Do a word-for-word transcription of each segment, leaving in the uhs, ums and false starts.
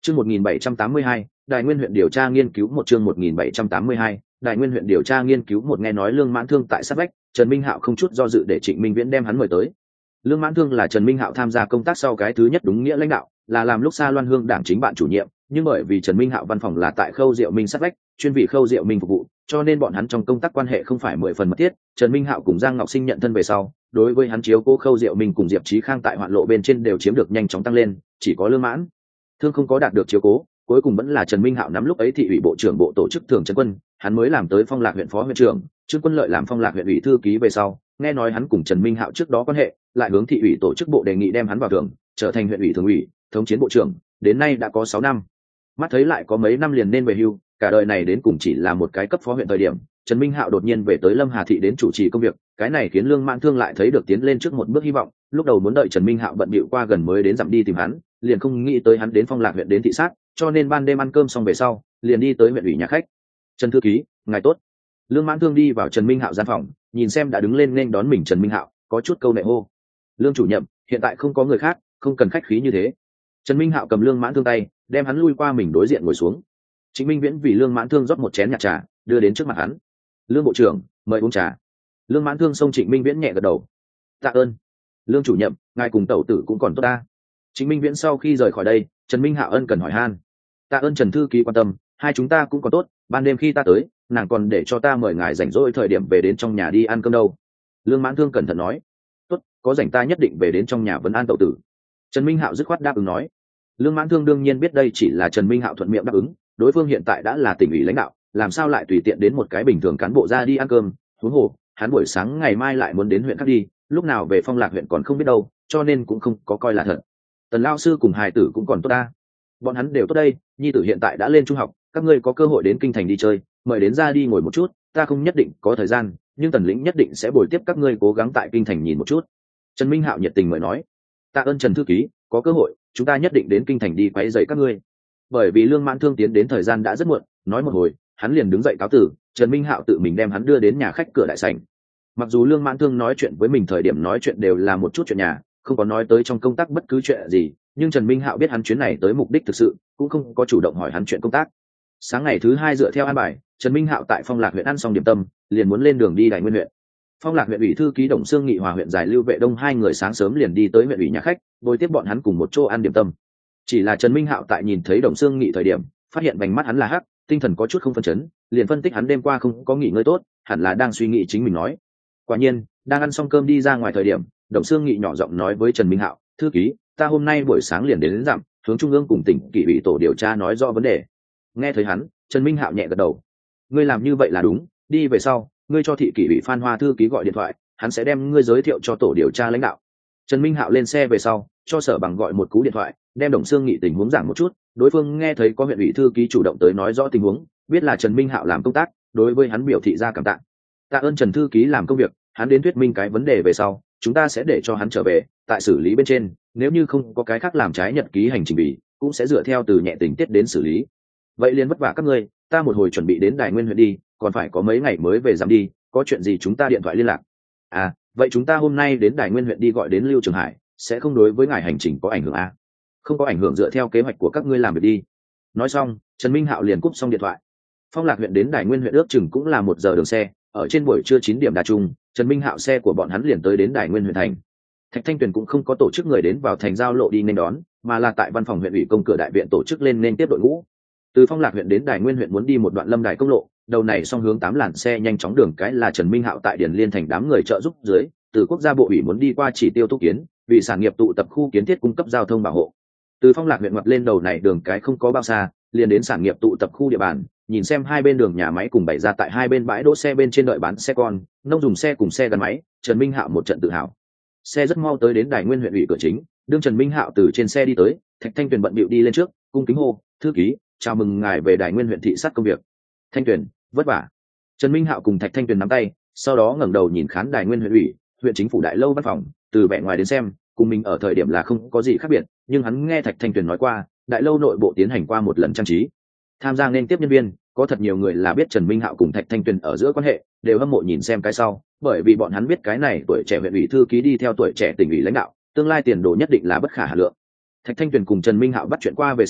Chương một nghìn bảy trăm tám mươi hai, Đại Nguyên huyện điều tra nghiên cứu một chương một nghìn bảy trăm tám mươi hai, Đại Nguyên huyện điều tra nghiên cứu một nghe nói Lương Mãn Thương tại sát vách, Trần Minh Hạo không chút do dự để Trịnh Minh Viễn đem hắn mời tới. Lương Mãn Thương là Trần Minh Hạo tham gia công tác sau cái thứ nhất đúng nghĩa lãnh đạo, là làm lúc xa Loan Hương Đảng chính bạn chủ nhiệm, nhưng bởi vì Trần Minh Hạo văn phòng là tại Khâu Diệu Minh sát vách, chuyên vị Khâu Diệu Minh phục vụ, cho nên bọn hắn trong công tác quan hệ không phải mười phần mật thiết. Trần Minh Hạo cùng Giang Ngọc Sinh nhận thân về sau, đối với hắn chiếu cố Khâu Diệu Minh cùng Diệp Chí Khang tại hoạn lộ bên trên đều chiếm được nhanh chóng tăng lên, chỉ có Lương Mãn Thương không có đạt được chiếu cố, cuối cùng vẫn là Trần Minh Hạo nắm lúc ấy thị ủy bộ trưởng bộ tổ chức thường trấn quân, hắn mới làm tới Phong Lạc huyện phó huyện trưởng, Trương Quân Lợi làm Phong Lạc huyện ủy thư ký về sau, nghe nói hắn cùng Trần Minh Hạo trước đó quan hệ, lại hướng thị ủy tổ chức bộ đề nghị đem hắn vào thường, trở thành huyện ủy thường ủy, thống chiến bộ trưởng, đến nay đã có sáu năm. Mắt thấy lại có mấy năm liền nên về hưu, cả đời này đến cùng chỉ là một cái cấp phó huyện thời điểm, Trần Minh Hạo đột nhiên về tới Lâm Hà thị đến chủ trì công việc, cái này khiến Lương Mãn Thương lại thấy được tiến lên trước một bước hy vọng, lúc đầu muốn đợi Trần Minh Hạo bận bịu qua gần mới đến dặm đi tìm hắn, liền không nghĩ tới hắn đến Phong Lạc huyện đến thị sát, cho nên ban đêm ăn cơm xong về sau, liền đi tới huyện ủy nhà khách. Trần thư ký, ngài tốt. Lương Mãn Thương đi vào Trần Minh Hạo gian phòng, nhìn xem đã đứng lên nên đón mình Trần Minh Hạo, có chút câu nệ hô. Lương chủ nhiệm, hiện tại không có người khác, không cần khách khí như thế. Trần Minh Hạo cầm Lương Mãn Thương tay, đem hắn lui qua mình đối diện ngồi xuống. Trịnh Minh Viễn vì Lương Mãn Thương rót một chén nhạt trà, đưa đến trước mặt hắn. Lương bộ trưởng, mời uống trà. Lương Mãn Thương xông Trịnh Minh Viễn nhẹ gật đầu. Tạ ơn. Lương chủ nhiệm, ngài cùng tẩu tử cũng còn tốt ta. Trịnh Minh Viễn sau khi rời khỏi đây, Trần Minh Hạo ân cần hỏi han. Tạ ơn Trần thư ký quan tâm, hai chúng ta cũng còn tốt, ban đêm khi ta tới, nàng còn để cho ta mời ngài rảnh rỗi thời điểm về đến trong nhà đi ăn cơm đâu. Lương Mãn Thương cẩn thận nói. Tốt, có rảnh ta nhất định về đến trong nhà vấn an tẩu tử. Trần Minh Hạo dứt khoát đáp ứng nói. Lương Mãn Thương đương nhiên biết đây chỉ là Trần Minh Hạo thuận miệng đáp ứng, đối phương hiện tại đã là tỉnh ủy lãnh đạo, làm sao lại tùy tiện đến một cái bình thường cán bộ ra đi ăn cơm, huống hồ, hắn buổi sáng ngày mai lại muốn đến huyện khác đi, lúc nào về Phong Lạc huyện còn không biết đâu, cho nên cũng không có coi là thật. Tần lão sư cùng hài tử cũng còn tốt ta. Bọn hắn đều tốt đây, nhi tử hiện tại đã lên trung học, các ngươi có cơ hội đến kinh thành đi chơi, mời đến ra đi ngồi một chút, ta không nhất định có thời gian, nhưng Tần lĩnh nhất định sẽ bồi tiếp các ngươi cố gắng tại kinh thành nhìn một chút. Trần Minh Hạo nhiệt tình mời nói. Tạ ơn Trần thư ký, có cơ hội chúng ta nhất định đến kinh thành đi quấy rầy các ngươi. Bởi vì Lương Mãn Thương tiến đến thời gian đã rất muộn, nói một hồi, hắn liền đứng dậy cáo tử, Trần Minh Hạo tự mình đem hắn đưa đến nhà khách cửa đại sảnh. Mặc dù Lương Mãn Thương nói chuyện với mình thời điểm nói chuyện đều là một chút chuyện nhà, không có nói tới trong công tác bất cứ chuyện gì, nhưng Trần Minh Hạo biết hắn chuyến này tới mục đích thực sự, cũng không có chủ động hỏi hắn chuyện công tác. Sáng ngày thứ hai dựa theo an bài, Trần Minh Hạo tại Phong Lạc huyện ăn xong điểm tâm, liền muốn lên đường đi Đại Nguyên huyện. Phong Lạc huyện ủy thư ký Đồng Sương Nghị Hòa huyện Giải Lưu Vệ Đông hai người sáng sớm liền đi tới huyện ủy nhà khách, bồi tiếp bọn hắn cùng một chỗ ăn điểm tâm. Chỉ là Trần Minh Hạo tại nhìn thấy Đồng Sương Nghị thời điểm, phát hiện vành mắt hắn là hắc, tinh thần có chút không phân chấn, liền phân tích hắn đêm qua không có nghỉ ngơi tốt, hẳn là đang suy nghĩ chính mình nói. Quả nhiên, đang ăn xong cơm đi ra ngoài thời điểm, Đồng Sương Nghị nhỏ giọng nói với Trần Minh Hạo, thư ký, ta hôm nay buổi sáng liền đến, đến dặm, hướng trung ương cùng tỉnh kỷ ủy tổ điều tra nói rõ vấn đề. Nghe thấy hắn, Trần Minh Hạo nhẹ gật đầu. Ngươi làm như vậy là đúng, đi về sau, ngươi cho thị kỷ ủy Phan Hoa thư ký gọi điện thoại, hắn sẽ đem ngươi giới thiệu cho tổ điều tra lãnh đạo. Trần Minh Hạo lên xe về sau, cho Sở Bằng gọi một cú điện thoại, đem Đồng Sương Nghị tình huống giảng một chút, đối phương nghe thấy có huyện ủy thư ký chủ động tới nói rõ tình huống, biết là Trần Minh Hạo làm công tác, đối với hắn biểu thị ra cảm tạ. Tạ ơn Trần thư ký làm công việc, hắn đến thuyết minh cái vấn đề về sau, chúng ta sẽ để cho hắn trở về, tại xử lý bên trên, nếu như không có cái khác làm trái nhật ký hành trình bì, cũng sẽ dựa theo từ nhẹ tình tiết đến xử lý. Vậy liền vất vả các ngươi, ta một hồi chuẩn bị đến Đại Nguyên huyện đi, còn phải có mấy ngày mới về giảm đi, có chuyện gì chúng ta điện thoại liên lạc. À, vậy chúng ta hôm nay đến Đại Nguyên huyện đi gọi đến Lưu Trường Hải, sẽ không đối với ngài hành trình có ảnh hưởng à? Không có ảnh hưởng, dựa theo kế hoạch của các ngươi làm việc đi. Nói xong, Trần Minh Hạo liền cúp xong điện thoại. Phong Lạc huyện đến Đại Nguyên huyện ước chừng cũng là một giờ đường xe, ở trên buổi trưa chín điểm đà trung, Trần Minh Hạo xe của bọn hắn liền tới đến Đại Nguyên huyện thành. Thạch Thanh Tuyền cũng không có tổ chức người đến vào thành giao lộ đi nên đón, mà là tại văn phòng huyện ủy công cửa đại viện tổ chức lên nên tiếp đội ngũ. Từ Phong Lạc huyện đến Đại Nguyên huyện muốn đi một đoạn lâm đài công lộ, đầu này song hướng tám làn xe nhanh chóng đường cái là Trần Minh Hạo tại Điền Liên thành đám người trợ giúp dưới, từ quốc gia bộ ủy muốn đi qua chỉ tiêu tu kiến, vì sản nghiệp tụ tập khu kiến thiết cung cấp giao thông bảo hộ. Từ Phong Lạc huyện ngoặt lên đầu này đường cái không có bao xa, liền đến sản nghiệp tụ tập khu địa bàn, nhìn xem hai bên đường nhà máy cùng bày ra tại hai bên bãi đỗ xe bên trên đợi bán xe con, nông dùng xe cùng xe gắn máy, Trần Minh Hạo một trận tự hào. Xe rất mau tới đến Đại Nguyên huyện ủy cửa chính, đương Trần Minh Hạo từ trên xe đi tới, Thạch Thanh Tuyền bận bịu đi lên trước, cung kính hô, thư ký, chào mừng ngài về Đại Nguyên huyện thị sát công việc. Thanh Tuyền, vất vả. Trần Minh Hạo cùng Thạch Thanh Tuyền nắm tay, sau đó ngẩng đầu nhìn khán Đại Nguyên huyện ủy, huyện chính phủ đại lâu văn phòng, từ vẻ ngoài đến xem, cùng mình ở thời điểm là không có gì khác biệt, nhưng hắn nghe Thạch Thanh Tuyền nói qua, đại lâu nội bộ tiến hành qua một lần trang trí. Tham gia nên tiếp nhân viên, có thật nhiều người là biết Trần Minh Hạo cùng Thạch Thanh Tuyền ở giữa quan hệ, đều hâm mộ nhìn xem cái sau, bởi vì bọn hắn biết cái này tuổi trẻ huyện ủy thư ký đi theo tuổi trẻ tỉnh ủy lãnh đạo, tương lai tiền đồ nhất định là bất khả hà lượng. Thạch Thanh Tuyền cùng Trần Minh Hạo bắt chuyện qua về sau,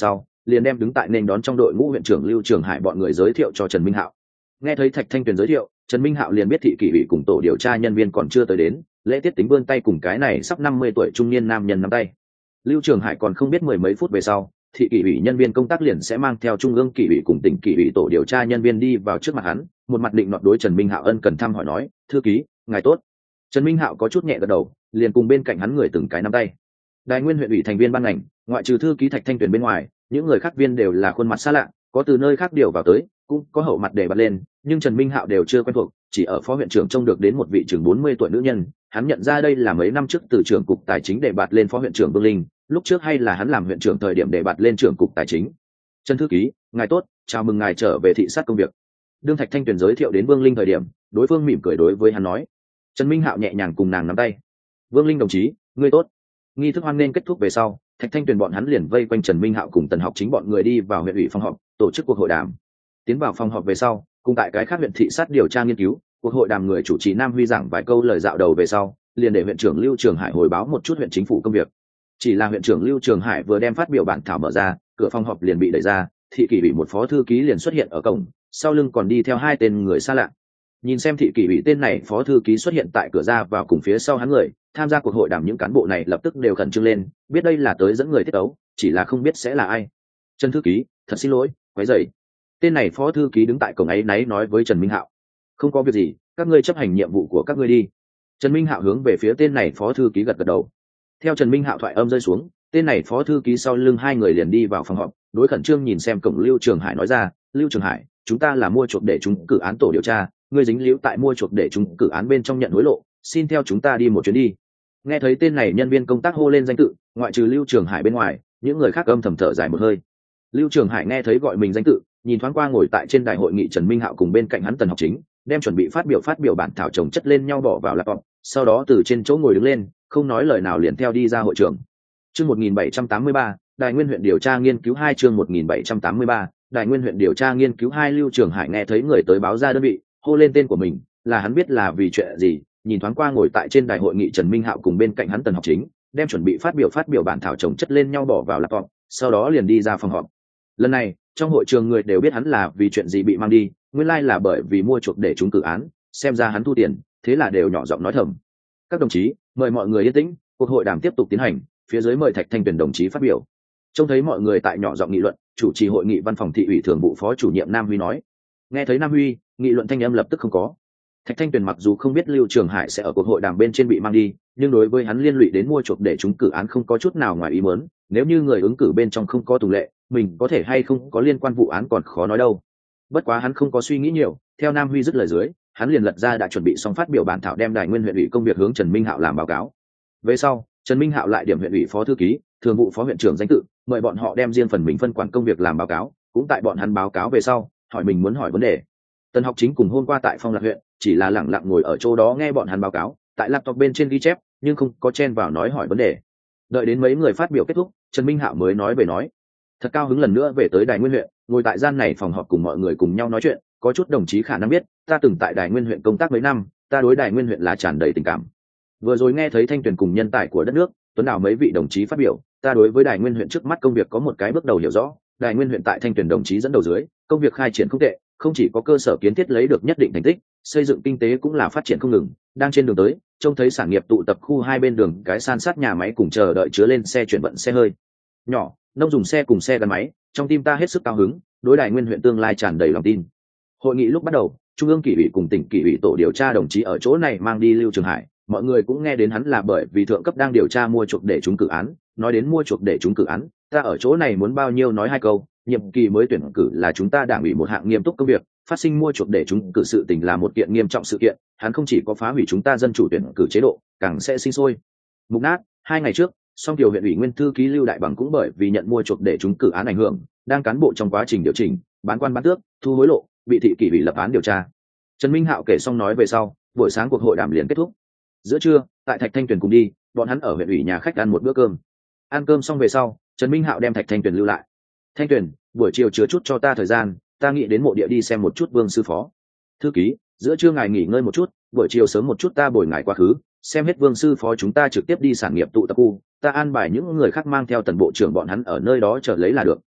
liền đem đứng tại nên đón trong đội ngũ huyện trưởng Lưu Trường Hải bọn người giới thiệu cho Trần Minh Hạo. Nghe thấy Thạch Thanh Tuyền giới thiệu, Trần Minh Hạo liền biết thị kỷ ủy cùng tổ điều tra nhân viên còn chưa tới đến, lễ tiết tính vươn tay cùng cái này sắp năm mươi tuổi trung niên nam nhân nắm tay. Lưu Trường Hải còn không biết mười mấy phút về sau, thị kỷ ủy nhân viên công tác liền sẽ mang theo trung ương kỷ ủy cùng tỉnh kỷ ủy tổ điều tra nhân viên đi vào trước mặt hắn, một mặt định nọt đối Trần Minh Hạo ân cần thăm hỏi nói, thư ký, ngài tốt. Trần Minh Hạo có chút nhẹ gật đầu, liền cùng bên cạnh hắn người từng cái nắm tay. Đài Nguyên huyện ủy thành viên ban ngành, ngoại trừ thư ký Thạch Thanh Tuyền bên ngoài, những người khác viên đều là khuôn mặt xa lạ, có từ nơi khác điều vào tới, cũng có hậu mặt để bật lên, nhưng Trần Minh Hạo đều chưa quen thuộc, chỉ ở phó huyện trưởng trông được đến một vị trưởng bốn mươi tuổi nữ nhân, hắn nhận ra đây là mấy năm trước từ trưởng cục tài chính để bạt lên phó huyện trưởng Vương Linh, lúc trước hay là hắn làm huyện trưởng thời điểm để bạt lên trưởng cục tài chính. Trần thư ký, ngài tốt, chào mừng ngài trở về thị sát công việc. Đương Thạch Thanh Tuyền giới thiệu đến Vương Linh thời điểm, đối phương mỉm cười đối với hắn nói. Trần Minh Hạo nhẹ nhàng cùng nàng nắm tay. Vương Linh đồng chí, ngươi tốt. Nghi thức hoan nghênh kết thúc về sau, Thạch Thanh Tuyền bọn hắn liền vây quanh Trần Minh Hạo cùng Tần Học Chính bọn người đi vào huyện ủy phòng họp, tổ chức cuộc hội đàm. Tiến vào phòng họp về sau, cùng tại cái khác huyện thị sát điều tra nghiên cứu, cuộc hội đàm người chủ trì Nam Huy giảng vài câu lời dạo đầu về sau, liền để huyện trưởng Lưu Trường Hải hồi báo một chút huyện chính phủ công việc. Chỉ là huyện trưởng Lưu Trường Hải vừa đem phát biểu bản thảo mở ra, cửa phòng họp liền bị đẩy ra, thị kỷ ủy một phó thư ký liền xuất hiện ở cổng, sau lưng còn đi theo hai tên người xa lạ. Nhìn xem thị kỷ ủy tên này phó thư ký xuất hiện tại cửa ra vào cùng phía sau hắn người, tham gia cuộc hội đàm những cán bộ này lập tức đều khẩn trương lên, biết đây là tới dẫn người tiết ấu, chỉ là không biết sẽ là ai. Trần thư ký, thật xin lỗi, quấy rầy. Tên này phó thư ký đứng tại cổng ấy náy nói với Trần Minh Hạo. Không có việc gì, các ngươi chấp hành nhiệm vụ của các ngươi đi. Trần Minh Hạo hướng về phía tên này phó thư ký gật gật đầu. Theo Trần Minh Hạo thoại âm rơi xuống, tên này phó thư ký sau lưng hai người liền đi vào phòng họp, đối khẩn trương nhìn xem cổng Lưu Trường Hải nói ra, Lưu Trường Hải, chúng ta là mua chuộc để chúng cử án tổ điều tra, ngươi dính líu tại mua chuộc để chúng cử án bên trong nhận hối lộ, xin theo chúng ta đi một chuyến đi. Nghe thấy tên này nhân viên công tác hô lên danh tự, ngoại trừ Lưu Trường Hải bên ngoài, những người khác âm thầm thở dài một hơi. Lưu Trường Hải nghe thấy gọi mình danh tự, nhìn thoáng qua ngồi tại trên đài hội nghị Trần Minh Hạo cùng bên cạnh hắn Tần Học Chính, đem chuẩn bị phát biểu phát biểu bản thảo chồng chất lên nhau bỏ vào laptop, sau đó từ trên chỗ ngồi đứng lên, không nói lời nào liền theo đi ra hội trường. Chương một nghìn bảy trăm tám mươi ba, Đài Nguyên huyện điều tra nghiên cứu hai chương một nghìn bảy trăm tám mươi ba, Đài Nguyên huyện điều tra nghiên cứu hai Lưu Trường Hải nghe thấy người tới báo ra đơn vị, hô lên tên của mình, là hắn biết là vì chuyện gì, nhìn thoáng qua ngồi tại trên đài hội nghị Trần Minh Hạo cùng bên cạnh hắn Tần Học Chính, đem chuẩn bị phát biểu phát biểu bản thảo chồng chất lên nhau bỏ vào laptop, sau đó liền đi ra phòng họp. Lần này, trong hội trường người đều biết hắn là vì chuyện gì bị mang đi, nguyên lai là bởi vì mua chuộc để chúng cử án, xem ra hắn thu tiền, thế là đều nhỏ giọng nói thầm. Các đồng chí, mời mọi người yên tĩnh, cuộc hội đàm tiếp tục tiến hành, phía dưới mời Thạch Thanh Tuyền đồng chí phát biểu. Trông thấy mọi người tại nhỏ giọng nghị luận, chủ trì hội nghị văn phòng thị ủy thường vụ phó chủ nhiệm Nam Huy nói. Nghe thấy Nam Huy, nghị luận thanh âm lập tức không có. Thạch Thanh Tuyền mặc dù không biết Lưu Trường Hải sẽ ở cuộc hội đàm bên trên bị mang đi, nhưng đối với hắn liên lụy đến mua chuộc để chúng cử án không có chút nào ngoài ý muốn, nếu như người ứng cử bên trong không có tùng lệ, mình có thể hay không có liên quan vụ án còn khó nói đâu. Bất quá hắn không có suy nghĩ nhiều, theo Nam Huy dứt lời dưới, hắn liền lật ra đã chuẩn bị xong phát biểu bản thảo đem Đài Nguyên huyện ủy công việc hướng Trần Minh Hạo làm báo cáo. Về sau, Trần Minh Hạo lại điểm huyện ủy phó thư ký, thường vụ phó huyện trưởng danh tự, mời bọn họ đem riêng phần mình phân quản công việc làm báo cáo, cũng tại bọn hắn báo cáo về sau, hỏi mình muốn hỏi vấn đề. Tần Học Chính cùng hôm qua tại Phong Lạc huyện, chỉ là lẳng lặng ngồi ở chỗ đó nghe bọn hắn báo cáo, tại laptop bên trên ghi chép, nhưng không có chen vào nói hỏi vấn đề. Đợi đến mấy người phát biểu kết thúc, Trần Minh Hạo mới nói về nói. Thật cao hứng lần nữa về tới Đài Nguyên huyện, ngồi tại gian này phòng họp cùng mọi người cùng nhau nói chuyện, có chút đồng chí khả năng biết, ta từng tại Đài Nguyên huyện công tác mấy năm, ta đối Đài Nguyên huyện là tràn đầy tình cảm. Vừa rồi nghe thấy Thanh Tuyền cùng nhân tài của đất nước, Tuấn Đào mấy vị đồng chí phát biểu, ta đối với Đài Nguyên huyện trước mắt công việc có một cái bước đầu hiểu rõ, Đài Nguyên huyện tại Thanh Tuyền đồng chí dẫn đầu dưới, công việc khai triển không tệ, không chỉ có cơ sở kiến thiết lấy được nhất định thành tích, xây dựng kinh tế cũng là phát triển không ngừng, đang trên đường tới, trông thấy sản nghiệp tụ tập khu hai bên đường cái san sát nhà máy cùng chờ đợi chứa lên xe chuyển vận xe hơi nhỏ, nông dùng xe cùng xe gắn máy, trong tim ta hết sức cao hứng, đối Đài Nguyên huyện tương lai tràn đầy lòng tin. Hội nghị lúc bắt đầu, trung ương kỷ ủy cùng tỉnh kỷ ủy tổ điều tra đồng chí ở chỗ này mang đi Lưu Trường Hải, mọi người cũng nghe đến hắn là bởi vì thượng cấp đang điều tra mua chuộc để chúng cử án, nói đến mua chuộc để chúng cử án, ta ở chỗ này muốn bao nhiêu nói hai câu, nhiệm kỳ mới tuyển cử là chúng ta đảng ủy một hạng nghiêm túc công việc, phát sinh mua chuộc để chúng cử sự tình là một kiện nghiêm trọng sự kiện, hắn không chỉ có phá hủy chúng ta dân chủ tuyển cử chế độ, càng sẽ sinh sôi mục nát. Hai ngày trước, song tiểu huyện ủy nguyên thư ký Lưu Đại Bằng cũng bởi vì nhận mua chuộc để chúng cử án ảnh hưởng, đang cán bộ trong quá trình điều chỉnh, bán quan bán tước, thu hối lộ, bị thị kỷ ủy lập án điều tra. Trần Minh Hạo kể xong nói về sau, buổi sáng cuộc hội đàm liền kết thúc. Giữa trưa, tại Thạch Thanh Tuyền cùng đi, bọn hắn ở huyện ủy nhà khách ăn một bữa cơm. Ăn cơm xong về sau, Trần Minh Hạo đem Thạch Thanh Tuyền lưu lại. Thanh Tuyền, buổi chiều chứa chút cho ta thời gian, ta nghĩ đến mộ địa đi xem một chút Vương sư phó. Thư ký, giữa trưa ngài nghỉ ngơi một chút, buổi chiều sớm một chút ta bồi ngài quá khứ, xem hết Vương sư phó chúng ta trực tiếp đi sản nghiệp tụ tập khu, ta an bài những người khác mang theo tần bộ trưởng bọn hắn ở nơi đó chờ lấy là được.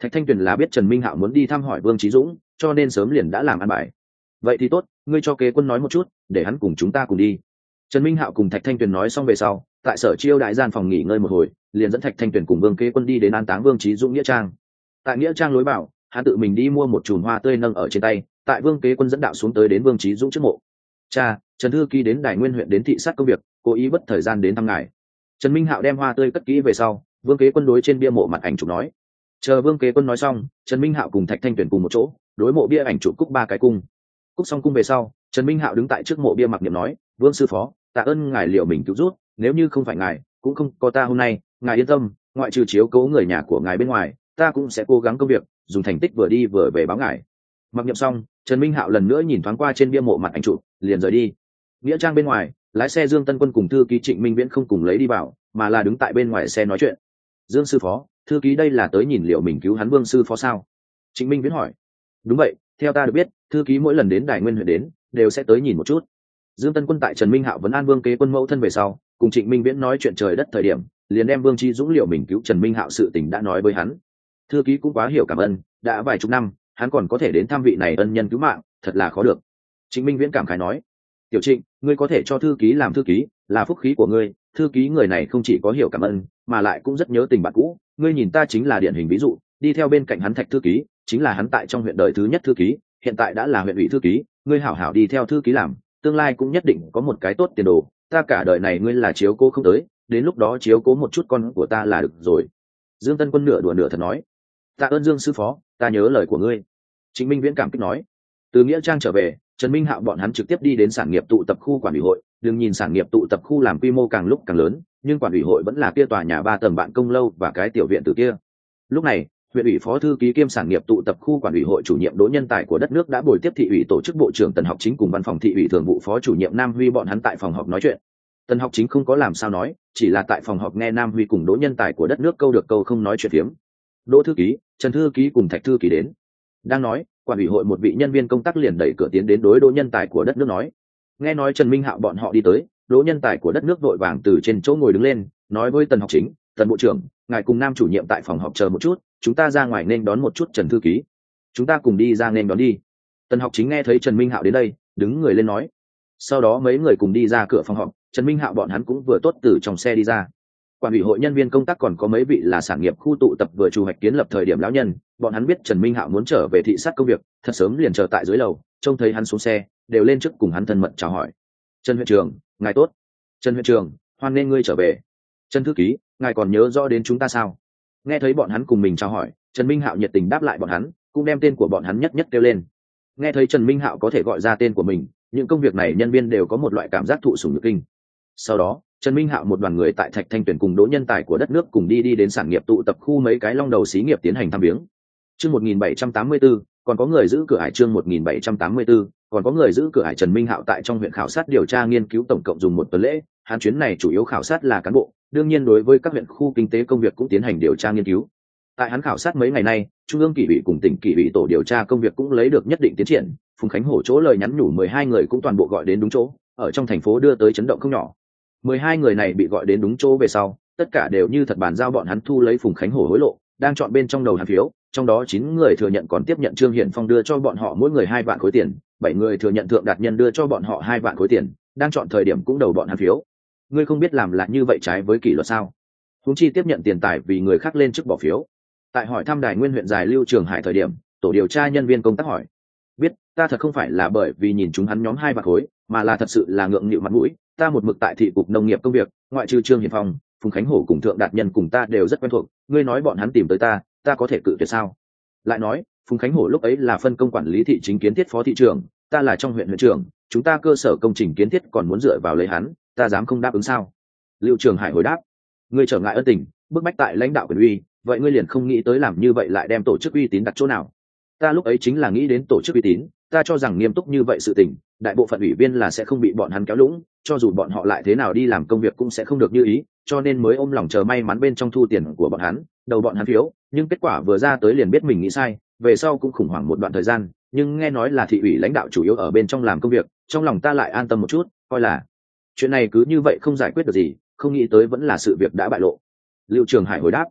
Thạch Thanh Tuyền là biết Trần Minh Hạo muốn đi thăm hỏi Vương Chí Dũng, cho nên sớm liền đã làm ăn bài. Vậy thì tốt, ngươi cho kế quân nói một chút, để hắn cùng chúng ta cùng đi. Trần Minh Hạo cùng Thạch Thanh Tuyền nói xong về sau, tại sở chiêu đại gian phòng nghỉ ngơi một hồi, liền dẫn Thạch Thanh Tuyền cùng Vương kế quân đi đến an táng Vương Chí Dũng nghĩa trang. Tại nghĩa trang lối vào, hắn tự mình đi mua một chùm hoa tươi nâng ở trên tay, tại Vương kế quân dẫn đạo xuống tới đến Vương Chí Dũng trước mộ. Cha, Trần thư ký đến Đài Nguyên huyện đến thị sát công việc, cố ý bất thời gian đến thăm ngài. Trần Minh Hạo đem hoa tươi cất kỹ về sau, Vương kế quân đối trên bia mộ mặt ảnh chụp nói. Chờ Vương kế quân nói xong, Trần Minh Hạo cùng Thạch Thanh Tuyền cùng một chỗ, đối mộ bia ảnh chụp cúc ba cái cung. Cúc xong cung về sau, Trần Minh Hạo đứng tại trước mộ bia mặc niệm nói, Vương sư phó, tạ ơn ngài liệu mình cứu rút, nếu như không phải ngài, cũng không có ta hôm nay, ngài yên tâm, ngoại trừ chiếu cố người nhà của ngài bên ngoài, ta cũng sẽ cố gắng công việc, dùng thành tích vừa đi vừa về báo ngài. Mặc niệm xong, Trần Minh Hạo lần nữa nhìn thoáng qua trên bia mộ mặt ảnh chụp, liền rời đi. Nghĩa trang bên ngoài, lái xe Dương Tân Quân cùng thư ký Trịnh Minh Viễn không cùng lấy đi vào, mà là đứng tại bên ngoài xe nói chuyện. Dương sư phó, thư ký đây là tới nhìn liệu mình cứu hắn Vương sư phó sao? Trịnh Minh Viễn hỏi. Đúng vậy, theo ta được biết, thư ký mỗi lần đến Đài Nguyên huyện đến, đều sẽ tới nhìn một chút. Dương Tân Quân tại Trần Minh Hạo vấn an Vương kế quân mẫu thân về sau, cùng Trịnh Minh Viễn nói chuyện trời đất thời điểm, liền đem Vương Chí Dũng liệu mình cứu Trần Minh Hạo sự tình đã nói với hắn. Thư ký cũng quá hiểu cảm ơn, đã vài chục năm, hắn còn có thể đến thăm vị này ân nhân cứu mạng, thật là khó được. Trịnh Minh Viễn cảm khái nói. Tiểu Trịnh, ngươi có thể cho thư ký làm thư ký, là phúc khí của ngươi. Thư ký người này không chỉ có hiểu cảm ơn, mà lại cũng rất nhớ tình bạn cũ. Ngươi nhìn ta chính là điển hình ví dụ, đi theo bên cạnh hắn Thạch thư ký, chính là hắn tại trong huyện đời thứ nhất thư ký, hiện tại đã là huyện ủy thư ký. Ngươi hảo hảo đi theo thư ký làm, tương lai cũng nhất định có một cái tốt tiền đồ. Ta cả đời này ngươi là chiếu cố không tới, đến lúc đó chiếu cố một chút con của ta là được rồi. Dương Tân Quân nửa đùa nửa thật nói. Tạ ơn Dương sư phó, ta nhớ lời của ngươi. Trịnh Minh Viễn cảm kích nói. Từ nghĩa trang trở về, Trần Minh Hạo bọn hắn trực tiếp đi đến sản nghiệp tụ tập khu quản ủy hội. Đừng nhìn sản nghiệp tụ tập khu làm quy mô càng lúc càng lớn, nhưng quản ủy hội vẫn là kia tòa nhà ba tầng bạn công lâu và cái tiểu viện từ kia. Lúc này, huyện ủy phó thư ký kiêm sản nghiệp tụ tập khu quản ủy hội chủ nhiệm Đỗ Nhân Tài của đất nước đã bồi tiếp thị ủy tổ chức bộ trưởng Tần Học Chính cùng văn phòng thị ủy thường vụ phó chủ nhiệm Nam Huy bọn hắn tại phòng họp nói chuyện. Tần Học Chính không có làm sao nói, chỉ là tại phòng họp nghe Nam Huy cùng Đỗ Nhân Tài của đất nước câu được câu không nói chuyện phiếm. Đỗ thư ký, Trần thư ký cùng Thạch thư ký đến. Đang nói, quản ủy hội một vị nhân viên công tác liền đẩy cửa tiến đến đối Đỗ Nhân Tài của đất nước nói. Nghe nói Trần Minh Hạo bọn họ đi tới, Đỗ Nhân Tài của đất nước vội vàng từ trên chỗ ngồi đứng lên, nói với Tần Học Chính, Tần bộ trưởng, ngài cùng Nam chủ nhiệm tại phòng họp chờ một chút, chúng ta ra ngoài nên đón một chút Trần thư ký. Chúng ta cùng đi ra nên đón đi. Tần Học Chính nghe thấy Trần Minh Hạo đến đây, đứng người lên nói. Sau đó mấy người cùng đi ra cửa phòng họp, Trần Minh Hạo bọn hắn cũng vừa tốt từ trong xe đi ra. Quản ủy hội nhân viên công tác còn có mấy vị là sản nghiệp khu tụ tập vừa chủ hoạch kiến lập thời điểm lão nhân, bọn hắn biết Trần Minh Hạo muốn trở về thị sát công việc, thật sớm liền chờ tại dưới lầu, trông thấy hắn xuống xe, đều lên trước cùng hắn thân mật chào hỏi. Trần huyện trưởng, ngài tốt. Trần huyện trưởng, hoan nghênh ngươi trở về. Trần thư ký, ngài còn nhớ rõ đến chúng ta sao? Nghe thấy bọn hắn cùng mình chào hỏi, Trần Minh Hạo nhiệt tình đáp lại bọn hắn, cũng đem tên của bọn hắn nhất nhất kêu lên. Nghe thấy Trần Minh Hạo có thể gọi ra tên của mình, những công việc này nhân viên đều có một loại cảm giác thụ sủng nhược kinh. Sau đó, Trần Minh Hạo một đoàn người tại Thạch Thanh Tuyền cùng Đỗ Nhân Tài của đất nước cùng đi đi đến sản nghiệp tụ tập khu mấy cái long đầu xí nghiệp tiến hành thăm viếng. Chương một nghìn bảy trăm tám mươi tư, còn có người giữ cửa ải chương một nghìn bảy trăm tám mươi tư, còn có người giữ cửa ải Trần Minh Hạo tại trong huyện khảo sát điều tra nghiên cứu tổng cộng dùng một tuần lễ, hắn chuyến này chủ yếu khảo sát là cán bộ, đương nhiên đối với các huyện khu kinh tế công việc cũng tiến hành điều tra nghiên cứu. Tại hắn khảo sát mấy ngày nay, trung ương kỷ ủy cùng tỉnh kỷ ủy tổ điều tra công việc cũng lấy được nhất định tiến triển, Phùng Khánh Hổ chỗ lời nhắn nhủ mười hai người cũng toàn bộ gọi đến đúng chỗ, ở trong thành phố đưa tới chấn động không nhỏ. mười hai người này bị gọi đến đúng chỗ về sau, tất cả đều như thật bàn giao bọn hắn thu lấy Phùng Khánh Hổ hối lộ, đang chọn bên trong đầu hàn phiếu, trong đó chín người thừa nhận còn tiếp nhận Trương Hiển Phong đưa cho bọn họ mỗi người hai vạn khối tiền, bảy người thừa nhận Thượng Đạt Nhân đưa cho bọn họ hai vạn khối tiền, đang chọn thời điểm cũng đầu bọn hàn phiếu. Ngươi không biết làm lại như vậy trái với kỷ luật sao? Huống chi tiếp nhận tiền tài vì người khác lên chức bỏ phiếu. Tại hỏi thăm Đài Nguyên huyện Giải Lưu Trường Hải thời điểm, tổ điều tra nhân viên công tác hỏi, biết ta thật không phải là bởi vì nhìn chúng hắn nhóm hai vạn khối, mà là thật sự là ngượng nghịu mặt mũi, ta một mực tại thị cục nông nghiệp công việc, ngoại trừ Trương Hiển Phong, Phùng Khánh Hổ cùng Thượng Đạt Nhân cùng ta đều rất quen thuộc, ngươi nói bọn hắn tìm tới ta, ta có thể cự tuyệt sao? Lại nói, Phùng Khánh Hổ lúc ấy là phân công quản lý thị chính kiến thiết phó thị trưởng, ta là trong huyện huyện trưởng, chúng ta cơ sở công trình kiến thiết còn muốn dựa vào lấy hắn, ta dám không đáp ứng sao? Lưu Trường Hải hồi đáp, ngươi trở ngại ân tình, bức bách tại lãnh đạo quyền uy, vậy ngươi liền không nghĩ tới làm như vậy lại đem tổ chức uy tín đặt chỗ nào? Ta lúc ấy chính là nghĩ đến tổ chức uy tín, ta cho rằng nghiêm túc như vậy sự tình, đại bộ phận ủy viên là sẽ không bị bọn hắn kéo lũng, cho dù bọn họ lại thế nào đi làm công việc cũng sẽ không được như ý, cho nên mới ôm lòng chờ may mắn bên trong thu tiền của bọn hắn, đầu bọn hắn phiếu, nhưng kết quả vừa ra tới liền biết mình nghĩ sai, về sau cũng khủng hoảng một đoạn thời gian, nhưng nghe nói là thị ủy lãnh đạo chủ yếu ở bên trong làm công việc, trong lòng ta lại an tâm một chút, coi là chuyện này cứ như vậy không giải quyết được gì, không nghĩ tới vẫn là sự việc đã bại lộ. Lưu Trường Hải hồi đáp,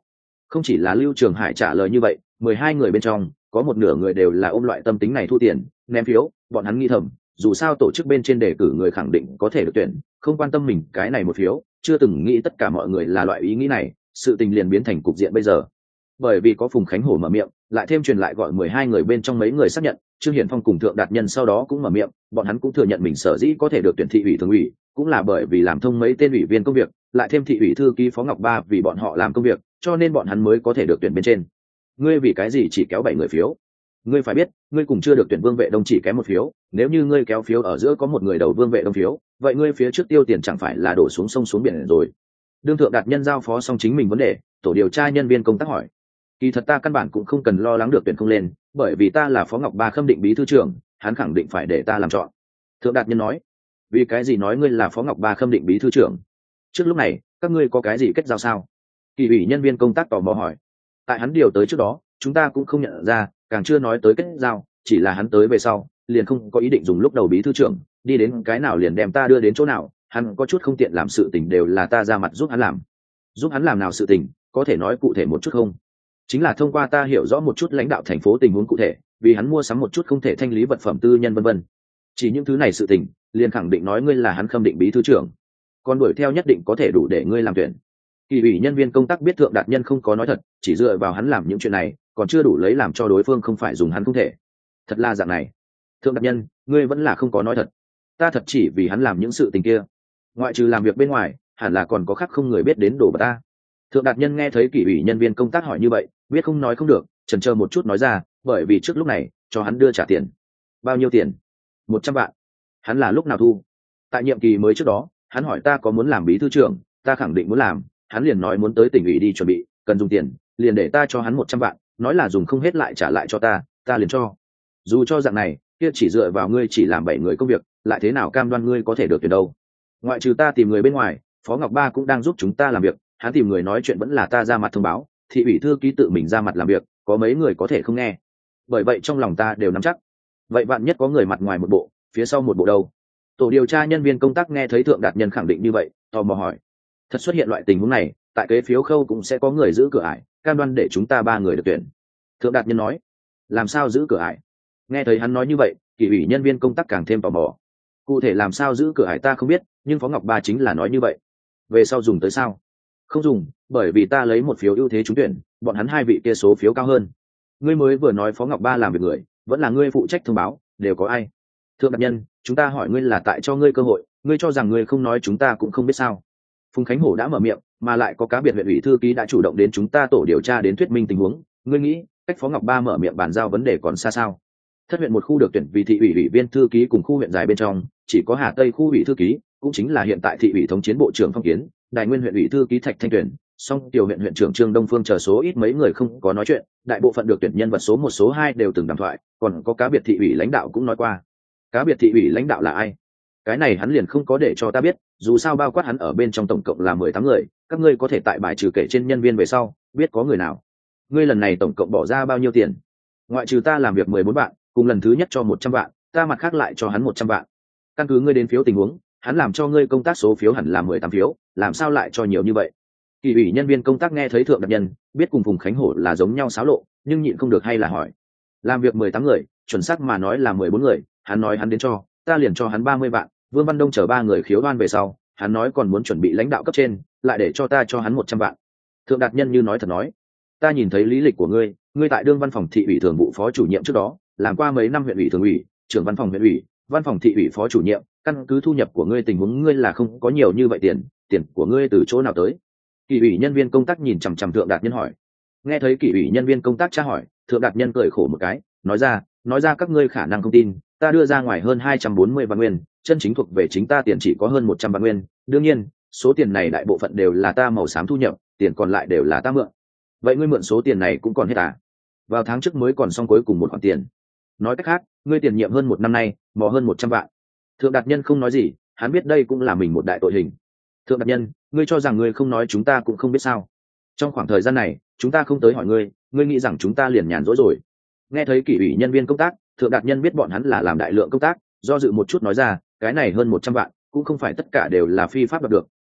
Không chỉ là Lưu Trường Hải trả lời như vậy, mười hai người bên trong có một nửa người đều là ôm loại tâm tính này thu tiền ném phiếu. Bọn hắn nghĩ thầm, dù sao tổ chức bên trên đề cử người khẳng định có thể được tuyển, không quan tâm mình cái này một phiếu. Chưa từng nghĩ tất cả mọi người là loại ý nghĩ này, sự tình liền biến thành cục diện bây giờ. Bởi vì có Phùng Khánh Hổ mở miệng, lại thêm truyền lại gọi mười hai người bên trong mấy người xác nhận, Trương Hiển Phong cùng Thượng Đạt Nhân sau đó cũng mở miệng, bọn hắn cũng thừa nhận mình sở dĩ có thể được tuyển thị ủy thường ủy, cũng là bởi vì làm thông mấy tên ủy viên công việc, lại thêm thị ủy thư ký Phó Ngọc Ba vì bọn họ làm công việc, cho nên bọn hắn mới có thể được tuyển bên trên. Ngươi vì cái gì chỉ kéo bảy người phiếu? Ngươi phải biết, ngươi cùng chưa được tuyển Vương Vệ Đông chỉ kém một phiếu, nếu như ngươi kéo phiếu ở giữa có một người đầu Vương Vệ Đông phiếu, vậy ngươi phía trước tiêu tiền chẳng phải là đổ xuống sông xuống biển rồi. Đương Thượng Đạt Nhân giao phó xong chính mình vấn đề, tổ điều tra nhân viên công tác hỏi: kỳ thật ta căn bản cũng không cần lo lắng được tuyển không lên, bởi vì ta là Phó Ngọc Ba khâm định bí thư trưởng, hắn khẳng định phải để ta làm chọn. Thượng Đạt Nhân nói: vì cái gì nói ngươi là Phó Ngọc Ba khâm định bí thư trưởng? Trước lúc này các ngươi có cái gì kết giao sao? Kỳ ủy nhân viên công tác tò mò hỏi. Tại hắn điều tới trước đó, chúng ta cũng không nhận ra, càng chưa nói tới kết giao, chỉ là hắn tới về sau liền không có ý định dùng lúc đầu bí thư trưởng, đi đến cái nào liền đem ta đưa đến chỗ nào, hắn có chút không tiện làm sự tình đều là ta ra mặt giúp hắn làm. Giúp hắn làm nào sự tình, có thể nói cụ thể một chút không? Chính là thông qua ta hiểu rõ một chút lãnh đạo thành phố tình huống cụ thể, vì hắn mua sắm một chút không thể thanh lý vật phẩm tư nhân vân vân. Chỉ những thứ này sự tình, liền khẳng định nói ngươi là hắn khâm định bí thư trưởng, còn đuổi theo nhất định có thể đủ để ngươi làm tuyển. Kỳ ủy nhân viên công tác biết Thượng Đạt Nhân không có nói thật, chỉ dựa vào hắn làm những chuyện này, còn chưa đủ lấy làm cho đối phương không phải dùng hắn không thể. Thật là dạng này. Thượng Đạt Nhân, ngươi vẫn là không có nói thật. Ta thật chỉ vì hắn làm những sự tình kia. Ngoại trừ làm việc bên ngoài, hẳn là còn có khác không người biết đến đổ vào ta. Thượng Đạt Nhân nghe thấy kỳ ủy nhân viên công tác hỏi như vậy, biết không nói không được, chần chờ một chút nói ra, bởi vì trước lúc này cho hắn đưa trả tiền. Bao nhiêu tiền? Một trăm vạn. Hắn là lúc nào thu? Tại nhiệm kỳ mới trước đó, hắn hỏi ta có muốn làm bí thư trưởng, ta khẳng định muốn làm, hắn liền nói muốn tới tỉnh ủy đi chuẩn bị, cần dùng tiền, liền để ta cho hắn một trăm vạn, nói là dùng không hết lại trả lại cho ta, ta liền cho. Dù cho dạng này, kia chỉ dựa vào ngươi chỉ làm bảy người công việc, lại thế nào cam đoan ngươi có thể được tuyển đâu? Ngoại trừ ta tìm người bên ngoài, Phó Ngọc Ba cũng đang giúp chúng ta làm việc, hắn tìm người nói chuyện vẫn là ta ra mặt thông báo, thị ủy thư ký tự mình ra mặt làm việc, có mấy người có thể không nghe. Bởi vậy trong lòng ta đều nắm chắc. Vậy vạn nhất có người mặt ngoài một bộ, phía sau một bộ đâu? Tổ điều tra nhân viên công tác nghe thấy Thượng Đạt Nhân khẳng định như vậy, tò mò hỏi: thật xuất hiện loại tình huống này, tại kế phiếu khâu cũng sẽ có người giữ cửa ải, cam đoan để chúng ta ba người được tuyển. Thượng Đạt Nhân nói: làm sao giữ cửa ải? Nghe thấy hắn nói như vậy, kỳ ủy nhân viên công tác càng thêm tò mò. Cụ thể làm sao giữ cửa ải ta không biết, nhưng Phó Ngọc Ba chính là nói như vậy. Về sau dùng tới sao? Không dùng, bởi vì ta lấy một phiếu ưu thế trúng tuyển, bọn hắn hai vị kia số phiếu cao hơn. Ngươi mới vừa nói Phó Ngọc Ba làm việc người, vẫn là ngươi phụ trách thông báo, đều có ai? Thượng Đạt Nhân, chúng ta hỏi ngươi là tại cho ngươi cơ hội, ngươi cho rằng ngươi không nói chúng ta cũng không biết sao? Phùng Khánh Hổ đã mở miệng, mà lại có cá biệt huyện ủy thư ký đã chủ động đến chúng ta tổ điều tra đến thuyết minh tình huống, ngươi nghĩ cách Phó Ngọc Ba mở miệng bàn giao vấn đề còn xa sao? Thất huyện một khu được tuyển vì thị ủy ủy viên thư ký cùng khu huyện dài bên trong, chỉ có Hà Tây khu ủy thư ký, cũng chính là hiện tại thị ủy thống chiến bộ trưởng Phong Kiến, Đại Nguyên huyện ủy thư ký Thạch Thanh Tuyển, song tiểu huyện huyện trưởng Trương Đông Phương chờ số ít mấy người không có nói chuyện, đại bộ phận được tuyển nhân vật số một số hai đều từng đàm thoại, còn có cá biệt thị ủy lãnh đạo cũng nói qua. Cá biệt thị ủy lãnh đạo là ai? Cái này hắn liền không có để cho ta biết, dù sao bao quát hắn ở bên trong tổng cộng là mười tám người, các ngươi có thể tại bài trừ kể trên nhân viên về sau, biết có người nào. Ngươi lần này tổng cộng bỏ ra bao nhiêu tiền? Ngoại trừ ta làm việc mười bốn vạn, cùng lần thứ nhất cho một trăm vạn, ta mặt khác lại cho hắn một trăm vạn. Căn cứ ngươi đến phiếu tình huống, hắn làm cho ngươi công tác số phiếu hẳn là mười tám phiếu, làm sao lại cho nhiều như vậy? Kỳ ủy nhân viên công tác nghe thấy Thượng Đạt Nhân biết cùng Phùng Khánh Hổ là giống nhau xáo lộ, nhưng nhịn không được hay là hỏi. Làm việc mười tám người, chuẩn xác mà nói là mười bốn người, hắn nói hắn đến cho, ta liền cho hắn ba mươi vạn, Vương Văn Đông chở ba người khiếu đoan về sau, hắn nói còn muốn chuẩn bị lãnh đạo cấp trên, lại để cho ta cho hắn một trăm vạn. Thượng Đạt Nhân như nói thật nói, ta nhìn thấy lý lịch của ngươi, ngươi tại đương văn phòng thị ủy thường vụ phó chủ nhiệm trước đó, làm qua mấy năm huyện ủy thường ủy, trưởng văn phòng huyện ủy, văn phòng thị ủy phó chủ nhiệm, căn cứ thu nhập của ngươi tình huống ngươi là không có nhiều như vậy tiền, tiền của ngươi từ chỗ nào tới? Kỳ ủy nhân viên công tác nhìn chằm chằm Thượng Đạt Nhân hỏi. Nghe thấy kỳ ủy nhân viên công tác tra hỏi, Thượng Đạt Nhân cười khổ một cái, nói ra, nói ra các ngươi khả năng không tin, ta đưa ra ngoài hơn hai trăm bốn mươi vạn nguyên, chân chính thuộc về chính ta tiền chỉ có hơn một trăm vạn nguyên, đương nhiên, số tiền này đại bộ phận đều là ta màu xám thu nhập, tiền còn lại đều là ta mượn. Vậy ngươi mượn số tiền này cũng còn hết à? Vào tháng trước mới còn xong cuối cùng một khoản tiền. Nói cách khác, ngươi tiền nhiệm hơn một năm nay, mò hơn một trăm vạn. Thượng Đạt Nhân không nói gì, hắn biết đây cũng là mình một đại tội hình. Thượng Đạt Nhân, ngươi cho rằng ngươi không nói chúng ta cũng không biết sao? Trong khoảng thời gian này, chúng ta không tới hỏi ngươi, ngươi nghĩ rằng chúng ta liền nhàn rỗi rồi? Nghe thấy kỷ ủy nhân viên công tác, Thượng Đạt Nhân biết bọn hắn là làm đại lượng công tác, do dự một chút nói ra, cái này hơn một trăm vạn, cũng không phải tất cả đều là phi pháp đạt được,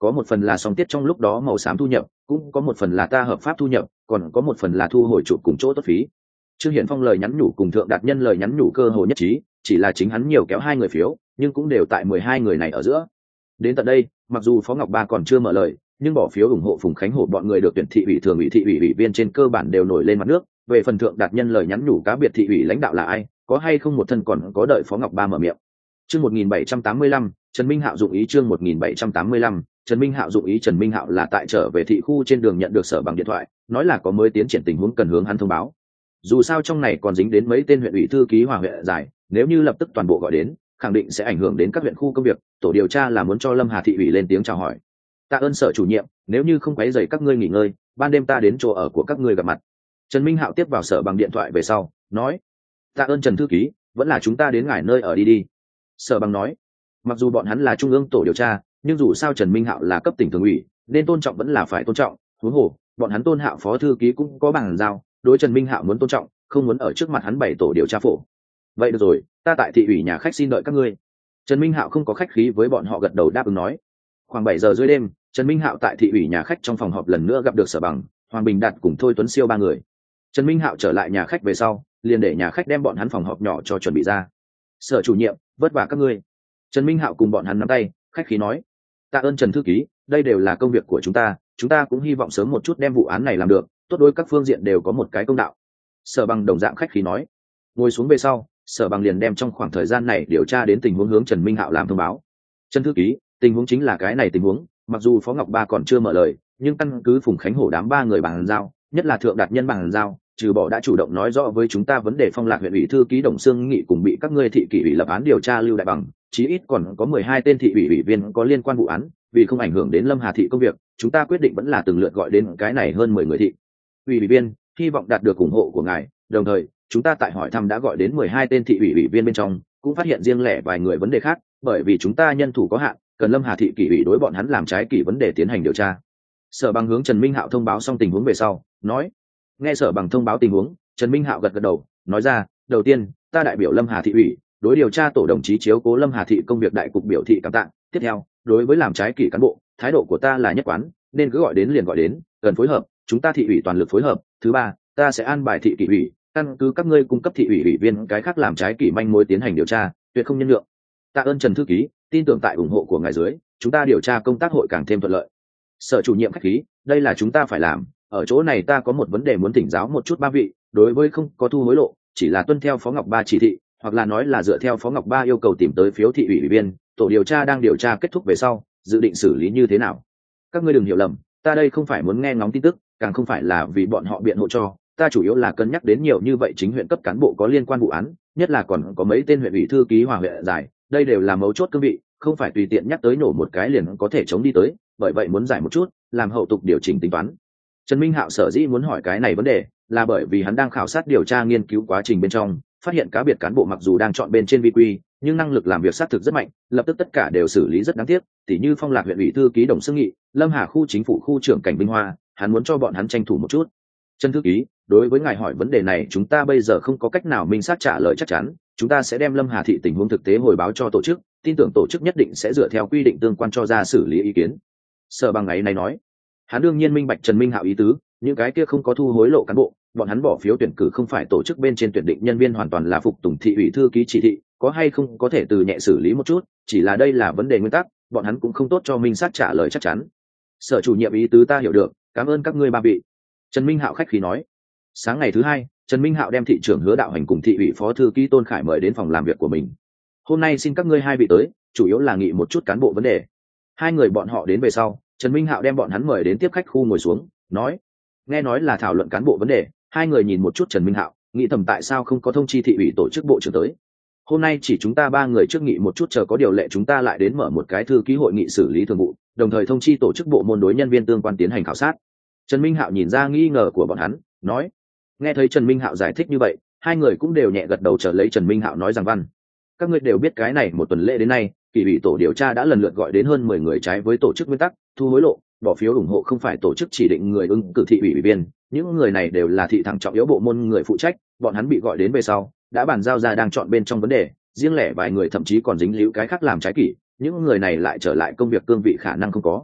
có một phần là song tiết trong lúc đó màu xám thu nhập, cũng có một phần là ta hợp pháp thu nhập, còn có một phần là thu hồi chụp cùng chỗ tốt phí. Trương Hiển Phong lời nhắn nhủ cùng Thượng Đạt Nhân lời nhắn nhủ cơ hồ nhất trí, chỉ là chính hắn nhiều kéo hai người phiếu, nhưng cũng đều tại mười hai người này ở giữa. Đến tận đây, mặc dù Phó Ngọc Ba còn chưa mở lời, nhưng bỏ phiếu ủng hộ Phùng Khánh Hổ bọn người được tuyển thị ủy thường ủy thị ủy ủy viên trên cơ bản đều nổi lên mặt nước. Về phần Thượng Đạt Nhân lời nhắn nhủ cá biệt thị ủy lãnh đạo là ai, có hay không một thân còn có đợi Phó Ngọc Ba mở miệng. Chương một nghìn bảy trăm tám mươi lăm, Trần Minh Hạo dụng ý chương một nghìn bảy trăm tám mươi lăm, Trần Minh Hạo dụng ý Trần Minh Hạo là tại trở về thị khu trên đường nhận được Sở Bằng điện thoại, nói là có mới tiến triển tình huống cần hướng hắn thông báo. Dù sao trong này còn dính đến mấy tên huyện ủy thư ký hòa huyện giải, nếu như lập tức toàn bộ gọi đến, khẳng định sẽ ảnh hưởng đến các huyện khu công việc, tổ điều tra là muốn cho Lâm Hà thị ủy lên tiếng chào hỏi. Tạ ơn Sở chủ nhiệm, nếu như không quấy rầy các ngươi nghỉ ngơi, ban đêm ta đến chỗ ở của các ngươi gặp mặt. Trần Minh Hạo tiếp vào Sở Bằng điện thoại về sau, nói: Tạ ơn Trần thư ký, vẫn là chúng ta đến ngài nơi ở đi đi. Sở Bằng nói: Mặc dù bọn hắn là trung ương tổ điều tra, nhưng dù sao Trần Minh Hạo là cấp tỉnh thường ủy, nên tôn trọng vẫn là phải tôn trọng. Huống hồ, bọn hắn Tôn Hạo phó thư ký cũng có bằng giao, đối Trần Minh Hạo muốn tôn trọng, không muốn ở trước mặt hắn bảy tổ điều tra phổ. Vậy được rồi, ta tại thị ủy nhà khách xin đợi các ngươi. Trần Minh Hạo không có khách khí với bọn họ, gật đầu đáp ứng nói. Khoảng bảy giờ dưới đêm, Trần Minh Hạo tại thị ủy nhà khách trong phòng họp lần nữa gặp được Sở Bằng, Hoàng Bình Đạt cùng Thôi Tuấn Siêu ba người. Trần Minh Hạo trở lại nhà khách về sau, liền để nhà khách đem bọn hắn phòng họp nhỏ cho chuẩn bị ra. Sở chủ nhiệm, vất vả các ngươi. Trần Minh Hạo cùng bọn hắn nắm tay, khách khí nói: Tạ ơn Trần thư ký, đây đều là công việc của chúng ta, chúng ta cũng hy vọng sớm một chút đem vụ án này làm được, tốt đối các phương diện đều có một cái công đạo. Sở Bằng đồng dạng khách khí nói. Ngồi xuống về sau, Sở Bằng liền đem trong khoảng thời gian này điều tra đến tình huống hướng Trần Minh Hạo làm thông báo. Trần thư ký, tình huống chính là cái này tình huống, mặc dù Phó Ngọc Ba còn chưa mở lời, nhưng căn cứ Phùng Khánh Hổ đám ba người bàn giao, nhất là Thượng Đạt Nhân bàn giao, trừ bỏ đã chủ động nói rõ với chúng ta vấn đề Phong Lạc huyện ủy thư ký Đồng Sương Nghị cùng bị các ngươi thị kỷ ủy lập án điều tra Lưu Đại Bằng, chí ít còn có mười hai tên thị ủy ủy viên có liên quan vụ án, vì không ảnh hưởng đến Lâm Hà thị công việc, chúng ta quyết định vẫn là từng lượt gọi đến cái này hơn mười người thị ủy ủy viên, hy vọng đạt được ủng hộ của ngài. Đồng thời, chúng ta tại hỏi thăm đã gọi đến mười hai tên thị ủy ủy viên bên trong, cũng phát hiện riêng lẻ vài người vấn đề khác, bởi vì chúng ta nhân thủ có hạn, cần Lâm Hà thị kỷ ủy đối bọn hắn làm trái kỷ vấn đề tiến hành điều tra. Sở Bằng hướng Trần Minh Hạo thông báo xong tình huống về sau, nói. Nghe Sở Bằng thông báo tình huống, Trần Minh Hạo gật gật đầu, nói ra: đầu tiên, ta đại biểu Lâm Hà thị ủy, đối điều tra tổ đồng chí chiếu cố Lâm Hà thị công việc đại cục biểu thị cảm tạ. Tiếp theo, đối với làm trái kỷ cán bộ, thái độ của ta là nhất quán, nên cứ gọi đến liền gọi đến, cần phối hợp, chúng ta thị ủy toàn lực phối hợp. Thứ ba, ta sẽ an bài thị kỷ ủy, căn cứ các ngươi cung cấp thị ủy ủy viên cái khác làm trái kỷ manh mối tiến hành điều tra, tuyệt không nhân nhượng. Tạ ơn Trần thư ký, tin tưởng tại ủng hộ của ngài dưới, chúng ta điều tra công tác hội càng thêm thuận lợi. Sở chủ nhiệm khách khí, đây là chúng ta phải làm. Ở chỗ này ta có một vấn đề muốn thỉnh giáo một chút ba vị, đối với không có thu hối lộ, chỉ là tuân theo Phó Ngọc Ba chỉ thị, hoặc là nói là dựa theo Phó Ngọc Ba yêu cầu tìm tới phiếu thị ủy ủy viên, tổ điều tra đang điều tra kết thúc về sau, dự định xử lý như thế nào? Các ngươi đừng hiểu lầm, ta đây không phải muốn nghe ngóng tin tức, càng không phải là vì bọn họ biện hộ cho, ta chủ yếu là cân nhắc đến nhiều như vậy chính huyện cấp cán bộ có liên quan vụ án, nhất là còn có mấy tên huyện ủy thư ký hòa huyện giải, đây đều là mấu chốt cương vị, không phải tùy tiện nhắc tới nổ một cái liền có thể chống đi tới, bởi vậy muốn giải một chút, làm hậu tục điều chỉnh tính toán. Trần Minh Hạo sở dĩ muốn hỏi cái này vấn đề, là bởi vì hắn đang khảo sát điều tra nghiên cứu quá trình bên trong, phát hiện cá biệt cán bộ mặc dù đang chọn bên trên vi quy, nhưng năng lực làm việc xác thực rất mạnh, lập tức tất cả đều xử lý rất đáng tiếc, tỉ như Phong Lạc huyện ủy thư ký Đồng Sương Nghị, Lâm Hà khu chính phủ khu trưởng Cảnh Vinh Hoa, hắn muốn cho bọn hắn tranh thủ một chút. Trần thư ký, đối với ngài hỏi vấn đề này chúng ta bây giờ không có cách nào minh xác trả lời chắc chắn, chúng ta sẽ đem Lâm Hà thị tình huống thực tế hồi báo cho tổ chức, tin tưởng tổ chức nhất định sẽ dựa theo quy định tương quan cho ra xử lý ý kiến. Sở Bằng ngày này nói, hắn đương nhiên minh bạch Trần Minh Hạo ý tứ, những cái kia không có thu hối lộ cán bộ, bọn hắn bỏ phiếu tuyển cử không phải tổ chức bên trên tuyển định nhân viên hoàn toàn là phục tùng thị ủy thư ký chỉ thị, có hay không có thể từ nhẹ xử lý một chút, chỉ là đây là vấn đề nguyên tắc, bọn hắn cũng không tốt cho minh xác trả lời chắc chắn. Sở chủ nhiệm ý tứ ta hiểu được, cảm ơn các ngươi ba vị. Trần Minh Hạo khách khí nói. Sáng ngày thứ hai, Trần Minh Hạo đem thị trưởng Hứa Đạo Hành cùng thị ủy phó thư ký Tôn Khải mời đến phòng làm việc của mình. Hôm nay xin các ngươi hai vị tới, chủ yếu là nghị một chút cán bộ vấn đề. Hai người bọn họ đến về sau, Trần Minh Hạo đem bọn hắn mời đến tiếp khách khu ngồi xuống, nói: nghe nói là thảo luận cán bộ vấn đề. Hai người nhìn một chút Trần Minh Hạo, nghĩ thầm tại sao không có thông chi thị ủy tổ chức bộ trưởng tới. Hôm nay chỉ chúng ta ba người trước nghị một chút, chờ có điều lệ chúng ta lại đến mở một cái thư ký hội nghị xử lý thường vụ, đồng thời thông chi tổ chức bộ môn đối nhân viên tương quan tiến hành khảo sát. Trần Minh Hạo nhìn ra nghi ngờ của bọn hắn, nói. Nghe thấy Trần Minh Hạo giải thích như vậy, hai người cũng đều nhẹ gật đầu chờ lấy Trần Minh Hạo nói rằng: văn, các ngươi đều biết cái này một tuần lễ đến nay, kỳ ủy tổ điều tra đã lần lượt gọi đến hơn mười người trái với tổ chức nguyên tắc, thu hối lộ, bỏ phiếu ủng hộ không phải tổ chức chỉ định người ứng cử thị ủy ủy viên, những người này đều là thị thẳng trọng yếu bộ môn người phụ trách, bọn hắn bị gọi đến về sau, đã bàn giao ra đang chọn bên trong vấn đề, riêng lẻ vài người thậm chí còn dính líu cái khác làm trái kỷ, những người này lại trở lại công việc cương vị khả năng không có.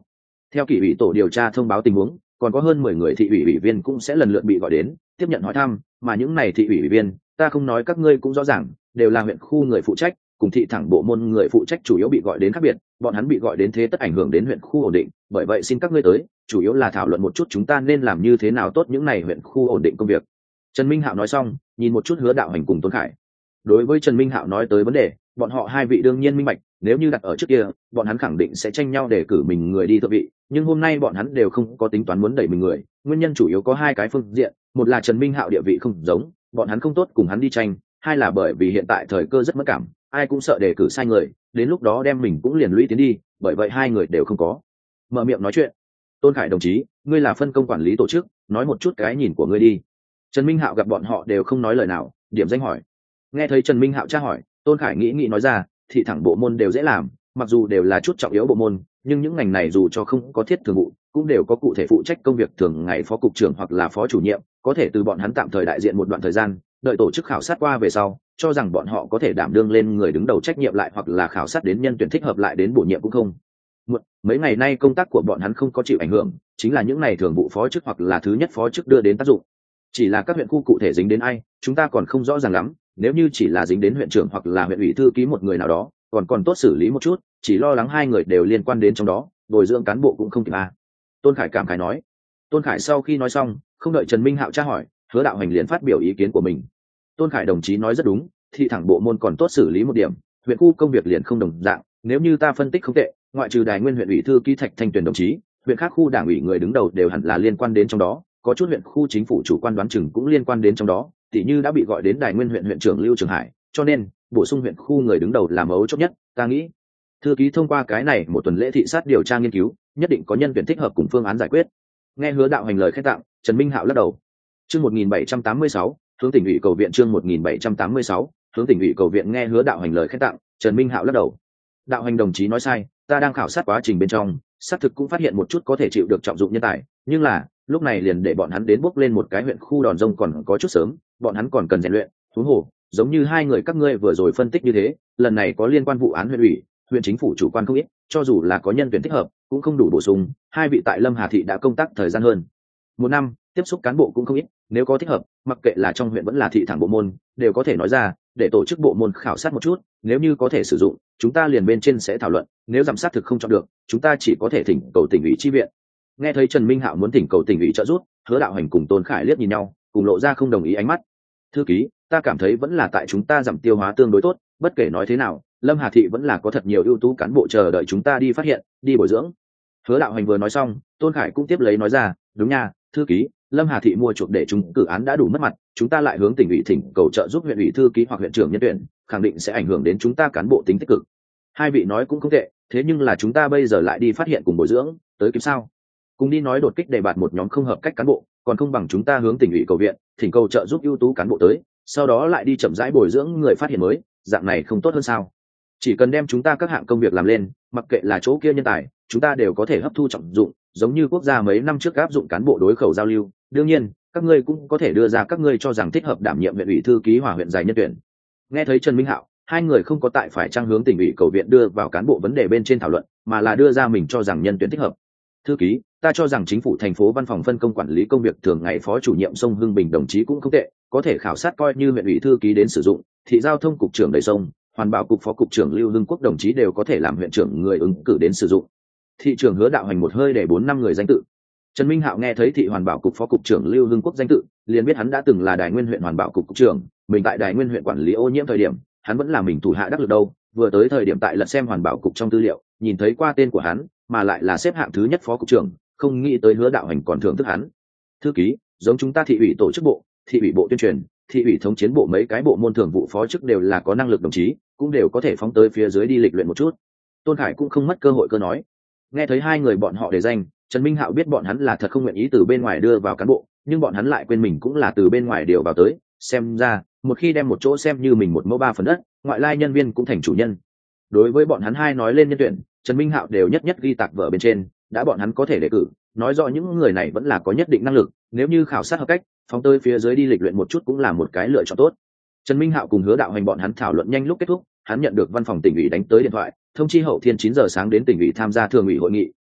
Theo kỷ ủy tổ điều tra thông báo tình huống, còn có hơn mười người thị ủy ủy viên cũng sẽ lần lượt bị gọi đến tiếp nhận hỏi thăm, mà những này thị ủy ủy viên, ta không nói các ngươi cũng rõ ràng, đều là huyện khu người phụ trách, cùng thị thẳng bộ môn người phụ trách chủ yếu bị gọi đến khác biệt, bọn hắn bị gọi đến thế tất ảnh hưởng đến huyện khu ổn định, bởi vậy xin các ngươi tới, chủ yếu là thảo luận một chút chúng ta nên làm như thế nào tốt những này huyện khu ổn định công việc. Trần Minh Hạo nói xong, nhìn một chút Hứa Đạo Hành cùng Tôn Khải. Đối với Trần Minh Hạo nói tới vấn đề, bọn họ hai vị đương nhiên minh bạch, nếu như đặt ở trước kia, bọn hắn khẳng định sẽ tranh nhau để cử mình người đi thượng vị, nhưng hôm nay bọn hắn đều không có tính toán muốn đẩy mình người, nguyên nhân chủ yếu có hai cái phương diện, một là Trần Minh Hạo địa vị không giống, bọn hắn không tốt cùng hắn đi tranh, hai là bởi vì hiện tại thời cơ rất mất cảm, ai cũng sợ đề cử sai người, đến lúc đó đem mình cũng liền lũy tiến đi, bởi vậy hai người đều không có mở miệng nói chuyện. Tôn Khải đồng chí, ngươi là phân công quản lý tổ chức, nói một chút cái nhìn của ngươi đi. Trần Minh Hạo gặp bọn họ đều không nói lời nào, điểm danh hỏi. Nghe thấy Trần Minh Hạo tra hỏi, Tôn Khải nghĩ nghĩ nói ra, thị thẳng bộ môn đều dễ làm, mặc dù đều là chút trọng yếu bộ môn, nhưng những ngành này dù cho không có thiết thường vụ, cũng đều có cụ thể phụ trách công việc thường ngày phó cục trưởng hoặc là phó chủ nhiệm, có thể từ bọn hắn tạm thời đại diện một đoạn thời gian, đợi tổ chức khảo sát qua về sau, cho rằng bọn họ có thể đảm đương lên người đứng đầu trách nhiệm lại hoặc là khảo sát đến nhân tuyển thích hợp lại đến bổ nhiệm cũng không. Mấy ngày nay công tác của bọn hắn không có chịu ảnh hưởng, chính là những ngày thường vụ phó chức hoặc là thứ nhất phó chức đưa đến tác dụng. Chỉ là các huyện khu cụ thể dính đến ai, chúng ta còn không rõ ràng lắm, nếu như chỉ là dính đến huyện trưởng hoặc là huyện ủy thư ký một người nào đó, còn còn tốt xử lý một chút, chỉ lo lắng hai người đều liên quan đến trong đó, bồi dưỡng cán bộ cũng không kịp à. Tôn Khải cảm khái nói. Tôn Khải sau khi nói xong, không đợi Trần Minh Hạo tra hỏi, Hứa Đạo Hành liền phát biểu ý kiến của mình. Tôn Khải đồng chí nói rất đúng, thị thẳng bộ môn còn tốt xử lý một điểm, huyện khu công việc liền không đồng dạng, nếu như ta phân tích không tệ, ngoại trừ Đài Nguyên huyện ủy thư ký Thạch Thanh Tuyền đồng chí, huyện khác khu đảng ủy người đứng đầu đều hẳn là liên quan đến trong đó, có chút huyện khu chính phủ chủ quan đoán chừng cũng liên quan đến trong đó, tỷ như đã bị gọi đến Đài Nguyên huyện huyện trưởng Lưu Trường Hải, cho nên bổ sung huyện khu người đứng đầu là mấu chốt nhất, ta nghĩ. Thư ký thông qua cái này một tuần lễ thị sát điều tra nghiên cứu, nhất định có nhân tuyển thích hợp cùng phương án giải quyết. Nghe Hứa Đạo Hành lời khen tặng, Trần Minh Hạo lắc đầu. Chương một nghìn bảy trăm tám mươi sáu, hướng tỉnh ủy cầu viện chương một nghìn bảy trăm tám mươi sáu, hướng tỉnh ủy cầu viện nghe Hứa Đạo Hành lời khen tặng, Trần Minh Hạo lắc đầu. Đạo Hành đồng chí nói sai, ta đang khảo sát quá trình bên trong, xác thực cũng phát hiện một chút có thể chịu được trọng dụng nhân tài, nhưng là, lúc này liền để bọn hắn đến bốc lên một cái huyện khu đòn rông còn có chút sớm, bọn hắn còn cần rèn luyện, huống hồ, giống như hai người các ngươi vừa rồi phân tích như thế, lần này có liên quan vụ án huyện ủy, huyện chính phủ chủ quan không ít, cho dù là có nhân tuyển thích hợp, cũng không đủ bổ sung, hai vị tại Lâm Hà thị đã công tác thời gian hơn một năm, tiếp xúc cán bộ cũng không ít, nếu có thích hợp, mặc kệ là trong huyện vẫn là thị thẳng bộ môn, đều có thể nói ra, để tổ chức bộ môn khảo sát một chút, nếu như có thể sử dụng, chúng ta liền bên trên sẽ thảo luận, nếu giám sát thực không chọn được, chúng ta chỉ có thể thỉnh cầu tỉnh ủy chi viện. Nghe thấy Trần Minh Hạo muốn thỉnh cầu tỉnh ủy trợ giúp, Hứa Đạo Hành cùng Tôn Khải liếc nhìn nhau, cùng lộ ra không đồng ý ánh mắt. Thư ký, ta cảm thấy vẫn là tại chúng ta giảm tiêu hóa tương đối tốt, bất kể nói thế nào, Lâm Hà thị vẫn là có thật nhiều ưu tú cán bộ chờ đợi chúng ta đi phát hiện, đi bồi dưỡng. Hứa Đạo Hành vừa nói xong, Tôn Khải cũng tiếp lấy nói ra, đúng nha, thư ký, Lâm Hà thị mua chuộc để chúng cử án đã đủ mất mặt, chúng ta lại hướng tỉnh ủy thỉnh cầu trợ giúp huyện ủy thư ký hoặc huyện trưởng nhân tuyển, khẳng định sẽ ảnh hưởng đến chúng ta cán bộ tính tích cực. Hai vị nói cũng không tệ, thế nhưng là chúng ta bây giờ lại đi phát hiện cùng bồi dưỡng, tới kịp sao? Cùng đi nói đột kích đề bạt một nhóm không hợp cách cán bộ, còn không bằng chúng ta hướng tỉnh ủy cầu viện, thỉnh cầu trợ giúp ưu tú cán bộ tới, sau đó lại đi chậm rãi bồi dưỡng người phát hiện mới, dạng này không tốt hơn sao? Chỉ cần đem chúng ta các hạng công việc làm lên, mặc kệ là chỗ kia nhân tài, chúng ta đều có thể hấp thu trọng dụng, giống như quốc gia mấy năm trước áp dụng cán bộ đối khẩu giao lưu. Đương nhiên, các ngươi cũng có thể đưa ra các ngươi cho rằng thích hợp đảm nhiệm huyện ủy thư ký hoặc huyện giải nhân tuyển. Nghe thấy Trần Minh Hạo, hai người không có tại phải trang hướng tỉnh ủy cầu viện đưa vào cán bộ vấn đề bên trên thảo luận, mà là đưa ra mình cho rằng nhân tuyển thích hợp. Thư ký, ta cho rằng chính phủ thành phố văn phòng phân công quản lý công việc thường ngày phó chủ nhiệm sông Hưng Bình đồng chí cũng không tệ, có thể khảo sát coi như huyện ủy thư ký đến sử dụng, thị giao thông cục trưởng đầy sông, hoàn bảo cục phó cục trưởng Lưu Hưng Quốc đồng chí đều có thể làm huyện trưởng người ứng cử đến sử dụng. Thị trưởng Hứa Đạo Hành một hơi để bốn năm người danh tự. Trần Minh Hạo nghe thấy thị hoàn bảo cục phó cục trưởng Lưu Hưng Quốc danh tự, liền biết hắn đã từng là Đài Nguyên huyện hoàn bảo cục cục trưởng, mình tại Đài Nguyên huyện quản lý ô nhiễm thời điểm, hắn vẫn là mình thủ hạ đắc lực đâu, vừa tới thời điểm tại lật xem hoàn bảo cục trong tư liệu, nhìn thấy qua tên của hắn, mà lại là xếp hạng thứ nhất phó cục trưởng, không nghĩ tới Hứa Đạo Hành còn thưởng thức hắn. Thư ký, giống chúng ta thị ủy tổ chức bộ, thị ủy bộ tuyên truyền, thị ủy thống chiến bộ mấy cái bộ môn thường vụ phó chức đều là có năng lực đồng chí, cũng đều có thể phóng tới phía dưới đi lịch luyện một chút. Tôn Khải cũng không mất cơ hội cơ nói. Nghe thấy hai người bọn họ đề danh, Trần Minh Hạo biết bọn hắn là thật không nguyện ý từ bên ngoài đưa vào cán bộ, nhưng bọn hắn lại quên mình cũng là từ bên ngoài điều vào tới, xem ra, một khi đem một chỗ xem như mình một mẫu ba phần đất, ngoại lai nhân viên cũng thành chủ nhân. Đối với bọn hắn hai nói lên nhân tuyển, Trần Minh Hạo đều nhất nhất ghi tạc vở bên trên, đã bọn hắn có thể đề cử, nói rõ những người này vẫn là có nhất định năng lực, nếu như khảo sát hợp cách, phóng tới phía dưới đi lịch luyện một chút cũng là một cái lựa chọn tốt. Trần Minh Hạo cùng Hứa Đạo Hành bọn hắn thảo luận nhanh lúc kết thúc, hắn nhận được văn phòng tỉnh ủy đánh tới điện thoại, thông chi Hậu Thiên chín giờ sáng đến tỉnh ủy tham gia thường ủy hội nghị,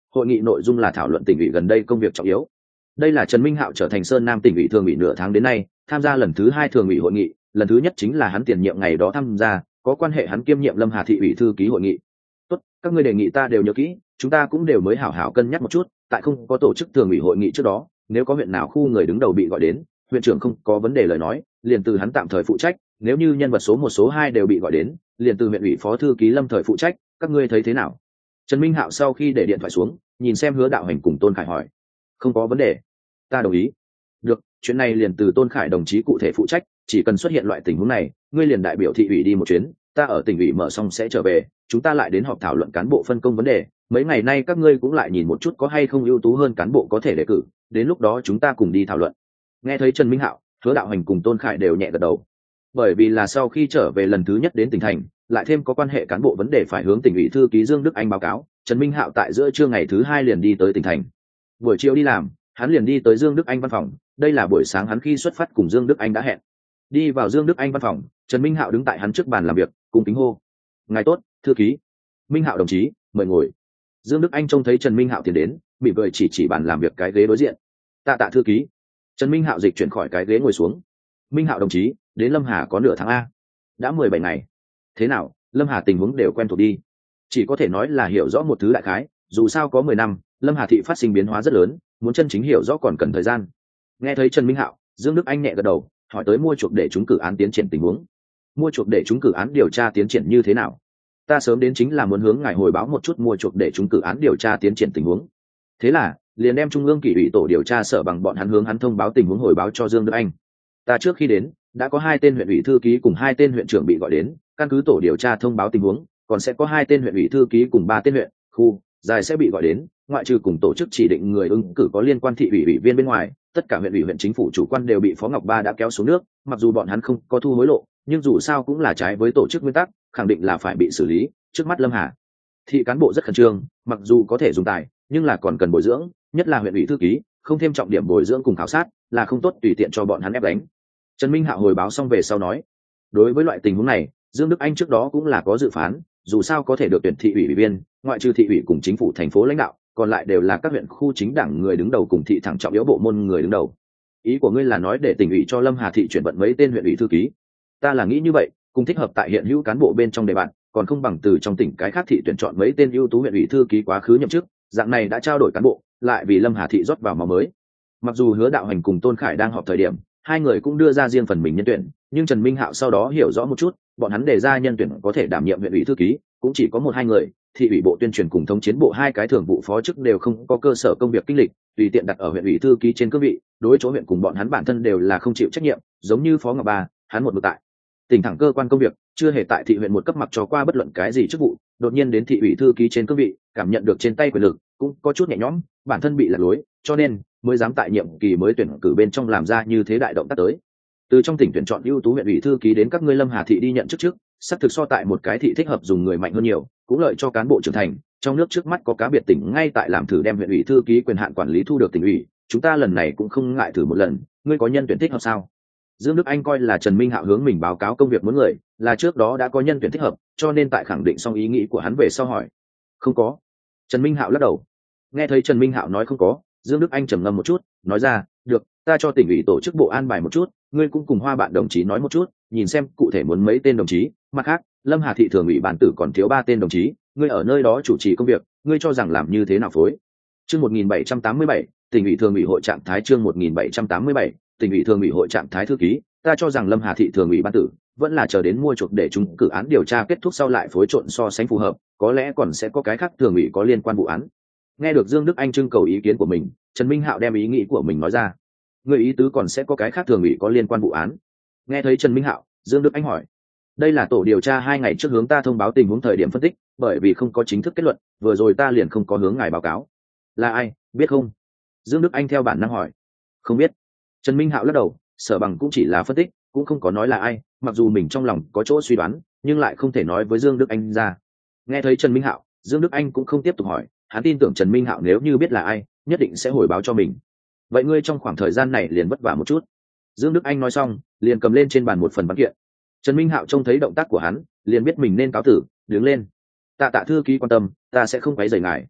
hội nghị nội dung là thảo luận tỉnh ủy gần đây công việc trọng yếu. Đây là Trần Minh Hạo trở thành Sơn Nam tỉnh ủy thường ủy nửa tháng đến nay tham gia lần thứ hai thường ủy hội nghị, lần thứ nhất chính là hắn tiền nhiệm ngày đó tham gia, có quan hệ hắn kiêm nhiệm Lâm Hà thị ủy thư ký hội nghị. Tốt, các ngươi đề nghị ta đều nhớ kỹ, chúng ta cũng đều mới hảo hảo cân nhắc một chút, tại không có tổ chức thường ủy hội nghị trước đó, nếu có huyện nào khu người đứng đầu bị gọi đến, huyện trưởng không có vấn đề lời nói, liền từ hắn tạm thời phụ trách, nếu như nhân vật số một số hai đều bị gọi đến, liền từ huyện ủy phó thư ký Lâm thời phụ trách, các ngươi thấy thế nào? Trần Minh Hạo sau khi để điện thoại xuống, nhìn xem Hứa Đạo Hành cùng Tôn Khải hỏi. Không có vấn đề, ta đồng ý. Được, chuyện này liền từ Tôn Khải đồng chí cụ thể phụ trách, chỉ cần xuất hiện loại tình huống này, ngươi liền đại biểu thị ủy đi một chuyến, ta ở tỉnh ủy mở xong sẽ trở về, chúng ta lại đến họp thảo luận cán bộ phân công vấn đề. Mấy ngày nay các ngươi cũng lại nhìn một chút có hay không ưu tú hơn cán bộ có thể đề cử, đến lúc đó chúng ta cùng đi thảo luận. Nghe thấy Trần Minh Hạo, Hứa Đạo Hành cùng Tôn Khải đều nhẹ gật đầu. Bởi vì là sau khi trở về lần thứ nhất đến tỉnh thành, lại thêm có quan hệ cán bộ vấn đề phải hướng tỉnh ủy thư ký Dương Đức Anh báo cáo, Trần Minh Hạo tại giữa trưa ngày thứ hai liền đi tới tỉnh thành. Buổi chiều đi làm, hắn liền đi tới Dương Đức Anh văn phòng, đây là buổi sáng hắn khi xuất phát cùng Dương Đức Anh đã hẹn. Đi vào Dương Đức Anh văn phòng, Trần Minh Hạo đứng tại hắn trước bàn làm việc, cùng kính hô: "Ngài tốt, thư ký." "Minh Hạo đồng chí, mời ngồi." Dương Đức Anh trông thấy Trần Minh Hạo tiến đến, mỉm cười chỉ chỉ bàn làm việc cái ghế đối diện. "Tạ tạ thư ký." Trần Minh Hạo dịch chuyển khỏi cái ghế ngồi xuống. "Minh Hạo đồng chí, đến Lâm Hà có nửa tháng a, đã mười bảy ngày. Thế nào, Lâm Hà tình huống đều quen thuộc đi?" Chỉ có thể nói là hiểu rõ một thứ đại khái, dù sao có mười năm, Lâm Hà thị phát sinh biến hóa rất lớn, muốn chân chính hiểu rõ còn cần thời gian. Nghe thấy Trần Minh Hạo, Dương Đức Anh nhẹ gật đầu, hỏi tới mua chuộc để chúng cử án tiến triển tình huống. Mua chuộc để chúng cử án điều tra tiến triển như thế nào? Ta sớm đến chính là muốn hướng ngài hồi báo một chút mua chuộc để chúng cử án điều tra tiến triển tình huống. Thế là, liền đem Trung ương kỷ ủy tổ điều tra sở bằng bọn hắn hướng hắn thông báo tình huống hồi báo cho Dương Đức Anh. Ta trước khi đến, đã có hai tên huyện ủy thư ký cùng hai tên huyện trưởng bị gọi đến, căn cứ tổ điều tra thông báo tình huống, còn sẽ có hai tên huyện ủy thư ký cùng ba tên huyện, khu, dài sẽ bị gọi đến, ngoại trừ cùng tổ chức chỉ định người ứng cử có liên quan thị ủy ủy viên bên ngoài, tất cả huyện ủy huyện chính phủ chủ quan đều bị Phó Ngọc Ba đã kéo xuống nước, mặc dù bọn hắn không có thu hối lộ, nhưng dù sao cũng là trái với tổ chức nguyên tắc, khẳng định là phải bị xử lý. Trước mắt Lâm Hà thị cán bộ rất khẩn trương, mặc dù có thể dùng tài, nhưng là còn cần bồi dưỡng, nhất là huyện ủy thư ký, không thêm trọng điểm bồi dưỡng cùng khảo sát, là không tốt tùy tiện cho bọn hắn ép đánh. Trần Minh Hạo hồi báo xong về sau nói, đối với loại tình huống này, Dương Đức Anh trước đó cũng là có dự phán, dù sao có thể được tuyển thị ủy ủy viên, ngoại trừ thị ủy cùng chính phủ thành phố lãnh đạo, còn lại đều là các huyện khu chính đảng người đứng đầu cùng thị thẳng trọng yếu bộ môn người đứng đầu. Ý của ngươi là nói để tỉnh ủy cho Lâm Hà thị chuyển vận mấy tên huyện ủy thư ký? Ta là nghĩ như vậy, cùng thích hợp tại hiện hữu cán bộ bên trong đề bạn, còn không bằng từ trong tỉnh cái khác thị tuyển chọn mấy tên ưu tú huyện ủy thư ký quá khứ nhậm chức, dạng này đã trao đổi cán bộ, lại vì Lâm Hà thị rót vào máu mới. Mặc dù Hứa Đạo Hành cùng Tôn Khải đang họp thời điểm, hai người cũng đưa ra riêng phần mình nhân tuyển, nhưng Trần Minh Hạo sau đó hiểu rõ một chút, bọn hắn đề ra nhân tuyển có thể đảm nhiệm huyện ủy thư ký, cũng chỉ có một hai người, thị ủy bộ tuyên truyền cùng thống chiến bộ hai cái thường vụ phó chức đều không có cơ sở công việc kinh lịch, tùy tiện đặt ở huyện ủy thư ký trên cương vị, đối chỗ huyện cùng bọn hắn bản thân đều là không chịu trách nhiệm, giống như Phó Ngọc Ba, hắn một mực tại tỉnh thẳng cơ quan công việc, chưa hề tại thị huyện một cấp mặc cho qua bất luận cái gì chức vụ, đột nhiên đến thị ủy thư ký trên cương vị, cảm nhận được trên tay quyền lực, cũng có chút nhẹ nhõm, bản thân bị lạc lối, cho nên mới dám tại nhiệm kỳ mới tuyển cử bên trong làm ra như thế đại động tác tới. Từ trong tỉnh tuyển chọn ưu tú huyện ủy thư ký đến các ngươi Lâm Hà thị đi nhận chức trước, sắp thực so tại một cái thị thích hợp dùng người mạnh hơn nhiều, cũng lợi cho cán bộ trưởng thành. Trong nước trước mắt có cá biệt tỉnh ngay tại làm thử đem huyện ủy thư ký quyền hạn quản lý thu được tỉnh ủy, chúng ta lần này cũng không ngại thử một lần, ngươi có nhân tuyển thích hợp sao? Dương Đức Anh coi là Trần Minh Hạo hướng mình báo cáo công việc muốn người, là trước đó đã có nhân tuyển thích hợp, cho nên tại khẳng định xong ý nghĩ của hắn về sau hỏi. Không có. Trần Minh Hạo lắc đầu. Nghe thấy Trần Minh Hạo nói không có, Dương Đức Anh trầm ngâm một chút, nói ra, được, ta cho tỉnh ủy tổ chức bộ an bài một chút, ngươi cũng cùng Hoa bạn đồng chí nói một chút, nhìn xem cụ thể muốn mấy tên đồng chí. Mặt khác, Lâm Hà thị thường ủy bản tử còn thiếu ba tên đồng chí, ngươi ở nơi đó chủ trì công việc, ngươi cho rằng làm như thế nào phối? Chương một nghìn bảy trăm tám mươi bảy, tỉnh ủy thường ủy hội trạng thái chương một nghìn bảy trăm tám mươi bảy, tỉnh ủy thường ủy hội trạng thái thư ký, ta cho rằng Lâm Hà thị thường ủy ban tử vẫn là chờ đến mua chuộc để chúng cử án điều tra kết thúc sau lại phối trộn so sánh phù hợp, có lẽ còn sẽ có cái khác thường ủy có liên quan vụ án. Nghe được Dương Đức Anh trưng cầu ý kiến của mình, Trần Minh Hạo đem ý nghĩ của mình nói ra. Người ý tứ còn sẽ có cái khác thường ủy có liên quan vụ án? Nghe thấy Trần Minh Hạo, Dương Đức Anh hỏi. Đây là tổ điều tra hai ngày trước hướng ta thông báo tình huống thời điểm phân tích, bởi vì không có chính thức kết luận, vừa rồi ta liền không có hướng ngài báo cáo. Là ai, biết không? Dương Đức Anh theo bản năng hỏi. Không biết. Trần Minh Hạo lắc đầu, Sở Bằng cũng chỉ là phân tích, cũng không có nói là ai, mặc dù mình trong lòng có chỗ suy đoán, nhưng lại không thể nói với Dương Đức Anh ra. Nghe thấy Trần Minh Hạo, Dương Đức Anh cũng không tiếp tục hỏi, hắn tin tưởng Trần Minh Hạo nếu như biết là ai, nhất định sẽ hồi báo cho mình. Vậy ngươi trong khoảng thời gian này liền vất vả một chút. Dương Đức Anh nói xong, liền cầm lên trên bàn một phần văn kiện. Trần Minh Hạo trông thấy động tác của hắn, liền biết mình nên cáo tử, đứng lên. Tạ tạ thư ký quan tâm, ta sẽ không quấy rầy ngài.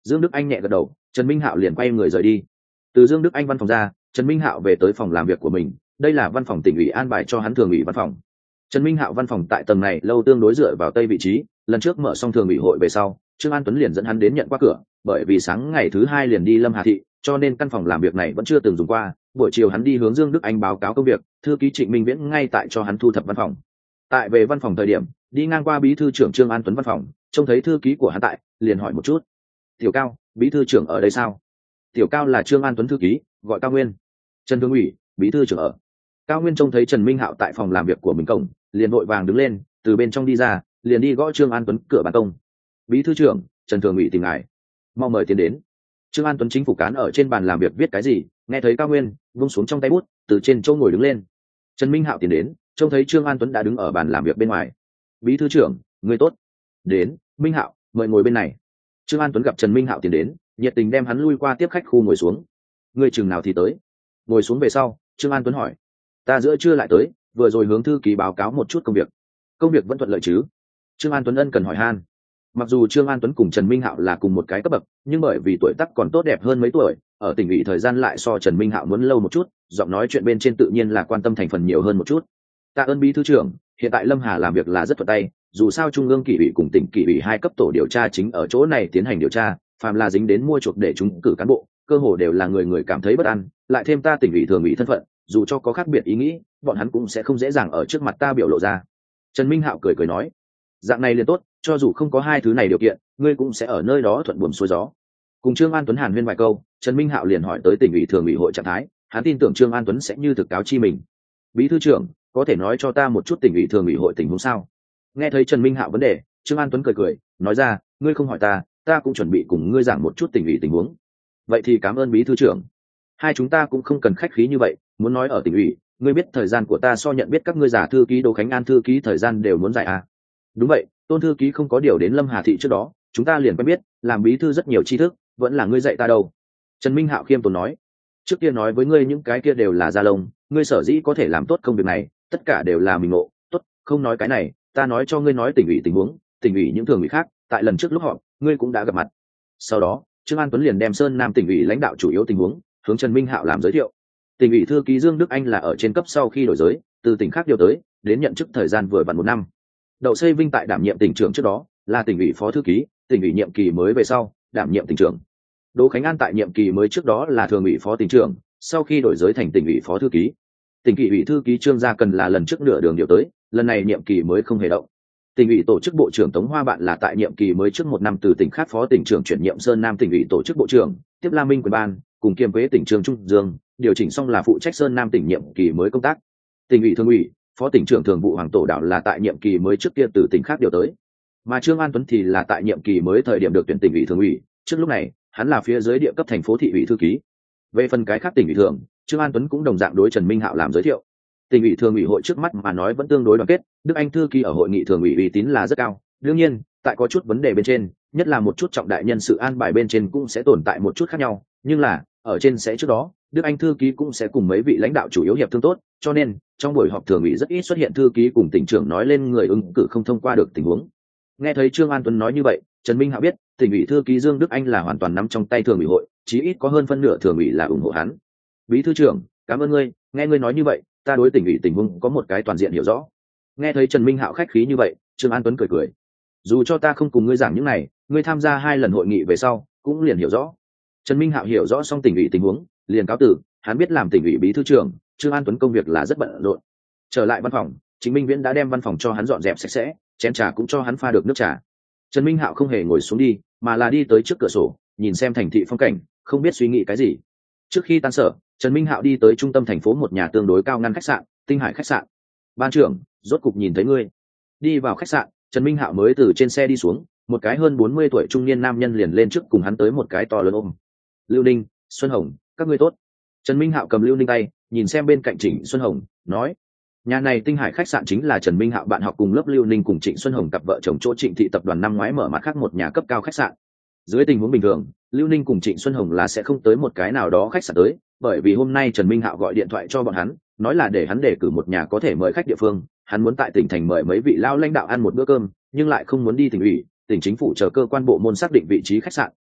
Dương Đức Anh nhẹ gật đầu, Trần Minh Hạo liền quay người rời đi. Từ Dương Đức Anh văn phòng ra, Trần Minh Hạo về tới phòng làm việc của mình. Đây là văn phòng tỉnh ủy an bài cho hắn thường ủy văn phòng. Trần Minh Hạo văn phòng tại tầng này lâu tương đối dựa vào tây vị trí, lần trước mở xong thường ủy hội về sau, Trương An Tuấn liền dẫn hắn đến nhận qua cửa, bởi vì sáng ngày thứ hai liền đi Lâm Hà thị, cho nên căn phòng làm việc này vẫn chưa từng dùng qua. Buổi chiều hắn đi hướng Dương Đức Anh báo cáo công việc, thư ký Trịnh Minh Viễn ngay tại cho hắn thu thập văn phòng. Tại về văn phòng thời điểm, đi ngang qua bí thư trưởng Trương An Tuấn văn phòng, trông thấy thư ký của hắn tại, liền hỏi một chút: "Tiểu Cao, bí thư trưởng ở đây sao?" Tiểu Cao là Trương An Tuấn thư ký, gọi Cao Nguyên. Trần Thương ủy, bí thư trưởng ở. Cao Nguyên trông thấy Trần Minh Hạo tại phòng làm việc của mình cổng, liền vội vàng đứng lên, từ bên trong đi ra, liền đi gõ Trương An Tuấn cửa ban công. "Bí thư trưởng, Trần Thường ủy tìm ngài." "Mau mời tiến đến." Trương An Tuấn chính phủ cán ở trên bàn làm việc viết cái gì, nghe thấy Cao Nguyên vung xuống trong tay bút, từ trên chỗ ngồi đứng lên. Trần Minh Hạo tiến đến, trông thấy Trương An Tuấn đã đứng ở bàn làm việc bên ngoài. "Bí thư trưởng, người tốt." "Đến, Minh Hạo, mời ngồi bên này." Trương An Tuấn gặp Trần Minh Hạo tiến đến, nhiệt tình đem hắn lui qua tiếp khách khu ngồi xuống. "Ngươi chừng nào thì tới?" Ngồi xuống về sau, Trương An Tuấn hỏi: "Ta giữa trưa lại tới, vừa rồi hướng thư ký báo cáo một chút công việc." "Công việc vẫn thuận lợi chứ?" Trương An Tuấn ân cần hỏi han. Mặc dù Trương An Tuấn cùng Trần Minh Hạo là cùng một cái cấp bậc, nhưng bởi vì tuổi tác còn tốt đẹp hơn mấy tuổi, ở tỉnh ủy thời gian lại so Trần Minh Hạo muốn lâu một chút, giọng nói chuyện bên trên tự nhiên là quan tâm thành phần nhiều hơn một chút. "Tạ ơn bí thư trưởng, hiện tại Lâm Hà làm việc là rất thuận tay, dù sao trung ương kỷ ủy cùng tỉnh kỷ ủy hai cấp tổ điều tra chính ở chỗ này tiến hành điều tra, phàm là dính đến mua chuộc để chúng cử cán bộ, cơ hồ đều là người người cảm thấy bất an, lại thêm ta tỉnh ủy thường ủy thân phận, dù cho có khác biệt ý nghĩ, bọn hắn cũng sẽ không dễ dàng ở trước mặt ta biểu lộ ra." Trần Minh Hạo cười cười nói: "Dạng này liền tốt, cho dù không có hai thứ này điều kiện, ngươi cũng sẽ ở nơi đó thuận buồm xuôi gió." Cùng Trương An Tuấn hàn huyên vài câu, Trần Minh Hạo liền hỏi tới tỉnh ủy thường ủy hội trạng thái, hắn tin tưởng Trương An Tuấn sẽ như thực cáo chi mình. "Bí thư trưởng, có thể nói cho ta một chút tỉnh ủy thường ủy hội tình huống sao?" Nghe thấy Trần Minh Hạo vấn đề, Trương An Tuấn cười cười, nói ra: "Ngươi không hỏi ta, ta cũng chuẩn bị cùng ngươi giảng một chút tỉnh ủy tình huống." "Vậy thì cảm ơn bí thư trưởng. Hai chúng ta cũng không cần khách khí như vậy, muốn nói ở tỉnh ủy, ngươi biết thời gian của ta so nhận biết các ngươi giả thư ký Đỗ Khánh An thư ký thời gian đều muốn dài à?" "Đúng vậy, Tôn thư ký không có điều đến Lâm Hà thị trước đó, chúng ta liền quen biết, làm bí thư rất nhiều tri thức, vẫn là ngươi dạy ta đâu." Trần Minh Hạo khiêm tốn nói: "Trước kia nói với ngươi những cái kia đều là da lông, ngươi sở dĩ có thể làm tốt công việc này, tất cả đều là mình ngộ. Tốt, không nói cái này, ta nói cho ngươi nói tỉnh ủy tình huống, tỉnh ủy những thường ủy khác, tại lần trước lúc họp, ngươi cũng đã gặp mặt." Sau đó, Trương An Tuấn liền đem Sơn Nam tỉnh ủy lãnh đạo chủ yếu tình huống hướng Trần Minh Hạo làm giới thiệu. Tỉnh ủy thư ký Dương Đức Anh là ở trên cấp sau khi đổi giới, từ tỉnh khác điều tới, đến nhận chức thời gian vừa vặn một năm. Đậu Xây Vinh tại đảm nhiệm tỉnh trưởng trước đó, là tỉnh ủy phó thư ký, tỉnh ủy nhiệm kỳ mới về sau, đảm nhiệm tỉnh trưởng. Đỗ Khánh An tại nhiệm kỳ mới trước đó là thường ủy phó tỉnh trưởng, sau khi đổi giới thành tỉnh ủy phó thư ký. Tỉnh kỷ ủy thư ký Trương Gia Cần là lần trước nửa đường điều tới, lần này nhiệm kỳ mới không hề động. Tỉnh ủy tổ chức bộ trưởng Tống Hoa Bạn là tại nhiệm kỳ mới trước một năm từ tỉnh khác phó tỉnh trưởng chuyển nhiệm Sơn Nam tỉnh ủy tổ chức bộ trưởng, tiếp La Minh quyền ban, cùng kiêm quế tỉnh trường Trung Dương, điều chỉnh xong là phụ trách Sơn Nam tỉnh nhiệm kỳ mới công tác. Tỉnh ủy thường ủy, phó tỉnh trưởng thường vụ Hoàng Tổ Đạo là tại nhiệm kỳ mới trước kia từ tỉnh khác điều tới, mà Trương An Tuấn thì là tại nhiệm kỳ mới thời điểm được tuyển tỉnh ủy thường ủy, trước lúc này hắn là phía dưới địa cấp thành phố thị ủy thư ký. Về phần cái khác tỉnh ủy thường, Trương An Tuấn cũng đồng dạng đối Trần Minh Hạo làm giới thiệu. Tỉnh ủy thường ủy hội trước mắt mà nói vẫn tương đối đoàn kết, Đức Anh thư ký ở hội nghị thường ủy uy tín là rất cao. Đương nhiên, tại có chút vấn đề bên trên, nhất là một chút trọng đại nhân sự an bài bên trên cũng sẽ tồn tại một chút khác nhau, nhưng là ở trên sẽ trước đó, Đức Anh thư ký cũng sẽ cùng mấy vị lãnh đạo chủ yếu hiệp thương tốt, cho nên trong buổi họp thường ủy rất ít xuất hiện thư ký cùng tỉnh trưởng nói lên người ứng cử không thông qua được tình huống. Nghe thấy Trương An Tuấn nói như vậy, Trần Minh Hạo biết, tỉnh ủy thư ký Dương Đức Anh là hoàn toàn nắm trong tay thường ủy hội, chí ít có hơn phân nửa thường ủy là ủng hộ hắn. "Bí thư trưởng, cảm ơn ngươi, nghe ngươi nói như vậy, ta đối tỉnh ủy tình huống có một cái toàn diện hiểu rõ." Nghe thấy Trần Minh Hạo khách khí như vậy, Trương An Tuấn cười cười: "Dù cho ta không cùng ngươi giảng những này, ngươi tham gia hai lần hội nghị về sau, cũng liền hiểu rõ." Trần Minh Hạo hiểu rõ xong tỉnh ủy tình huống, liền cáo từ, hắn biết làm tỉnh ủy bí thư trưởng, Trương An Tuấn công việc là rất bận rộn. Trở lại văn phòng, Trịnh Minh Viễn đã đem văn phòng cho hắn dọn dẹp sạch sẽ, chén trà cũng cho hắn pha được nước trà. Trần Minh Hạo không hề ngồi xuống đi, mà là đi tới trước cửa sổ, nhìn xem thành thị phong cảnh, không biết suy nghĩ cái gì. Trước khi tan sở, Trần Minh Hạo đi tới trung tâm thành phố một nhà tương đối cao ngăn khách sạn, Tinh Hải khách sạn. "Ban trưởng, rốt cục nhìn thấy ngươi." Đi vào khách sạn, Trần Minh Hạo mới từ trên xe đi xuống, một cái hơn bốn mươi tuổi trung niên nam nhân liền lên trước cùng hắn tới một cái to lớn ôm. "Lưu Ninh, Xuân Hồng, các ngươi tốt." Trần Minh Hạo cầm Lưu Ninh tay, nhìn xem bên cạnh Trịnh Xuân Hồng, nói: "Nhà này Tinh Hải khách sạn chính là Trần Minh Hạo bạn học cùng lớp Lưu Ninh cùng Trịnh Xuân Hồng cặp vợ chồng chỗ Trịnh thị tập đoàn năm ngoái mở mặt khác một nhà cấp cao khách sạn. Dưới tình huống bình thường, Lưu Ninh cùng Trịnh Xuân Hồng là sẽ không tới một cái nào đó khách sạn tới, bởi vì hôm nay Trần Minh Hạo gọi điện thoại cho bọn hắn, nói là để hắn đề cử một nhà có thể mời khách địa phương, hắn muốn tại tỉnh thành mời mấy vị lao lãnh đạo ăn một bữa cơm, nhưng lại không muốn đi tỉnh ủy, tỉnh chính phủ chờ cơ quan bộ môn xác định vị trí khách sạn,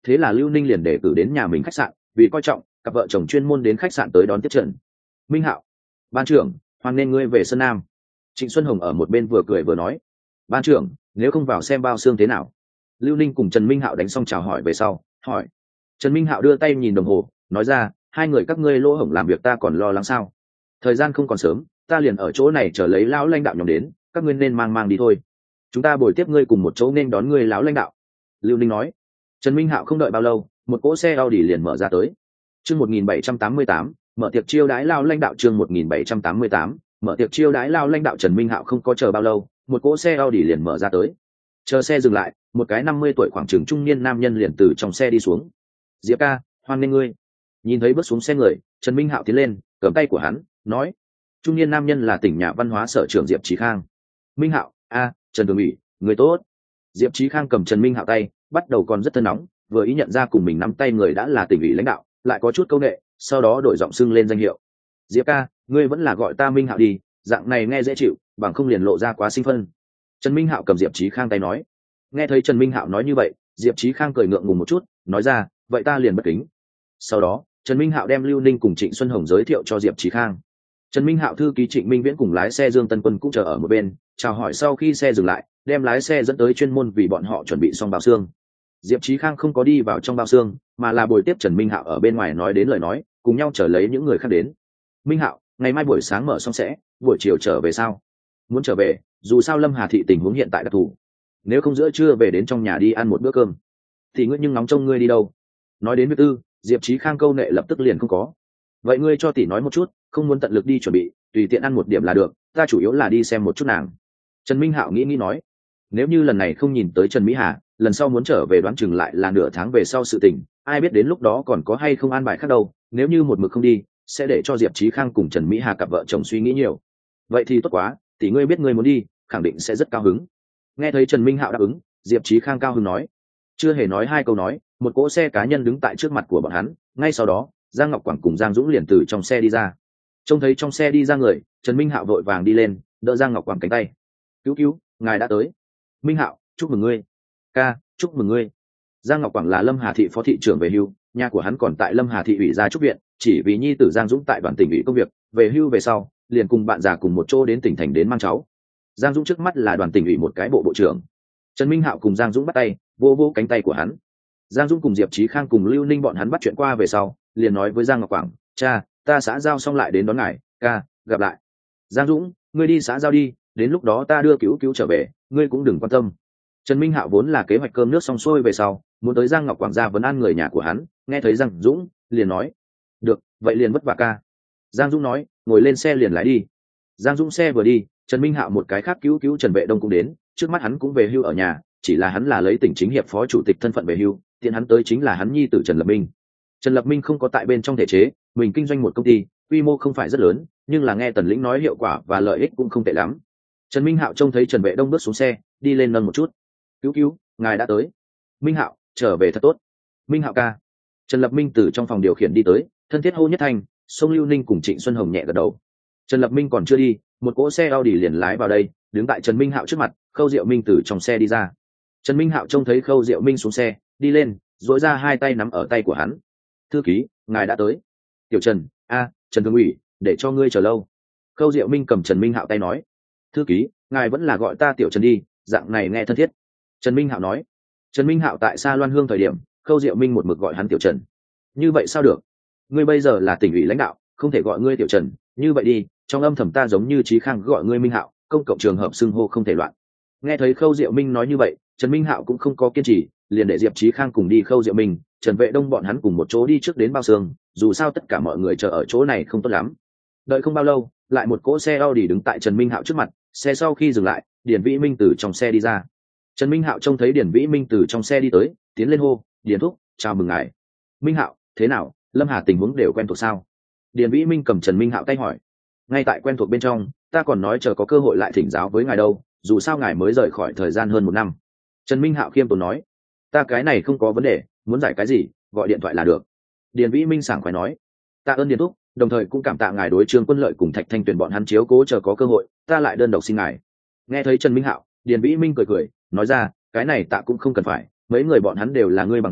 thế là Lưu Ninh liền đề cử đến nhà mình khách sạn, vì coi trọng, cặp vợ chồng chuyên môn đến khách sạn tới đón tiếp Trần Minh Hạo. Ban trưởng, hoan nên ngươi về Sơn Nam. Trịnh Xuân Hồng ở một bên vừa cười vừa nói. Ban trưởng, nếu không vào xem bao xương thế nào? Lưu Ninh cùng Trần Minh Hạo đánh xong chào hỏi về sau, hỏi. Trần Minh Hạo đưa tay nhìn đồng hồ, nói ra, hai người các ngươi lỗ hổng làm việc ta còn lo lắng sao? Thời gian không còn sớm, ta liền ở chỗ này chờ lấy lão lãnh đạo nhóm đến, các ngươi nên mang mang đi thôi. Chúng ta bồi tiếp ngươi cùng một chỗ nên đón ngươi lão lãnh đạo. Lưu Ninh nói. Trần Minh Hạo không đợi bao lâu, một cỗ xe Audi liền mở ra tới. Chương một nghìn bảy trăm tám mươi tám, mở tiệc chiêu đãi lão lãnh đạo. Chương một nghìn bảy trăm tám mươi tám, mở tiệc chiêu đãi lão lãnh đạo. Trần Minh Hạo không có chờ bao lâu, một cỗ xe Audi liền mở ra tới. Chờ xe dừng lại, một cái năm mươi tuổi khoảng chừng trung niên nam nhân liền từ trong xe đi xuống. Diệp ca, hoan nghênh ngươi. Nhìn thấy bước xuống xe người, Trần Minh Hạo tiến lên, cầm tay của hắn, nói. Trung niên nam nhân là tỉnh nhà văn hóa sở trưởng Diệp Chí Khang. Minh Hạo, a, Trần Thường ủy, người tốt. Diệp Chí Khang cầm Trần Minh Hạo tay, bắt đầu còn rất thân nóng, vừa ý nhận ra cùng mình nắm tay người đã là tỉnh ủy lãnh đạo, lại có chút câu nệ, sau đó đổi giọng xưng lên danh hiệu. Diệp ca, ngươi vẫn là gọi ta Minh Hạo đi, dạng này nghe dễ chịu, bằng không liền lộ ra quá sinh phân. Trần Minh Hạo cầm Diệp Chí Khang tay nói. Nghe thấy Trần Minh Hạo nói như vậy, Diệp Chí Khang cười ngượng ngùng một chút, nói ra, vậy ta liền bất kính. Sau đó, Trần Minh Hạo đem Lưu Ninh cùng Trịnh Xuân Hồng giới thiệu cho Diệp Chí Khang. Trần Minh Hạo thư ký Trịnh Minh Viễn cùng lái xe Dương Tân Quân cũng chờ ở một bên, chào hỏi sau khi xe dừng lại, đem lái xe dẫn tới chuyên môn vì bọn họ chuẩn bị xong bao xương. Diệp Chí Khang không có đi vào trong bao xương, mà là bồi tiếp Trần Minh Hạo ở bên ngoài nói đến lời nói, cùng nhau chờ lấy những người khác đến. Minh Hạo, ngày mai buổi sáng mở xong sẽ, buổi chiều trở về sao? Muốn trở về, dù sao Lâm Hà thị tình huống hiện tại đặc thù. Nếu không giữa trưa về đến trong nhà đi ăn một bữa cơm, thì ngươi nhưng nóng trông ngươi đi đâu? Nói đến việc tư, Diệp Chí Khang câu nệ lập tức liền không có. Vậy ngươi cho tỷ nói một chút, không muốn tận lực đi chuẩn bị, tùy tiện ăn một điểm là được, ta chủ yếu là đi xem một chút nàng. Trần Minh Hạo nghĩ nghĩ nói, nếu như lần này không nhìn tới Trần Mỹ Hà, lần sau muốn trở về đoán chừng lại là nửa tháng về sau sự tình, ai biết đến lúc đó còn có hay không an bài khác đâu, nếu như một mực không đi, sẽ để cho Diệp Chí Khang cùng Trần Mỹ Hà cặp vợ chồng suy nghĩ nhiều. Vậy thì tốt quá, tỷ ngươi biết ngươi muốn đi, khẳng định sẽ rất cao hứng. Nghe thấy Trần Minh Hạo đáp ứng, Diệp Chí Khang cao hứng nói. Chưa hề nói hai câu nói, một cỗ xe cá nhân đứng tại trước mặt của bọn hắn, ngay sau đó, Giang Ngọc Quảng cùng Giang Dũng liền từ trong xe đi ra. Trông thấy trong xe đi ra người, Trần Minh Hạo vội vàng đi lên, đỡ Giang Ngọc Quảng cánh tay. Cứu cứu, ngài đã tới. Minh Hạo, chúc mừng ngươi. Ca, chúc mừng ngươi. Giang Ngọc Quảng là Lâm Hà thị phó thị trưởng về hưu, nhà của hắn còn tại Lâm Hà thị ủy gia trúc viện, chỉ vì nhi tử Giang Dũng tại đoàn tỉnh ủy công việc, về hưu về sau, liền cùng bạn già cùng một chỗ đến tỉnh thành đến mang cháu. Giang Dũng trước mắt là đoàn tỉnh ủy một cái bộ bộ trưởng. Trần Minh Hạo cùng Giang Dũng bắt tay, vô vô cánh tay của hắn. Giang Dũng cùng Diệp Chí Khang cùng Lưu Ninh bọn hắn bắt chuyện qua về sau, liền nói với Giang Ngọc Quảng, cha, ta xã giao xong lại đến đón ngài, ca, gặp lại. Giang Dũng, ngươi đi xã giao đi, đến lúc đó ta đưa cứu cứu trở về, ngươi cũng đừng quan tâm. Trần Minh Hạo vốn là kế hoạch cơm nước xong xuôi về sau, muốn tới Giang Ngọc Quảng ra vấn an người nhà của hắn, nghe thấy Giang Dũng, liền nói, được, vậy liền vất vả ca. Giang Dũng nói, ngồi lên xe liền lái đi. Giang Dũng xe vừa đi, Trần Minh Hạo một cái khác cứu cứu Trần Vệ Đông cũng đến, trước mắt hắn cũng về hưu ở nhà, chỉ là hắn là lấy tỉnh chính hiệp phó chủ tịch thân phận về hưu, tiện hắn tới chính là hắn nhi tử Trần Lập Minh. Trần Lập Minh không có tại bên trong thể chế, mình kinh doanh một công ty, quy mô không phải rất lớn, nhưng là nghe Tần Lĩnh nói hiệu quả và lợi ích cũng không tệ lắm. Trần Minh Hạo trông thấy Trần Vệ Đông bước xuống xe, đi lên nâng một chút. Cứu cứu, ngài đã tới. Minh Hạo, trở về thật tốt. Minh Hạo ca. Trần Lập Minh từ trong phòng điều khiển đi tới, thân thiết hô nhất thành, sông Lưu Ninh cùng Trịnh Xuân Hồng nhẹ gật đầu. Trần Lập Minh còn chưa đi, một cỗ xe Audi liền lái vào đây, đứng tại Trần Minh Hạo trước mặt, Khâu Diệu Minh từ trong xe đi ra. Trần Minh Hạo trông thấy Khâu Diệu Minh xuống xe, đi lên, duỗi ra hai tay nắm ở tay của hắn. Thư ký, ngài đã tới. Tiểu Trần, a, Trần Thường ủy, để cho ngươi chờ lâu. Khâu Diệu Minh cầm Trần Minh Hạo tay nói. Thư ký, ngài vẫn là gọi ta Tiểu Trần đi, dạng này nghe thân thiết. Trần Minh Hạo nói. Trần Minh Hạo tại Sa Loan Hương thời điểm, Khâu Diệu Minh một mực gọi hắn Tiểu Trần. Như vậy sao được? Ngươi bây giờ là tỉnh ủy lãnh đạo, không thể gọi ngươi Tiểu Trần, như vậy đi, trong âm thầm ta giống như Chí Khang gọi ngươi Minh Hạo, công cộng trường hợp xưng hô không thể loạn. Nghe thấy Khâu Diệu Minh nói như vậy, Trần Minh Hạo cũng không có kiên trì, liền để Diệp Chí Khang cùng đi Khâu Diệu Minh, Trần Vệ Đông bọn hắn cùng một chỗ đi trước đến bao xương, dù sao tất cả mọi người chờ ở chỗ này không tốt lắm. Đợi không bao lâu, lại một cỗ xe Audi đứng tại Trần Minh Hạo trước mặt, xe sau khi dừng lại, Điền Vĩ Minh từ trong xe đi ra. Trần Minh Hạo trông thấy Điền Vĩ Minh từ trong xe đi tới, tiến lên hô, "Điền thúc, chào mừng ngài." "Minh Hạo, thế nào, Lâm Hà tình huống đều quen thuộc sao?" Điền Vĩ Minh cầm Trần Minh Hạo tay hỏi. "Ngay tại quen thuộc bên trong, ta còn nói chờ có cơ hội lại thỉnh giáo với ngài đâu, dù sao ngài mới rời khỏi thời gian hơn một năm." Trần Minh Hạo khiêm tốn nói. "Ta cái này không có vấn đề, muốn giải cái gì, gọi điện thoại là được." Điền Vĩ Minh sảng khoái nói. "Tạ ơn Điền thúc, đồng thời cũng cảm tạ ngài đối Trương Quân Lợi cùng Thạch Thanh Tuyền bọn hắn chiếu cố chờ có cơ hội, ta lại đơn độc xin ngài." Nghe thấy Trần Minh Hạo, Điền Vĩ Minh cười cười, nói ra, "Cái này tạ cũng không cần phải, mấy người bọn hắn đều là ngươi bằng hữu,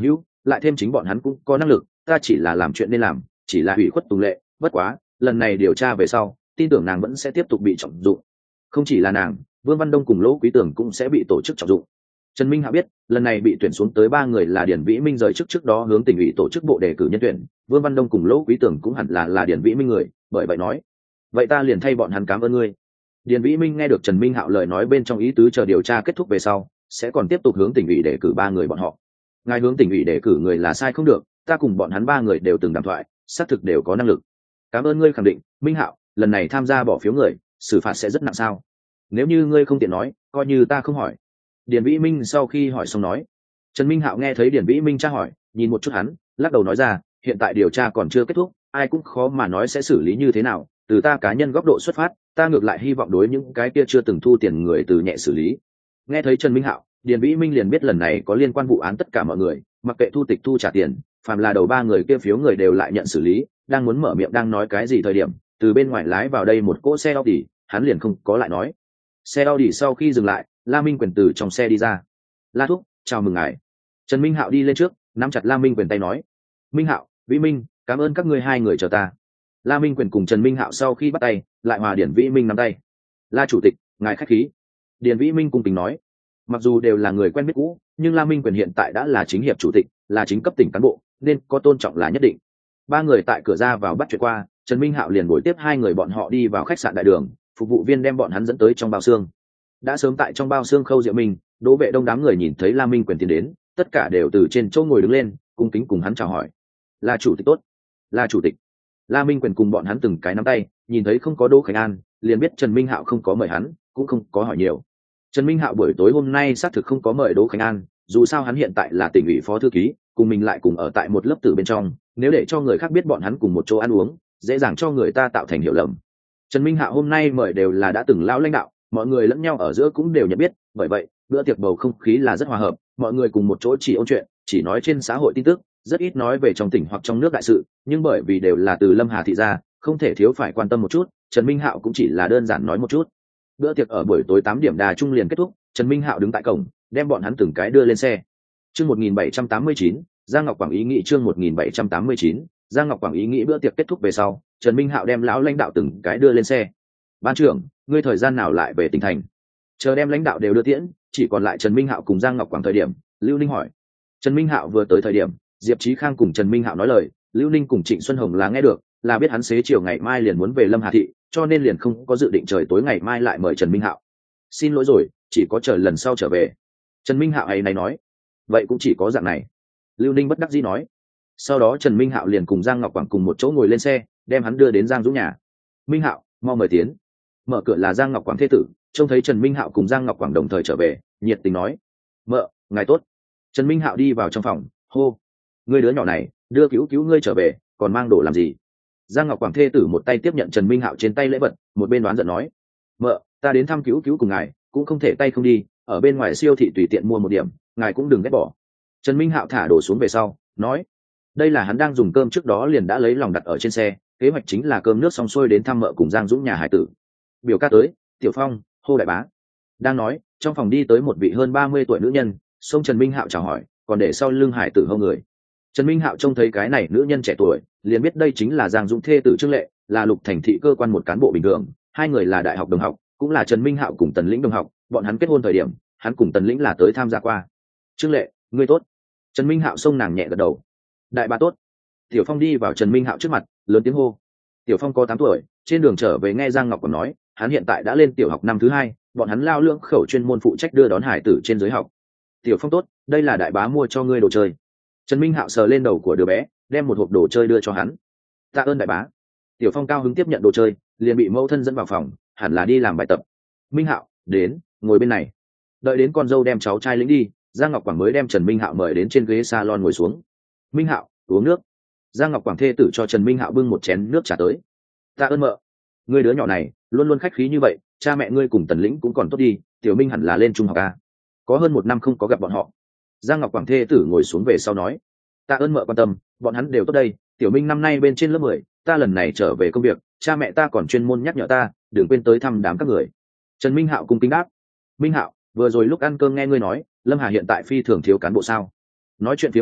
lại thêm chính bọn hắn cũng có năng lực, ta chỉ là làm chuyện nên làm, chỉ là hủy khuất tùng lệ. Bất quá lần này điều tra về sau, tin tưởng nàng vẫn sẽ tiếp tục bị trọng dụng. Không chỉ là nàng, Vương Văn Đông cùng Lỗ Quý Tường cũng sẽ bị tổ chức trọng dụng. Trần Minh Hạo biết lần này bị tuyển xuống tới ba người là Điển Vĩ Minh rời chức trước đó hướng tỉnh ủy tổ chức bộ đề cử nhân tuyển, Vương Văn Đông cùng Lỗ Quý Tường cũng hẳn là là Điển Vĩ Minh người, bởi vậy nói, vậy ta liền thay bọn hắn cảm ơn ngươi. Điển Vĩ Minh nghe được Trần Minh Hạo lời nói bên trong ý tứ chờ điều tra kết thúc về sau, sẽ còn tiếp tục hướng tỉnh ủy đề cử ba người bọn họ. Ngài hướng tỉnh ủy đề cử người là sai không được, ta cùng bọn hắn ba người đều từng đàm thoại, xác thực đều có năng lực. Cảm ơn ngươi khẳng định, Minh Hạo, lần này tham gia bỏ phiếu người, xử phạt sẽ rất nặng sao? Nếu như ngươi không tiện nói, coi như ta không hỏi. Điển Vĩ Minh sau khi hỏi xong nói. Trần Minh Hạo nghe thấy Điển Vĩ Minh tra hỏi, nhìn một chút hắn, lắc đầu nói ra, hiện tại điều tra còn chưa kết thúc, ai cũng khó mà nói sẽ xử lý như thế nào. Từ ta cá nhân góc độ xuất phát, ta ngược lại hy vọng đối những cái kia chưa từng thu tiền người từ nhẹ xử lý. Nghe thấy Trần Minh Hạo, Điển Vĩ Minh liền biết lần này có liên quan vụ án tất cả mọi người, mặc kệ thu tịch thu trả tiền, phàm là đầu ba người kia phiếu người đều lại nhận xử lý. Đang muốn mở miệng đang nói cái gì thời điểm, từ bên ngoài lái vào đây một cỗ xe Audi, hắn liền không có lại nói. Xe Audi sau khi dừng lại, La Minh Quyền từ trong xe đi ra. La thúc, chào mừng ngài. Trần Minh Hạo đi lên trước, nắm chặt La Minh Quyền tay nói, Minh Hạo, Vĩ Minh, cảm ơn các ngươi hai người chờ ta. La Minh Quyền cùng Trần Minh Hạo sau khi bắt tay, lại hòa Điển Vĩ Minh nắm tay. La chủ tịch, ngài khách khí. Điển Vĩ Minh cung kính nói, mặc dù đều là người quen biết cũ, nhưng La Minh Quyền hiện tại đã là chính hiệp chủ tịch, là chính cấp tỉnh cán bộ, nên có tôn trọng là nhất định. Ba người tại cửa ra vào bắt chuyện qua, Trần Minh Hạo liền bồi tiếp hai người bọn họ đi vào khách sạn đại đường, phục vụ viên đem bọn hắn dẫn tới trong bao xương. Đã sớm tại trong bao xương Khâu Diệu Minh, Đỗ Vệ Đông đám người nhìn thấy La Minh Quyền tiến đến, tất cả đều từ trên chỗ ngồi đứng lên, cung kính cùng hắn chào hỏi. La chủ tịch tốt. La chủ tịch. La Minh Quyền cùng bọn hắn từng cái nắm tay, nhìn thấy không có Đỗ Khánh An, liền biết Trần Minh Hạo không có mời hắn, cũng không có hỏi nhiều. Trần Minh Hạo buổi tối hôm nay xác thực không có mời Đỗ Khánh An, dù sao hắn hiện tại là tỉnh ủy phó thư ký, cùng mình lại cùng ở tại một lớp tử bên trong, nếu để cho người khác biết bọn hắn cùng một chỗ ăn uống, dễ dàng cho người ta tạo thành hiểu lầm. Trần Minh Hạo hôm nay mời đều là đã từng lão lãnh đạo, mọi người lẫn nhau ở giữa cũng đều nhận biết, bởi vậy bữa tiệc bầu không khí là rất hòa hợp, mọi người cùng một chỗ chỉ ôn chuyện, chỉ nói trên xã hội tin tức, rất ít nói về trong tỉnh hoặc trong nước đại sự, nhưng bởi vì đều là từ Lâm Hà thị ra, không thể thiếu phải quan tâm một chút, Trần Minh Hạo cũng chỉ là đơn giản nói một chút. Bữa tiệc ở buổi tối tám điểm đà trung liền kết thúc, Trần Minh Hạo đứng tại cổng, đem bọn hắn từng cái đưa lên xe. Chương một nghìn bảy trăm tám mươi chín, Giang Ngọc Quảng ý nghĩ chương một nghìn bảy trăm tám mươi chín, Giang Ngọc Quảng ý nghĩ bữa tiệc kết thúc về sau, Trần Minh Hạo đem lão lãnh đạo từng cái đưa lên xe. Ban trưởng, ngươi thời gian nào lại về tỉnh thành? Chờ đem lãnh đạo đều đưa tiễn, chỉ còn lại Trần Minh Hạo cùng Giang Ngọc Quảng thời điểm, Lưu Ninh hỏi. Trần Minh Hạo vừa tới thời điểm, Diệp Chí Khang cùng Trần Minh Hạo nói lời, Lưu Ninh cùng Trịnh Xuân Hồng là nghe được, là biết hắn xế chiều ngày mai liền muốn về Lâm Hà thị, cho nên liền không có dự định trời tối ngày mai lại mời Trần Minh Hạo. Xin lỗi rồi, chỉ có chờ lần sau trở về. Trần Minh Hạo ấy này nói. Vậy cũng chỉ có dạng này. Lưu Ninh bất đắc dĩ nói. Sau đó Trần Minh Hạo liền cùng Giang Ngọc Quảng cùng một chỗ ngồi lên xe, đem hắn đưa đến Giang Dũng nhà. Minh Hạo, mau mời tiến. Mở cửa là Giang Ngọc Quảng thê tử, trông thấy Trần Minh Hạo cùng Giang Ngọc Quảng đồng thời trở về, nhiệt tình nói: "Mợ, ngài tốt." Trần Minh Hạo đi vào trong phòng, hô: "Ngươi đứa nhỏ này, đưa cứu cứu ngươi trở về, còn mang đồ làm gì?" Giang Ngọc Quảng thê tử một tay tiếp nhận Trần Minh Hạo trên tay lễ vật, một bên đoán giận nói: "Mợ, ta đến thăm cứu cứu cùng ngài, cũng không thể tay không đi, ở bên ngoài siêu thị tùy tiện mua một điểm, ngài cũng đừng ghét bỏ." Trần Minh Hạo thả đồ xuống về sau, nói: "Đây là hắn đang dùng cơm trước đó liền đã lấy lòng đặt ở trên xe, kế hoạch chính là cơm nước xong xuôi đến thăm mợ cùng Giang Dũng nhà hải tử." Biểu ca tới, Tiểu Phong, hô đại bá. Đang nói, trong phòng đi tới một vị hơn ba mươi tuổi nữ nhân, xông Trần Minh Hạo chào hỏi, còn để sau lưng hải tử hô người. Trần Minh Hạo trông thấy cái này nữ nhân trẻ tuổi, liền biết đây chính là Giang Dũng thê tử Trương Lệ, là Lục Thành thị cơ quan một cán bộ bình thường, hai người là đại học đồng học, cũng là Trần Minh Hạo cùng Tần Lĩnh đồng học, bọn hắn kết hôn thời điểm, hắn cùng Tần Lĩnh là tới tham gia qua. "Trương Lệ, ngươi tốt." Trần Minh Hạo xông nàng nhẹ gật đầu. "Đại bá tốt." Tiểu Phong đi vào Trần Minh Hạo trước mặt, lớn tiếng hô. Tiểu Phong có tám tuổi, trên đường trở về nghe Giang Ngọc còn nói, hắn hiện tại đã lên tiểu học năm thứ hai, bọn hắn lao lưỡng khẩu chuyên môn phụ trách đưa đón hải tử trên giới học. "Tiểu Phong tốt, đây là đại bá mua cho ngươi đồ chơi." Trần Minh Hạo sờ lên đầu của đứa bé, đem một hộp đồ chơi đưa cho hắn. "Tạ ơn đại bá." Tiểu Phong cao hứng tiếp nhận đồ chơi, liền bị mẫu thân dẫn vào phòng, hẳn là đi làm bài tập. "Minh Hạo, đến, ngồi bên này." Đợi đến con dâu đem cháu trai lĩnh đi, Giang Ngọc Quảng mới đem Trần Minh Hạo mời đến trên ghế salon ngồi xuống. "Minh Hạo, uống nước." Giang Ngọc Quảng thê tử cho Trần Minh Hạo bưng một chén nước trà tới. "Tạ ơn mợ. Ngươi đứa nhỏ này luôn luôn khách khí như vậy, cha mẹ ngươi cùng Tần Lĩnh cũng còn tốt đi, Tiểu Minh hẳn là lên trung học a. Có hơn một năm không có gặp bọn họ." Giang Ngọc Quảng thê tử ngồi xuống về sau nói: "Tạ ơn mợ quan tâm, bọn hắn đều tốt đây, Tiểu Minh năm nay bên trên lớp mười, ta lần này trở về công việc, cha mẹ ta còn chuyên môn nhắc nhở ta, đừng quên tới thăm đám các người." Trần Minh Hạo cung kính đáp: "Minh Hạo, vừa rồi lúc ăn cơm nghe ngươi nói, Lâm Hà hiện tại phi thường thiếu cán bộ sao?" Nói chuyện phía một hồi,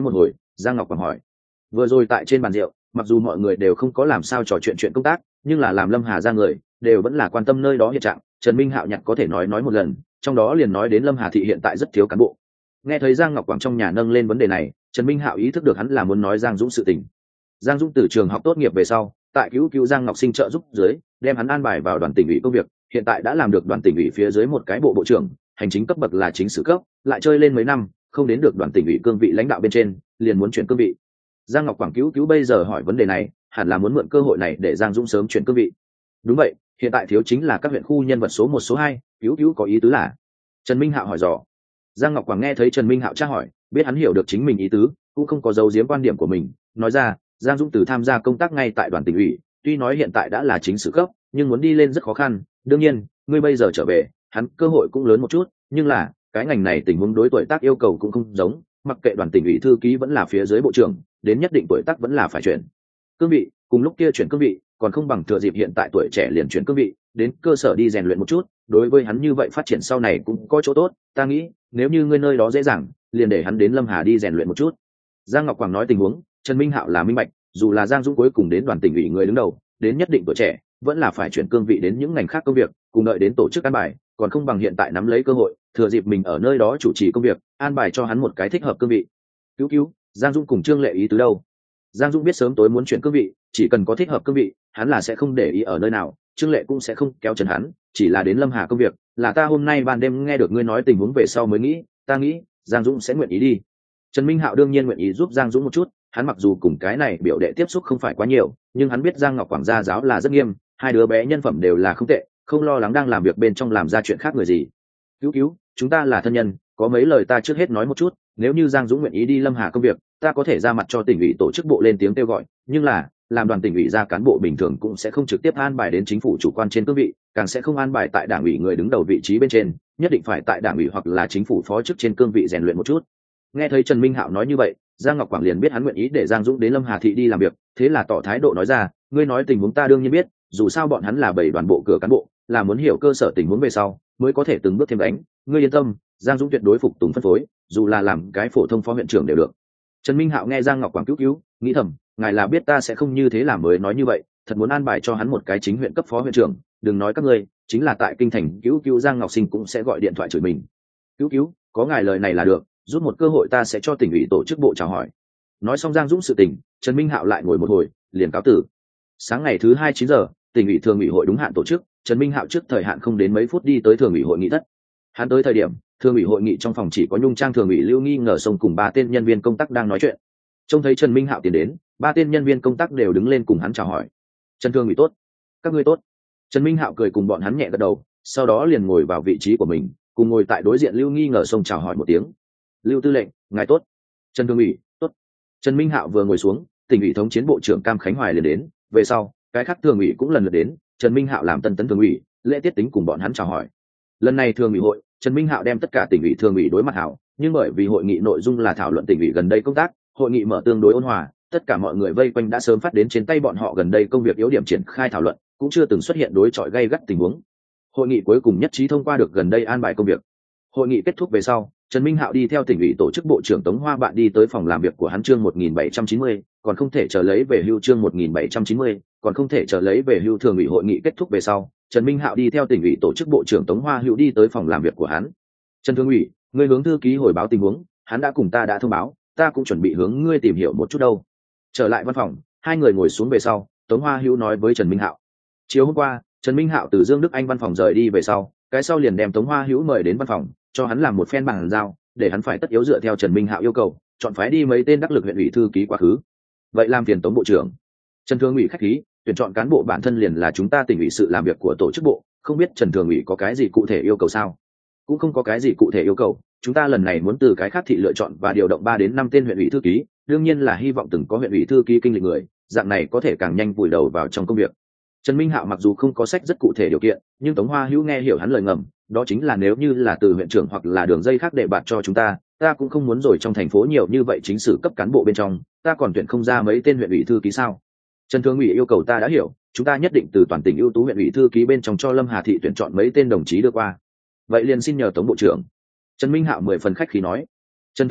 Giang Ngọc Quảng hỏi. Vừa rồi tại trên bàn rượu, mặc dù mọi người đều không có làm sao trò chuyện chuyện công tác, nhưng là làm Lâm Hà ra người đều vẫn là quan tâm nơi đó hiện trạng. Trần Minh Hạo nhặt có thể nói nói một lần, trong đó liền nói đến Lâm Hà thị hiện tại rất thiếu cán bộ. Nghe thấy Giang Ngọc Quảng trong nhà nâng lên vấn đề này, Trần Minh Hạo ý thức được hắn là muốn nói Giang Dũng sự tình. Giang Dũng từ trường học tốt nghiệp về sau, tại cứu cứu Giang Ngọc Sinh trợ giúp dưới, đem hắn an bài vào đoàn tỉnh ủy công việc, hiện tại đã làm được đoàn tỉnh ủy phía dưới một cái bộ bộ trưởng, hành chính cấp bậc là chính sử cấp, lại chơi lên mấy năm, không đến được đoàn tỉnh ủy cương vị lãnh đạo bên trên, liền muốn chuyển cương vị. Giang Ngọc Quảng cứu cứu bây giờ hỏi vấn đề này, hẳn là muốn mượn cơ hội này để Giang Dũng sớm chuyển cương vị. Đúng vậy, hiện tại thiếu chính là các huyện khu nhân vật số một số hai, cứu cứu có ý tứ là? Trần Minh Hạo hỏi dò. Giang Ngọc Quảng nghe thấy Trần Minh Hạo tra hỏi, biết hắn hiểu được chính mình ý tứ, cũng không có giấu giếm quan điểm của mình, nói ra, Giang Dũng từ tham gia công tác ngay tại đoàn tỉnh ủy, tuy nói hiện tại đã là chính sử cấp, nhưng muốn đi lên rất khó khăn, đương nhiên, ngươi bây giờ trở về, hắn cơ hội cũng lớn một chút, nhưng là, cái ngành này tình huống đối tuổi tác yêu cầu cũng không giống, mặc kệ đoàn tỉnh ủy thư ký vẫn là phía dưới bộ trưởng, đến nhất định tuổi tác vẫn là phải chuyển cương vị, cùng lúc kia chuyển cương vị, còn không bằng thừa dịp hiện tại tuổi trẻ liền chuyển cương vị, đến cơ sở đi rèn luyện một chút, đối với hắn như vậy phát triển sau này cũng có chỗ tốt, ta nghĩ, nếu như ngươi nơi đó dễ dàng, liền để hắn đến Lâm Hà đi rèn luyện một chút. Giang Ngọc Quảng nói tình huống, Trần Minh Hạo là minh bạch, dù là Giang Dũng cuối cùng đến đoàn tỉnh ủy người đứng đầu, đến nhất định tuổi trẻ, vẫn là phải chuyển cương vị đến những ngành khác công việc, cùng đợi đến tổ chức an bài, còn không bằng hiện tại nắm lấy cơ hội, thừa dịp mình ở nơi đó chủ trì công việc, an bài cho hắn một cái thích hợp cương vị. Cứu cứu, Giang Dũng cùng Trương Lệ ý tứ đâu? Giang Dũng biết sớm tối muốn chuyển cương vị, chỉ cần có thích hợp cương vị, hắn là sẽ không để ý ở nơi nào, Trương Lệ cũng sẽ không kéo chân hắn, chỉ là đến Lâm Hà công việc, là ta hôm nay ban đêm nghe được ngươi nói tình huống về sau mới nghĩ, ta nghĩ, Giang Dũng sẽ nguyện ý đi. Trần Minh Hạo đương nhiên nguyện ý giúp Giang Dũng một chút, hắn mặc dù cùng cái này biểu đệ tiếp xúc không phải quá nhiều, nhưng hắn biết Giang Ngọc Quảng gia giáo là rất nghiêm, hai đứa bé nhân phẩm đều là không tệ, không lo lắng đang làm việc bên trong làm ra chuyện khác người gì. Cứu cứu, chúng ta là thân nhân, có mấy lời ta trước hết nói một chút, nếu như Giang Dũng nguyện ý đi Lâm Hà công việc, ta có thể ra mặt cho tỉnh ủy tổ chức bộ lên tiếng kêu gọi, nhưng là làm đoàn tỉnh ủy ra cán bộ bình thường cũng sẽ không trực tiếp an bài đến chính phủ chủ quan trên cương vị, càng sẽ không an bài tại đảng ủy người đứng đầu vị trí bên trên, nhất định phải tại đảng ủy hoặc là chính phủ phó chức trên cương vị rèn luyện một chút. Nghe thấy Trần Minh Hạo nói như vậy, Giang Ngọc Quảng liền biết hắn nguyện ý để Giang Dũng đến Lâm Hà thị đi làm việc, thế là tỏ thái độ nói ra, ngươi nói tình huống ta đương nhiên biết, dù sao bọn hắn là bảy đoàn bộ cửa cán bộ, là muốn hiểu cơ sở tình huống về sau, mới có thể từng bước thêm đánh, ngươi yên tâm, Giang Dũng tuyệt đối phục tùng phân phối, dù là làm cái phổ thông phó huyện trưởng đều được. Trần Minh Hạo nghe Giang Ngọc Quảng cứu cứu, nghĩ thầm, ngài là biết ta sẽ không như thế làm mới nói như vậy, thật muốn an bài cho hắn một cái chính huyện cấp phó huyện trưởng, đừng nói các ngươi, chính là tại kinh thành cứu cứu Giang Ngọc Sinh cũng sẽ gọi điện thoại chửi mình. Cứu cứu, có ngài lời này là được, rút một cơ hội ta sẽ cho tỉnh ủy tổ chức bộ chào hỏi. Nói xong Giang Dũng sự tình, Trần Minh Hạo lại ngồi một hồi, liền cáo tử. Sáng ngày thứ hai chín giờ, tỉnh ủy thường ủy hội đúng hạn tổ chức, Trần Minh Hạo trước thời hạn không đến mấy phút đi tới thường ủy hội nghị thất. Hắn tới thời điểm, thường ủy hội nghị trong phòng chỉ có Nhung Trang thường ủy Lưu Nghi Ngờ Sông cùng ba tên nhân viên công tác đang nói chuyện. Trông thấy Trần Minh Hạo tiến đến, ba tên nhân viên công tác đều đứng lên cùng hắn chào hỏi. Trần thường ủy tốt, các ngươi tốt. Trần Minh Hạo cười cùng bọn hắn nhẹ gật đầu, sau đó liền ngồi vào vị trí của mình, cùng ngồi tại đối diện Lưu Nghi Ngờ Sông chào hỏi một tiếng. Lưu tư lệnh, ngài tốt. Trần thường ủy tốt. Trần Minh Hạo vừa ngồi xuống, tỉnh ủy thống chiến bộ trưởng Cam Khánh Hoài liền đến, về sau cái khác thường ủy cũng lần lượt đến, Trần Minh Hạo làm tân tấn thường ủy, lễ tiết tính cùng bọn hắn chào hỏi. Lần này thường ủy hội, Trần Minh Hạo đem tất cả tỉnh ủy thường ủy đối mặt hảo, nhưng bởi vì hội nghị nội dung là thảo luận tỉnh ủy gần đây công tác, hội nghị mở tương đối ôn hòa, tất cả mọi người vây quanh đã sớm phát đến trên tay bọn họ gần đây công việc yếu điểm triển khai thảo luận, cũng chưa từng xuất hiện đối chọi gay gắt tình huống. Hội nghị cuối cùng nhất trí thông qua được gần đây an bài công việc. Hội nghị kết thúc về sau, Trần Minh Hạo đi theo tỉnh ủy tổ chức bộ trưởng Tống Hoa Bạn đi tới phòng làm việc của hắn chương một nghìn bảy trăm chín mươi, còn không thể chờ lấy về hưu chương một nghìn bảy trăm chín mươi, còn không thể chờ lấy về hưu thường ủy hội nghị kết thúc về sau, Trần Minh Hạo đi theo tỉnh ủy tổ chức bộ trưởng Tống Hoa Hữu đi tới phòng làm việc của hắn. Trần thường ủy, ngươi hướng thư ký hồi báo tình huống, hắn đã cùng ta đã thông báo, ta cũng chuẩn bị hướng ngươi tìm hiểu một chút đâu. Trở lại văn phòng, hai người ngồi xuống về sau, Tống Hoa Hữu nói với Trần Minh Hạo. Chiều hôm qua, Trần Minh Hạo từ Dương Đức Anh văn phòng rời đi về sau, cái sau liền đem Tống Hoa Hữu mời đến văn phòng, cho hắn làm một phen bàn giao, để hắn phải tất yếu dựa theo Trần Minh Hạo yêu cầu, chọn phái đi mấy tên đắc lực huyện ủy thư ký quá khứ. Vậy làm phiền Tống bộ trưởng. Trần thường ủy khách khí, tuyển chọn cán bộ bản thân liền là chúng ta tỉnh ủy sự làm việc của tổ chức bộ, không biết Trần thường ủy có cái gì cụ thể yêu cầu sao? Cũng không có cái gì cụ thể yêu cầu, chúng ta lần này muốn từ cái khác thị lựa chọn và điều động ba đến năm tên huyện ủy thư ký, đương nhiên là hy vọng từng có huyện ủy thư ký kinh lịch người, dạng này có thể càng nhanh vùi đầu vào trong công việc. Trần Minh Hạo mặc dù không có sách rất cụ thể điều kiện, nhưng Tống Hoa Hữu nghe hiểu hắn lời ngầm, đó chính là nếu như là từ huyện trưởng hoặc là đường dây khác để bạt cho chúng ta, ta cũng không muốn rồi trong thành phố nhiều như vậy chính sử cấp cán bộ bên trong, ta còn tuyển không ra mấy tên huyện ủy thư ký sao? Trần thường ủy yêu cầu ta đã hiểu, chúng ta nhất định từ toàn tỉnh ưu tú huyện ủy thư ký bên trong cho Lâm Hà thị tuyển chọn mấy tên đồng chí đưa qua. Vậy liền xin nhờ Tống bộ trưởng. Trần Minh Hạo mười phần khách khí nói. Trần thường ủy,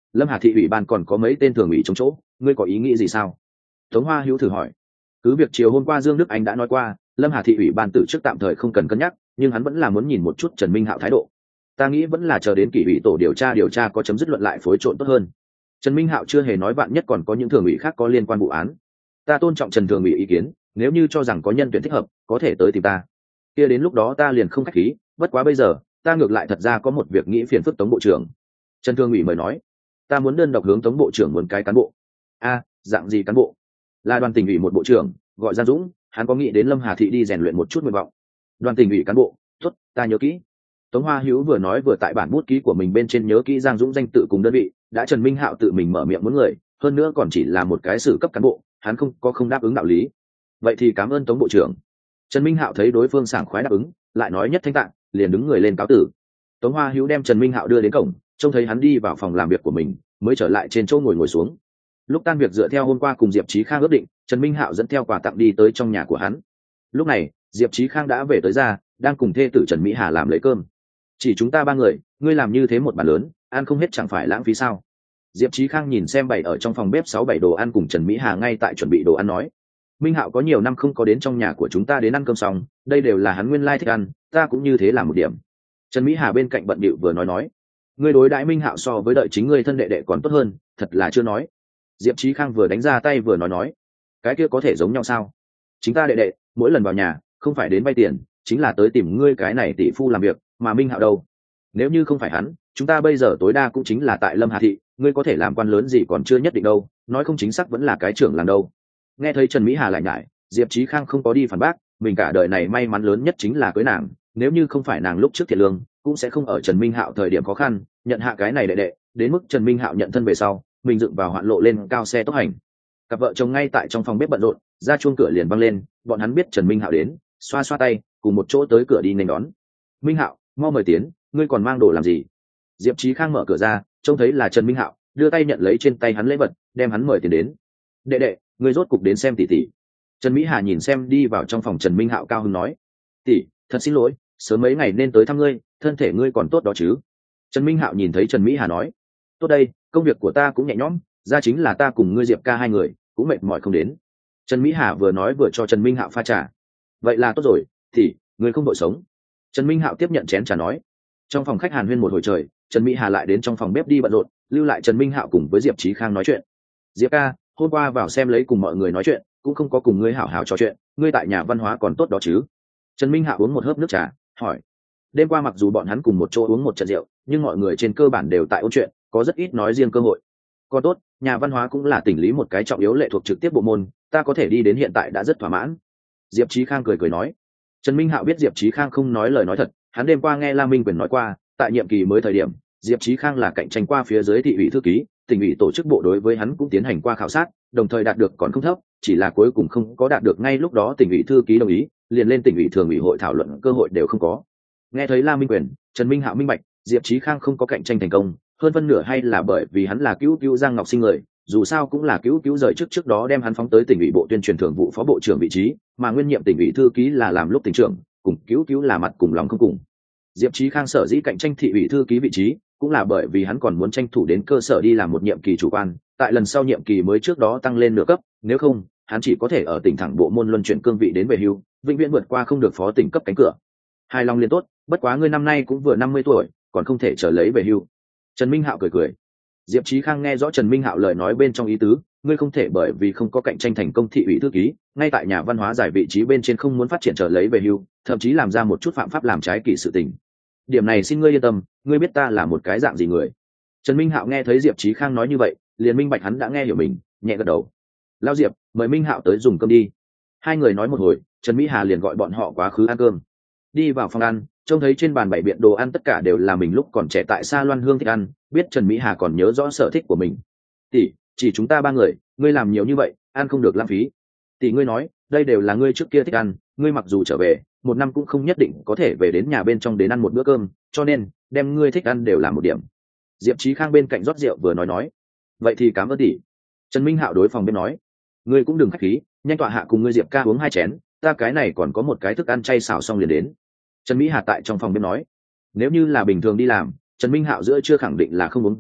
lâm hà thị ủy ban còn có mấy tên thường ủy trong chỗ, ngươi có ý nghĩ gì sao? Tống Hoa Hữu thử hỏi. Cứ việc chiều hôm qua Dương Đức Anh đã nói qua lâm hà thị ủy ban tự chức tạm thời không cần cân nhắc, nhưng hắn vẫn là muốn nhìn một chút Trần Minh Hạo thái độ. Ta nghĩ vẫn là chờ đến kỷ ủy tổ điều tra điều tra có chấm dứt luận lại phối trộn tốt hơn. Trần Minh Hạo chưa hề nói vạn nhất còn có những thường ủy khác có liên quan vụ án. Ta tôn trọng Trần thường ủy ý kiến, nếu như cho rằng có nhân tuyển thích hợp có thể tới tìm ta, kia đến lúc đó ta liền không khách khí. Bất quá bây giờ ta ngược lại thật ra có một việc nghĩ phiền phức Tống bộ trưởng. Trần thường ủy mời nói. Ta muốn đơn độc hướng Tống bộ trưởng muốn cái cán bộ. A, dạng gì cán bộ? Là đoàn tỉnh ủy một bộ trưởng gọi Giang Dũng, hắn có nghĩ đến lâm hà thị đi rèn luyện một chút nguyện vọng. Đoàn tỉnh ủy cán bộ, tốt, ta nhớ kỹ. Tống Hoa Hữu vừa nói vừa tại bản bút ký của mình bên trên nhớ kỹ Giang Dũng danh tự cùng đơn vị. Đã Trần Minh Hạo tự mình mở miệng muốn người, hơn nữa còn chỉ là một cái xử cấp cán bộ, hắn không có không đáp ứng đạo lý. Vậy thì cảm ơn Tống bộ trưởng. Trần Minh Hạo thấy đối phương sảng khoái đáp ứng, lại nói nhất thanh tạng, liền đứng người lên cáo tử. Tống Hoa Hữu đem Trần Minh Hạo đưa đến cổng, trông thấy hắn đi vào phòng làm việc của mình, mới trở lại trên chỗ ngồi ngồi xuống. Lúc tan việc dựa theo hôm qua cùng Diệp Chí Khang ước định, Trần Minh Hạo dẫn theo quà tặng đi tới trong nhà của hắn. Lúc này Diệp Chí Khang đã về tới ra, đang cùng thê tử Trần Mỹ Hà làm lấy cơm. Chỉ chúng ta ba người, ngươi làm như thế một bàn lớn, ăn không hết chẳng phải lãng phí sao? Diệp Chí Khang nhìn xem bày ở trong phòng bếp sáu bảy đồ ăn cùng Trần Mỹ Hà ngay tại chuẩn bị đồ ăn nói. Minh Hạo có nhiều năm không có đến trong nhà của chúng ta đến ăn cơm xong, đây đều là hắn nguyên lai thích ăn, ta cũng như thế làm một điểm. Trần Mỹ Hà bên cạnh bận bịu vừa nói nói, ngươi đối đãi Minh Hạo so với đợi chính ngươi thân đệ đệ còn tốt hơn, thật là chưa nói. Diệp Chí Khang vừa đánh ra tay vừa nói nói, cái kia có thể giống nhau sao? Chính ta đệ đệ mỗi lần vào nhà không phải đến vay tiền, chính là tới tìm ngươi cái này tỷ phu làm việc, mà Minh Hạo đâu? Nếu như không phải hắn, chúng ta bây giờ tối đa cũng chính là tại Lâm Hà thị, ngươi có thể làm quan lớn gì còn chưa nhất định đâu, nói không chính xác vẫn là cái trưởng làm đâu. Nghe thấy Trần Mỹ Hà lại nhải, Diệp Chí Khang không có đi phản bác, mình cả đời này may mắn lớn nhất chính là cưới nàng, nếu như không phải nàng lúc trước thiệt lương, cũng sẽ không ở Trần Minh Hạo thời điểm khó khăn nhận hạ cái này đệ đệ, đến mức Trần Minh Hạo nhận thân về sau, mình dựng vào hoạn lộ lên cao xe tốc hành. Cặp vợ chồng ngay tại trong phòng bếp bận rộn, ra chuông cửa liền văng lên, bọn hắn biết Trần Minh Hạo đến, xoa xoa tay, cùng một chỗ tới cửa đi nghênh đón. Minh Hạo, mau mời tiến, ngươi còn mang đồ làm gì? Diệp Chí Khang mở cửa ra, trông thấy là Trần Minh Hạo, đưa tay nhận lấy trên tay hắn lễ vật, đem hắn mời tiền đến. Đệ đệ, ngươi rốt cục đến xem tỷ tỷ. Trần Mỹ Hà nhìn xem đi vào trong phòng Trần Minh Hạo cao hứng nói, tỷ, thật xin lỗi, sớm mấy ngày nên tới thăm ngươi, thân thể ngươi còn tốt đó chứ? Trần Minh Hạo nhìn thấy Trần Mỹ Hà nói, tốt đây, công việc của ta cũng nhẹ nhõm, ra chính là ta cùng ngươi Diệp ca hai người cũng mệt mỏi không đến. Trần Mỹ Hà vừa nói vừa cho Trần Minh Hạo pha trà. Vậy là tốt rồi, thì ngươi không đội sống. Trần Minh Hạo tiếp nhận chén trà nói. Trong phòng khách hàn huyên một hồi trời, Trần Mỹ Hà lại đến trong phòng bếp đi bận rộn, lưu lại Trần Minh Hạo cùng với Diệp Chí Khang nói chuyện. Diệp ca, hôm qua vào xem lấy cùng mọi người nói chuyện, cũng không có cùng ngươi hảo hảo trò chuyện, ngươi tại nhà văn hóa còn tốt đó chứ? Trần Minh Hạo uống một hớp nước trà, hỏi. Đêm qua mặc dù bọn hắn cùng một chỗ uống một trận rượu, nhưng mọi người trên cơ bản đều tại ôn chuyện, có rất ít nói riêng cơ hội. Còn tốt, nhà văn hóa cũng là tỉnh lý một cái trọng yếu lệ thuộc trực tiếp bộ môn, ta có thể đi đến hiện tại đã rất thỏa mãn. Diệp Chí Khang cười cười nói. Trần Minh Hạo biết Diệp Chí Khang không nói lời nói thật, hắn đêm qua nghe La Minh Quyền nói qua, tại nhiệm kỳ mới thời điểm, Diệp Chí Khang là cạnh tranh qua phía dưới thị ủy thư ký, tỉnh ủy tổ chức bộ đối với hắn cũng tiến hành qua khảo sát, đồng thời đạt được còn không thấp, chỉ là cuối cùng không có đạt được ngay lúc đó tỉnh ủy thư ký đồng ý, liền lên tỉnh ủy thường ủy hội thảo luận cơ hội đều không có. Nghe thấy La Minh Quyền, Trần Minh Hạo minh bạch, Diệp Chí Khang không có cạnh tranh thành công, hơn phân nửa hay là bởi vì hắn là cứu cứu Giang Ngọc Sinh người, dù sao cũng là cứu cứu rời trước trước đó đem hắn phóng tới tỉnh ủy bộ tuyên truyền thường vụ phó bộ trưởng vị trí, mà nguyên nhiệm tỉnh ủy thư ký là làm lúc tỉnh trưởng, cùng cứu cứu là mặt cùng lòng không cùng. Diệp Chí Khang sở dĩ cạnh tranh thị ủy thư ký vị trí, cũng là bởi vì hắn còn muốn tranh thủ đến cơ sở đi làm một nhiệm kỳ chủ quan, tại lần sau nhiệm kỳ mới trước đó tăng lên nửa cấp, nếu không, hắn chỉ có thể ở tỉnh thẳng bộ môn luân chuyển cương vị đến về hưu, vĩnh viễn vượt qua không được phó tỉnh cấp cánh cửa. Hài lòng liền tốt, bất quá ngươi năm nay cũng vừa năm mươi tuổi, còn không thể trở lấy về hưu. Trần Minh Hạo cười cười. Diệp Chí Khang nghe rõ Trần Minh Hạo lời nói bên trong ý tứ, ngươi không thể bởi vì không có cạnh tranh thành công thị ủy thư ký, ngay tại nhà văn hóa giải vị trí bên trên không muốn phát triển trở lấy về hưu, thậm chí làm ra một chút phạm pháp làm trái kỷ sự tình. Điểm này xin ngươi yên tâm, ngươi biết ta là một cái dạng gì người. Trần Minh Hạo nghe thấy Diệp Chí Khang nói như vậy, liền minh bạch hắn đã nghe hiểu mình, nhẹ gật đầu. Lao Diệp, mời Minh Hạo tới dùng cơm đi. Hai người nói một hồi, Trần Mỹ Hà liền gọi bọn họ quá khứ ăn cơm. Đi vào phòng ăn, trông thấy trên bàn bày biện đồ ăn tất cả đều là mình lúc còn trẻ tại Sa Loan Hương thích ăn, biết Trần Mỹ Hà còn nhớ rõ sở thích của mình. Tỷ, chỉ chúng ta ba người, ngươi làm nhiều như vậy, ăn không được lãng phí. Tỷ ngươi nói, đây đều là ngươi trước kia thích ăn, ngươi mặc dù trở về, một năm cũng không nhất định có thể về đến nhà bên trong đến ăn một bữa cơm, cho nên đem ngươi thích ăn đều làm một điểm. Diệp Chí Khang bên cạnh rót rượu vừa nói nói, vậy thì cảm ơn tỷ. Trần Minh Hạo đối phòng bên nói, ngươi cũng đừng khách khí, nhanh tọa hạ cùng ngươi Diệp ca uống hai chén, ta cái này còn có một cái thức ăn chay xào xong liền đến. Trần Mỹ Hà tại trong phòng bên nói, nếu như là bình thường đi làm, Trần Minh Hạo giữa chưa khẳng định là không uống rượu,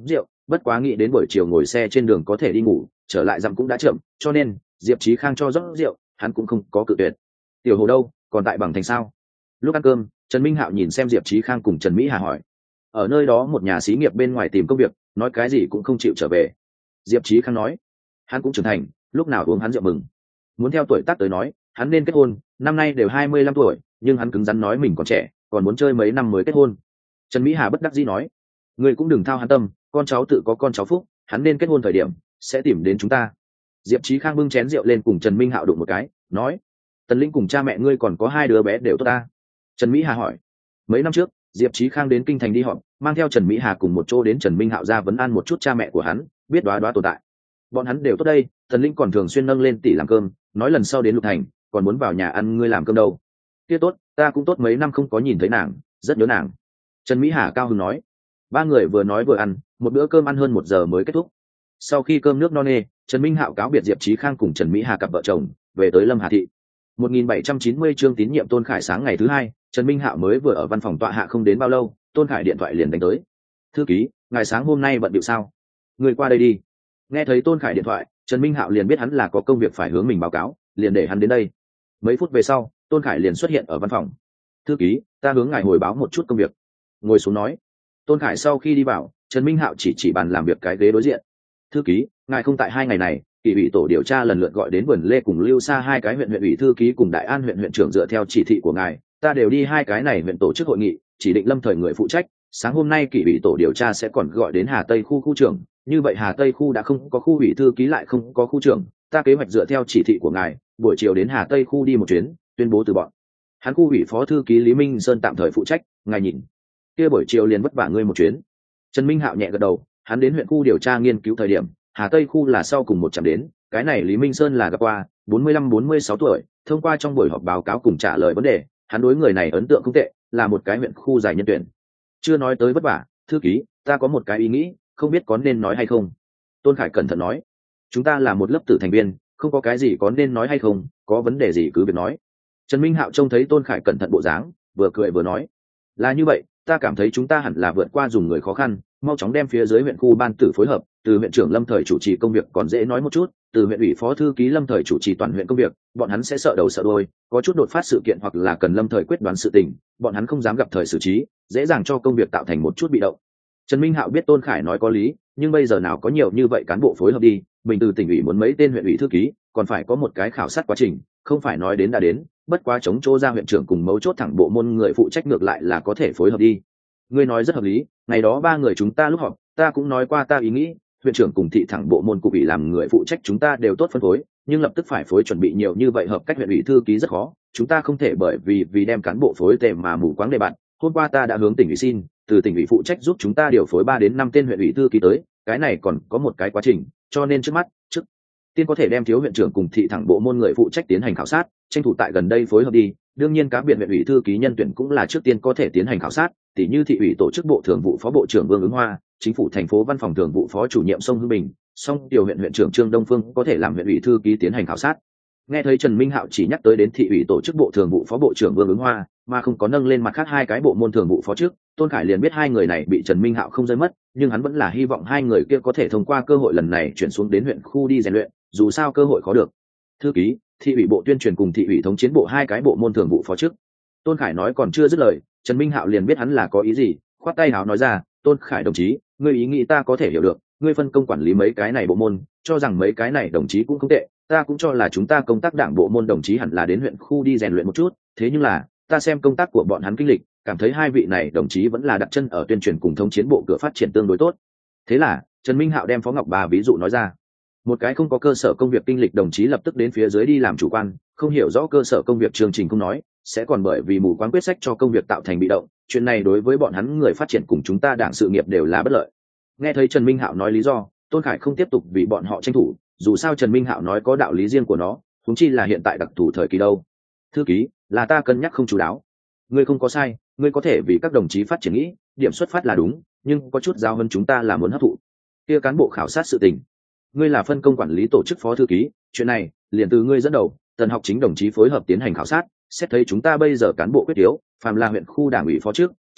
bất quá nghĩ đến buổi chiều ngồi xe trên đường có thể đi ngủ, trở lại dặm cũng đã chậm, cho nên Diệp Chí Khang cho rót rượu, hắn cũng không có cự tuyệt. Tiểu Hồ đâu, còn tại Bằng Thành sao? Lúc ăn cơm, Trần Minh Hạo nhìn xem Diệp Chí Khang cùng Trần Mỹ Hà hỏi. Ở nơi đó một nhà xí nghiệp bên ngoài tìm công việc, nói cái gì cũng không chịu trở về. Diệp Chí Khang nói, hắn cũng trưởng thành, lúc nào uống hắn rượu mừng. Muốn theo tuổi tác tới nói, hắn nên kết hôn, năm nay đều hai mươi lăm tuổi, nhưng hắn cứng rắn nói mình còn trẻ, còn muốn chơi mấy năm mới kết hôn. Trần Mỹ Hà bất đắc dĩ nói, người cũng đừng thao hắn tâm, con cháu tự có con cháu phúc, hắn nên kết hôn thời điểm sẽ tìm đến chúng ta. Diệp Chí Khang bưng chén rượu lên cùng Trần Minh Hạo đụng một cái, nói, Tần Linh cùng cha mẹ ngươi còn có hai đứa bé đều tốt ta. Trần Mỹ Hà hỏi, mấy năm trước Diệp Chí Khang đến kinh thành đi họp, mang theo Trần Mỹ Hà cùng một chỗ đến Trần Minh Hạo ra vấn an một chút cha mẹ của hắn, biết đoá đoá tồn tại. Bọn hắn đều tốt đây, Tần Linh còn thường xuyên nâng lên tỷ làm cơm, nói lần sau đến Lục Thành còn muốn vào nhà ăn ngươi làm cơm đâu. Kia tốt, ta cũng tốt mấy năm không có nhìn thấy nàng, rất nhớ nàng. Trần Mỹ Hà cao hứng nói. Ba người vừa nói vừa ăn, một bữa cơm ăn hơn một giờ mới kết thúc. Sau khi cơm nước no nê, Trần Minh Hạo cáo biệt Diệp Chí Khang cùng Trần Mỹ Hà cặp vợ chồng, về tới Lâm Hà thị. một nghìn bảy trăm chín mươi chương tín nhiệm Tôn Khải sáng ngày thứ hai, Trần Minh Hạo mới vừa ở văn phòng tọa hạ không đến bao lâu, Tôn Khải điện thoại liền đánh tới. Thư ký, ngài sáng hôm nay bận bịu sao? Người qua đây đi. Nghe thấy Tôn Khải điện thoại, Trần Minh Hạo liền biết hắn là có công việc phải hướng mình báo cáo, liền để hắn đến đây. Mấy phút về sau, Tôn Khải liền xuất hiện ở văn phòng. Thư ký, ta hướng ngài hồi báo một chút công việc. Ngồi xuống nói. Tôn Khải sau khi đi vào, Trần Minh Hạo chỉ chỉ bàn làm việc cái ghế đối diện. Thư ký, ngài không tại hai ngày này, kỷ ủy tổ điều tra lần lượt gọi đến Vườn Lê cùng Lưu Sa hai cái huyện huyện ủy thư ký cùng Đại An huyện huyện trưởng dựa theo chỉ thị của ngài, ta đều đi hai cái này huyện tổ chức hội nghị, chỉ định lâm thời người phụ trách. Sáng hôm nay kỷ ủy tổ điều tra sẽ còn gọi đến Hà Tây khu khu trưởng, như vậy Hà Tây khu đã không có khu ủy thư ký lại không có khu trưởng, ta kế hoạch dựa theo chỉ thị của ngài, buổi chiều đến Hà Tây khu đi một chuyến, tuyên bố từ bọn hắn khu ủy phó thư ký Lý Minh Sơn tạm thời phụ trách, ngài nhìn. Kia buổi chiều liền vất vả ngươi một chuyến. Trần Minh Hạo nhẹ gật đầu, hắn đến huyện khu điều tra nghiên cứu thời điểm, Hà Tây khu là sau cùng một chặng đến, cái này Lý Minh Sơn là gặp qua, bốn mươi lăm bốn mươi sáu tuổi, thông qua trong buổi họp báo cáo cùng trả lời vấn đề, hắn đối người này ấn tượng không tệ, là một cái huyện khu giải nhân tuyển. Chưa nói tới vất vả, thư ký, ta có một cái ý nghĩ, không biết có nên nói hay không. Tôn Khải cẩn thận nói, chúng ta là một lớp tử thành viên, không có cái gì có nên nói hay không, có vấn đề gì cứ việc nói. Trần Minh Hạo trông thấy Tôn Khải cẩn thận bộ dáng, vừa cười vừa nói, là như vậy, ta cảm thấy chúng ta hẳn là vượt qua dùng người khó khăn, mau chóng đem phía dưới huyện khu ban tử phối hợp, từ huyện trưởng lâm thời chủ trì công việc còn dễ nói một chút, từ huyện ủy phó thư ký lâm thời chủ trì toàn huyện công việc, bọn hắn sẽ sợ đầu sợ đuôi, có chút đột phát sự kiện hoặc là cần lâm thời quyết đoán sự tình, bọn hắn không dám gặp thời xử trí, dễ dàng cho công việc tạo thành một chút bị động. Trần Minh Hạo biết Tôn Khải nói có lý, nhưng bây giờ nào có nhiều như vậy cán bộ phối hợp đi, mình từ tỉnh ủy muốn mấy tên huyện ủy thư ký, còn phải có một cái khảo sát quá trình, không phải nói đến đã đến, bất quá chống chỗ ra huyện trưởng cùng mấu chốt thẳng bộ môn người phụ trách ngược lại là có thể phối hợp đi. Ngươi nói rất hợp lý, ngày đó ba người chúng ta lúc họp, ta cũng nói qua ta ý nghĩ, huyện trưởng cùng thị thẳng bộ môn cục ủy làm người phụ trách chúng ta đều tốt phân phối, nhưng lập tức phải phối chuẩn bị nhiều như vậy hợp cách huyện ủy thư ký rất khó, chúng ta không thể bởi vì vì đem cán bộ phối tệ mà mù quáng đề bạn. Hôm qua ta đã hướng tỉnh ủy xin, từ tỉnh ủy phụ trách giúp chúng ta điều phối ba đến năm tên huyện ủy thư ký tới, cái này còn có một cái quá trình, cho nên trước mắt, trước tiên có thể đem thiếu huyện trưởng cùng thị thẳng bộ môn người phụ trách tiến hành khảo sát, tranh thủ tại gần đây phối hợp đi. Đương nhiên cá biệt huyện ủy thư ký nhân tuyển cũng là trước tiên có thể tiến hành khảo sát, tỷ như thị ủy tổ chức bộ thường vụ phó bộ trưởng Vương Ứng Hoa, chính phủ thành phố văn phòng thường vụ phó chủ nhiệm Sông Hưng Bình, song điều huyện huyện trưởng Trương Đông Phương có thể làm huyện ủy thư ký tiến hành khảo sát. Nghe thấy Trần Minh Hạo chỉ nhắc tới đến thị ủy tổ chức bộ thường vụ phó bộ trưởng Vương Ứng Hoa, mà không có nâng lên mặt khác hai cái bộ môn thường vụ phó trước, Tôn Khải liền biết hai người này bị Trần Minh Hạo không rơi mất, nhưng hắn vẫn là hy vọng hai người kia có thể thông qua cơ hội lần này chuyển xuống đến huyện khu đi rèn luyện, dù sao cơ hội khó được. Thư ký, thị ủy bộ tuyên truyền cùng thị ủy thống chiến bộ hai cái bộ môn thường vụ phó trước. Tôn Khải nói còn chưa dứt lời, Trần Minh Hạo liền biết hắn là có ý gì, khoát tay áo nói ra, Tôn Khải đồng chí, ngươi ý nghĩ ta có thể hiểu được, ngươi phân công quản lý mấy cái này bộ môn, cho rằng mấy cái này đồng chí cũng không tệ, ta cũng cho là chúng ta công tác đảng bộ môn đồng chí hẳn là đến huyện khu đi rèn luyện một chút, thế nhưng là ta xem công tác của bọn hắn kinh lịch, cảm thấy hai vị này đồng chí vẫn là đặt chân ở tuyên truyền cùng thống chiến bộ cửa phát triển tương đối tốt. Thế là Trần Minh Hạo đem Phó Ngọc Bà ví dụ nói ra, một cái không có cơ sở công việc kinh lịch đồng chí lập tức đến phía dưới đi làm chủ quan, không hiểu rõ cơ sở công việc chương trình không nói, sẽ còn bởi vì mù quáng quyết sách cho công việc tạo thành bị động, chuyện này đối với bọn hắn người phát triển cùng chúng ta đảng sự nghiệp đều là bất lợi. Nghe thấy Trần Minh Hạo nói lý do, Tôn Khải không tiếp tục vì bọn họ tranh thủ, dù sao Trần Minh Hạo nói có đạo lý riêng của nó, huống chi là hiện tại đặc thù thời kỳ đâu. Thư ký, là ta cân nhắc không chú đáo. Ngươi không có sai, ngươi có thể vì các đồng chí phát triển nghĩ, điểm xuất phát là đúng, nhưng có chút giao hơn chúng ta là muốn hấp thụ. Kia cán bộ khảo sát sự tình, ngươi là phân công quản lý tổ chức phó thư ký, chuyện này liền từ ngươi dẫn đầu, Tần Học Chính đồng chí phối hợp tiến hành khảo sát, xét thấy chúng ta bây giờ cán bộ quyết yếu, phàm là huyện khu đảng ủy phó trước,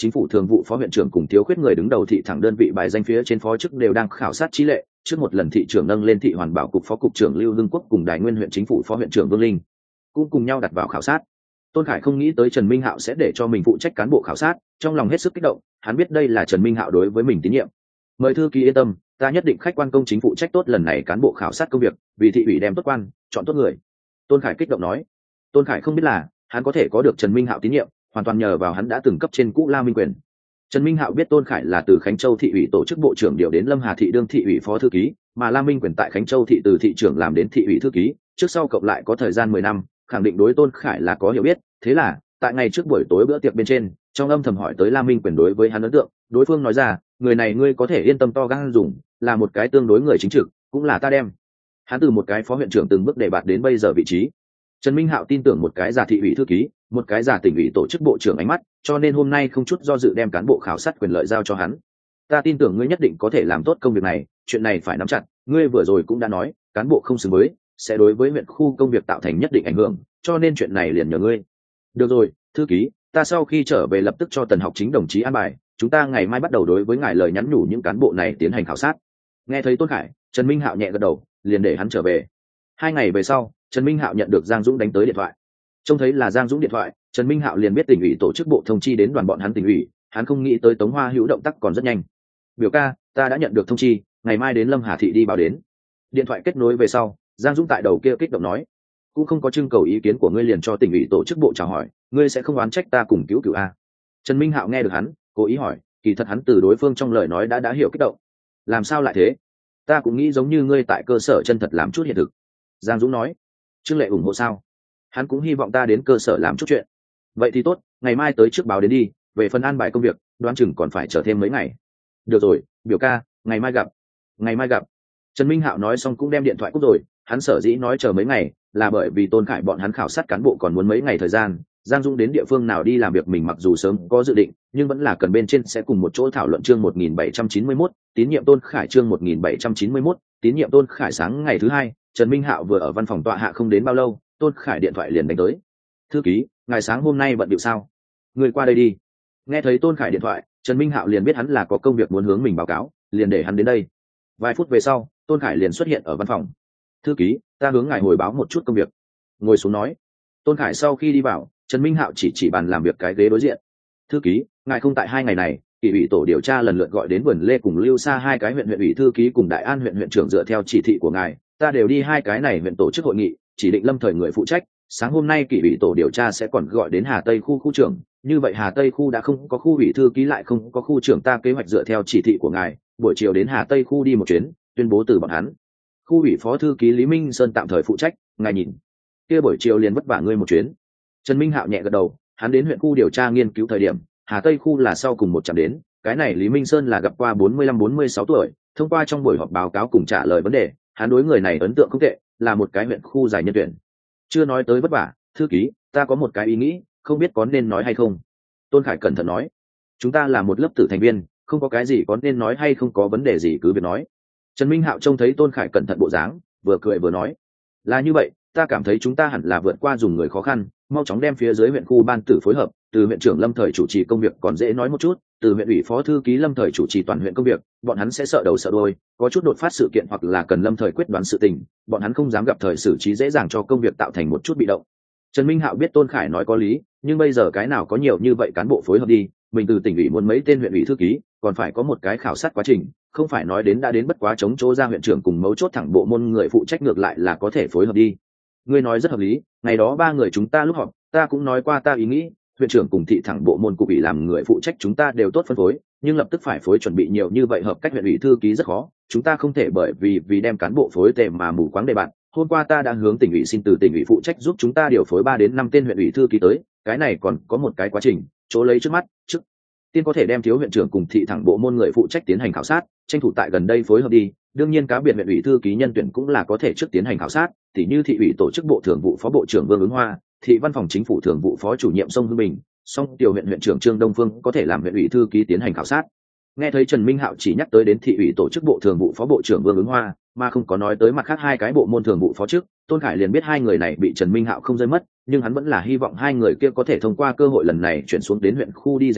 chính phủ thường vụ phó huyện trưởng cùng thiếu khuyết người đứng đầu thị thẳng đơn vị bài danh phía trên phó chức đều đang khảo sát trí lệ. Trước một lần thị trưởng nâng lên thị hoàn bảo cục phó cục trưởng Lưu Hưng Quốc cùng Đài Nguyên huyện chính phủ phó huyện trưởng Vương Linh cũng cùng nhau đặt vào khảo sát. Tôn Khải không nghĩ tới Trần Minh Hạo sẽ để cho mình phụ trách cán bộ khảo sát, trong lòng hết sức kích động, hắn biết đây là Trần Minh Hạo đối với mình tín nhiệm. Mời thư ký yên tâm, ta nhất định khách quan công chính phụ trách tốt lần này cán bộ khảo sát công việc, vì thị ủy đem tốt quan, chọn tốt người. Tôn Khải kích động nói. Tôn Khải không biết là, hắn có thể có được Trần Minh Hạo tín nhiệm, hoàn toàn nhờ vào hắn đã từng cấp trên cũ La Minh Quyền. Trần Minh Hạo biết Tôn Khải là từ Khánh Châu thị ủy tổ chức bộ trưởng điều đến Lâm Hà thị đương thị ủy phó thư ký, mà La Minh Quyền tại Khánh Châu thị từ thị trưởng làm đến thị ủy thư ký, trước sau cộng lại có thời gian mười năm, khẳng định đối Tôn Khải là có hiểu biết, thế là, tại ngày trước buổi tối bữa tiệc bên trên, trong âm thầm hỏi tới La Minh Quyền đối với hắn ấn tượng, đối phương nói ra, người này ngươi có thể yên tâm to gan dùng, là một cái tương đối người chính trực, cũng là ta đem. Hắn từ một cái phó huyện trưởng từng bước đề bạt đến bây giờ vị trí. Trần Minh Hạo tin tưởng một cái già thị ủy thư ký, một cái già tỉnh ủy tổ chức bộ trưởng ánh mắt, cho nên hôm nay không chút do dự đem cán bộ khảo sát quyền lợi giao cho hắn. Ta tin tưởng ngươi nhất định có thể làm tốt công việc này, chuyện này phải nắm chặt, ngươi vừa rồi cũng đã nói, cán bộ không xứng với, sẽ đối với huyện khu công việc tạo thành nhất định ảnh hưởng, cho nên chuyện này liền nhờ ngươi. Được rồi, thư ký, ta sau khi trở về lập tức cho Tần Học Chính đồng chí an bài, chúng ta ngày mai bắt đầu đối với ngài lời nhắn nhủ những cán bộ này tiến hành khảo sát. Nghe thấy Tôn Khải, Trần Minh Hạo nhẹ gật đầu, liền để hắn trở về. Hai ngày về sau, Trần Minh Hạo nhận được Giang Dũng đánh tới điện thoại. Trông thấy là Giang Dũng điện thoại, Trần Minh Hạo liền biết tỉnh ủy tổ chức bộ thông chi đến đoàn bọn hắn tỉnh ủy, hắn không nghĩ tới Tống Hoa Hữu động tác còn rất nhanh. Biểu ca, ta đã nhận được thông chi, ngày mai đến Lâm Hà thị đi báo đến. Điện thoại kết nối về sau, Giang Dũng tại đầu kia kích động nói, cũng không có trưng cầu ý kiến của ngươi liền cho tỉnh ủy tổ chức bộ chào hỏi, ngươi sẽ không oán trách ta cùng cứu cứu a? Trần Minh Hạo nghe được hắn, cố ý hỏi, kỳ thật hắn từ đối phương trong lời nói đã đã hiểu kích động. Làm sao lại thế? Ta cũng nghĩ giống như ngươi tại cơ sở chân thật làm chút hiện thực. Giang Dũng nói. Trương Lệ ủng hộ sao? Hắn cũng hy vọng ta đến cơ sở làm chút chuyện. Vậy thì tốt, ngày mai tới trước báo đến đi, về phần an bài công việc, đoán chừng còn phải chờ thêm mấy ngày. Được rồi, biểu ca, ngày mai gặp. Ngày mai gặp. Trần Minh Hạo nói xong cũng đem điện thoại cúp rồi, hắn sở dĩ nói chờ mấy ngày, là bởi vì Tôn Khải bọn hắn khảo sát cán bộ còn muốn mấy ngày thời gian, Giang Dung đến địa phương nào đi làm việc mình mặc dù sớm có dự định, nhưng vẫn là cần bên trên sẽ cùng một chỗ thảo luận chương một nghìn bảy trăm chín mươi mốt, tín nhiệm Tôn Khải chương một nghìn bảy trăm chín mươi mốt, tín nhiệm Tôn Khải sáng ngày thứ hai, Trần Minh Hạo vừa ở văn phòng tọa hạ không đến bao lâu, Tôn Khải điện thoại liền đánh tới. Thư ký, ngày sáng hôm nay bận điệu sao? Người qua đây đi. Nghe thấy Tôn Khải điện thoại, Trần Minh Hạo liền biết hắn là có công việc muốn hướng mình báo cáo, liền để hắn đến đây. Vài phút về sau, Tôn Khải liền xuất hiện ở văn phòng. Thư ký, ta hướng ngài hồi báo một chút công việc. Ngồi xuống nói. Tôn Khải sau khi đi vào, Trần Minh Hạo chỉ chỉ bàn làm việc cái ghế đối diện. Thư ký, ngài không tại hai ngày này, kỷ ủy tổ điều tra lần lượt gọi đến Vườn Lê cùng Lưu Sa hai cái huyện huyện ủy thư ký cùng Đại An huyện huyện trưởng dựa theo chỉ thị của ngài, ta đều đi hai cái này huyện tổ chức hội nghị, chỉ định lâm thời người phụ trách. Sáng hôm nay kỷ ủy tổ điều tra sẽ còn gọi đến Hà Tây khu khu trưởng, như vậy Hà Tây khu đã không có khu ủy thư ký lại không có khu trưởng, ta kế hoạch dựa theo chỉ thị của ngài, buổi chiều đến Hà Tây khu đi một chuyến, tuyên bố từ bọn hắn. Khu ủy phó thư ký Lý Minh Sơn tạm thời phụ trách, ngài nhìn. Kia buổi chiều liền vất vả ngươi một chuyến. Trần Minh Hạo nhẹ gật đầu, hắn đến huyện khu điều tra nghiên cứu thời điểm, Hà Tây khu là sau cùng một chặng đến, cái này Lý Minh Sơn là gặp qua bốn mươi lăm bốn mươi sáu tuổi, thông qua trong buổi họp báo cáo cùng trả lời vấn đề, hắn đối người này ấn tượng không tệ, là một cái huyện khu giải nhân tuyển. Chưa nói tới vất vả, thư ký, ta có một cái ý nghĩ, không biết có nên nói hay không. Tôn Khải cẩn thận nói, chúng ta là một lớp tử thành viên, không có cái gì có nên nói hay không, có vấn đề gì cứ việc nói. Trần Minh Hạo trông thấy Tôn Khải cẩn thận bộ dáng, vừa cười vừa nói, là như vậy, ta cảm thấy chúng ta hẳn là vượt qua dùng người khó khăn, mau chóng đem phía dưới huyện khu ban tử phối hợp, từ huyện trưởng lâm thời chủ trì công việc còn dễ nói một chút, từ huyện ủy phó thư ký lâm thời chủ trì toàn huyện công việc, bọn hắn sẽ sợ đầu sợ đuôi, có chút đột phát sự kiện hoặc là cần lâm thời quyết đoán sự tình, bọn hắn không dám gặp thời xử trí, dễ dàng cho công việc tạo thành một chút bị động. Trần Minh Hạo biết Tôn Khải nói có lý, nhưng bây giờ cái nào có nhiều như vậy cán bộ phối hợp đi, mình từ tỉnh ủy muốn mấy tên huyện ủy thư ký, còn phải có một cái khảo sát quá trình, không phải nói đến đã đến bất quá chống chỗ ra huyện trưởng cùng mấu chốt thẳng bộ môn người phụ trách ngược lại là có thể phối hợp đi. Ngươi nói rất hợp lý, ngày đó ba người chúng ta lúc họp, ta cũng nói qua ta ý nghĩ, huyện trưởng cùng thị thẳng bộ môn cục ủy làm người phụ trách chúng ta đều tốt phân phối, nhưng lập tức phải phối chuẩn bị nhiều như vậy hợp cách huyện ủy thư ký rất khó, chúng ta không thể bởi vì vì đem cán bộ phối tệ mà mù quáng đề bạt. Hôm qua ta đã hướng tỉnh ủy xin từ tỉnh ủy phụ trách giúp chúng ta điều phối ba đến năm tên huyện ủy thư ký tới, cái này còn có một cái quá trình, chỗ lấy trước mắt, trước tiên có thể đem thiếu huyện trưởng cùng thị thẳng bộ môn người phụ trách tiến hành khảo sát, tranh thủ tại gần đây phối hợp đi. Đương nhiên cá biệt huyện ủy thư ký nhân tuyển cũng là có thể trước tiến hành khảo sát, tỉ như thị ủy tổ chức bộ thường vụ phó bộ trưởng Vương Ứng Hoa, thị văn phòng chính phủ thường vụ phó chủ nhiệm Sông Hưng Bình, song tiểu huyện huyện trưởng Trương Đông Phương có thể làm huyện ủy thư ký tiến hành khảo sát. Nghe thấy Trần Minh Hạo chỉ nhắc tới đến thị ủy tổ chức bộ thường vụ phó bộ trưởng Vương Ứng Hoa, mà không có nói tới mặt khác hai cái bộ môn thường vụ phó chức, Tôn Khải liền biết hai người này bị Trần Minh Hạo không rơi mất, nhưng hắn vẫn là hy vọng hai người kia có thể thông qua cơ hội lần này chuyển xuống đến huyện khu đi rèn luyện,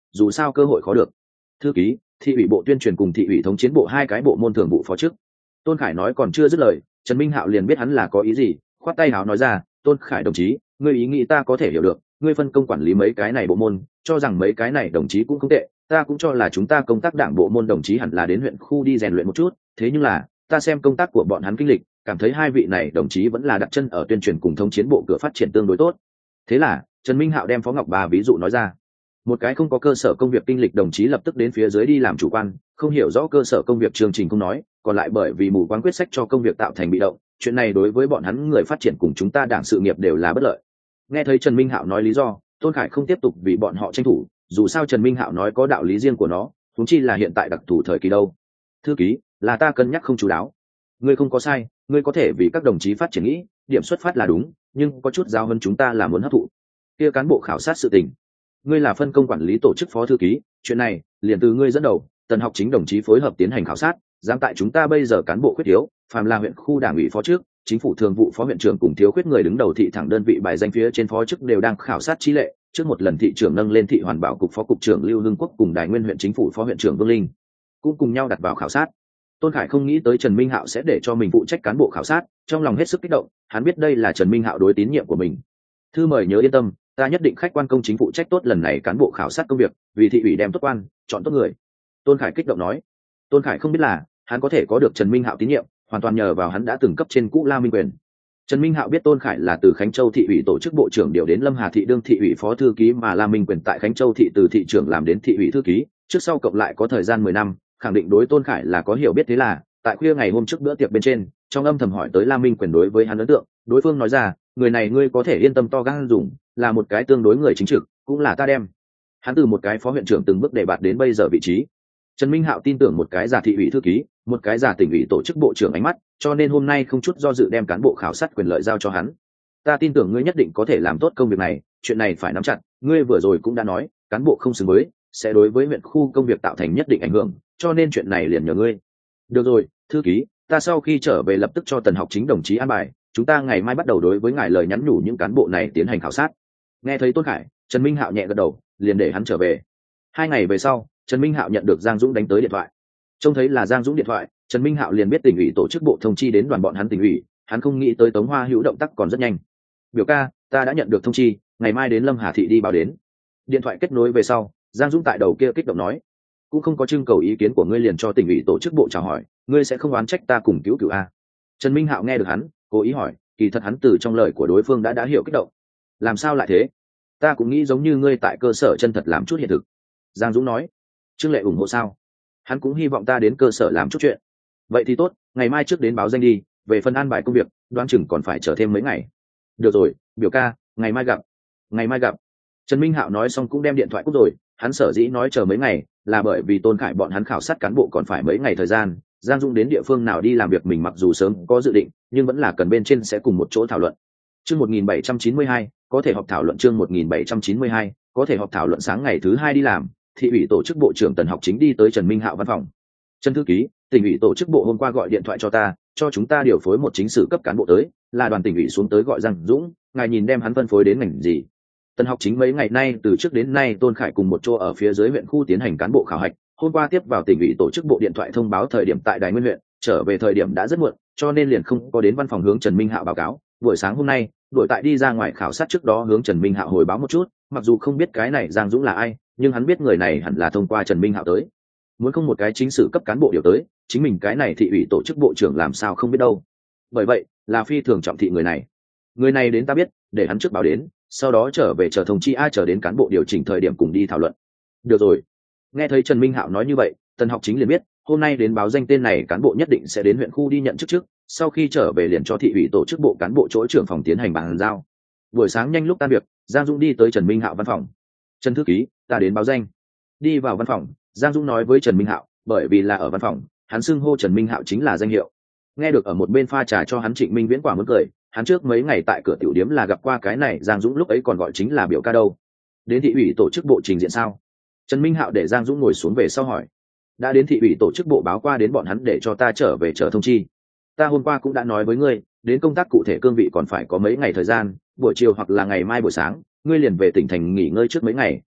dù sao cơ hội khó được. Thư ký, thị ủy bộ tuyên truyền cùng thị ủy thống chiến bộ hai cái bộ môn thường vụ phó chức. Tôn Khải nói còn chưa dứt lời, Trần Minh Hạo liền biết hắn là có ý gì, khoát tay áo nói ra, Tôn Khải đồng chí, ngươi ý nghĩ ta có thể hiểu được, ngươi phân công quản lý mấy cái này bộ môn, cho rằng mấy cái này đồng chí cũng không tệ, ta cũng cho là chúng ta công tác đảng bộ môn đồng chí hẳn là đến huyện khu đi rèn luyện một chút, thế nhưng là ta xem công tác của bọn hắn kinh lịch, cảm thấy hai vị này đồng chí vẫn là đặt chân ở tuyên truyền cùng thống chiến bộ cửa phát triển tương đối tốt. Thế là Trần Minh Hạo đem Phó Ngọc Bà ví dụ nói ra. Một cái không có cơ sở công việc kinh lịch đồng chí lập tức đến phía dưới đi làm chủ quan, không hiểu rõ cơ sở công việc chương trình không nói, còn lại bởi vì mù quáng quyết sách cho công việc tạo thành bị động, chuyện này đối với bọn hắn người phát triển cùng chúng ta đảng sự nghiệp đều là bất lợi. Nghe thấy Trần Minh Hạo nói lý do, Tôn Khải không tiếp tục vì bọn họ tranh thủ, dù sao Trần Minh Hạo nói có đạo lý riêng của nó, huống chi là hiện tại đặc thù thời kỳ đâu. Thư ký, là ta cân nhắc không chú đáo. Ngươi không có sai, ngươi có thể vì các đồng chí phát triển nghĩ, điểm xuất phát là đúng, nhưng có chút giao hơn chúng ta là muốn hấp thụ. Kia cán bộ khảo sát sự tình, ngươi là phân công quản lý tổ chức phó thư ký, chuyện này liền từ ngươi dẫn đầu, Tần Học Chính đồng chí phối hợp tiến hành khảo sát, dám tại chúng ta bây giờ cán bộ khuyết thiếu, phàm là huyện khu đảng ủy phó trước, chính phủ thường vụ phó huyện trưởng cùng thiếu khuyết người đứng đầu thị thẳng đơn vị bài danh phía trên phó chức đều đang khảo sát chi lệ, trước một lần thị trưởng nâng lên thị hoàn bảo cục phó cục trưởng Lưu Hưng Quốc cùng Đài Nguyên huyện chính phủ phó huyện trưởng Vương Linh cũng cùng nhau đặt vào khảo sát. Tôn Khải không nghĩ tới Trần Minh Hạo sẽ để cho mình phụ trách cán bộ khảo sát, trong lòng hết sức kích động, hắn biết đây là Trần Minh Hạo đối tín nhiệm của mình. Thư mời nhớ yên tâm, ta nhất định khách quan công chính phụ trách tốt lần này cán bộ khảo sát công việc, vì thị ủy đem tốt quan, chọn tốt người. Tôn Khải kích động nói. Tôn Khải không biết là, hắn có thể có được Trần Minh Hạo tín nhiệm, hoàn toàn nhờ vào hắn đã từng cấp trên cũ La Minh Quyền. Trần Minh Hạo biết Tôn Khải là từ Khánh Châu thị ủy tổ chức bộ trưởng điều đến Lâm Hà thị đương thị ủy phó thư ký, mà La Minh Quyền tại Khánh Châu thị từ thị trưởng làm đến thị ủy thư ký, trước sau cộng lại có thời gian mười năm, khẳng định đối Tôn Khải là có hiểu biết. Thế là, tại khuya ngày hôm trước bữa tiệc bên trên, trong âm thầm hỏi tới La Minh Quyền đối với hắn ấn tượng, đối phương nói ra, người này ngươi có thể yên tâm to gan dùng, là một cái tương đối người chính trực, cũng là ta đem hắn từ một cái phó huyện trưởng từng bước để bạt đến bây giờ vị trí. Trần Minh Hạo tin tưởng một cái giả thị ủy thư ký, một cái giả tỉnh ủy tổ chức bộ trưởng ánh mắt, cho nên hôm nay không chút do dự đem cán bộ khảo sát quyền lợi giao cho hắn. Ta tin tưởng ngươi nhất định có thể làm tốt công việc này, chuyện này phải nắm chặt, ngươi vừa rồi cũng đã nói, cán bộ không xứng với, sẽ đối với huyện khu công việc tạo thành nhất định ảnh hưởng, cho nên chuyện này liền nhờ ngươi. Được rồi, thư ký, ta sau khi trở về lập tức cho Tần Học Chính đồng chí an bài, chúng ta ngày mai bắt đầu đối với ngài lời nhắn nhủ những cán bộ này tiến hành khảo sát. Nghe thấy Tôn Khải, Trần Minh Hạo nhẹ gật đầu, liền để hắn trở về. Hai ngày về sau, Trần Minh Hạo nhận được Giang Dũng đánh tới điện thoại. Trông thấy là Giang Dũng điện thoại, Trần Minh Hạo liền biết tỉnh ủy tổ chức bộ thông chi đến đoàn bọn hắn tỉnh ủy, hắn không nghĩ tới Tống Hoa Hữu động tác còn rất nhanh. Biểu ca, ta đã nhận được thông chi, ngày mai đến Lâm Hà thị đi báo đến. Điện thoại kết nối về sau, Giang Dũng tại đầu kia kích động nói, cũng không có trưng cầu ý kiến của ngươi liền cho tỉnh ủy tổ chức bộ chào hỏi, ngươi sẽ không oán trách ta cùng cứu cứu a? Trần Minh Hạo nghe được hắn, cố ý hỏi, kỳ thật hắn từ trong lời của đối phương đã đã hiểu kích động. Làm sao lại thế? Ta cũng nghĩ giống như ngươi tại cơ sở chân thật làm chút hiện thực. Giang Dũng nói. Trương Lệ ủng hộ sao? Hắn cũng hy vọng ta đến cơ sở làm chút chuyện. Vậy thì tốt, ngày mai trước đến báo danh đi, về phần an bài công việc, đoán chừng còn phải chờ thêm mấy ngày. Được rồi, biểu ca, ngày mai gặp. Ngày mai gặp. Trần Minh Hạo nói xong cũng đem điện thoại cúp rồi, hắn sở dĩ nói chờ mấy ngày, là bởi vì Tôn Khải bọn hắn khảo sát cán bộ còn phải mấy ngày thời gian, Giang Dũng đến địa phương nào đi làm việc mình mặc dù sớm có dự định, nhưng vẫn là cần bên trên sẽ cùng một chỗ thảo luận. Chương một nghìn bảy trăm chín mươi hai, có thể họp thảo luận chương một nghìn bảy trăm chín mươi hai, có thể họp thảo luận sáng ngày thứ hai đi làm, thị ủy tổ chức bộ trưởng Tần Học Chính đi tới Trần Minh Hạo văn phòng. Trần thư ký, tỉnh ủy tổ chức bộ hôm qua gọi điện thoại cho ta, cho chúng ta điều phối một chính sử cấp cán bộ tới, là đoàn tỉnh ủy xuống tới gọi Giang Dũng, ngài nhìn đem hắn phân phối đến ngành gì? Tần Học Chính mấy ngày nay từ trước đến nay Tôn Khải cùng một chỗ ở phía dưới huyện khu tiến hành cán bộ khảo hạch, hôm qua tiếp vào tỉnh ủy tổ chức bộ điện thoại thông báo thời điểm tại Đài Nguyên huyện, trở về thời điểm đã rất muộn, cho nên liền không có đến văn phòng hướng Trần Minh Hạo báo cáo. Buổi sáng hôm nay, đội tại đi ra ngoài khảo sát trước đó hướng Trần Minh Hạo hồi báo một chút, mặc dù không biết cái này Giang Dũng là ai, nhưng hắn biết người này hẳn là thông qua Trần Minh Hạo tới. Muốn không một cái chính sử cấp cán bộ điều tới, chính mình cái này thị ủy tổ chức bộ trưởng làm sao không biết đâu. Bởi vậy, là phi thường trọng thị người này. Người này đến ta biết, để hắn trước báo đến, sau đó trở về chờ thông chi ai chờ đến cán bộ điều chỉnh thời điểm cùng đi thảo luận. Được rồi. Nghe thấy Trần Minh Hạo nói như vậy, Tần Học Chính liền biết, hôm nay đến báo danh tên này cán bộ nhất định sẽ đến huyện khu đi nhận chức trước, sau khi trở về liền cho thị ủy tổ chức bộ cán bộ chỗ trưởng phòng tiến hành bàn giao. Buổi sáng nhanh lúc tan việc, Giang Dũng đi tới Trần Minh Hạo văn phòng. Trần thư ký, ta đến báo danh. Đi vào văn phòng, Giang Dũng nói với Trần Minh Hạo, bởi vì là ở văn phòng, hắn xưng hô Trần Minh Hạo chính là danh hiệu. Nghe được ở một bên pha trà cho hắn Trịnh Minh Viễn quả muốn cười, hắn trước mấy ngày tại cửa tiểu điếm là gặp qua cái này Giang Dũng lúc ấy còn gọi chính là biểu ca đâu. Đến thị ủy tổ chức bộ trình diện sao? Trần Minh Hạo để Giang Dũng ngồi xuống về sau hỏi. Đã đến thị ủy tổ chức bộ báo qua đến bọn hắn để cho ta trở về chờ thông chi. Ta hôm qua cũng đã nói với ngươi, đến công tác cụ thể cương vị còn phải có mấy ngày thời gian, buổi chiều hoặc là ngày mai buổi sáng, ngươi liền về tỉnh thành nghỉ ngơi trước mấy ngày,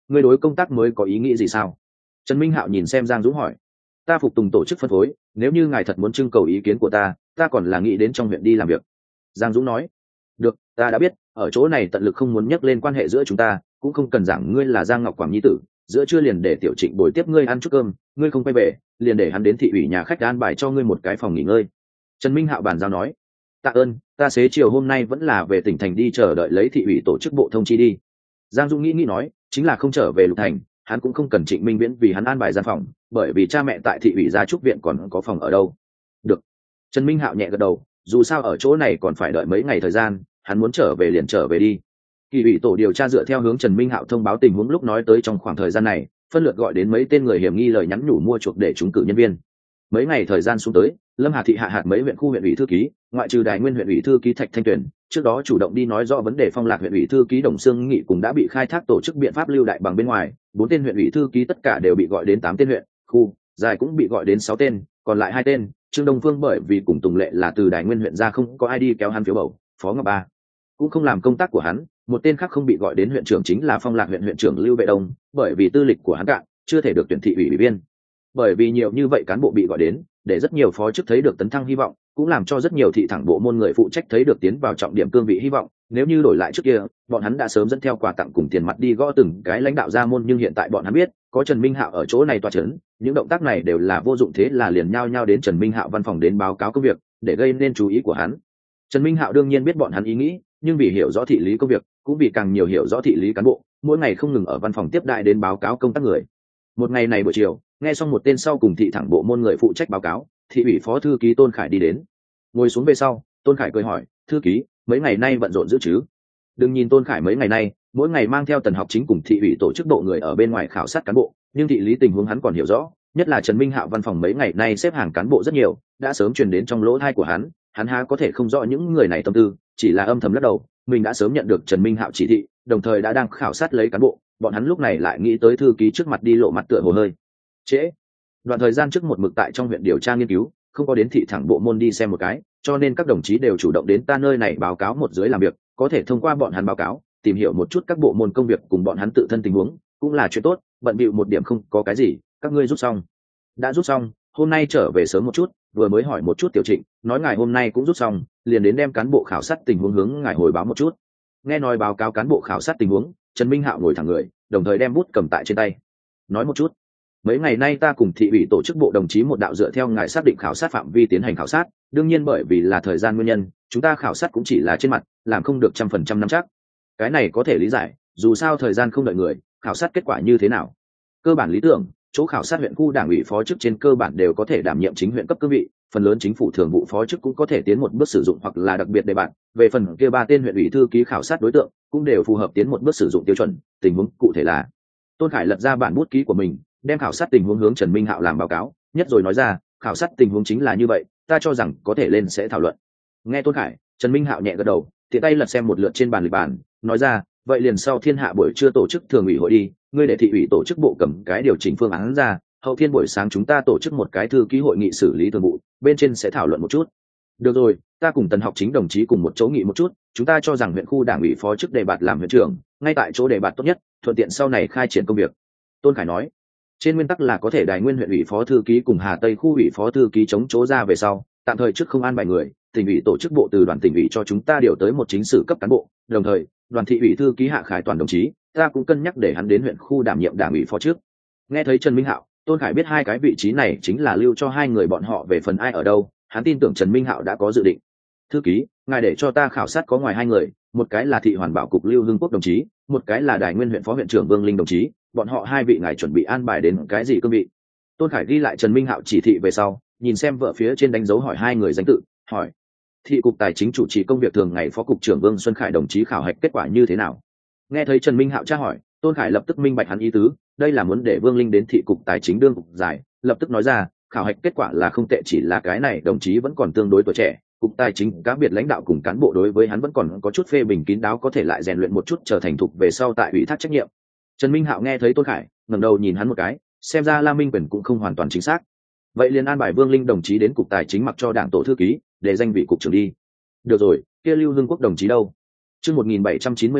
ngươi đối công tác mới có ý nghĩ gì sao? Trần Minh Hạo nhìn xem Giang Dũng hỏi. Ta phục tùng tổ chức phân phối, nếu như ngài thật muốn trưng cầu ý kiến của ta, ta còn là nghĩ đến trong huyện đi làm việc. Giang Dũng nói. Được, ta đã biết, ở chỗ này tận lực không muốn nhắc lên quan hệ giữa chúng ta, cũng không cần giảng ngươi là Giang Ngọc Quảng nhi tử, giữa trưa liền để Tiểu Trịnh bồi tiếp ngươi ăn chút cơm, ngươi không quay về, liền để hắn đến thị ủy nhà khách an bài cho ngươi một cái phòng nghỉ ngơi. Trần Minh Hạo bàn giao nói. Tạ ơn, ta xế chiều hôm nay vẫn là về tỉnh thành đi chờ đợi lấy thị ủy tổ chức bộ thông chi đi. Giang Dũng nghĩ nghĩ nói, chính là không trở về Lục Thành, hắn cũng không cần Trịnh Minh Viễn vì hắn an bài gian phòng, bởi vì cha mẹ tại thị ủy gia trúc viện còn có phòng ở đâu. Được. Trần Minh Hạo nhẹ gật đầu, dù sao ở chỗ này còn phải đợi mấy ngày thời gian, hắn muốn trở về liền trở về đi. Thị ủy tổ điều tra dựa theo hướng Trần Minh Hạo thông báo tình huống lúc nói tới trong khoảng thời gian này, phân lượt gọi đến mấy tên người hiểm nghi lời nhắn nhủ mua chuộc để trúng cử nhân viên. Mấy ngày thời gian xuống tới, Lâm Hà thị hạ hạt mấy huyện khu huyện ủy thư ký, ngoại trừ Đài Nguyên huyện ủy thư ký Thạch Thanh Tuyền, trước đó chủ động đi nói rõ vấn đề Phong Lạc huyện ủy thư ký Đồng Sương Nghị cũng đã bị khai thác tổ chức biện pháp lưu đại bằng bên ngoài, bốn tên huyện ủy thư ký tất cả đều bị gọi đến tám tên huyện khu, dài cũng bị gọi đến sáu tên, còn lại hai tên, Trương Đông Phương bởi vì cùng Tùng Lệ là từ Đài Nguyên huyện ra không có ai đi kéo hắn phiếu bầu, Phó Ngọc Ba cũng không làm công tác của hắn, một tên khác không bị gọi đến huyện trưởng chính là Phong Lạc huyện huyện trưởng Lưu Vệ Đông, bởi vì tư lịch của hắn cạn, chưa thể được tuyển thị ủy ủy viên. Bởi vì nhiều như vậy cán bộ bị gọi đến, để rất nhiều phó chức thấy được tấn thăng hy vọng, cũng làm cho rất nhiều thị thẳng bộ môn người phụ trách thấy được tiến vào trọng điểm cương vị hy vọng. Nếu như đổi lại trước kia, bọn hắn đã sớm dẫn theo quà tặng cùng tiền mặt đi gõ từng cái lãnh đạo ra môn, nhưng hiện tại bọn hắn biết có Trần Minh Hạo ở chỗ này tọa chấn, những động tác này đều là vô dụng, thế là liền nhao nhao đến Trần Minh Hạo văn phòng đến báo cáo công việc, để gây nên chú ý của hắn. Trần Minh Hạo đương nhiên biết bọn hắn ý nghĩ, nhưng vì hiểu rõ thị lý công việc, cũng vì càng nhiều hiểu rõ thị lý cán bộ, mỗi ngày không ngừng ở văn phòng tiếp đại đến báo cáo công tác người. Một ngày này buổi chiều, nghe xong một tên sau cùng thị thẳng bộ môn người phụ trách báo cáo, thị ủy phó thư ký Tôn Khải đi đến, ngồi xuống về sau, Tôn Khải cười hỏi, thư ký, mấy ngày nay bận rộn dữ chứ? Đừng nhìn Tôn Khải mấy ngày nay mỗi ngày mang theo Tần Học Chính cùng thị ủy tổ chức bộ người ở bên ngoài khảo sát cán bộ, nhưng thị lý tình huống hắn còn hiểu rõ, nhất là Trần Minh Hạo văn phòng mấy ngày nay xếp hàng cán bộ rất nhiều, đã sớm truyền đến trong lỗ tai của hắn, hắn há có thể không rõ những người này tâm tư, chỉ là âm thầm lắc đầu, mình đã sớm nhận được Trần Minh Hạo chỉ thị, đồng thời đã đang khảo sát lấy cán bộ, bọn hắn lúc này lại nghĩ tới thư ký trước mặt đi lộ mặt tựa hồ hơi trễ. Đoạn thời gian trước một mực tại trong huyện điều tra nghiên cứu, không có đến thị thẳng bộ môn đi xem một cái, cho nên các đồng chí đều chủ động đến ta nơi này báo cáo một dưới làm việc, có thể thông qua bọn hắn báo cáo tìm hiểu một chút các bộ môn công việc cùng bọn hắn tự thân tình huống, cũng là chuyện tốt. Bận bịu một điểm không có cái gì, các ngươi rút xong? Đã rút xong, hôm nay trở về sớm một chút, vừa mới hỏi một chút Tiểu Trịnh, nói ngài hôm nay cũng rút xong, liền đến đem cán bộ khảo sát tình huống hướng ngài hồi báo một chút. Nghe nói báo cáo cán bộ khảo sát tình huống, Trần Minh Hạo ngồi thẳng người, đồng thời đem bút cầm tại trên tay, nói một chút. Mấy ngày nay ta cùng thị ủy tổ chức bộ đồng chí một đạo dựa theo ngài xác định khảo sát phạm vi tiến hành khảo sát, đương nhiên bởi vì là thời gian nguyên nhân, chúng ta khảo sát cũng chỉ là trên mặt, làm không được trăm phần trăm nắm chắc. Cái này có thể lý giải, dù sao thời gian không đợi người, khảo sát kết quả như thế nào. Cơ bản lý tưởng, chỗ khảo sát huyện khu đảng ủy phó chức trên cơ bản đều có thể đảm nhiệm chính huyện cấp cương vị, phần lớn chính phủ thường vụ phó chức cũng có thể tiến một bước sử dụng hoặc là đặc biệt đề bạt. Về phần kia ba tên huyện ủy thư ký khảo sát đối tượng, cũng đều phù hợp tiến một bước sử dụng tiêu chuẩn. Tình huống cụ thể là, Tôn Khải lật ra bản bút ký của mình, đem khảo sát tình huống hướng Trần Minh Hạo làm báo cáo, nhất rồi nói ra, khảo sát tình huống chính là như vậy, ta cho rằng có thể lên sẽ thảo luận. Nghe Tôn Khải, Trần Minh Hạo nhẹ gật đầu, tiện tay lật xem một lượt trên bàn lịch bản, nói ra, vậy liền sau thiên hạ buổi trưa tổ chức thường ủy hội đi, ngươi để thị ủy tổ chức bộ cầm cái điều chỉnh phương án ra, hậu thiên buổi sáng chúng ta tổ chức một cái thư ký hội nghị xử lý thường vụ, bên trên sẽ thảo luận một chút. Được rồi, ta cùng Tần Học Chính đồng chí cùng một chỗ nghị một chút, chúng ta cho rằng huyện khu đảng ủy phó chức đề bạt làm huyện trưởng, ngay tại chỗ đề bạt tốt nhất, thuận tiện sau này khai triển công việc. Tôn Khải nói, trên nguyên tắc là có thể Đài Nguyên huyện ủy phó thư ký cùng Hà Tây khu ủy phó thư ký chống chỗ ra về sau, tạm thời trước không an bài người, tỉnh ủy tổ chức bộ từ đoàn tỉnh ủy cho chúng ta điều tới một chính sử cấp cán bộ, đồng thời đoàn thị ủy thư ký Hạ Khải Toàn đồng chí, ta cũng cân nhắc để hắn đến huyện khu đảm nhiệm đảng ủy phó trước. Nghe thấy Trần Minh Hạo, Tôn Khải biết hai cái vị trí này chính là lưu cho hai người bọn họ, về phần ai ở đâu, hắn tin tưởng Trần Minh Hạo đã có dự định. Thư ký, ngài để cho ta khảo sát có ngoài hai người, một cái là thị hoàn bảo cục Lưu Hưng Quốc đồng chí, một cái là Đài Nguyên huyện phó huyện trưởng Vương Linh đồng chí, bọn họ hai vị ngài chuẩn bị an bài đến cái gì cương vị? Tôn Khải ghi lại Trần Minh Hạo chỉ thị về sau, nhìn xem vợ phía trên đánh dấu hỏi hai người danh tự, hỏi: thị cục tài chính chủ trì công việc thường ngày phó cục trưởng Vương Xuân Khải đồng chí khảo hạch kết quả như thế nào? Nghe thấy Trần Minh Hạo tra hỏi, Tôn Khải lập tức minh bạch hắn ý tứ, đây là muốn để Vương Linh đến thị cục tài chính đương cục giải, lập tức nói ra, khảo hạch kết quả là không tệ, chỉ là cái này đồng chí vẫn còn tương đối tuổi trẻ, cục tài chính cá biệt lãnh đạo cùng cán bộ đối với hắn vẫn còn có chút phê bình kín đáo, có thể lại rèn luyện một chút trở thành thục về sau tại ủy thác trách nhiệm. Trần Minh Hạo nghe thấy Tôn Khải, ngẩng đầu nhìn hắn một cái, xem ra La Minh Quyền cũng không hoàn toàn chính xác. Vậy liền an bài Vương Linh đồng chí đến cục tài chính mặc cho đảng tổ thư ký, để danh vị cục trưởng đi. Được rồi, kia Lưu Hưng Quốc đồng chí đâu? Chương một nghìn bảy trăm chín mươi ba,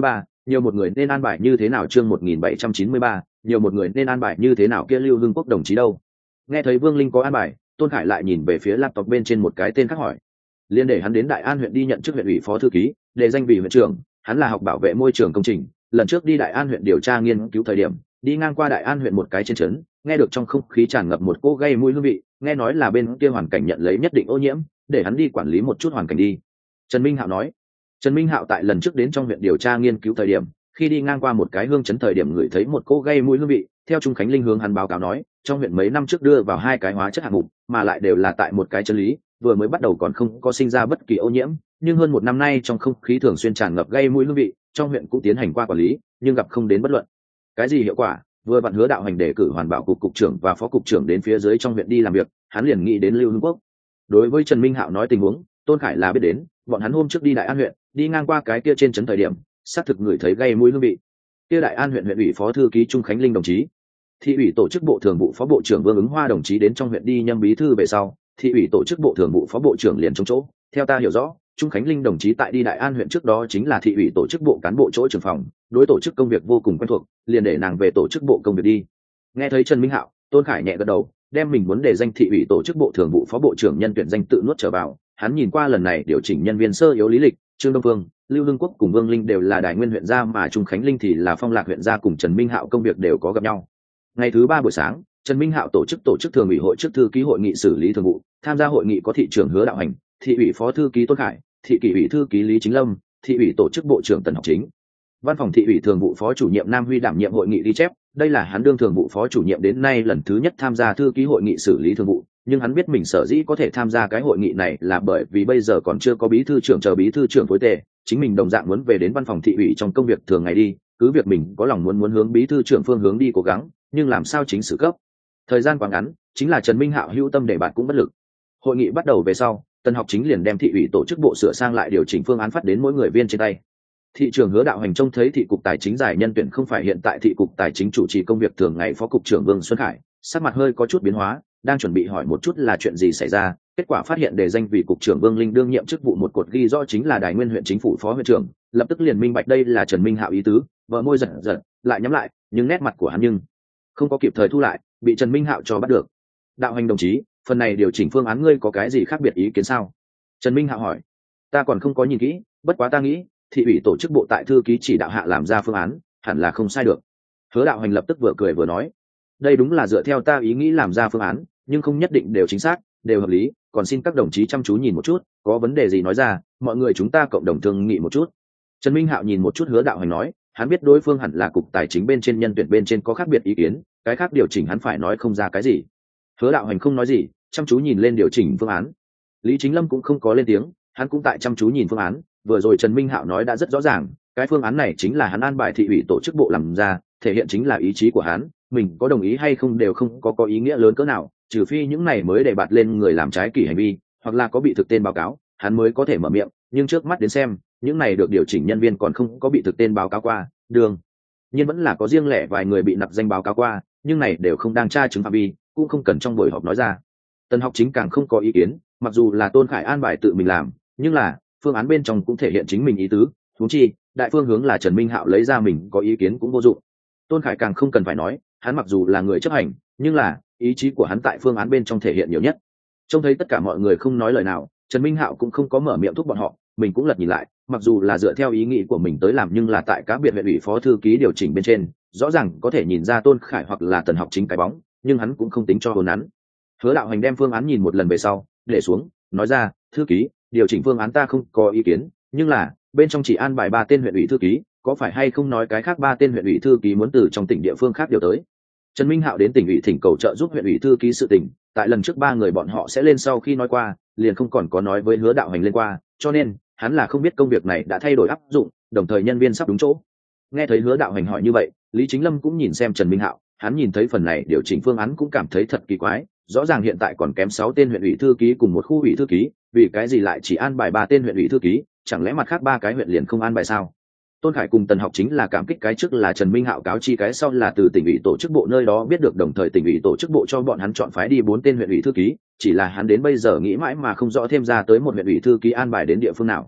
nhiều một người nên an bài như thế nào? Chương một nghìn bảy trăm chín mươi ba, nhiều một người nên an bài như thế nào? Kia Lưu Hưng Quốc đồng chí đâu? Nghe thấy Vương Linh có an bài, Tôn Khải lại nhìn về phía laptop bên trên một cái tên khác hỏi. Liên để hắn đến Đại An huyện đi nhận chức huyện ủy phó thư ký, để danh vì huyện trưởng, hắn là học bảo vệ môi trường công trình, lần trước đi Đại An huyện điều tra nghiên cứu thời điểm, đi ngang qua Đại An huyện một cái trên trấn, nghe được trong không khí tràn ngập một cỗ gây mùi hương vị, nghe nói là bên kia hoàn cảnh nhận lấy nhất định ô nhiễm, để hắn đi quản lý một chút hoàn cảnh đi. Trần Minh Hạo nói. Trần Minh Hạo tại lần trước đến trong huyện điều tra nghiên cứu thời điểm, khi đi ngang qua một cái hương trấn thời điểm ngửi thấy một cỗ gây mùi hương vị, theo Trung Khánh Linh hướng hắn báo cáo nói, trong huyện mấy năm trước đưa vào hai cái hóa chất hạng mục, mà lại đều là tại một cái chân lý, vừa mới bắt đầu còn không có sinh ra bất kỳ ô nhiễm, nhưng hơn một năm nay trong không khí thường xuyên tràn ngập gây mùi hương vị, trong huyện cũng tiến hành qua quản lý, nhưng gặp không đến bất luận cái gì hiệu quả. Vừa vặn Hứa Đạo Hành đề cử hoàn bảo cục cục trưởng và phó cục trưởng đến phía dưới trong huyện đi làm việc, hắn liền nghĩ đến Lưu Hưng Quốc. Đối với Trần Minh Hạo nói tình huống, Tôn Khải là biết đến, bọn hắn hôm trước đi Đại An huyện, đi ngang qua cái kia trên trấn thời điểm, xác thực người thấy gây mùi hương vị. Kia Đại An huyện huyện ủy phó thư ký Trung Khánh Linh đồng chí, thị ủy tổ chức bộ thường vụ phó bộ trưởng Vương Ứng Hoa đồng chí đến trong huyện đi nhâm bí thư về sau, thị ủy tổ chức bộ thường vụ phó bộ trưởng liền chống chỗ. Theo ta hiểu rõ, Trung Khánh Linh đồng chí tại đi Đại An huyện trước đó chính là thị ủy tổ chức bộ cán bộ chỗ trưởng phòng, đối tổ chức công việc vô cùng quen thuộc, liền để nàng về tổ chức bộ công việc đi. Nghe thấy Trần Minh Hạo, Tôn Khải nhẹ gật đầu, đem mình muốn đề danh thị ủy tổ chức bộ thường vụ phó bộ trưởng nhân tuyển danh tự nuốt trở vào. Hắn nhìn qua lần này điều chỉnh nhân viên sơ yếu lý lịch, Trương Đông Phương, Lưu Hưng Quốc cùng Vương Linh đều là Đại Nguyên huyện gia, mà Trung Khánh Linh thì là Phong Lạc huyện gia, cùng Trần Minh Hạo công việc đều có gặp nhau. Ngày thứ ba buổi sáng, Trần Minh Hạo tổ chức tổ chức thường ủy hội trước thư ký hội nghị xử lý thường vụ, tham gia hội nghị có thị trưởng Hứa Đạo Hành, thị ủy phó thư ký Tôn Khải, thị kỷ ủy thư ký Lý Chính Lâm, thị ủy tổ chức bộ trưởng Tần Học Chính. Văn phòng thị ủy thường vụ phó chủ nhiệm Nam Huy đảm nhiệm hội nghị ghi chép, đây là hắn đương thường vụ phó chủ nhiệm đến nay lần thứ nhất tham gia thư ký hội nghị xử lý thường vụ, nhưng hắn biết mình sở dĩ có thể tham gia cái hội nghị này là bởi vì bây giờ còn chưa có bí thư trưởng chờ bí thư trưởng phối tề, chính mình đồng dạng muốn về đến văn phòng thị ủy trong công việc thường ngày đi, cứ việc mình có lòng muốn muốn hướng bí thư trưởng phương hướng đi cố gắng, nhưng làm sao chính sự cấp. Thời gian quá ngắn, chính là Trần Minh Hạo hữu tâm để bạn cũng bất lực. Hội nghị bắt đầu về sau, Tần Học Chính liền đem thị ủy tổ chức bộ sửa sang lại điều chỉnh phương án phát đến mỗi người viên trên tay. Thị trưởng Hứa Đạo Hành trông thấy thị cục tài chính giải nhân tuyển không phải hiện tại thị cục tài chính chủ trì công việc thường ngày phó cục trưởng Vương Xuân Khải, sắc mặt hơi có chút biến hóa, đang chuẩn bị hỏi một chút là chuyện gì xảy ra, kết quả phát hiện đề danh vị cục trưởng Vương Linh đương nhiệm chức vụ một cột ghi rõ chính là Đại Nguyên huyện chính phủ phó huyện trưởng, lập tức liền minh bạch đây là Trần Minh Hạo ý tứ, vợ môi giật giật, lại nhắm lại, nhưng nét mặt của hắn nhưng không có kịp thời thu lại, bị Trần Minh Hạo cho bắt được. Đạo Hành đồng chí, phần này điều chỉnh phương án ngươi có cái gì khác biệt ý kiến sao? Trần Minh Hạo hỏi. Ta còn không có nhìn kỹ, bất quá ta nghĩ thị ủy tổ chức bộ tại thư ký chỉ đạo hạ làm ra phương án hẳn là không sai được. Hứa Đạo Hành lập tức vừa cười vừa nói, đây đúng là dựa theo ta ý nghĩ làm ra phương án, nhưng không nhất định đều chính xác, đều hợp lý, còn xin các đồng chí chăm chú nhìn một chút, có vấn đề gì nói ra, mọi người chúng ta cộng đồng thương nghị một chút. Trần Minh Hạo nhìn một chút Hứa Đạo Hành nói, hắn biết đối phương hẳn là cục tài chính bên trên nhân tuyển bên trên có khác biệt ý kiến, cái khác điều chỉnh hắn phải nói không ra cái gì. Hứa Đạo Hành không nói gì, chăm chú nhìn lên điều chỉnh phương án. Lý Chính Lâm cũng không có lên tiếng, hắn cũng tại chăm chú nhìn phương án. Vừa rồi Trần Minh Hạo nói đã rất rõ ràng, cái phương án này chính là hắn an bài thị ủy tổ chức bộ làm ra, thể hiện chính là ý chí của hắn, mình có đồng ý hay không đều không có có ý nghĩa lớn cỡ nào, trừ phi những này mới để bạt lên người làm trái kỷ hành vi, hoặc là có bị thực tên báo cáo, hắn mới có thể mở miệng, nhưng trước mắt đến xem, những này được điều chỉnh nhân viên còn không có bị thực tên báo cáo qua, đường nhiên vẫn là có riêng lẻ vài người bị nạp danh báo cáo qua, nhưng này đều không đang tra chứng phạm vi, cũng không cần trong buổi họp nói ra. Tần Học Chính càng không có ý kiến, mặc dù là Tôn Khải an bài tự mình làm, nhưng là phương án bên trong cũng thể hiện chính mình ý tứ, huống chi đại phương hướng là Trần Minh Hạo lấy ra mình có ý kiến cũng vô dụng. Tôn Khải càng không cần phải nói, hắn mặc dù là người chấp hành, nhưng là ý chí của hắn tại phương án bên trong thể hiện nhiều nhất. Trông thấy tất cả mọi người không nói lời nào, Trần Minh Hạo cũng không có mở miệng thúc bọn họ, mình cũng lật nhìn lại, mặc dù là dựa theo ý nghĩ của mình tới làm, nhưng là tại cá biệt huyện ủy phó thư ký điều chỉnh bên trên, rõ ràng có thể nhìn ra Tôn Khải hoặc là Tần Học Chính cái bóng, nhưng hắn cũng không tính cho hồn hắn. Hứa Đạo Hành đem phương án nhìn một lần về sau, để xuống, nói ra, thư ký, điều chỉnh phương án ta không có ý kiến, nhưng là bên trong chỉ an bài ba tên huyện ủy thư ký, có phải hay không nói cái khác ba tên huyện ủy thư ký muốn từ trong tỉnh địa phương khác điều tới. Trần Minh Hạo đến tỉnh ủy thỉnh cầu trợ giúp huyện ủy thư ký sự tỉnh, tại lần trước ba người bọn họ sẽ lên sau khi nói qua, liền không còn có nói với Hứa Đạo Hành lên qua, cho nên hắn là không biết công việc này đã thay đổi áp dụng, đồng thời nhân viên sắp đúng chỗ. Nghe thấy Hứa Đạo Hành hỏi như vậy, Lý Chính Lâm cũng nhìn xem Trần Minh Hạo, hắn nhìn thấy phần này điều chỉnh phương án cũng cảm thấy thật kỳ quái, rõ ràng hiện tại còn kém sáu tên huyện ủy thư ký cùng một khu ủy thư ký, vì cái gì lại chỉ an bài ba tên huyện ủy thư ký, chẳng lẽ mặt khác ba cái huyện liền không an bài sao? Tôn Khải cùng Tần Học Chính là cảm kích cái trước là Trần Minh Hạo cáo chi, cái sau là từ tỉnh ủy tổ chức bộ nơi đó biết được, đồng thời tỉnh ủy tổ chức bộ cho bọn hắn chọn phái đi bốn tên huyện ủy thư ký, chỉ là hắn đến bây giờ nghĩ mãi mà không rõ thêm ra tới một huyện ủy thư ký an bài đến địa phương nào.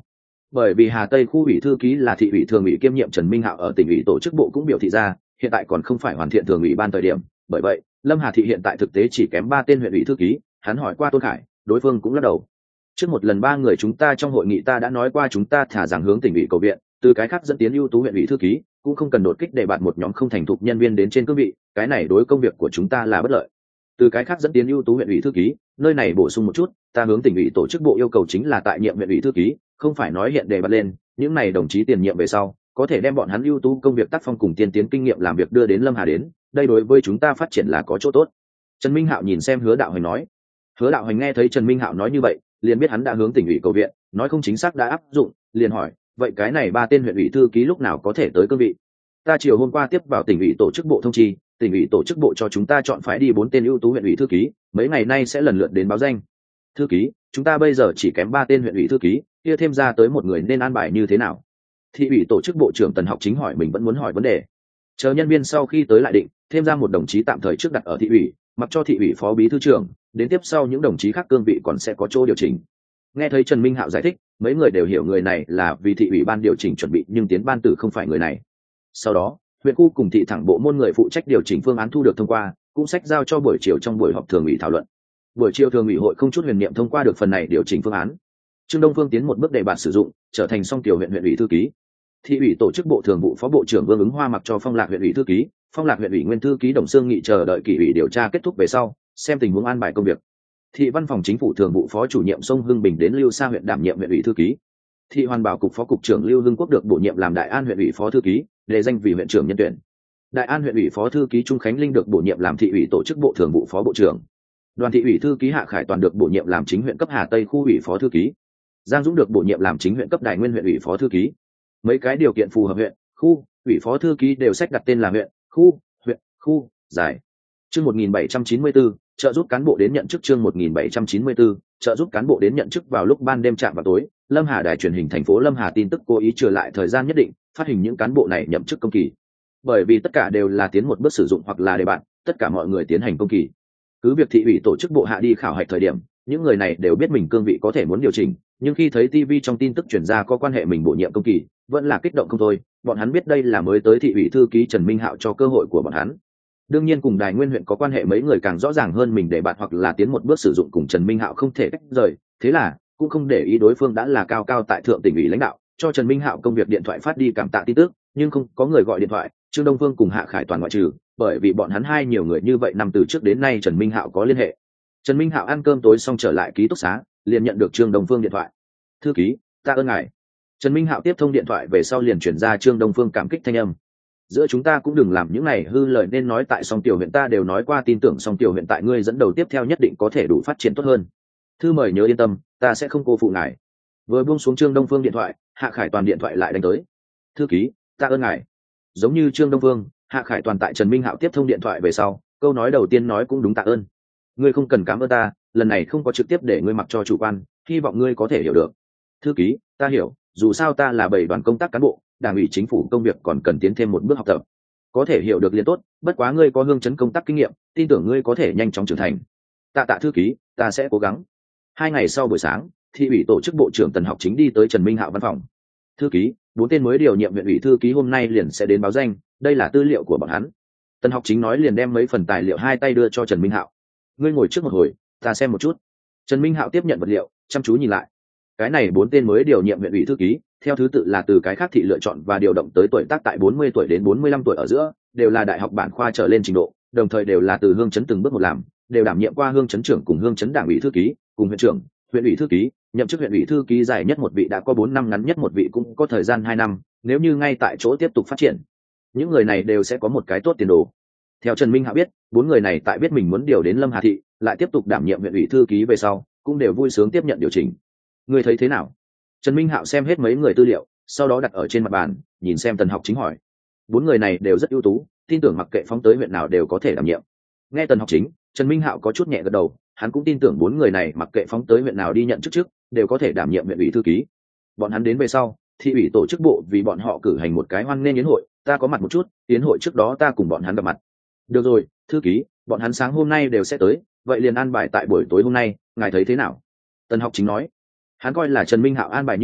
Bởi vì Hà Tây khu ủy thư ký là thị ủy thường ủy kiêm nhiệm Trần Minh Hạo ở tỉnh ủy tổ chức bộ cũng biểu thị ra, hiện tại còn không phải hoàn thiện thường ủy ban thời điểm, bởi vậy, Lâm Hà thị hiện tại thực tế chỉ kém ba tên huyện ủy thư ký, hắn hỏi qua Tôn Khải, đối phương cũng lắc đầu. Trước một lần ba người chúng ta trong hội nghị ta đã nói qua chúng ta thả rằng hướng tỉnh ủy cầu viện, từ cái khác dẫn tiến ưu tú huyện ủy thư ký, cũng không cần đột kích để bạn một nhóm không thành thục nhân viên đến trên cương vị, cái này đối công việc của chúng ta là bất lợi. Từ cái khác dẫn tiến ưu tú huyện ủy thư ký, nơi này bổ sung một chút, ta hướng tỉnh ủy tổ chức bộ yêu cầu chính là tại nhiệm huyện ủy thư ký, không phải nói hiện đề bật lên, những này đồng chí tiền nhiệm về sau, có thể đem bọn hắn ưu tú công việc tác phong cùng tiên tiến kinh nghiệm làm việc đưa đến Lâm Hà đến, đây đối với chúng ta phát triển là có chỗ tốt. Trần Minh Hạo nhìn xem Hứa Đạo Hoành nói. Hứa Đạo Hoành nghe thấy Trần Minh Hạo nói như vậy, liền biết hắn đã hướng tỉnh ủy cầu viện, nói không chính xác đã áp dụng, liền hỏi, vậy cái này ba tên huyện ủy thư ký lúc nào có thể tới cương vị? Ta chiều hôm qua tiếp vào tỉnh ủy tổ chức bộ thông chi, tỉnh ủy tổ chức bộ cho chúng ta chọn phái đi bốn tên ưu tú huyện ủy thư ký, mấy ngày nay sẽ lần lượt đến báo danh. Thư ký, chúng ta bây giờ chỉ kém ba tên huyện ủy thư ký, kia thêm ra tới một người nên an bài như thế nào? Thị ủy tổ chức bộ trưởng Tần Học Chính hỏi mình vẫn muốn hỏi vấn đề. Chờ nhân viên sau khi tới lại định, thêm ra một đồng chí tạm thời trước đặt ở thị ủy, mặc cho thị ủy phó bí thư trưởng, đến tiếp sau những đồng chí khác cương vị còn sẽ có chỗ điều chỉnh. Nghe thấy Trần Minh Hạo giải thích, mấy người đều hiểu người này là vì thị ủy ban điều chỉnh chuẩn bị, nhưng tiến ban tử không phải người này. Sau đó, huyện khu cùng thị thẳng bộ môn người phụ trách điều chỉnh phương án thu được thông qua, cũng sách giao cho buổi chiều trong buổi họp thường ủy thảo luận. Buổi chiều thường ủy hội không chút huyền niệm thông qua được phần này điều chỉnh phương án. Trương Đông Phương tiến một bước đề bạt sử dụng, trở thành song tiểu huyện huyện ủy thư ký. Thị ủy tổ chức bộ thường vụ phó bộ trưởng Vương Ứng Hoa mặc cho Phong Lạc huyện ủy thư ký, Phong Lạc huyện ủy nguyên thư ký Đồng Sương Nghị chờ đợi kỷ ủy điều tra kết thúc về sau, xem tình huống an bài công việc. Thị văn phòng chính phủ thường vụ phó chủ nhiệm Sông Hưng Bình đến Lưu Sa huyện đảm nhiệm huyện ủy thư ký. Thị hoàn bảo cục phó cục trưởng Lưu Hưng Quốc được bổ nhiệm làm Đại An huyện ủy phó thư ký, đề danh vì huyện trưởng nhân tuyển. Đại An huyện ủy phó thư ký Trung Khánh Linh được bổ nhiệm làm thị ủy tổ chức bộ thường vụ phó bộ trưởng. Đoàn thị ủy thư ký Hạ Khải Toàn được bổ nhiệm làm chính huyện cấp Hà Tây khu ủy phó thư ký. Giang Dũng được bổ nhiệm làm chính huyện cấp Đài Nguyên huyện ủy phó thư ký. Mấy cái điều kiện phù hợp huyện, khu, ủy phó thư ký đều sách đặt tên là huyện, khu, huyện, khu, giải. Chương một nghìn bảy trăm chín mươi tư, trợ giúp cán bộ đến nhận chức. Chương một nghìn bảy trăm chín mươi tư, trợ giúp cán bộ đến nhận chức. Vào lúc ban đêm chạm vào tối, Lâm Hà đài truyền hình thành phố Lâm Hà tin tức cố ý trừ lại thời gian nhất định, phát hình những cán bộ này nhậm chức công kỳ. Bởi vì tất cả đều là tiến một bước sử dụng hoặc là đề bạn, tất cả mọi người tiến hành công kỳ. Cứ việc thị ủy tổ chức bộ hạ đi khảo hạch thời điểm, những người này đều biết mình cương vị có thể muốn điều chỉnh, nhưng khi thấy ti vi trong tin tức chuyển ra có quan hệ mình bổ nhiệm công kỳ, vẫn là kích động không thôi. Bọn hắn biết đây là mới tới thị ủy thư ký Trần Minh Hạo cho cơ hội của bọn hắn. Đương nhiên cùng Đài Nguyên huyện có quan hệ mấy người càng rõ ràng hơn mình để bạn hoặc là tiến một bước sử dụng cùng Trần Minh Hạo không thể tách rời, thế là cũng không để ý đối phương đã là cao cao tại thượng tỉnh ủy lãnh đạo, cho Trần Minh Hạo công việc điện thoại phát đi cảm tạ tin tức, nhưng không có người gọi điện thoại, Trương Đông Phương cùng Hạ Khải Toàn ngoại trừ, bởi vì bọn hắn hai nhiều người như vậy năm từ trước đến nay Trần Minh Hạo có liên hệ. Trần Minh Hạo ăn cơm tối xong trở lại ký túc xá, liền nhận được Trương Đông Phương điện thoại. "Thư ký, ta ơn ngài." Trần Minh Hạo tiếp thông điện thoại về sau liền chuyển ra Trương Đông Phương cảm kích thanh âm. "Giữa chúng ta cũng đừng làm những này hư lời nên nói, tại Song Tiểu huyện ta đều nói qua, tin tưởng Song Tiểu huyện tại ngươi dẫn đầu tiếp theo nhất định có thể đủ phát triển tốt hơn. Thư mời nhớ yên tâm, ta sẽ không cô phụ ngài." Vừa buông xuống Trương Đông Phương điện thoại, Hạ Khải Toàn điện thoại lại đánh tới. "Thư ký, ta ơn ngài." Giống như Trương Đông Phương, Hạ Khải Toàn tại Trần Minh Hạo tiếp thông điện thoại về sau, câu nói đầu tiên nói cũng đúng, tạ ơn. "Ngươi không cần cảm ơn ta, lần này không có trực tiếp để ngươi mặc cho chủ quan, hy vọng ngươi có thể hiểu được." "Thư ký, ta hiểu, dù sao ta là bảy đoàn công tác cán bộ, đảng ủy chính phủ công việc còn cần tiến thêm một bước học tập. Có thể hiểu được liền tốt, bất quá ngươi có hương chấn công tác kinh nghiệm, tin tưởng ngươi có thể nhanh chóng trưởng thành." "Tạ tạ thư ký, ta sẽ cố gắng." Hai ngày sau buổi sáng, thị ủy tổ chức bộ trưởng Tần Học Chính đi tới Trần Minh Hạo văn phòng. "Thư ký, bốn tên mới điều nhiệm huyện ủy thư ký hôm nay liền sẽ đến báo danh, đây là tư liệu của bọn hắn." Tần Học Chính nói liền đem mấy phần tài liệu hai tay đưa cho Trần Minh Hạo. "Ngươi ngồi trước một hồi, ta xem một chút." Trần Minh Hạo tiếp nhận vật liệu, chăm chú nhìn lại. Cái này bốn tên mới điều nhiệm huyện ủy thư ký, theo thứ tự là từ cái khác thị lựa chọn và điều động tới, tuổi tác tại bốn mươi tuổi đến bốn mươi lăm tuổi ở giữa, đều là đại học bản khoa trở lên trình độ, đồng thời đều là từ hương chấn từng bước một làm, đều đảm nhiệm qua hương chấn trưởng cùng hương chấn đảng ủy thư ký, cùng huyện trưởng, huyện ủy thư ký, nhậm chức huyện ủy thư ký dài nhất một vị đã có bốn năm, ngắn nhất một vị cũng có thời gian hai năm, nếu như ngay tại chỗ tiếp tục phát triển, những người này đều sẽ có một cái tốt tiền đồ. Theo Trần Minh Hạo biết, bốn người này tại biết mình muốn điều đến Lâm Hà thị, lại tiếp tục đảm nhiệm huyện ủy thư ký về sau, cũng đều vui sướng tiếp nhận điều chỉnh. "Ngươi thấy thế nào?" Trần Minh Hạo xem hết mấy người tư liệu, sau đó đặt ở trên mặt bàn, nhìn xem Tần Học Chính hỏi. Bốn người này đều rất ưu tú, tin tưởng mặc kệ phóng tới huyện nào đều có thể đảm nhiệm. Nghe Tần Học Chính, Trần Minh Hạo có chút nhẹ gật đầu, hắn cũng tin tưởng bốn người này mặc kệ phóng tới huyện nào đi nhận chức trước, đều có thể đảm nhiệm huyện ủy thư ký. Bọn hắn đến về sau, thị ủy tổ chức bộ vì bọn họ cử hành một cái hoan nghênh yến hội, ta có mặt một chút, yến hội trước đó ta cùng bọn hắn gặp mặt. "Được rồi, thư ký, bọn hắn sáng hôm nay đều sẽ tới, vậy liền an bài tại buổi tối hôm nay, ngài thấy thế nào?" Tần Học Chính nói. Hắn coi là Trần Minh Hạo an bài như vậy,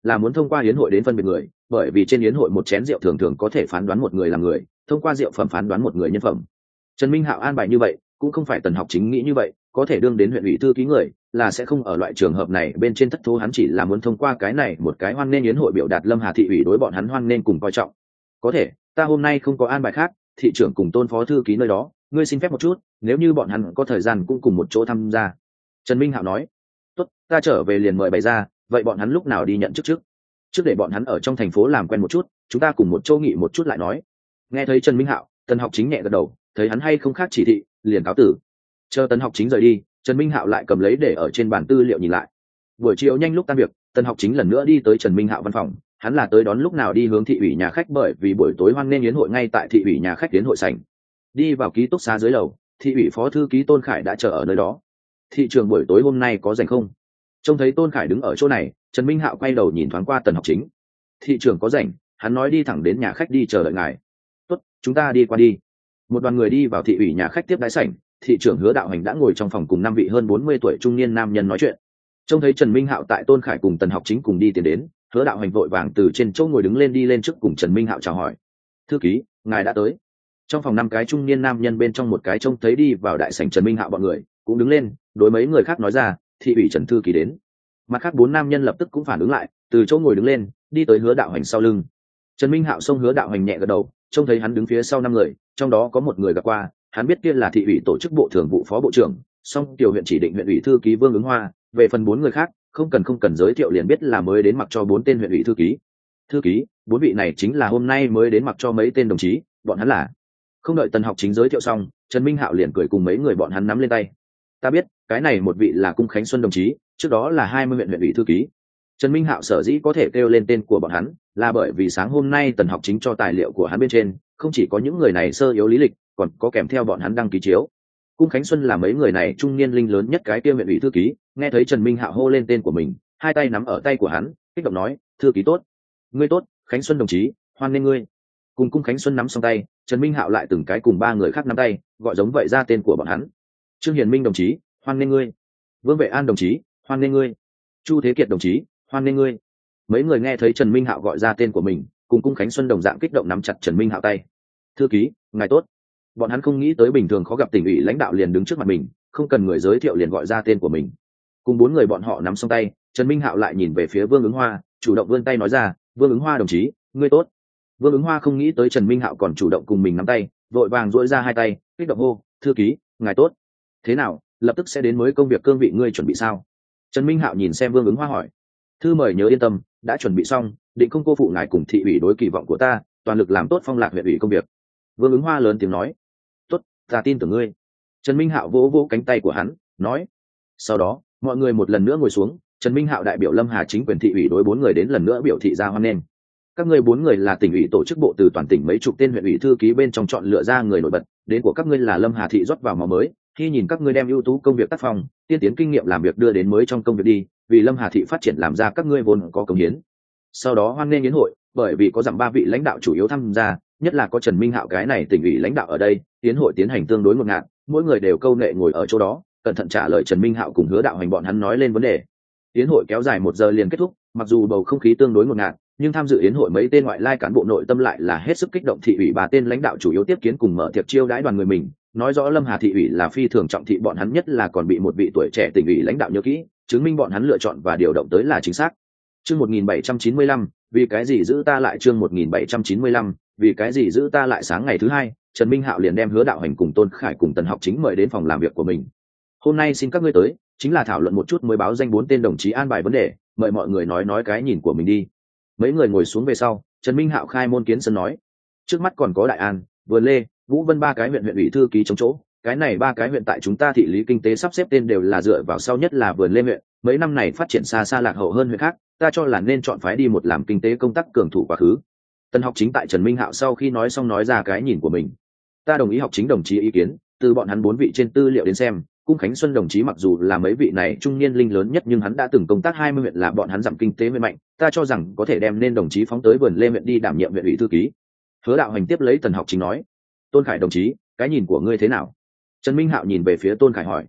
là muốn thông qua hiến hội đến phân biệt người, bởi vì trên hiến hội một chén rượu thường thường có thể phán đoán một người là người, thông qua rượu phẩm phán đoán một người nhân phẩm. Trần Minh Hạo an bài như vậy cũng không phải Tần Học Chính nghĩ như vậy, có thể đương đến huyện ủy thư ký người là sẽ không ở loại trường hợp này bên trên thất thố, hắn chỉ là muốn thông qua cái này một cái hoan nghênh yến hội biểu đạt Lâm Hà thị ủy đối bọn hắn hoan nghênh cùng coi trọng. Có thể ta hôm nay không có an bài khác, thị trưởng cùng Tôn phó thư ký nơi đó ngươi xin phép một chút, nếu như bọn hắn có thời gian cũng cùng một chỗ tham gia. Trần Minh Hạo nói. Tốt, ta trở về liền mời bày ra, vậy bọn hắn lúc nào đi nhận chức trước trước để bọn hắn ở trong thành phố làm quen một chút, chúng ta cùng một chỗ nghị một chút lại nói. Nghe thấy Trần Minh Hạo, Tần Học Chính nhẹ gật đầu, thấy hắn hay không khác chỉ thị liền cáo tử. Chờ Tần Học Chính rời đi, Trần Minh Hạo lại cầm lấy để ở trên bàn tư liệu nhìn lại. Buổi chiều nhanh lúc tan việc, Tần Học Chính lần nữa đi tới Trần Minh Hạo văn phòng, hắn là tới đón lúc nào đi hướng thị ủy nhà khách, bởi vì buổi tối hoan nghênh yến hội ngay tại thị ủy nhà khách yến hội sảnh. Đi vào ký túc xá dưới lầu, thị ủy phó thư ký Tôn Khải đã chờ ở nơi đó. Thị trường buổi tối hôm nay có rảnh không? Trông thấy Tôn Khải đứng ở chỗ này, Trần Minh Hạo quay đầu nhìn thoáng qua Tần Học Chính. Thị trường có rảnh, hắn nói đi thẳng đến nhà khách đi chờ đợi ngài. Tốt, chúng ta đi qua đi. Một đoàn người đi vào thị ủy nhà khách tiếp đái sảnh, thị trưởng Hứa Đạo Hành đã ngồi trong phòng cùng năm vị hơn bốn mươi tuổi trung niên nam nhân nói chuyện. Trông thấy Trần Minh Hạo tại Tôn Khải cùng Tần Học Chính cùng đi tiến đến, Hứa Đạo Hành vội vàng từ trên chỗ ngồi đứng lên đi lên trước cùng Trần Minh Hạo chào hỏi. Thư ký, ngài đã tới. Trong phòng năm cái trung niên nam nhân bên trong một cái trông thấy đi vào đại sảnh Trần Minh Hạo bọn người cũng đứng lên, đối mấy người khác nói ra, thị ủy Trần thư ký đến. Mặt khác bốn nam nhân lập tức cũng phản ứng lại, từ chỗ ngồi đứng lên, đi tới Hứa Đạo Hành sau lưng. Trần Minh Hạo xông Hứa Đạo Hành nhẹ gật đầu, trông thấy hắn đứng phía sau năm người, trong đó có một người gặp qua, hắn biết kia là thị ủy tổ chức bộ thường vụ phó bộ trưởng, song tiểu huyện chỉ định huyện ủy thư ký Vương Ứng Hoa. Về phần bốn người khác, không cần không cần giới thiệu liền biết là mới đến mặc cho bốn tên huyện ủy thư ký. Thư ký, bốn vị này chính là hôm nay mới đến mặc cho mấy tên đồng chí, bọn hắn là. Không đợi Tần Học Chính giới thiệu xong, Trần Minh Hạo liền cười cùng mấy người bọn hắn nắm lên tay. Ta biết, cái này một vị là Cung Khánh Xuân đồng chí, trước đó là hai mươi huyện huyện ủy thư ký. Trần Minh Hạo sở dĩ có thể kêu lên tên của bọn hắn, là bởi vì sáng hôm nay Tần Học Chính cho tài liệu của hắn bên trên, không chỉ có những người này sơ yếu lý lịch, còn có kèm theo bọn hắn đăng ký chiếu. Cung Khánh Xuân là mấy người này trung niên linh lớn nhất cái kia huyện ủy thư ký, nghe thấy Trần Minh Hạo hô lên tên của mình, hai tay nắm ở tay của hắn, kích động nói, thư ký tốt, ngươi tốt, Khánh Xuân đồng chí, hoan nghênh ngươi. Cùng Cung Khánh Xuân nắm xong tay, Trần Minh Hạo lại từng cái cùng ba người khác nắm tay, gọi giống vậy ra tên của bọn hắn. Trương Hiền Minh đồng chí, hoan nghênh ngươi. Vương Vệ An đồng chí, hoan nghênh ngươi. Chu Thế Kiệt đồng chí, hoan nghênh ngươi. Mấy người nghe thấy Trần Minh Hạo gọi ra tên của mình, cùng Cung Khánh Xuân đồng dạng kích động nắm chặt Trần Minh Hạo tay. Thư ký, ngài tốt. Bọn hắn không nghĩ tới bình thường khó gặp tỉnh ủy lãnh đạo liền đứng trước mặt mình, không cần người giới thiệu liền gọi ra tên của mình. Cùng bốn người bọn họ nắm xong tay, Trần Minh Hạo lại nhìn về phía Vương Ứng Hoa, chủ động vươn tay nói ra, Vương Ứng Hoa đồng chí, ngươi tốt. Vương Ứng Hoa không nghĩ tới Trần Minh Hạo còn chủ động cùng mình nắm tay, vội vàng duỗi ra hai tay, kích động hô, thư ký, ngài tốt. Thế nào, lập tức sẽ đến mới công việc cương vị ngươi chuẩn bị sao? Trần Minh Hạo nhìn xem Vương Ứng Hoa hỏi. Thư mời nhớ yên tâm, đã chuẩn bị xong, định không cô phụ ngài cùng thị ủy đối kỳ vọng của ta, toàn lực làm tốt Phong Lạc huyện ủy công việc. Vương Ứng Hoa lớn tiếng nói. Tốt, ta tin tưởng ngươi. Trần Minh Hạo vỗ vỗ cánh tay của hắn, nói. Sau đó, mọi người một lần nữa ngồi xuống, Trần Minh Hạo đại biểu Lâm Hà chính quyền thị ủy đối bốn người đến lần nữa biểu thị ra hoan nghênh. Các ngươi bốn người là tỉnh ủy tổ chức bộ từ toàn tỉnh mấy chục tên huyện ủy thư ký bên trong chọn lựa ra người nổi bật, đến của các ngươi là Lâm Hà thị rót vào máu mới, khi nhìn các ngươi đem ưu tú công việc tác phong, tiên tiến kinh nghiệm làm việc đưa đến mới trong công việc đi, vì Lâm Hà thị phát triển làm ra các ngươi vốn có công hiến. Sau đó hoan nghênh yến hội, bởi vì có dặm ba vị lãnh đạo chủ yếu tham gia, nhất là có Trần Minh Hạo cái này tỉnh ủy lãnh đạo ở đây, yến hội tiến hành tương đối ngột ngạt, mỗi người đều câu nệ ngồi ở chỗ đó, cẩn thận trả lời Trần Minh Hạo cùng Hứa Đạo Hành bọn hắn nói lên vấn đề. Yến hội kéo dài một giờ liền kết thúc, mặc dù bầu không khí tương đối ngột ngạt, nhưng tham dự yến hội mấy tên ngoại lai cán bộ nội tâm lại là hết sức kích động. Thị ủy ba tên lãnh đạo chủ yếu tiếp kiến cùng mở tiệc chiêu đãi đoàn người mình, nói rõ Lâm Hà thị ủy là phi thường trọng thị bọn hắn, nhất là còn bị một vị tuổi trẻ tỉnh ủy lãnh đạo nhớ kỹ, chứng minh bọn hắn lựa chọn và điều động tới là chính xác. Chương một nghìn bảy trăm chín mươi lăm, vì cái gì giữ ta lại chương một nghìn bảy trăm chín mươi lăm, vì cái gì giữ ta lại sáng ngày thứ hai, Trần Minh Hạo liền đem Hứa Đạo Hành cùng Tôn Khải cùng Tần Học Chính mời đến phòng làm việc của mình. Hôm nay xin các ngươi tới, chính là thảo luận một chút mới báo danh bốn tên đồng chí an bài vấn đề, mời mọi người nói nói cái nhìn của mình đi. Mấy người ngồi xuống về sau, Trần Minh Hạo khai môn kiến sân nói, trước mắt còn có Đại An, Vườn Lê, Vũ Vân ba cái huyện huyện ủy thư ký chống chỗ, cái này ba cái huyện tại chúng ta thị lý kinh tế sắp xếp tên đều là dựa vào sau nhất là Vườn Lê huyện, mấy năm này phát triển xa xa lạc hậu hơn huyện khác, ta cho là nên chọn phái đi một làm kinh tế công tác cường thủ quá khứ. Tần Học Chính tại Trần Minh Hạo sau khi nói xong nói ra cái nhìn của mình. Ta đồng ý Học Chính đồng chí ý kiến, từ bọn hắn bốn vị trên tư liệu đến xem, Cung Khánh Xuân đồng chí mặc dù là mấy vị này trung niên linh lớn nhất nhưng hắn đã từng công tác hai mươi huyện là bọn hắn giảm kinh tế huyện mạnh, ta cho rằng có thể đem nên đồng chí phóng tới Vườn Lê huyện đi đảm nhiệm huyện ủy thư ký. Hứa Đạo Hành tiếp lấy Tần Học Chính nói, Tôn Khải đồng chí, cái nhìn của ngươi thế nào? Trần Minh Hạo nhìn về phía Tôn Khải hỏi.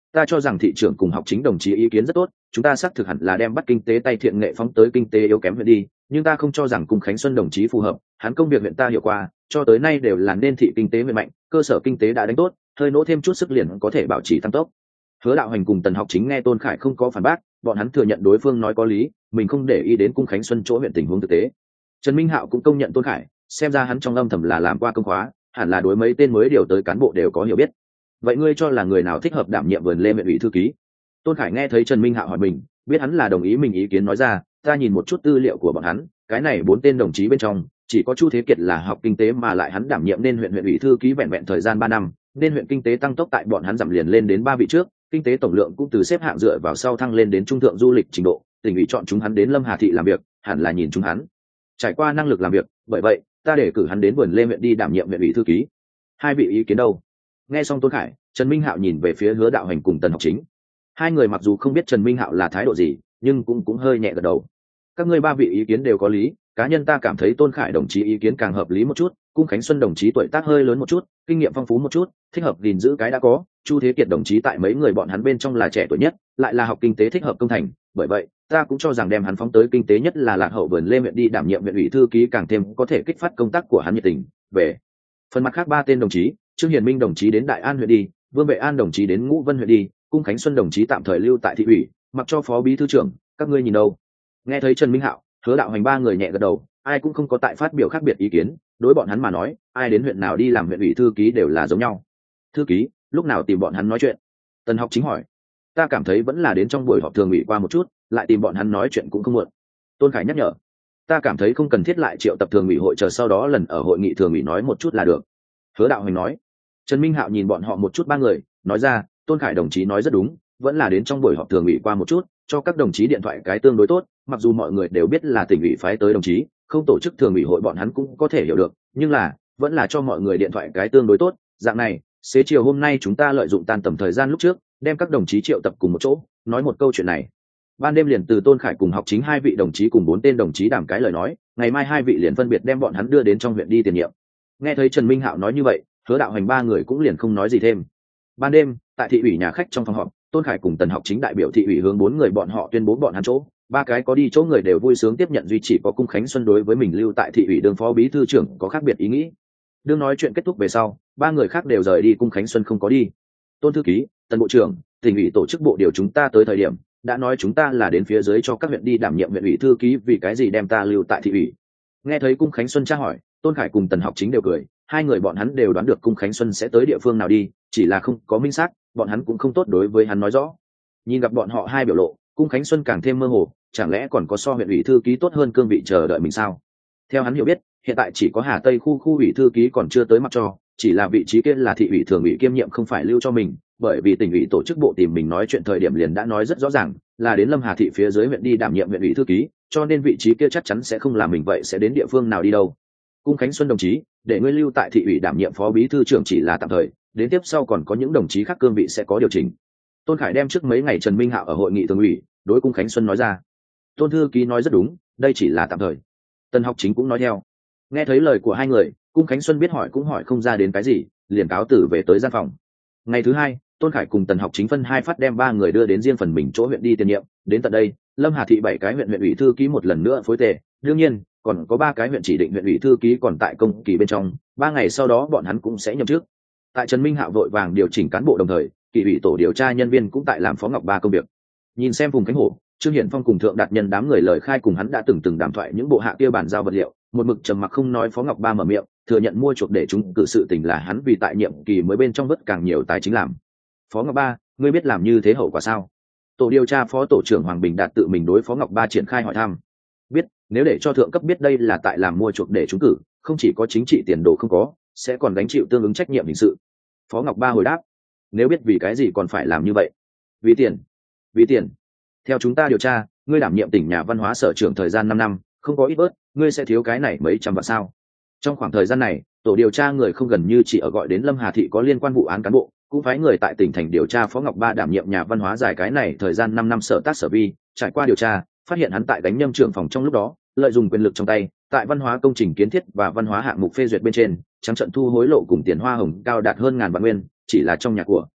Ta cho rằng thị trưởng cùng học chính đồng chí ý kiến rất tốt, chúng ta xác thực hẳn là đem bắt kinh tế tay thiện nghệ phóng tới kinh tế yếu kém huyện đi, nhưng ta không cho rằng cùng Khánh Xuân đồng chí phù hợp, hắn công việc huyện ta hiểu qua, cho tới nay đều là nên thị kinh tế huyện mạnh, cơ sở kinh tế đã đánh tốt, hơi nỗ thêm chút sức liền có thể bảo trì tăng tốc. Hứa Đạo Hành cùng Tần Học Chính nghe Tôn Khải không có phản bác, bọn hắn thừa nhận đối phương nói có lý, mình không để ý đến cung Khánh Xuân chỗ huyện tình huống thực tế. Trần Minh Hạo cũng công nhận Tôn Khải, xem ra hắn trong âm thầm là làm qua công khóa, hẳn là đối mấy tên mới điều tới cán bộ đều có hiểu biết. Vậy ngươi cho là người nào thích hợp đảm nhiệm vườn lê huyện ủy thư ký? Tôn Khải nghe thấy Trần Minh Hạo hỏi mình, biết hắn là đồng ý mình ý kiến nói ra, ta nhìn một chút tư liệu của bọn hắn, cái này bốn tên đồng chí bên trong, chỉ có Chu Thế Kiệt là học kinh tế mà lại hắn đảm nhiệm nên huyện huyện ủy thư ký vẹn vẹn thời gian ba năm, nên huyện kinh tế tăng tốc tại bọn hắn giảm liền lên đến ba vị trước, kinh tế tổng lượng cũng từ xếp hạng dựa vào sau thăng lên đến trung thượng du lịch trình độ, tỉnh ủy chọn chúng hắn đến Lâm Hà thị làm việc, hẳn là nhìn chúng hắn trải qua năng lực làm việc, bởi vậy ta để cử hắn đến vườn lê huyện đi đảm nhiệm huyện ủy thư ký. Hai vị ý kiến đâu? Nghe xong Tôn Khải, Trần Minh Hạo nhìn về phía Hứa Đạo Hành cùng Tần Học Chính. Hai người mặc dù không biết Trần Minh Hạo là thái độ gì, nhưng cũng cũng hơi nhẹ gật đầu. Các ngươi ba vị ý kiến đều có lý, cá nhân ta cảm thấy Tôn Khải đồng chí ý kiến càng hợp lý một chút, Cung Khánh Xuân đồng chí tuổi tác hơi lớn một chút, kinh nghiệm phong phú một chút, thích hợp gìn giữ cái đã có, Chu Thế Kiệt đồng chí tại mấy người bọn hắn bên trong là trẻ tuổi nhất, lại là học kinh tế thích hợp công thành, bởi vậy ta cũng cho rằng đem hắn phóng tới kinh tế nhất là Lạc Hậu vườn lê huyện đi đảm nhiệm huyện ủy thư ký càng thêm có thể kích phát công tác của hắn nhiệt tình. Về phần mặt khác ba tên đồng chí, Trương Hiền Minh đồng chí đến Đại An huyện đi, Vương Vệ An đồng chí đến Ngũ Vân huyện đi, Cung Khánh Xuân đồng chí tạm thời lưu tại thị ủy, mặc cho phó bí thư trưởng, các ngươi nhìn đâu? Nghe thấy Trần Minh Hạo, Hứa Đạo Hành ba người nhẹ gật đầu, ai cũng không có tại phát biểu khác biệt ý kiến, đối bọn hắn mà nói, ai đến huyện nào đi làm huyện ủy thư ký đều là giống nhau. Thư ký, lúc nào tìm bọn hắn nói chuyện? Tần Học Chính hỏi. Ta cảm thấy vẫn là đến trong buổi họp thường ủy qua một chút, lại tìm bọn hắn nói chuyện cũng không muộn. Tôn Khải nhắc nhở. Ta cảm thấy không cần thiết lại triệu tập thường ủy hội chờ sau đó lần ở hội nghị thường ủy nói một chút là được. Hứa Đạo Hành nói. Trần Minh Hạo nhìn bọn họ một chút ba người, nói ra, Tôn Khải đồng chí nói rất đúng, vẫn là đến trong buổi họp thường ủy qua một chút, cho các đồng chí điện thoại cái tương đối tốt, mặc dù mọi người đều biết là tỉnh ủy phái tới đồng chí, không tổ chức thường ủy hội bọn hắn cũng có thể hiểu được, nhưng là vẫn là cho mọi người điện thoại cái tương đối tốt, dạng này, xế chiều hôm nay chúng ta lợi dụng tan tầm thời gian lúc trước, đem các đồng chí triệu tập cùng một chỗ, nói một câu chuyện này. Ban đêm liền từ Tôn Khải cùng Học Chính hai vị đồng chí cùng bốn tên đồng chí đàm cái lời nói, ngày mai hai vị liền phân biệt đem bọn hắn đưa đến trong huyện đi tiền nhiệm. Nghe thấy Trần Minh Hạo nói như vậy, Hứa Đạo Hành ba người cũng liền không nói gì thêm. Ban đêm, tại thị ủy nhà khách trong phòng họp, Tôn Khải cùng Tần Học Chính đại biểu thị ủy hướng bốn người bọn họ tuyên bố bọn hắn chỗ, ba cái có đi chỗ người đều vui sướng tiếp nhận, duy chỉ có Cung Khánh Xuân đối với mình lưu tại thị ủy đương phó bí thư trưởng có khác biệt ý nghĩ. Đương nói chuyện kết thúc về sau, ba người khác đều rời đi, Cung Khánh Xuân không có đi. Tôn thư ký, Tần bộ trưởng, tỉnh ủy tổ chức bộ điều chúng ta tới thời điểm, đã nói chúng ta là đến phía dưới cho các huyện đi đảm nhiệm huyện ủy thư ký, vì cái gì đem ta lưu tại thị ủy? Nghe thấy Cung Khánh Xuân tra hỏi, Tôn Khải cùng Tần Học Chính đều cười, hai người bọn hắn đều đoán được Cung Khánh Xuân sẽ tới địa phương nào đi, chỉ là không có minh xác, bọn hắn cũng không tốt đối với hắn nói rõ. Nhìn gặp bọn họ hai biểu lộ, Cung Khánh Xuân càng thêm mơ hồ, chẳng lẽ còn có so huyện ủy thư ký tốt hơn cương vị chờ đợi mình sao? Theo hắn hiểu biết, hiện tại chỉ có Hà Tây khu khu ủy thư ký còn chưa tới mặc cho, chỉ là vị trí kia là thị ủy thường ủy kiêm nhiệm không phải lưu cho mình, bởi vì tỉnh ủy tổ chức bộ tìm mình nói chuyện thời điểm liền đã nói rất rõ ràng, là đến Lâm Hà thị phía dưới huyện đi đảm nhiệm huyện ủy thư ký, cho nên vị trí kia chắc chắn sẽ không là mình, vậy sẽ đến địa phương nào đi đâu? Cung Khánh Xuân đồng chí, để ngươi lưu tại thị ủy đảm nhiệm phó bí thư trưởng chỉ là tạm thời, đến tiếp sau còn có những đồng chí khác cương vị sẽ có điều chỉnh. Tôn Khải đem trước mấy ngày Trần Minh Hạo ở hội nghị thường ủy, đối Cung Khánh Xuân nói ra. Tôn thư ký nói rất đúng, đây chỉ là tạm thời. Tần Học Chính cũng nói theo. Nghe thấy lời của hai người, Cung Khánh Xuân biết hỏi cũng hỏi không ra đến cái gì, liền cáo tử về tới gian phòng. Ngày thứ hai, Tôn Khải cùng Tần Học Chính phân hai phát đem ba người đưa đến riêng phần mình chỗ huyện đi tiền nhiệm. Đến tận đây, Lâm Hà thị bảy cái huyện huyện ủy thư ký một lần nữa phối tề, đương nhiên còn có ba cái huyện chỉ định huyện ủy thư ký còn tại công kỳ bên trong, ba ngày sau đó bọn hắn cũng sẽ nhậm chức. Tại Trần Minh Hạo vội vàng điều chỉnh cán bộ đồng thời, kỷ ủy tổ điều tra nhân viên cũng tại làm Phó Ngọc Ba công việc. Nhìn xem vùng cánh hổ, Trương Hiển Phong cùng thượng đạt nhân đám người lời khai cùng hắn đã từng từng đàm thoại những bộ hạ kia bản giao vật liệu, một mực trầm mặc không nói. Phó Ngọc Ba mở miệng thừa nhận mua chuộc để chúng cử sự tình là hắn vì tại nhiệm kỳ mới bên trong vất càng nhiều tài chính làm. Phó Ngọc Ba, ngươi biết làm như thế hậu quả sao? Tổ điều tra phó tổ trưởng Hoàng Bình Đạt tự mình đối Phó Ngọc Ba triển khai hỏi thăm. Biết, nếu để cho thượng cấp biết đây là tại làm mua chuộc để chúng cử, không chỉ có chính trị tiền đồ không có, sẽ còn gánh chịu tương ứng trách nhiệm hình sự. Phó Ngọc Ba hồi đáp. Nếu biết vì cái gì còn phải làm như vậy? Vì tiền. Vì tiền. Theo chúng ta điều tra, ngươi đảm nhiệm tỉnh nhà văn hóa sở trưởng thời gian năm năm, không có ít bớt, ngươi sẽ thiếu cái này mấy trăm vạn sao? Trong khoảng thời gian này, tổ điều tra người không gần như chỉ ở gọi đến Lâm Hà thị có liên quan vụ án cán bộ, cũng phái người tại tỉnh thành điều tra Phó Ngọc Ba đảm nhiệm nhà văn hóa dài cái này thời gian năm năm sở tác sở vi, trải qua điều tra, phát hiện hắn tại đánh nhâm trưởng phòng trong lúc đó, lợi dụng quyền lực trong tay, tại văn hóa công trình kiến thiết và văn hóa hạng mục phê duyệt bên trên, trắng trận thu hối lộ cùng tiền hoa hồng cao đạt hơn ngàn vạn nguyên, chỉ là trong nhà của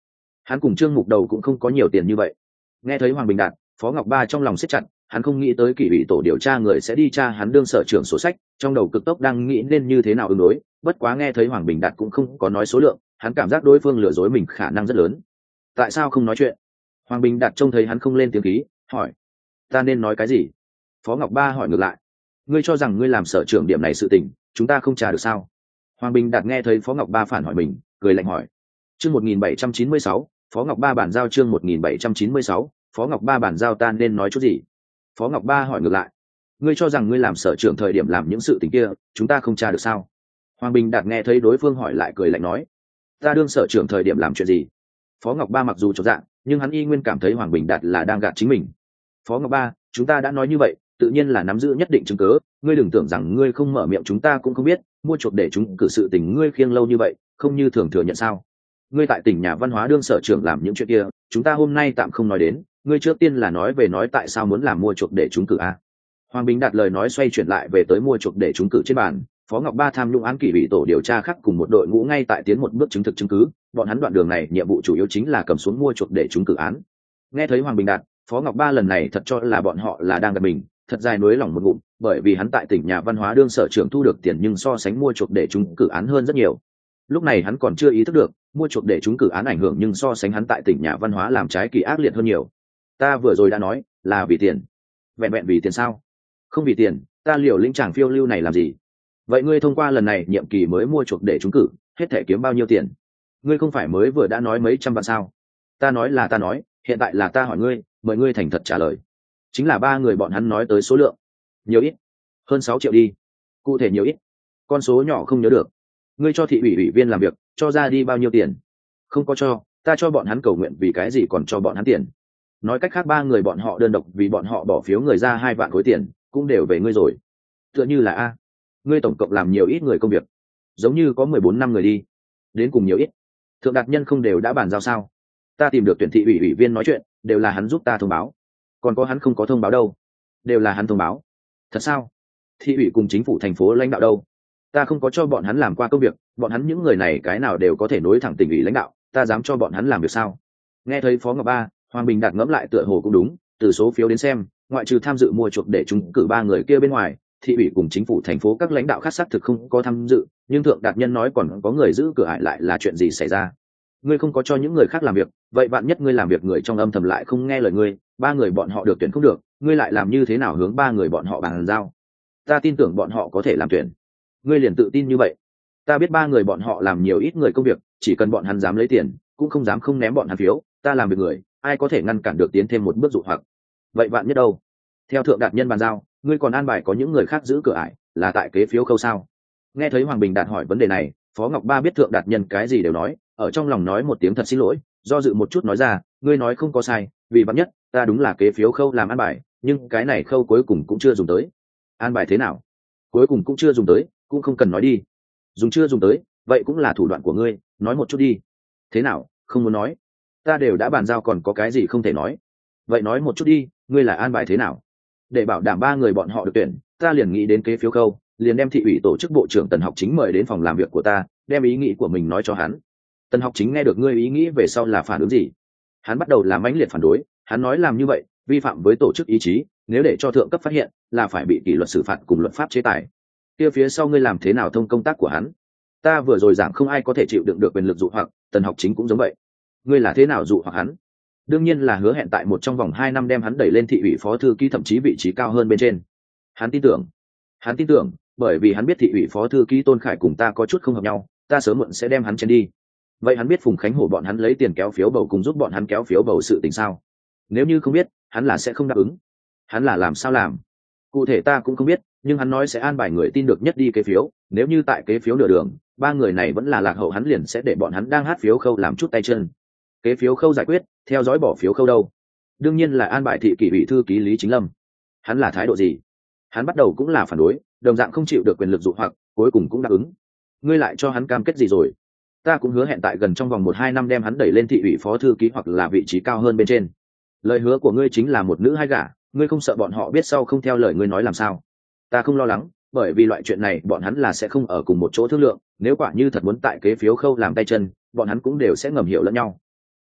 Hắn cùng Trương Mục Đầu cũng không có nhiều tiền như vậy. Nghe thấy Hoàng Bình Đạt, Phó Ngọc Ba trong lòng siết chặt, hắn không nghĩ tới kỷ ủy tổ điều tra người sẽ đi tra hắn đương sở trưởng sổ sách, trong đầu cực tốc đang nghĩ nên như thế nào ứng đối. Bất quá nghe thấy Hoàng Bình Đạt cũng không có nói số lượng, hắn cảm giác đối phương lừa dối mình khả năng rất lớn. Tại sao không nói chuyện? Hoàng Bình Đạt trông thấy hắn không lên tiếng khí, hỏi: ta nên nói cái gì? Phó Ngọc Ba hỏi ngược lại: ngươi cho rằng ngươi làm sở trưởng điểm này sự tình, chúng ta không tra được sao? Hoàng Bình Đạt nghe thấy Phó Ngọc Ba phản hỏi mình, cười lạnh hỏi. Chương một nghìn bảy trăm chín mươi sáu, Phó Ngọc Ba bản giao chương một nghìn bảy trăm chín mươi sáu, Phó Ngọc Ba bản giao ta nên nói chút gì? Phó Ngọc Ba hỏi ngược lại: ngươi cho rằng ngươi làm sở trưởng thời điểm làm những sự tình kia, chúng ta không tra được sao? Hoàng Bình Đạt nghe thấy đối phương hỏi lại cười lạnh nói: ta đương sở trưởng thời điểm làm chuyện gì? Phó Ngọc Ba mặc dù chột dạ, nhưng hắn y nguyên cảm thấy Hoàng Bình Đạt là đang gạt chính mình. Phó Ngọc Ba, chúng ta đã nói như vậy, tự nhiên là nắm giữ nhất định chứng cứ, ngươi đừng tưởng rằng ngươi không mở miệng chúng ta cũng không biết, mua chuộc để chúng cử sự tình ngươi khiêng lâu như vậy, không như thường thừa nhận sao? Ngươi tại tỉnh nhà văn hóa đương sở trưởng làm những chuyện kia, chúng ta hôm nay tạm không nói đến, ngươi trước tiên là nói về nói tại sao muốn làm mua chuộc để chúng cử a? Hoàng Bình Đạt lời nói xoay chuyển lại về tới mua chuộc để chúng cử trên bàn. Phó Ngọc Ba tham nhũng án kỷ bị tổ điều tra khác cùng một đội ngũ ngay tại tiến một bước chứng thực chứng cứ, bọn hắn đoạn đường này nhiệm vụ chủ yếu chính là cầm xuống mua chuộc để chúng cử án. Nghe thấy Hoàng Bình Đạt, Phó Ngọc Ba lần này thật cho là bọn họ là đang gặp mình, thật dài nuối lòng một ngụm, bởi vì hắn tại tỉnh nhà văn hóa đương sở trưởng thu được tiền nhưng so sánh mua chuộc để chúng cử án hơn rất nhiều. Lúc này hắn còn chưa ý thức được, mua chuộc để chúng cử án ảnh hưởng nhưng so sánh hắn tại tỉnh nhà văn hóa làm trái kỳ ác liệt hơn nhiều. Ta vừa rồi đã nói, là vì tiền. Vẹn vẹn vì tiền sao? Không vì tiền, ta liều lĩnh chàng phiêu lưu này làm gì? Vậy ngươi thông qua lần này nhiệm kỳ mới mua chuộc để trúng cử, hết thể kiếm bao nhiêu tiền? Ngươi không phải mới vừa đã nói mấy trăm vạn sao? Ta nói là ta nói, hiện tại là ta hỏi ngươi, mời ngươi thành thật trả lời. Chính là ba người bọn hắn nói tới số lượng. Nhiều ít? Hơn sáu triệu đi. Cụ thể nhiều ít? Con số nhỏ không nhớ được. Ngươi cho thị ủy ủy viên làm việc, cho ra đi bao nhiêu tiền? Không có cho, ta cho bọn hắn cầu nguyện vì cái gì còn cho bọn hắn tiền? Nói cách khác ba người bọn họ đơn độc vì bọn họ bỏ phiếu người ra hai vạn khối tiền, cũng đều về ngươi rồi. Tựa như là a, ngươi tổng cộng làm nhiều ít người công việc? Giống như có mười bốn năm người đi. Đến cùng nhiều ít? Thượng đạt nhân không đều đã bàn giao sao? Ta tìm được tuyển thị ủy ủy viên nói chuyện, đều là hắn giúp ta thông báo. Còn có hắn không có thông báo đâu? Đều là hắn thông báo. Thật sao? Thị ủy cùng chính phủ thành phố lãnh đạo đâu? Ta không có cho bọn hắn làm qua công việc, bọn hắn những người này cái nào đều có thể nối thẳng tỉnh ủy lãnh đạo, ta dám cho bọn hắn làm việc sao? Nghe thấy Phó Ngọc Ba, Hoàng Bình Đạt ngẫm lại tựa hồ cũng đúng, từ số phiếu đến xem, ngoại trừ tham dự mua chuộc để chúng cử ba người kia bên ngoài, thị ủy cùng chính phủ thành phố các lãnh đạo khác xác thực không có tham dự, nhưng thượng đạt nhân nói còn có người giữ cửa ải lại là chuyện gì xảy ra? Ngươi không có cho những người khác làm việc, vậy vạn nhất ngươi làm việc người trong âm thầm lại không nghe lời ngươi, ba người bọn họ được tuyển không được, ngươi lại làm như thế nào hướng ba người bọn họ bàn giao? Ta tin tưởng bọn họ có thể làm tuyển. Ngươi liền tự tin như vậy? Ta biết ba người bọn họ làm nhiều ít người công việc, chỉ cần bọn hắn dám lấy tiền, cũng không dám không ném bọn hắn phiếu, ta làm việc người, ai có thể ngăn cản được tiến thêm một bước dụ hoặc? Vậy vạn nhất đâu? Theo thượng đạt nhân bàn giao, ngươi còn an bài có những người khác giữ cửa ải, là tại kế phiếu khâu sao? Nghe thấy Hoàng Bình Đạt hỏi vấn đề này, Phó Ngọc Ba biết thượng đạt nhân cái gì đều nói, ở trong lòng nói một tiếng thật xin lỗi, do dự một chút nói ra, ngươi nói không có sai, vì vạn nhất, ta đúng là kế phiếu khâu làm an bài, nhưng cái này khâu cuối cùng cũng chưa dùng tới. An bài thế nào? Cuối cùng cũng chưa dùng tới, cũng không cần nói đi. Dùng chưa dùng tới, vậy cũng là thủ đoạn của ngươi, nói một chút đi. Thế nào, không muốn nói? Ta đều đã bàn giao còn có cái gì không thể nói. Vậy nói một chút đi, ngươi là an bài thế nào? Để bảo đảm ba người bọn họ được tuyển, ta liền nghĩ đến kế phiếu khâu, liền đem thị ủy tổ chức bộ trưởng Tần Học Chính mời đến phòng làm việc của ta, đem ý nghĩ của mình nói cho hắn. Tần Học Chính nghe được ngươi ý nghĩ về sau là phản ứng gì? Hắn bắt đầu làm mãnh liệt phản đối, hắn nói làm như vậy, vi phạm với tổ chức ý chí, nếu để cho thượng cấp phát hiện, là phải bị kỷ luật xử phạt cùng luật pháp chế tài. Kia phía sau ngươi làm thế nào thông công tác của hắn? Ta vừa rồi giảng không ai có thể chịu đựng được quyền lực dụ hoặc, Tần Học Chính cũng giống vậy. Ngươi là thế nào dụ hoặc hắn? Đương nhiên là hứa hẹn tại một trong vòng hai năm đem hắn đẩy lên thị ủy phó thư ký thậm chí vị trí cao hơn bên trên. Hắn tin tưởng. Hắn tin tưởng, bởi vì hắn biết thị ủy phó thư ký Tôn Khải cùng ta có chút không hợp nhau, ta sớm muộn sẽ đem hắn chen đi. Vậy hắn biết Phùng Khánh Hổ bọn hắn lấy tiền kéo phiếu bầu cùng giúp bọn hắn kéo phiếu bầu sự tình sao? Nếu như không biết, hắn là sẽ không đáp ứng. Hắn là làm sao làm? Cụ thể ta cũng không biết, nhưng hắn nói sẽ an bài người tin được nhất đi kế phiếu, nếu như tại kế phiếu nửa đường, ba người này vẫn là lạc hậu hắn liền sẽ để bọn hắn đang hát phiếu khâu làm chút tay chân. Kế phiếu khâu giải quyết, theo dõi bỏ phiếu khâu đâu? Đương nhiên là an bài thị kỷ ủy thư ký Lý Chính Lâm. Hắn là thái độ gì? Hắn bắt đầu cũng là phản đối, đồng dạng không chịu được quyền lực dụ hoặc, cuối cùng cũng đáp ứng. Ngươi lại cho hắn cam kết gì rồi? Ta cũng hứa hẹn tại gần trong vòng một hai năm đem hắn đẩy lên thị ủy phó thư ký hoặc là vị trí cao hơn bên trên. Lời hứa của ngươi chính là một nữ hai gả, ngươi không sợ bọn họ biết sau không theo lời ngươi nói làm sao? Ta không lo lắng, bởi vì loại chuyện này bọn hắn là sẽ không ở cùng một chỗ thương lượng, nếu quả như thật muốn tại kế phiếu khâu làm tay chân, bọn hắn cũng đều sẽ ngầm hiểu lẫn nhau.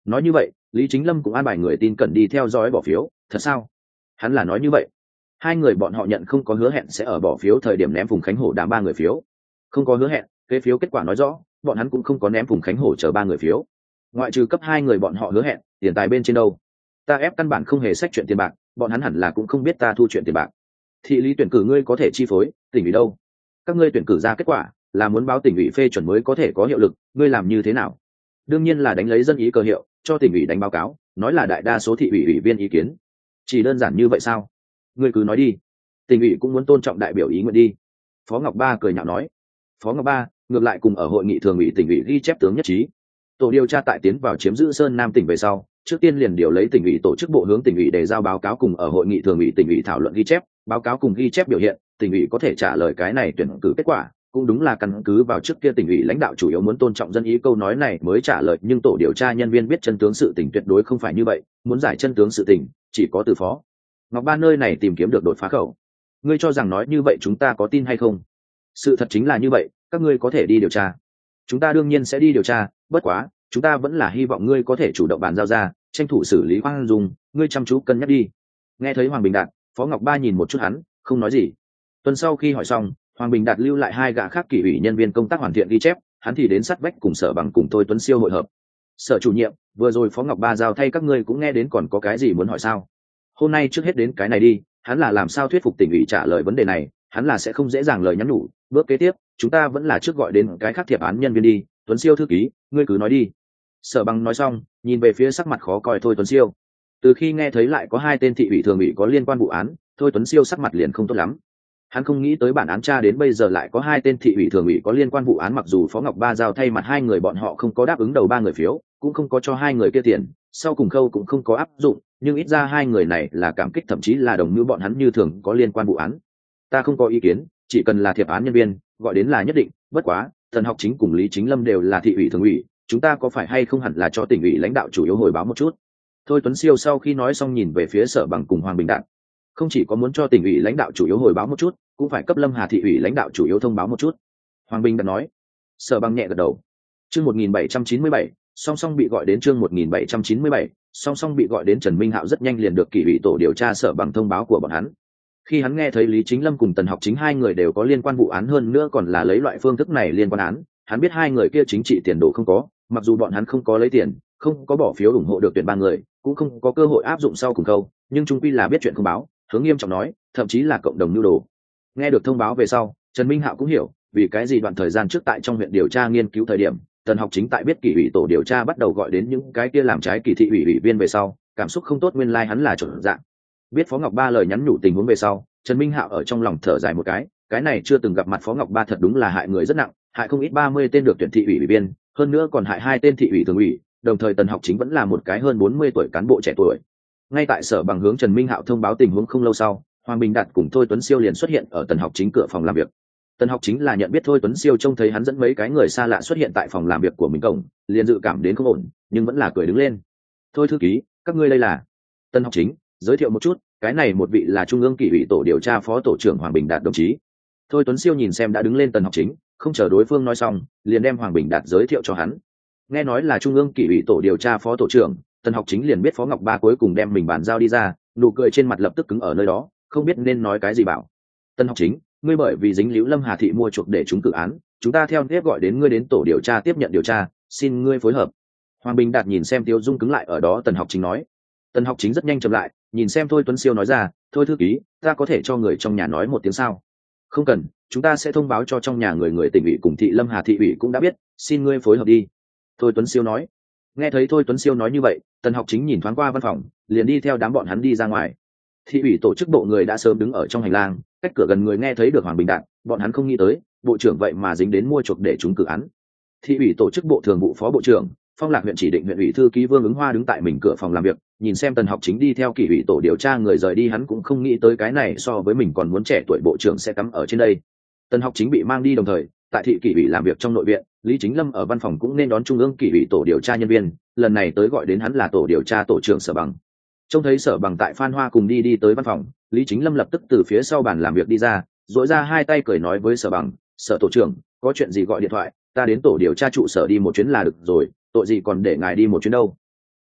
nói như vậy Lý Chính Lâm cũng an bài người tin cẩn đi theo dõi bỏ phiếu, thật sao? Hắn là nói như vậy. Hai người bọn họ nhận không có hứa hẹn sẽ ở bỏ phiếu thời điểm ném Phùng Khánh Hổ đám ba người phiếu. Không có hứa hẹn, kế phiếu kết quả nói rõ, bọn hắn cũng không có ném Phùng Khánh Hổ chờ ba người phiếu. Ngoại trừ cấp hai người bọn họ hứa hẹn, tiền tài bên trên đâu? Ta ép căn bản không hề sách chuyện tiền bạc, bọn hắn hẳn là cũng không biết ta thu chuyện tiền bạc. Thị lý tuyển cử ngươi có thể chi phối, tỉnh ủy đâu? Các ngươi tuyển cử ra kết quả, là muốn báo tỉnh ủy phê chuẩn mới có thể có hiệu lực, ngươi làm như thế nào? Đương nhiên là đánh lấy dân ý cơ hiệu, cho tỉnh ủy đánh báo cáo, nói là đại đa số thị ủy ủy viên ý kiến. Chỉ đơn giản như vậy sao? Ngươi cứ nói đi. Tỉnh ủy cũng muốn tôn trọng đại biểu ý nguyện đi. Phó Ngọc Ba cười nhạo nói. Phó Ngọc Ba ngược lại cùng ở hội nghị thường ủy tỉnh ủy ghi chép tướng nhất trí. Tổ điều tra tại tiến vào chiếm giữ Sơn Nam tỉnh về sau, trước tiên liền điều lấy tỉnh ủy tổ chức bộ hướng tỉnh ủy để giao báo cáo cùng ở hội nghị thường ủy tỉnh ủy thảo luận ghi chép, báo cáo cùng ghi chép biểu hiện, tỉnh ủy có thể trả lời cái này tuyển cử kết quả, cũng đúng là căn cứ vào trước kia tỉnh ủy lãnh đạo chủ yếu muốn tôn trọng dân ý câu nói này mới trả lời, nhưng tổ điều tra nhân viên biết chân tướng sự tình tuyệt đối không phải như vậy, muốn giải chân tướng sự tình, chỉ có từ Phó Ngọc Ba nơi này tìm kiếm được đột phá khẩu. Ngươi cho rằng nói như vậy chúng ta có tin hay không? Sự thật chính là như vậy, các ngươi có thể đi điều tra. Chúng ta đương nhiên sẽ đi điều tra, bất quá, chúng ta vẫn là hy vọng ngươi có thể chủ động bàn giao ra, tranh thủ xử lý khoan dung, ngươi chăm chú cân nhắc đi. Nghe thấy Hoàng Bình Đạt, Phó Ngọc Ba nhìn một chút hắn, không nói gì. Tuần sau khi hỏi xong, Hoàng Bình Đạt lưu lại hai gã khác kỷ ủy nhân viên công tác hoàn thiện ghi chép, hắn thì đến sát vách cùng Sở Bằng cùng Thôi Tuấn Siêu hội hợp. Sở chủ nhiệm, vừa rồi Phó Ngọc Ba giao thay các ngươi cũng nghe đến, còn có cái gì muốn hỏi sao? Hôm nay trước hết đến cái này đi, hắn là làm sao thuyết phục tỉnh ủy trả lời vấn đề này, hắn là sẽ không dễ dàng lời nhắn nhủ. Bước kế tiếp, chúng ta vẫn là trước gọi đến cái khác thiệp án nhân viên đi. Tuấn Siêu thư ký, ngươi cứ nói đi. Sở Bằng nói xong, nhìn về phía sắc mặt khó coi Thôi Tuấn Siêu. Từ khi nghe thấy lại có hai tên thị ủy thường ủy có liên quan vụ án, Thôi Tuấn Siêu sắc mặt liền không tốt lắm. Hắn không nghĩ tới bản án tra đến bây giờ lại có hai tên thị ủy thường ủy có liên quan vụ án, mặc dù Phó Ngọc Ba giao thay mặt hai người bọn họ không có đáp ứng đầu ba người phiếu, cũng không có cho hai người kia tiền, sau cùng khâu cũng không có áp dụng, nhưng ít ra hai người này là cảm kích, thậm chí là đồng mưu bọn hắn như thường có liên quan vụ án. Ta không có ý kiến, chỉ cần là thiệp án nhân viên, gọi đến là nhất định, bất quá, Thần Học Chính cùng Lý Chính Lâm đều là thị ủy thường ủy, chúng ta có phải hay không hẳn là cho tỉnh ủy lãnh đạo chủ yếu hồi báo một chút. Thôi Tuấn Siêu sau khi nói xong nhìn về phía Sở Bằng cùng Hoàng Bình Đạt, không chỉ có muốn cho tỉnh ủy lãnh đạo chủ yếu hồi báo một chút, cũng phải cấp Lâm Hà thị ủy lãnh đạo chủ yếu thông báo một chút. Hoàng Bình Đạt nói. Sở Bằng nhẹ gật đầu. Chương một nghìn bảy trăm chín mươi bảy, song song bị gọi đến chương một nghìn bảy trăm chín mươi bảy, song song bị gọi đến Trần Minh Hạo rất nhanh liền được kỷ ủy tổ điều tra Sở Bằng thông báo của bọn hắn. Khi hắn nghe thấy Lý Chính Lâm cùng Tần Học Chính hai người đều có liên quan vụ án, hơn nữa còn là lấy loại phương thức này liên quan án, hắn biết hai người kia chính trị tiền đồ không có, mặc dù bọn hắn không có lấy tiền, không có bỏ phiếu ủng hộ được tuyển ba người, cũng không có cơ hội áp dụng sau cùng câu, nhưng chung quy là biết chuyện không báo, hướng nghiêm trọng nói, thậm chí là cộng đồng nhu đồ. Nghe được thông báo về sau, Trần Minh Hạo cũng hiểu vì cái gì đoạn thời gian trước tại trong huyện điều tra nghiên cứu thời điểm, Tần Học Chính tại biết kỷ ủy tổ điều tra bắt đầu gọi đến những cái kia làm trái kỳ thị ủy ủy viên về sau, cảm xúc không tốt, nguyên lai like hắn là chuẩn dạng. Biết Phó Ngọc Ba lời nhắn nhủ tình huống về sau, Trần Minh Hạo ở trong lòng thở dài một cái, cái này chưa từng gặp mặt Phó Ngọc Ba thật đúng là hại người rất nặng, hại không ít ba mươi tên được tuyển thị ủy ủy viên, hơn nữa còn hại hai tên thị ủy thường ủy, đồng thời Tần Học Chính vẫn là một cái hơn bốn mươi tuổi cán bộ trẻ tuổi. Ngay tại Sở Bằng hướng Trần Minh Hạo thông báo tình huống không lâu sau, Hoàng Bình Đạt cùng Thôi Tuấn Siêu liền xuất hiện ở Tần Học Chính cửa phòng làm việc. Tần Học Chính là nhận biết Thôi Tuấn Siêu trông thấy hắn dẫn mấy cái người xa lạ xuất hiện tại phòng làm việc của mình cổng, liền dự cảm đến không ổn, nhưng vẫn là cười đứng lên. Thôi thư ký, các ngươi đây là? Tần Học Chính giới thiệu một chút, cái này một vị là Trung ương kỷ ủy tổ điều tra phó tổ trưởng Hoàng Bình Đạt đồng chí. Thôi Tuấn Siêu nhìn xem đã đứng lên Tần Học Chính, không chờ đối phương nói xong, liền đem Hoàng Bình Đạt giới thiệu cho hắn. Nghe nói là Trung ương kỷ ủy tổ điều tra phó tổ trưởng, Tần Học Chính liền biết Phó Ngọc Ba cuối cùng đem mình bàn giao đi ra, nụ cười trên mặt lập tức cứng ở nơi đó, không biết nên nói cái gì bảo. Tần Học Chính, ngươi bởi vì dính líu Lâm Hà thị mua chuộc để trúng cử án, chúng ta theo nếp gọi đến ngươi đến tổ điều tra tiếp nhận điều tra, xin ngươi phối hợp. Hoàng Bình Đạt nhìn xem Tiêu Dung cứng lại ở đó, Tần Học Chính nói. Tần Học Chính rất nhanh chậm lại, nhìn xem Thôi Tuấn Siêu nói ra, thôi thư ký, ta có thể cho người trong nhà nói một tiếng sao? Không cần, chúng ta sẽ thông báo cho trong nhà người người tỉnh ủy cùng thị Lâm Hà thị ủy cũng đã biết, xin ngươi phối hợp đi. Thôi Tuấn Siêu nói. Nghe thấy Thôi Tuấn Siêu nói như vậy, Tần Học Chính nhìn thoáng qua văn phòng, liền đi theo đám bọn hắn đi ra ngoài. Thị ủy tổ chức bộ người đã sớm đứng ở trong hành lang, cách cửa gần người nghe thấy được Hoàng Bình Đạt, bọn hắn không nghĩ tới, bộ trưởng vậy mà dính đến mua chuộc để trúng cử án. Thị ủy tổ chức bộ thường vụ phó bộ trưởng, Phong Lạc huyện chỉ định huyện ủy thư ký Vương Ứng Hoa đứng tại mình cửa phòng làm việc, nhìn xem Tần Học Chính đi theo kỷ ủy tổ điều tra người rời đi, hắn cũng không nghĩ tới cái này so với mình còn muốn trẻ tuổi bộ trưởng sẽ cắm ở trên đây. Tần Học Chính bị mang đi đồng thời, tại thị kỷ ủy làm việc trong nội viện, Lý Chính Lâm ở văn phòng cũng nên đón trung ương kỷ ủy tổ điều tra nhân viên, lần này tới gọi đến hắn là tổ điều tra tổ trưởng Sở Bằng. Trông thấy Sở Bằng tại Phan Hoa cùng đi đi tới văn phòng, Lý Chính Lâm lập tức từ phía sau bàn làm việc đi ra, duỗi ra hai tay cười nói với Sở Bằng, Sở tổ trưởng, có chuyện gì gọi điện thoại, ta đến tổ điều tra trụ sở đi một chuyến là được rồi, tội gì còn để ngài đi một chuyến đâu.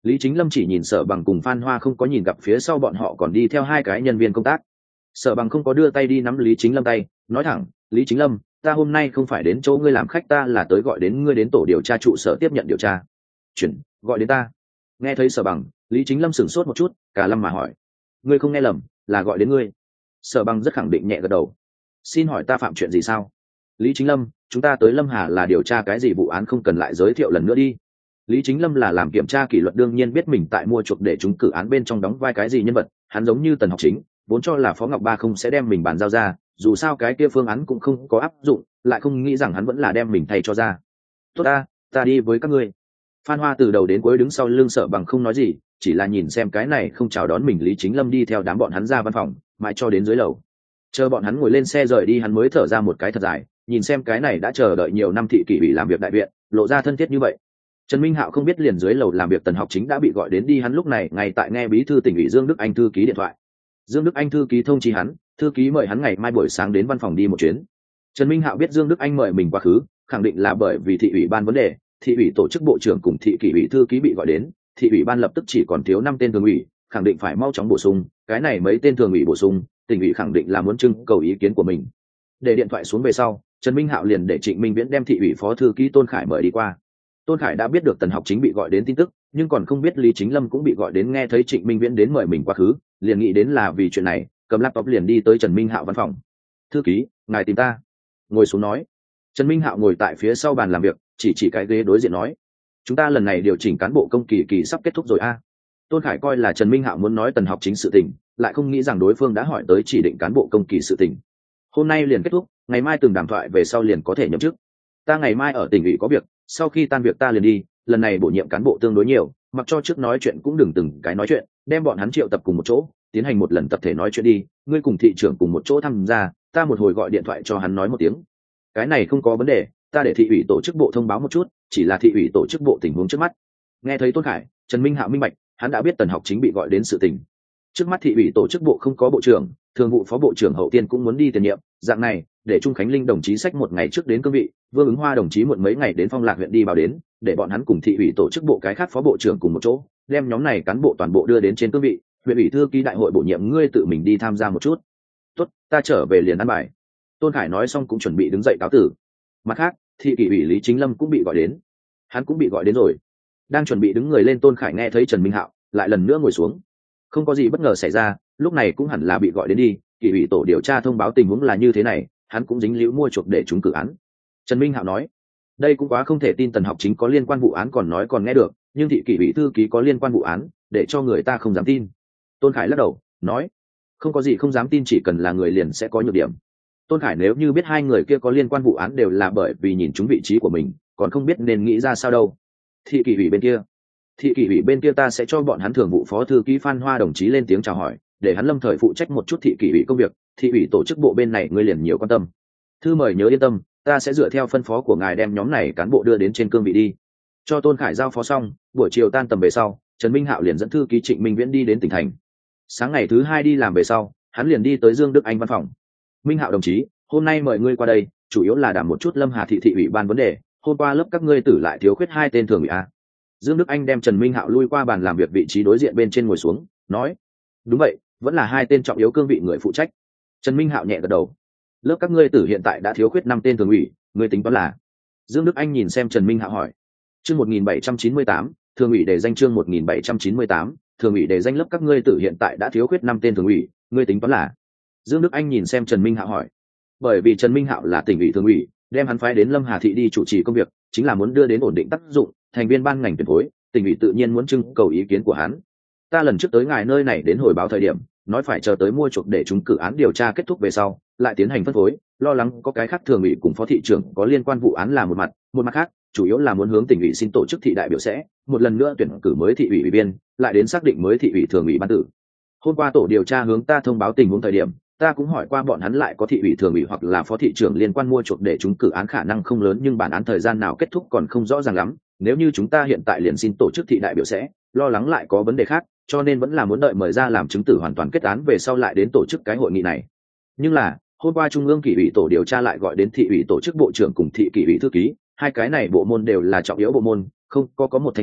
Lý Chính Lâm chỉ nhìn Sở Bằng cùng Phan Hoa, không có nhìn gặp phía sau bọn họ còn đi theo hai cái nhân viên công tác. Sở Bằng không có đưa tay đi nắm Lý Chính Lâm tay, nói thẳng: Lý Chính Lâm, ta hôm nay không phải đến chỗ ngươi làm khách, ta là tới gọi đến ngươi đến tổ điều tra trụ sở tiếp nhận điều tra. Chuyển, gọi đến ta. Nghe thấy Sở Bằng, Lý Chính Lâm sửng sốt một chút, cả lâm mà hỏi: ngươi không nghe lầm, là gọi đến ngươi. Sở Bằng rất khẳng định nhẹ gật đầu. Xin hỏi ta phạm chuyện gì sao? Lý Chính Lâm, chúng ta tới Lâm Hà là điều tra cái gì vụ án, không cần lại giới thiệu lần nữa đi. Lý Chính Lâm là làm kiểm tra kỷ luật, đương nhiên biết mình tại mua chuộc để chúng cử án bên trong đóng vai cái gì nhân vật. Hắn giống như Tần Học Chính, vốn cho là Phó Ngọc Ba không sẽ đem mình bàn giao ra, dù sao cái kia phương án cũng không có áp dụng, lại không nghĩ rằng hắn vẫn là đem mình thay cho ra. Tốt ta, ta đi với các ngươi. Phan Hoa từ đầu đến cuối đứng sau lưng Sở Bằng không nói gì, chỉ là nhìn xem cái này không chào đón mình Lý Chính Lâm đi theo đám bọn hắn ra văn phòng, mãi cho đến dưới lầu. Chờ bọn hắn ngồi lên xe rời đi, hắn mới thở ra một cái thật dài, nhìn xem cái này đã chờ đợi nhiều năm thị kỷ ủy làm việc đại viện, lộ ra thân thiết như vậy. Trần Minh Hạo không biết liền dưới lầu làm việc Tần Học Chính đã bị gọi đến đi, hắn lúc này ngay tại nghe bí thư tỉnh ủy Dương Đức Anh thư ký điện thoại. Dương Đức Anh thư ký thông chi hắn, thư ký mời hắn ngày mai buổi sáng đến văn phòng đi một chuyến. Trần Minh Hạo biết Dương Đức Anh mời mình quá khứ, khẳng định là bởi vì thị ủy ban vấn đề, thị ủy tổ chức bộ trưởng cùng thị kỷ ủy thư ký bị gọi đến, thị ủy ban lập tức chỉ còn thiếu năm tên thường ủy, khẳng định phải mau chóng bổ sung, cái này mấy tên thường ủy bổ sung, tỉnh ủy khẳng định là muốn trưng cầu ý kiến của mình. Để điện thoại xuống về sau, Trần Minh Hạo liền để Trịnh Minh Viễn đem thị ủy phó thư ký Tôn Khải mời đi qua. Tôn Khải đã biết được Tần Học Chính bị gọi đến tin tức, nhưng còn không biết Lý Chính Lâm cũng bị gọi đến, nghe thấy Trịnh Minh Viễn đến mời mình quá khứ, liền nghĩ đến là vì chuyện này, cầm laptop liền đi tới Trần Minh Hạo văn phòng. Thư ký, ngài tìm ta. Ngồi xuống nói. Trần Minh Hạo ngồi tại phía sau bàn làm việc, chỉ chỉ cái ghế đối diện nói: chúng ta lần này điều chỉnh cán bộ công kỳ kỳ sắp kết thúc rồi a. Tôn Khải coi là Trần Minh Hạo muốn nói Tần Học Chính sự tình, lại không nghĩ rằng đối phương đã hỏi tới chỉ định cán bộ công kỳ sự tình. Hôm nay liền kết thúc, ngày mai từng đàm thoại về sau liền có thể nhậm chức. Ta ngày mai ở tỉnh ủy có việc, sau khi tan việc ta liền đi, lần này bổ nhiệm cán bộ tương đối nhiều, mặc cho trước nói chuyện cũng đừng từng cái nói chuyện, đem bọn hắn triệu tập cùng một chỗ, tiến hành một lần tập thể nói chuyện đi, ngươi cùng thị trưởng cùng một chỗ tham gia, ta một hồi gọi điện thoại cho hắn nói một tiếng. Cái này không có vấn đề, ta để thị ủy tổ chức bộ thông báo một chút, chỉ là thị ủy tổ chức bộ tình huống trước mắt. Nghe thấy Tôn Khải, Trần Minh Hạo minh bạch, hắn đã biết Tần Học Chính bị gọi đến sự tình. Trước mắt thị ủy tổ chức bộ không có bộ trưởng, thường vụ phó bộ trưởng hậu tiên cũng muốn đi tiền nhiệm, dạng này để Trung Khánh Linh đồng chí sách một ngày trước đến cương vị, Vương Ứng Hoa đồng chí muộn mấy ngày đến Phong Lạc huyện đi báo đến, để bọn hắn cùng thị ủy tổ chức bộ cái khác phó bộ trưởng cùng một chỗ, đem nhóm này cán bộ toàn bộ đưa đến trên cương vị. Huyện ủy thư ký đại hội bổ nhiệm ngươi tự mình đi tham gia một chút. Tốt, ta trở về liền ăn bài. Tôn Khải nói xong cũng chuẩn bị đứng dậy cáo tử. Mặt khác, thị kỷ ủy Lý Chính Lâm cũng bị gọi đến, hắn cũng bị gọi đến rồi. Đang chuẩn bị đứng người lên, Tôn Khải nghe thấy Trần Minh Hạo, lại lần nữa ngồi xuống. Không có gì bất ngờ xảy ra, lúc này cũng hẳn là bị gọi đến đi. Kỷ ủy tổ điều tra thông báo tình huống là như thế này, hắn cũng dính líu mua chuộc để chúng cử án. Trần Minh Hạo nói, đây cũng quá không thể tin, Tần Học Chính có liên quan vụ án còn nói còn nghe được, nhưng thị kỷ ủy thư ký có liên quan vụ án, để cho người ta không dám tin. Tôn Khải lắc đầu nói, không có gì không dám tin, chỉ cần là người liền sẽ có nhược điểm. Tôn Khải nếu như biết hai người kia có liên quan vụ án đều là bởi vì nhìn trúng vị trí của mình, còn không biết nên nghĩ ra sao đâu. Thị kỷ ủy bên kia, thị kỷ ủy bên kia ta sẽ cho bọn hắn thường vụ phó thư ký Phan Hoa đồng chí lên tiếng chào hỏi, để hắn lâm thời phụ trách một chút thị kỷ ủy công việc. Thị ủy tổ chức bộ bên này ngươi liền nhiều quan tâm. Thư mời nhớ yên tâm, ta sẽ dựa theo phân phó của ngài đem nhóm này cán bộ đưa đến trên cương vị đi. Cho Tôn Khải giao phó xong, buổi chiều tan tầm về sau, Trần Minh Hạo liền dẫn thư ký Trịnh Minh Viễn đi đến tỉnh thành. Sáng ngày thứ hai đi làm về sau, hắn liền đi tới Dương Đức Anh văn phòng. Minh Hạo đồng chí, hôm nay mời ngươi qua đây, chủ yếu là đảm một chút Lâm Hà thị thị ủy ban vấn đề. Hôm qua lớp các ngươi tử lại thiếu khuyết hai tên thường ủy a. Dương Đức Anh đem Trần Minh Hạo lui qua bàn làm việc vị trí đối diện bên trên ngồi xuống, nói, đúng vậy, vẫn là hai tên trọng yếu cương vị người phụ trách. Trần Minh Hạo nhẹ gật đầu. Lớp các ngươi tử hiện tại đã thiếu khuyết năm tên thường ủy, ngươi tính toán là? Dương Đức Anh nhìn xem Trần Minh Hạo hỏi. Chương một nghìn bảy trăm chín mươi tám, thường ủy đề danh chương một nghìn bảy trăm chín mươi tám, thường ủy đề danh lớp các ngươi tử hiện tại đã thiếu khuyết năm tên thường ủy, ngươi tính toán là? Dương Đức Anh nhìn xem Trần Minh Hạo hỏi. Bởi vì Trần Minh Hạo là tỉnh ủy thường ủy, đem hắn phái đến Lâm Hà thị đi chủ trì công việc, chính là muốn đưa đến ổn định tác dụng, thành viên ban ngành tuyển phối, tỉnh ủy tự nhiên muốn trưng cầu ý kiến của hắn. Ta lần trước tới ngài nơi này đến hồi báo thời điểm, nói phải chờ tới mua chuộc để chúng cử án điều tra kết thúc về sau, lại tiến hành phân phối, lo lắng có cái khác thường ủy cùng phó thị trưởng có liên quan vụ án là một mặt, một mặt khác, chủ yếu là muốn hướng tỉnh ủy xin tổ chức thị đại biểu sẽ, một lần nữa tuyển cử mới thị ủy ủy viên, lại đến xác định mới thị ủy thường ủy ban tử. Hôm qua tổ điều tra hướng ta thông báo tình huống thời điểm, ta cũng hỏi qua bọn hắn lại có thị ủy thường ủy hoặc là phó thị trưởng liên quan mua chuộc để chúng cử án khả năng không lớn, nhưng bản án thời gian nào kết thúc còn không rõ ràng lắm. Nếu như chúng ta hiện tại liền xin tổ chức thị đại biểu sẽ, lo lắng lại có vấn đề khác, cho nên vẫn là muốn đợi mời ra làm chứng tử hoàn toàn kết án về sau lại đến tổ chức cái hội nghị này. Nhưng là hôm qua trung ương kỷ ủy tổ điều tra lại gọi đến thị ủy tổ chức bộ trưởng cùng thị kỷ ủy thư ký, hai cái này bộ môn đều là trọng yếu bộ môn, không có có một thành tay,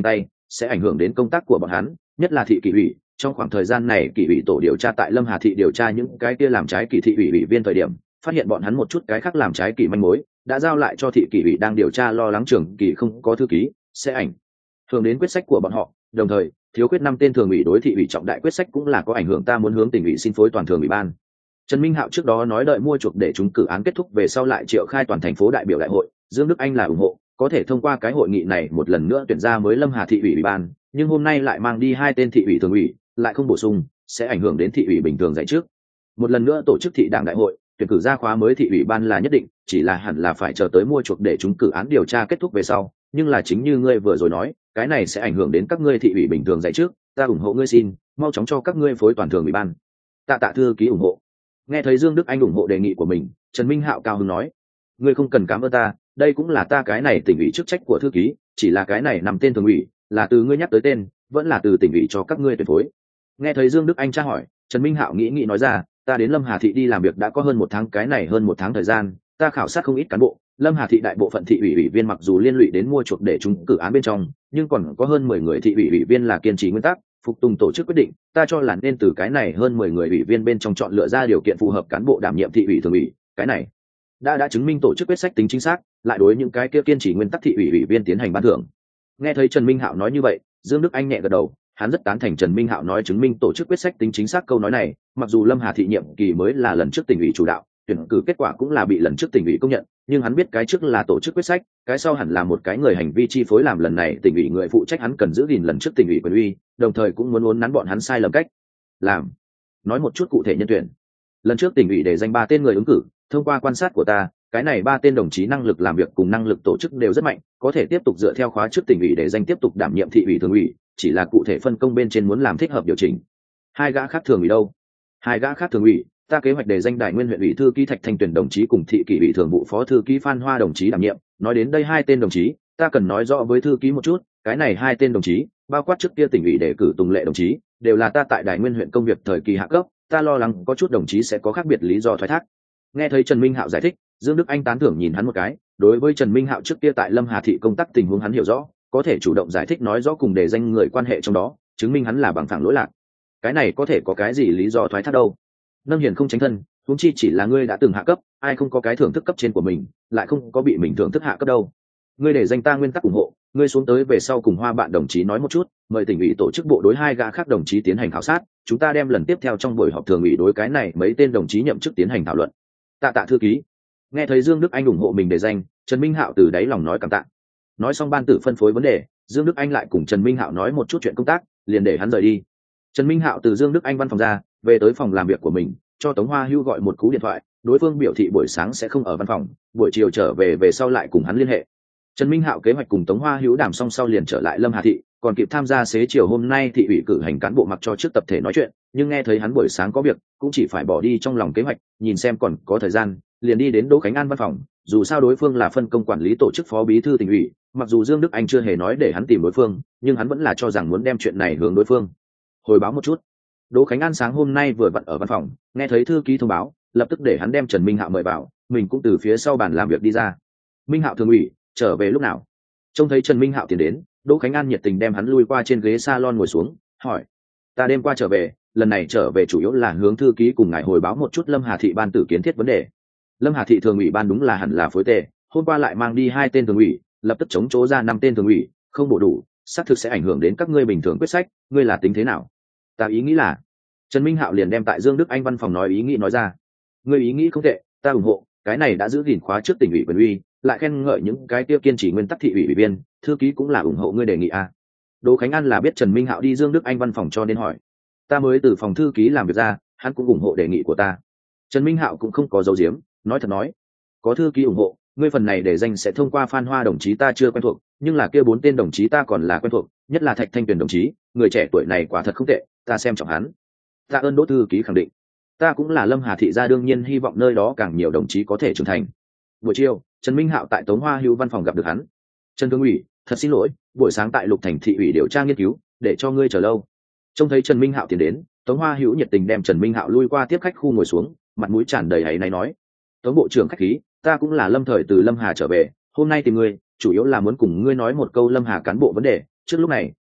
sẽ ảnh hưởng đến công tác của bọn hắn, nhất là thị kỷ ủy. Trong khoảng thời gian này kỷ ủy tổ điều tra tại Lâm Hà thị điều tra những cái kia làm trái kỷ thị ủy ủy viên thời điểm, phát hiện bọn hắn một chút cái khác làm trái kỷ manh mối, đã giao lại cho thị kỷ ủy đang điều tra, lo lắng trưởng kỷ không có thư ký sẽ ảnh hưởng đến quyết sách của bọn họ. Đồng thời thiếu khuyết năm tên thường ủy đối thị ủy trọng đại quyết sách cũng là có ảnh hưởng, ta muốn hướng tỉnh ủy xin phối toàn thường ủy ban. Trần Minh Hạo trước đó nói đợi mua chuộc để chúng cử án kết thúc về sau lại triệu khai toàn thành phố đại biểu đại hội, Dương Đức Anh là ủng hộ, có thể thông qua cái hội nghị này một lần nữa tuyển ra mới Lâm Hà thị ủy ủy ban, nhưng hôm nay lại mang đi hai tên thị ủy thường ủy, lại không bổ sung, sẽ ảnh hưởng đến thị ủy bình thường dạy trước. Một lần nữa tổ chức thị đảng đại hội, tuyển cử ra khóa mới thị ủy ban là nhất định, chỉ là hẳn là phải chờ tới mua chuộc để chúng cử án điều tra kết thúc về sau, nhưng là chính như ngươi vừa rồi nói, cái này sẽ ảnh hưởng đến các ngươi thị ủy bình thường dạy trước, ta ủng hộ ngươi, xin mau chóng cho các ngươi phối toàn thường ủy ban. Tạ tạ thư ký ủng hộ. Nghe thấy Dương Đức Anh ủng hộ đề nghị của mình, Trần Minh Hạo cao hứng nói, ngươi không cần cảm ơn ta, đây cũng là ta cái này tỉnh ủy chức trách của thư ký, chỉ là cái này nằm tên thường ủy, là từ ngươi nhắc tới tên, vẫn là từ tỉnh ủy cho các ngươi tuyển phối. Nghe thấy Dương Đức Anh tra hỏi, Trần Minh Hạo nghĩ nghĩ nói ra, ta đến Lâm Hà thị đi làm việc đã có hơn một tháng, cái này hơn một tháng thời gian, ta khảo sát không ít cán bộ. Lâm Hà thị đại bộ phận thị ủy ủy viên mặc dù liên lụy đến mua chuộc để chúng cử án bên trong, nhưng còn có hơn mười người thị ủy ủy viên là kiên trì nguyên tắc, phục tùng tổ chức quyết định, ta cho là nên từ cái này hơn mười người ủy viên bên trong chọn lựa ra điều kiện phù hợp cán bộ đảm nhiệm thị ủy thường ủy, cái này đã đã chứng minh tổ chức quyết sách tính chính xác, lại đối những cái kia kiên trì nguyên tắc thị ủy ủy viên tiến hành ban thưởng. Nghe thấy Trần Minh Hạo nói như vậy, Dương Đức Anh nhẹ gật đầu, hắn rất tán thành Trần Minh Hạo nói chứng minh tổ chức quyết sách tính chính xác câu nói này, mặc dù Lâm Hà thị nhiệm kỳ mới là lần trước tỉnh ủy chủ đạo, tuyển cử kết quả cũng là bị lần trước tỉnh ủy công nhận, nhưng hắn biết cái trước là tổ chức quyết sách, cái sau hẳn là một cái người hành vi chi phối, làm lần này tỉnh ủy người phụ trách, hắn cần giữ gìn lần trước tỉnh ủy quyền uy, đồng thời cũng muốn uốn nắn bọn hắn sai lầm cách làm. Nói một chút cụ thể nhân tuyển. Lần trước tỉnh ủy để danh ba tên người ứng cử, thông qua quan sát của ta, cái này ba tên đồng chí năng lực làm việc cùng năng lực tổ chức đều rất mạnh, có thể tiếp tục dựa theo khóa trước tỉnh ủy để danh tiếp tục đảm nhiệm thị ủy thường ủy, chỉ là cụ thể phân công bên trên muốn làm thích hợp điều chỉnh. Hai gã khác thường ủy đâu? Hai gã khác thường ủy, ta kế hoạch đề danh Đại Nguyên huyện ủy thư ký Thạch Thanh Tuyền đồng chí cùng thị kỷ ủy thường vụ phó thư ký Phan Hoa đồng chí đảm nhiệm. Nói đến đây hai tên đồng chí, ta cần nói rõ với thư ký một chút, cái này hai tên đồng chí, bao quát trước kia tỉnh ủy đề cử Tùng Lệ đồng chí, đều là ta tại Đại Nguyên huyện công việc thời kỳ hạ cấp, ta lo lắng có chút đồng chí sẽ có khác biệt lý do thoái thác. Nghe thấy Trần Minh Hạo giải thích, Dương Đức Anh tán thưởng nhìn hắn một cái, đối với Trần Minh Hạo trước kia tại Lâm Hà thị công tác tình huống hắn hiểu rõ, có thể chủ động giải thích nói rõ cùng đề danh người quan hệ trong đó, chứng minh hắn là bằng phẳng lỗi lạc. Cái này có thể có cái gì lý do thoái thác đâu? Nâng hiền không tránh thân, huống chi chỉ là ngươi đã từng hạ cấp, ai không có cái thưởng thức cấp trên của mình, lại không có bị mình thưởng thức hạ cấp đâu. Ngươi để danh ta nguyên tắc ủng hộ, ngươi xuống tới về sau cùng Hoa bạn đồng chí nói một chút, mời tỉnh ủy tổ chức bộ đối hai gã khác đồng chí tiến hành khảo sát, chúng ta đem lần tiếp theo trong buổi họp thường ủy đối cái này mấy tên đồng chí nhậm chức tiến hành thảo luận. Tạ tạ thư ký. Nghe thấy Dương Đức Anh ủng hộ mình đề danh, Trần Minh Hạo từ đáy lòng nói cảm tạ. Nói xong ban tử phân phối vấn đề, Dương Đức Anh lại cùng Trần Minh Hạo nói một chút chuyện công tác, liền để hắn rời đi. Trần Minh Hạo từ Dương Đức Anh văn phòng ra, về tới phòng làm việc của mình, cho Tống Hoa Hưu gọi một cú điện thoại, đối phương biểu thị buổi sáng sẽ không ở văn phòng, buổi chiều trở về về sau lại cùng hắn liên hệ. Trần Minh Hạo kế hoạch cùng Tống Hoa Hữu đàm xong sau liền trở lại Lâm Hà thị, còn kịp tham gia xế chiều hôm nay thị ủy cử hành cán bộ mặc cho trước tập thể nói chuyện, nhưng nghe thấy hắn buổi sáng có việc, cũng chỉ phải bỏ đi trong lòng kế hoạch, nhìn xem còn có thời gian, liền đi đến Đỗ Khánh An văn phòng, dù sao đối phương là phân công quản lý tổ chức phó bí thư tỉnh ủy, mặc dù Dương Đức Anh chưa hề nói để hắn tìm đối phương, nhưng hắn vẫn là cho rằng muốn đem chuyện này hướng đối phương hồi báo một chút. Đỗ Khánh An sáng hôm nay vừa vặn ở văn phòng, nghe thấy thư ký thông báo, lập tức để hắn đem Trần Minh Hạo mời vào, mình cũng từ phía sau bàn làm việc đi ra. Minh Hạo thường ủy, trở về lúc nào? Trông thấy Trần Minh Hạo tiến đến, Đỗ Khánh An nhiệt tình đem hắn lui qua trên ghế salon ngồi xuống, hỏi: "Ta đêm qua trở về, lần này trở về chủ yếu là hướng thư ký cùng ngài hồi báo một chút Lâm Hà thị ban tử kiến thiết vấn đề. Lâm Hà thị thường ủy ban đúng là hẳn là phối tề, hôm qua lại mang đi hai tên thường ủy, lập tức chống chỗ ra năm tên thường ủy, không bổ đủ, xác thực sẽ ảnh hưởng đến các ngươi bình thường quyết sách, ngươi là tính thế nào?" Ta ý nghĩ là, Trần Minh Hạo liền đem tại Dương Đức Anh văn phòng nói ý nghĩ nói ra. Ngươi ý nghĩ không tệ, ta ủng hộ, cái này đã giữ gìn khóa trước tỉnh ủy quyền uy, lại khen ngợi những cái tiêu kiên trì nguyên tắc thị ủy ủy viên, thư ký cũng là ủng hộ ngươi đề nghị a. Đỗ Khánh An là biết Trần Minh Hạo đi Dương Đức Anh văn phòng cho nên hỏi. Ta mới từ phòng thư ký làm việc ra, hắn cũng ủng hộ đề nghị của ta. Trần Minh Hạo cũng không có giấu giếm, nói thật nói, có thư ký ủng hộ, ngươi phần này để danh sẽ thông qua Phan Hoa đồng chí ta chưa quen thuộc, nhưng là kia bốn tên đồng chí ta còn là quen thuộc, nhất là Thạch Thanh Tuyền đồng chí, người trẻ tuổi này quả thật không tệ, ta xem trọng hắn. Tạ ơn Đỗ thư ký khẳng định. Ta cũng là Lâm Hà thị gia, đương nhiên hy vọng nơi đó càng nhiều đồng chí có thể trưởng thành. Buổi chiều, Trần Minh Hạo tại Tống Hoa Hữu văn phòng gặp được hắn. Trần Thương ủy, thật xin lỗi, buổi sáng tại Lục Thành thị ủy điều tra nghiên cứu, để cho ngươi chờ lâu. Trông thấy Trần Minh Hạo tiến đến, Tống Hoa Hữu nhiệt tình đem Trần Minh Hạo lui qua tiếp khách khu ngồi xuống, mặt mũi tràn đầy áy náy nói: "Tống bộ trưởng khách khí, ta cũng là Lâm thời từ Lâm Hà trở về, hôm nay tìm ngươi, chủ yếu là muốn cùng ngươi nói một câu Lâm Hà cán bộ vấn đề, trước lúc này,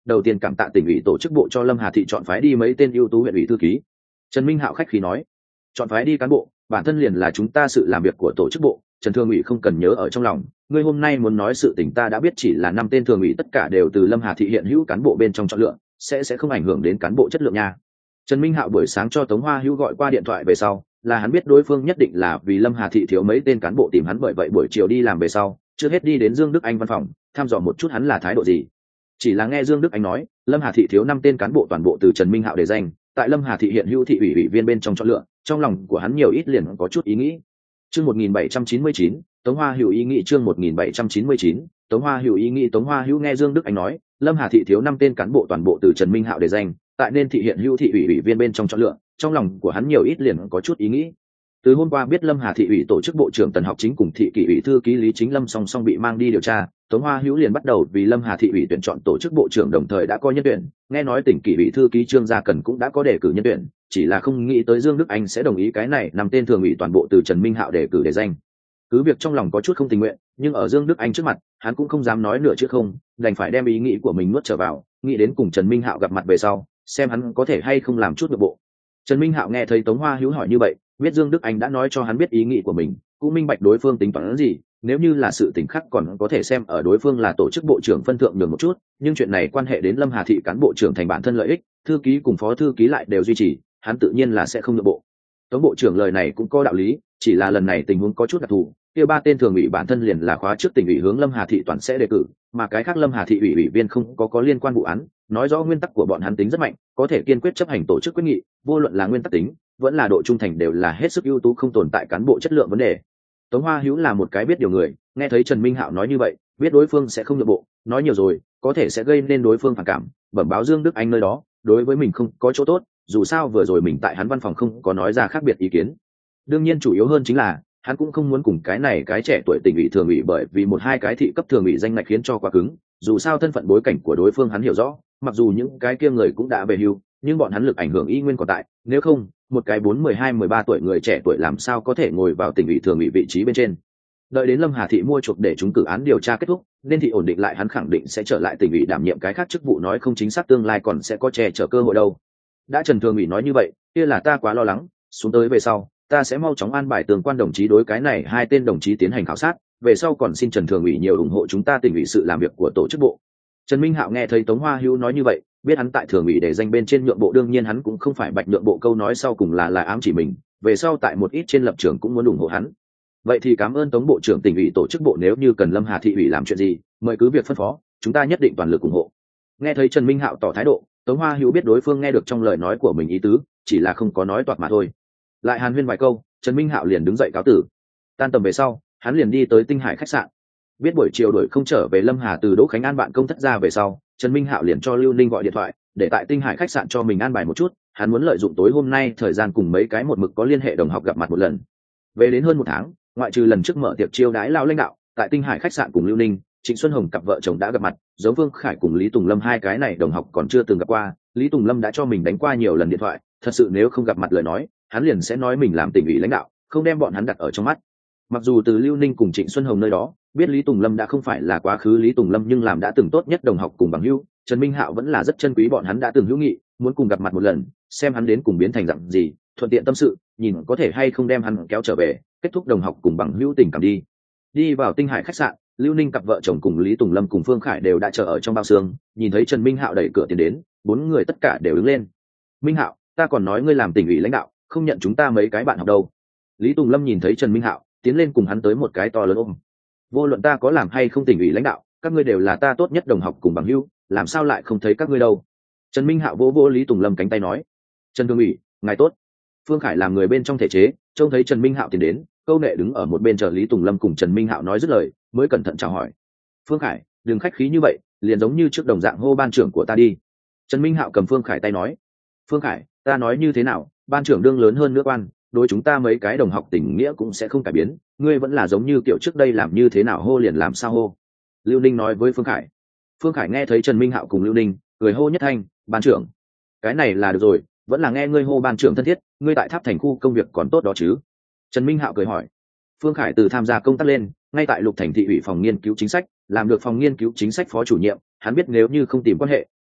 đầu tiên cảm tạ tỉnh ủy tổ chức bộ cho lâm hà thị chọn phái đi mấy tên ưu tú huyện ủy thư ký. Trần Minh Hạo khách khí nói, chọn phái đi cán bộ bản thân liền là chúng ta sự làm việc của tổ chức bộ, Trần Thường ủy không cần nhớ ở trong lòng. Ngươi hôm nay muốn nói sự tình ta đã biết, chỉ là năm tên thường ủy tất cả đều từ lâm hà thị hiện hữu cán bộ bên trong chọn lựa, sẽ sẽ không ảnh hưởng đến cán bộ chất lượng nha. Trần Minh Hạo buổi sáng cho Tống Hoa Hữu gọi qua điện thoại về sau, là hắn biết đối phương nhất định là vì lâm hà thị thiếu mấy tên cán bộ tìm hắn, bởi vậy buổi chiều đi làm về sau trước hết đi đến Dương Đức Anh văn phòng thăm dò một chút hắn là thái độ gì. Chỉ là nghe Dương Đức Anh nói lâm hà thị thiếu năm tên cán bộ toàn bộ từ Trần Minh Hạo đề danh, tại lâm hà thị hiện hữu thị ủy ủy viên bên trong chọn lựa, trong lòng của hắn nhiều ít liền có chút ý nghĩ. Chương một nghìn bảy trăm chín mươi chín, Tống Hoa Hữu ý nghĩ. Chương một nghìn bảy trăm chín mươi chín, Tống Hoa Hữu ý nghĩ. Tống Hoa Hữu nghe Dương Đức Anh nói lâm hà thị thiếu năm tên cán bộ toàn bộ từ Trần Minh Hạo đề danh, tại nên thị hiện hữu thị ủy ủy viên bên trong chọn lựa, trong lòng của hắn nhiều ít liền có chút ý nghĩ. Từ hôm qua biết lâm hà thị ủy tổ chức bộ trưởng Tần Học Chính cùng thị kỷ ủy thư ký Lý Chính Lâm song song bị mang đi điều tra, Tống Hoa Hữu liền bắt đầu vì lâm hà thị ủy tuyển chọn tổ chức bộ trưởng, đồng thời đã có nhân tuyển. Nghe nói tỉnh kỷ ủy thư ký Trương Gia Cần cũng đã có đề cử nhân tuyển, chỉ là không nghĩ tới Dương Đức Anh sẽ đồng ý cái này nằm tên thường ủy toàn bộ từ Trần Minh Hạo đề cử đề danh. Cứ việc trong lòng có chút không tình nguyện, nhưng ở Dương Đức Anh trước mặt hắn cũng không dám nói nửa chữ không, đành phải đem ý nghĩ của mình nuốt trở vào, nghĩ đến cùng Trần Minh Hạo gặp mặt về sau xem hắn có thể hay không làm chút nội bộ. Trần Minh Hạo nghe thấy Tống Hoa Hữu hỏi như vậy, biết Dương Đức Anh đã nói cho hắn biết ý nghĩ của mình, cũng minh bạch đối phương tính toán gì. Nếu như là sự tình khác còn có thể xem ở đối phương là tổ chức bộ trưởng phân thượng nhường một chút, nhưng chuyện này quan hệ đến lâm hà thị cán bộ trưởng thành bản thân lợi ích, thư ký cùng phó thư ký lại đều duy trì, hắn tự nhiên là sẽ không nhượng bộ. Tống bộ trưởng lời này cũng có đạo lý, chỉ là lần này tình huống có chút đặc thù, kia ba tên thường ủy bản thân liền là khóa trước tỉnh ủy hướng lâm hà thị toàn sẽ đề cử, mà cái khác lâm hà thị ủy ủy viên không có có liên quan vụ án, nói rõ nguyên tắc của bọn hắn tính rất mạnh, có thể kiên quyết chấp hành tổ chức quyết nghị, vô luận là nguyên tắc tính vẫn là độ trung thành đều là hết sức ưu tú, không tồn tại cán bộ chất lượng vấn đề. Tống Hoa Hữu là một cái biết điều người, nghe thấy Trần Minh Hạo nói như vậy, biết đối phương sẽ không nhượng bộ, nói nhiều rồi có thể sẽ gây nên đối phương phản cảm, bẩm báo Dương Đức Anh nơi đó đối với mình không có chỗ tốt, dù sao vừa rồi mình tại hắn văn phòng không có nói ra khác biệt ý kiến. Đương nhiên chủ yếu hơn chính là hắn cũng không muốn cùng cái này cái trẻ tuổi tỉnh ủy thường ủy bởi vì một hai cái thị cấp thường ủy danh ngạch khiến cho quá cứng, dù sao thân phận bối cảnh của đối phương hắn hiểu rõ, mặc dù những cái kia người cũng đã về hưu nhưng bọn hắn lực ảnh hưởng y nguyên còn tại, nếu không một cái bốn mười hai mười ba tuổi người trẻ tuổi làm sao có thể ngồi vào tỉnh ủy thường ủy vị trí bên trên. Đợi đến lâm hà thị mua chuộc để chúng cử án điều tra kết thúc nên thị ổn định lại, hắn khẳng định sẽ trở lại tỉnh ủy đảm nhiệm cái khác chức vụ, nói không chính xác tương lai còn sẽ có che chở cơ hội đâu. Đã Trần thường ủy nói như vậy kia là ta quá lo lắng, xuống tới về sau ta sẽ mau chóng an bài tương quan đồng chí đối cái này hai tên đồng chí tiến hành khảo sát, về sau còn xin Trần thường ủy nhiều ủng hộ chúng ta tỉnh ủy sự làm việc của tổ chức bộ. Trần Minh Hạo nghe thấy Tống Hoa Hữu nói như vậy, biết hắn tại thường ủy để danh bên trên nhượng bộ, đương nhiên hắn cũng không phải bạch nhượng bộ, câu nói sau cùng là là ám chỉ mình, về sau tại một ít trên lập trường cũng muốn ủng hộ hắn. Vậy thì cảm ơn Tống bộ trưởng tỉnh ủy tổ chức bộ, nếu như cần lâm hà thị ủy làm chuyện gì mời cứ việc phân phó, chúng ta nhất định toàn lực ủng hộ. Nghe thấy Trần Minh Hạo tỏ thái độ, Tống Hoa Hữu biết đối phương nghe được trong lời nói của mình ý tứ, chỉ là không có nói toạc mà thôi. Lại hàn huyên vài câu, Trần Minh Hạo liền đứng dậy cáo tử. Tan tầm về sau hắn liền đi tới Tinh Hải khách sạn. Biết buổi chiều đuổi không trở về lâm hà từ Đỗ Khánh An bạn công thất ra về sau, Trần Minh Hạo liền cho Lưu Ninh gọi điện thoại để tại Tinh Hải khách sạn cho mình an bài một chút, hắn muốn lợi dụng tối hôm nay thời gian cùng mấy cái một mực có liên hệ đồng học gặp mặt một lần. Về đến hơn một tháng, ngoại trừ lần trước mở tiệc chiêu đãi lão lãnh đạo, tại Tinh Hải khách sạn cùng Lưu Ninh, Trịnh Xuân Hồng cặp vợ chồng đã gặp mặt, giống Vương Khải cùng Lý Tùng Lâm hai cái này đồng học còn chưa từng gặp qua, Lý Tùng Lâm đã cho mình đánh qua nhiều lần điện thoại, thật sự nếu không gặp mặt lời nói hắn liền sẽ nói mình làm tỉnh ủy lãnh đạo không đem bọn hắn đặt ở trong mắt. Mặc dù từ Lưu Ninh cùng Trịnh Xuân Hồng nơi đó biết Lý Tùng Lâm đã không phải là quá khứ Lý Tùng Lâm, nhưng làm đã từng tốt nhất đồng học cùng bằng hữu, Trần Minh Hạo vẫn là rất trân quý bọn hắn đã từng hữu nghị, muốn cùng gặp mặt một lần, xem hắn đến cùng biến thành dạng gì, thuận tiện tâm sự, nhìn có thể hay không đem hắn kéo trở về, kết thúc đồng học cùng bằng hữu tình cảm đi. Đi vào Tinh Hải khách sạn, Lưu Ninh cặp vợ chồng cùng Lý Tùng Lâm cùng Phương Khải đều đã chờ ở trong bao xương, nhìn thấy Trần Minh Hạo đẩy cửa tiến đến, bốn người tất cả đều đứng lên. Minh Hạo, ta còn nói ngươi làm tỉnh ủy lãnh đạo không nhận chúng ta mấy cái bạn học đâu. Lý Tùng Lâm nhìn thấy Trần Minh Hạo tiến lên cùng hắn tới một cái to lớn ôm. Vô luận ta có làm hay không tỉnh ủy lãnh đạo, các ngươi đều là ta tốt nhất đồng học cùng bằng hữu, làm sao lại không thấy các ngươi đâu. Trần Minh Hạo vỗ vỗ Lý Tùng Lâm cánh tay nói, Trần Thường ủy ngài tốt. Phương Khải làm người bên trong thể chế trông thấy Trần Minh Hạo tiến đến, câu nệ đứng ở một bên chờ Lý Tùng Lâm cùng Trần Minh Hạo nói dứt lời mới cẩn thận chào hỏi. Phương Khải đừng khách khí như vậy, liền giống như trước đồng dạng hô ban trưởng của ta đi. Trần Minh Hạo cầm Phương Khải tay nói, Phương Khải ta nói như thế nào, ban trưởng đương lớn hơn nước quan, đối chúng ta mấy cái đồng học tình nghĩa cũng sẽ không cải biến, ngươi vẫn là giống như kiểu trước đây, làm như thế nào hô liền làm sao hô. Lưu Ninh nói với Phương Khải. Phương Khải nghe thấy Trần Minh Hạo cùng Lưu Ninh cười hô nhất thanh ban trưởng, cái này là được rồi, vẫn là nghe ngươi hô ban trưởng thân thiết, ngươi tại Tháp Thành khu công việc còn tốt đó chứ. Trần Minh Hạo cười hỏi. Phương Khải từ tham gia công tác lên ngay tại Lục Thành thị ủy phòng nghiên cứu chính sách, làm được phòng nghiên cứu chính sách phó chủ nhiệm, hắn biết nếu như không tìm quan hệ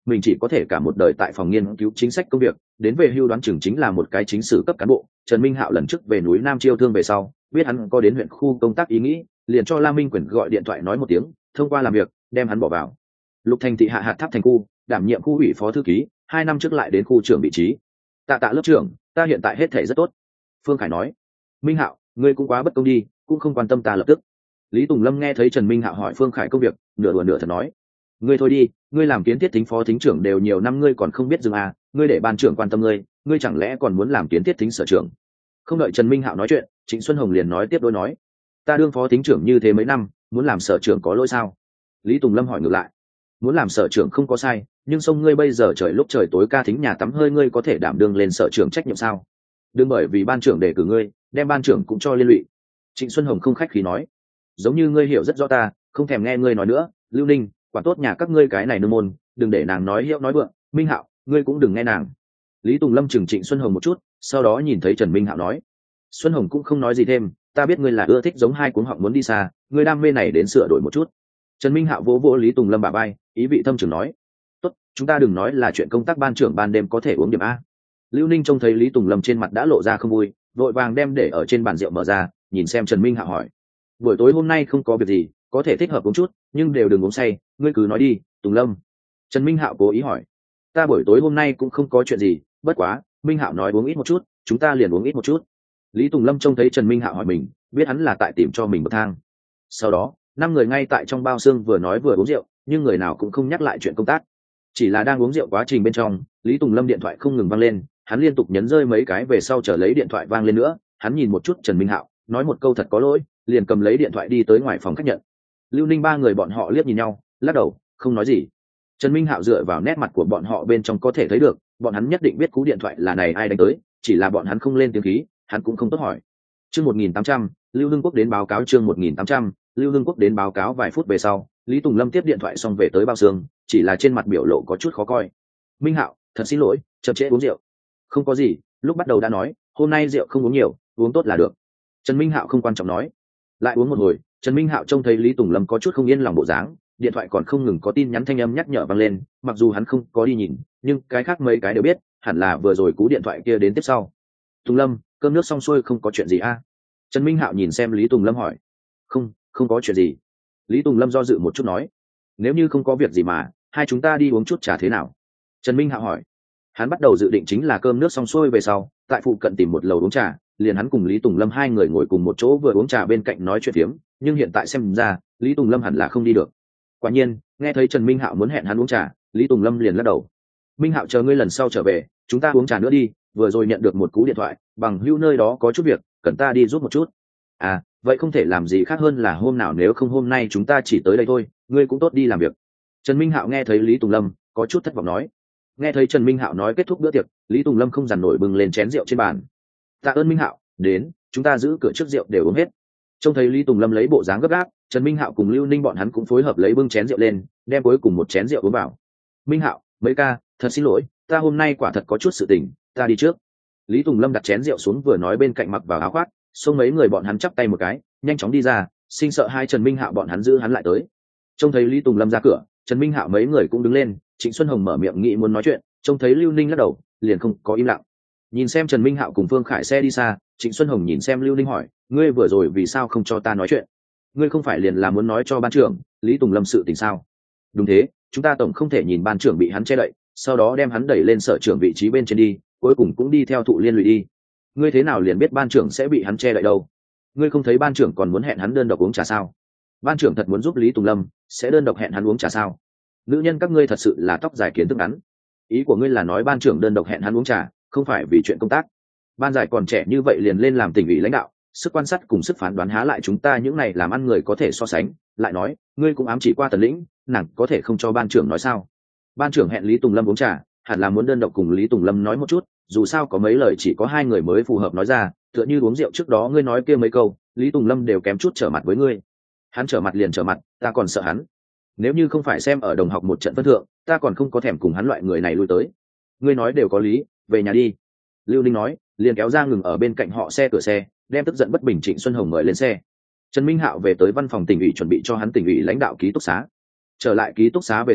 mình chỉ có thể cả một đời tại phòng nghiên cứu chính sách công việc, đến về hưu đoán chừng chính là một cái chính sử cấp cán bộ. Trần Minh Hạo lần trước về núi Nam chiêu thương về sau, biết hắn có đến huyện khu công tác ý nghĩ, liền cho La Minh Quyển gọi điện thoại nói một tiếng, thông qua làm việc, đem hắn bỏ vào Lục Thành thị hạ hạt tháp thành khu, đảm nhiệm khu ủy phó thư ký, hai năm trước lại đến khu trưởng vị trí. Tạ tạ lớp trưởng, ta hiện tại hết thể rất tốt. Phương Khải nói. Minh Hạo, ngươi cũng quá bất công đi, cũng không quan tâm ta lập tức. Lý Tùng Lâm nghe thấy Trần Minh Hạo hỏi Phương Khải công việc, nửa đùa nửa thật nói: ngươi thôi đi, ngươi làm kiến thiết thính phó thính trưởng đều nhiều năm, ngươi còn không biết dừng à? Ngươi để ban trưởng quan tâm ngươi, ngươi chẳng lẽ còn muốn làm kiến thiết thính sở trưởng? Không đợi Trần Minh Hạo nói chuyện, Trịnh Xuân Hồng liền nói tiếp đối nói: ta đương phó thính trưởng như thế mấy năm, muốn làm sở trưởng có lỗi sao? Lý Tùng Lâm hỏi ngược lại: muốn làm sở trưởng không có sai, nhưng sông ngươi bây giờ trời lúc trời tối ca thính nhà tắm hơi, ngươi có thể đảm đương lên sở trưởng trách nhiệm sao? Đừng bởi vì ban trưởng đề cử ngươi, đem ban trưởng cũng cho liên lụy. Trịnh Xuân Hồng không khách khí nói: giống như ngươi hiểu rất rõ ta, không thèm nghe ngươi nói nữa. Lưu Ninh, quản tốt nhà các ngươi cái này nương môn, đừng để nàng nói hiệu nói vượng. Minh Hạo, ngươi cũng đừng nghe nàng. Lý Tùng Lâm chừng Trịnh Xuân Hồng một chút, sau đó nhìn thấy Trần Minh Hạo nói: Xuân Hồng cũng không nói gì thêm, ta biết ngươi là ưa thích giống hai cuống họng muốn đi xa, ngươi đam mê này đến sửa đổi một chút. Trần Minh Hạo vỗ vỗ Lý Tùng Lâm bả vai, ý vị thâm trường nói: tốt, chúng ta đừng nói là chuyện công tác ban trưởng ban đêm có thể uống điểm a. Lưu Ninh trông thấy Lý Tùng Lâm trên mặt đã lộ ra không vui, vội vàng đem để ở trên bàn rượu mở ra, nhìn xem Trần Minh Hạo hỏi: buổi tối hôm nay không có việc gì, có thể thích hợp uống chút, nhưng đều đừng uống say, ngươi cứ nói đi. Tùng Lâm. Trần Minh Hạo cố ý hỏi: ta buổi tối hôm nay cũng không có chuyện gì, bất quá Minh Hạo nói uống ít một chút, chúng ta liền uống ít một chút. Lý Tùng Lâm trông thấy Trần Minh Hạo hỏi mình, biết hắn là tại tìm cho mình bậc thang. Sau đó năm người ngay tại trong bao xương vừa nói vừa uống rượu, nhưng người nào cũng không nhắc lại chuyện công tác. Chỉ là đang uống rượu quá trình bên trong, Lý Tùng Lâm điện thoại không ngừng vang lên, hắn liên tục nhấn rơi mấy cái về sau chờ lấy điện thoại vang lên nữa, hắn nhìn một chút Trần Minh Hạo, nói một câu thật có lỗi, liền cầm lấy điện thoại đi tới ngoài phòng khách nhận. Lưu Ninh ba người bọn họ liếc nhìn nhau, lắc đầu, không nói gì. Trần Minh Hạo dựa vào nét mặt của bọn họ bên trong có thể thấy được, bọn hắn nhất định biết cú điện thoại là này ai đánh tới, chỉ là bọn hắn không lên tiếng khí, hắn cũng không tốt hỏi. Chương một nghìn tám trăm, Lưu Hưng Quốc đến báo cáo. Chương một nghìn tám trăm, Lưu Hưng Quốc đến báo cáo. Vài phút về sau, Lý Tùng Lâm tiếp điện thoại xong về tới bao xương, chỉ là trên mặt biểu lộ có chút khó coi. Minh Hạo, thật xin lỗi, chậm trễ uống rượu. Không có gì, lúc bắt đầu đã nói, hôm nay rượu không uống nhiều, uống tốt là được. Trần Minh Hạo không quan trọng nói. Lại uống một hồi, Trần Minh Hạo trông thấy Lý Tùng Lâm có chút không yên lòng bộ dáng, điện thoại còn không ngừng có tin nhắn thanh âm nhắc nhở vang lên, mặc dù hắn không có đi nhìn, nhưng cái khác mấy cái đều biết, hẳn là vừa rồi cú điện thoại kia đến tiếp sau. Tùng Lâm, cơm nước xong xuôi không có chuyện gì a? À? Trần Minh Hạo nhìn xem Lý Tùng Lâm hỏi. Không, không có chuyện gì. Lý Tùng Lâm do dự một chút nói. Nếu như không có việc gì mà, hai chúng ta đi uống chút trà thế nào? Trần Minh Hạo hỏi. Hắn bắt đầu dự định chính là cơm nước xong xuôi về sau, tại phụ cận tìm một lầu uống trà, liền hắn cùng Lý Tùng Lâm hai người ngồi cùng một chỗ vừa uống trà bên cạnh nói chuyện phiếm, nhưng hiện tại xem ra, Lý Tùng Lâm hẳn là không đi được. Quả nhiên, nghe thấy Trần Minh Hạo muốn hẹn hắn uống trà, Lý Tùng Lâm liền lắc đầu. Minh Hạo, chờ ngươi lần sau trở về, chúng ta uống trà nữa đi, vừa rồi nhận được một cú điện thoại, bằng hữu nơi đó có chút việc, cần ta đi giúp một chút. À, vậy không thể làm gì khác hơn là hôm nào nếu không hôm nay chúng ta chỉ tới đây thôi, ngươi cũng tốt đi làm việc. Trần Minh Hạo nghe thấy Lý Tùng Lâm, có chút thất vọng nói. Nghe thấy Trần Minh Hạo nói kết thúc bữa tiệc, Lý Tùng Lâm không dằn nổi bưng lên chén rượu trên bàn. Tạ ơn Minh Hạo, đến, chúng ta giữ cửa trước rượu đều uống hết. Trông thấy Lý Tùng Lâm lấy bộ dáng gấp gáp, Trần Minh Hạo cùng Lưu Ninh bọn hắn cũng phối hợp lấy bưng chén rượu lên, đem cuối cùng một chén rượu uống vào. Minh Hạo, mấy ca, thật xin lỗi, ta hôm nay quả thật có chút sự tình, ta đi trước. Lý Tùng Lâm đặt chén rượu xuống vừa nói bên cạnh mặc vào áo khoác, xông mấy người bọn hắn chắp tay một cái, nhanh chóng đi ra, sinh sợ hai Trần Minh Hạo bọn hắn giữ hắn lại tới. Trông thấy Lý Tùng Lâm ra cửa, Trần Minh Hạo mấy người cũng đứng lên, Trịnh Xuân Hồng mở miệng nghĩ muốn nói chuyện, trông thấy Lưu Ninh lắc đầu, liền không có im lặng. Nhìn xem Trần Minh Hạo cùng Phương Khải xe đi xa, Trịnh Xuân Hồng nhìn xem Lưu Ninh hỏi, ngươi vừa rồi vì sao không cho ta nói chuyện? Ngươi không phải liền là muốn nói cho ban trưởng Lý Tùng Lâm sự tình sao? Đúng thế, chúng ta tổng không thể nhìn ban trưởng bị hắn che đậy, sau đó đem hắn đẩy lên sở trưởng vị trí bên trên đi, cuối cùng cũng đi theo thụ liên lụy đi. Ngươi thế nào liền biết ban trưởng sẽ bị hắn che đậy đâu? Ngươi không thấy ban trưởng còn muốn hẹn hắn đơn độc uống trà sao? Ban trưởng thật muốn giúp Lý Tùng Lâm, sẽ đơn độc hẹn hắn uống trà sao? Nữ nhân các ngươi thật sự là tóc dài kiến thức ngắn. Ý của ngươi là nói ban trưởng đơn độc hẹn hắn uống trà, không phải vì chuyện công tác. Ban giải còn trẻ như vậy liền lên làm tỉnh ủy lãnh đạo, sức quan sát cùng sức phán đoán há lại chúng ta những này làm ăn người có thể so sánh. Lại nói, ngươi cũng ám chỉ qua Tần Lĩnh, nàng có thể không cho ban trưởng nói sao? Ban trưởng hẹn Lý Tùng Lâm uống trà, hẳn là muốn đơn độc cùng Lý Tùng Lâm nói một chút, dù sao có mấy lời chỉ có hai người mới phù hợp nói ra, tựa như uống rượu trước đó ngươi nói kia mấy câu, Lý Tùng Lâm đều kém chút trở mặt với ngươi. Hắn trở mặt liền trở mặt, ta còn sợ hắn. Nếu như không phải xem ở đồng học một trận phân thượng, ta còn không có thèm cùng hắn loại người này lui tới. Ngươi nói đều có lý, về nhà đi. Lưu Ninh nói, liền kéo ra ngừng ở bên cạnh họ xe cửa xe, đem tức giận bất bình Trịnh Xuân Hồng mời lên xe. Trần Minh Hạo về tới văn phòng tỉnh ủy chuẩn bị cho hắn tỉnh ủy lãnh đạo ký túc xá. Trở lại ký túc xá về sau,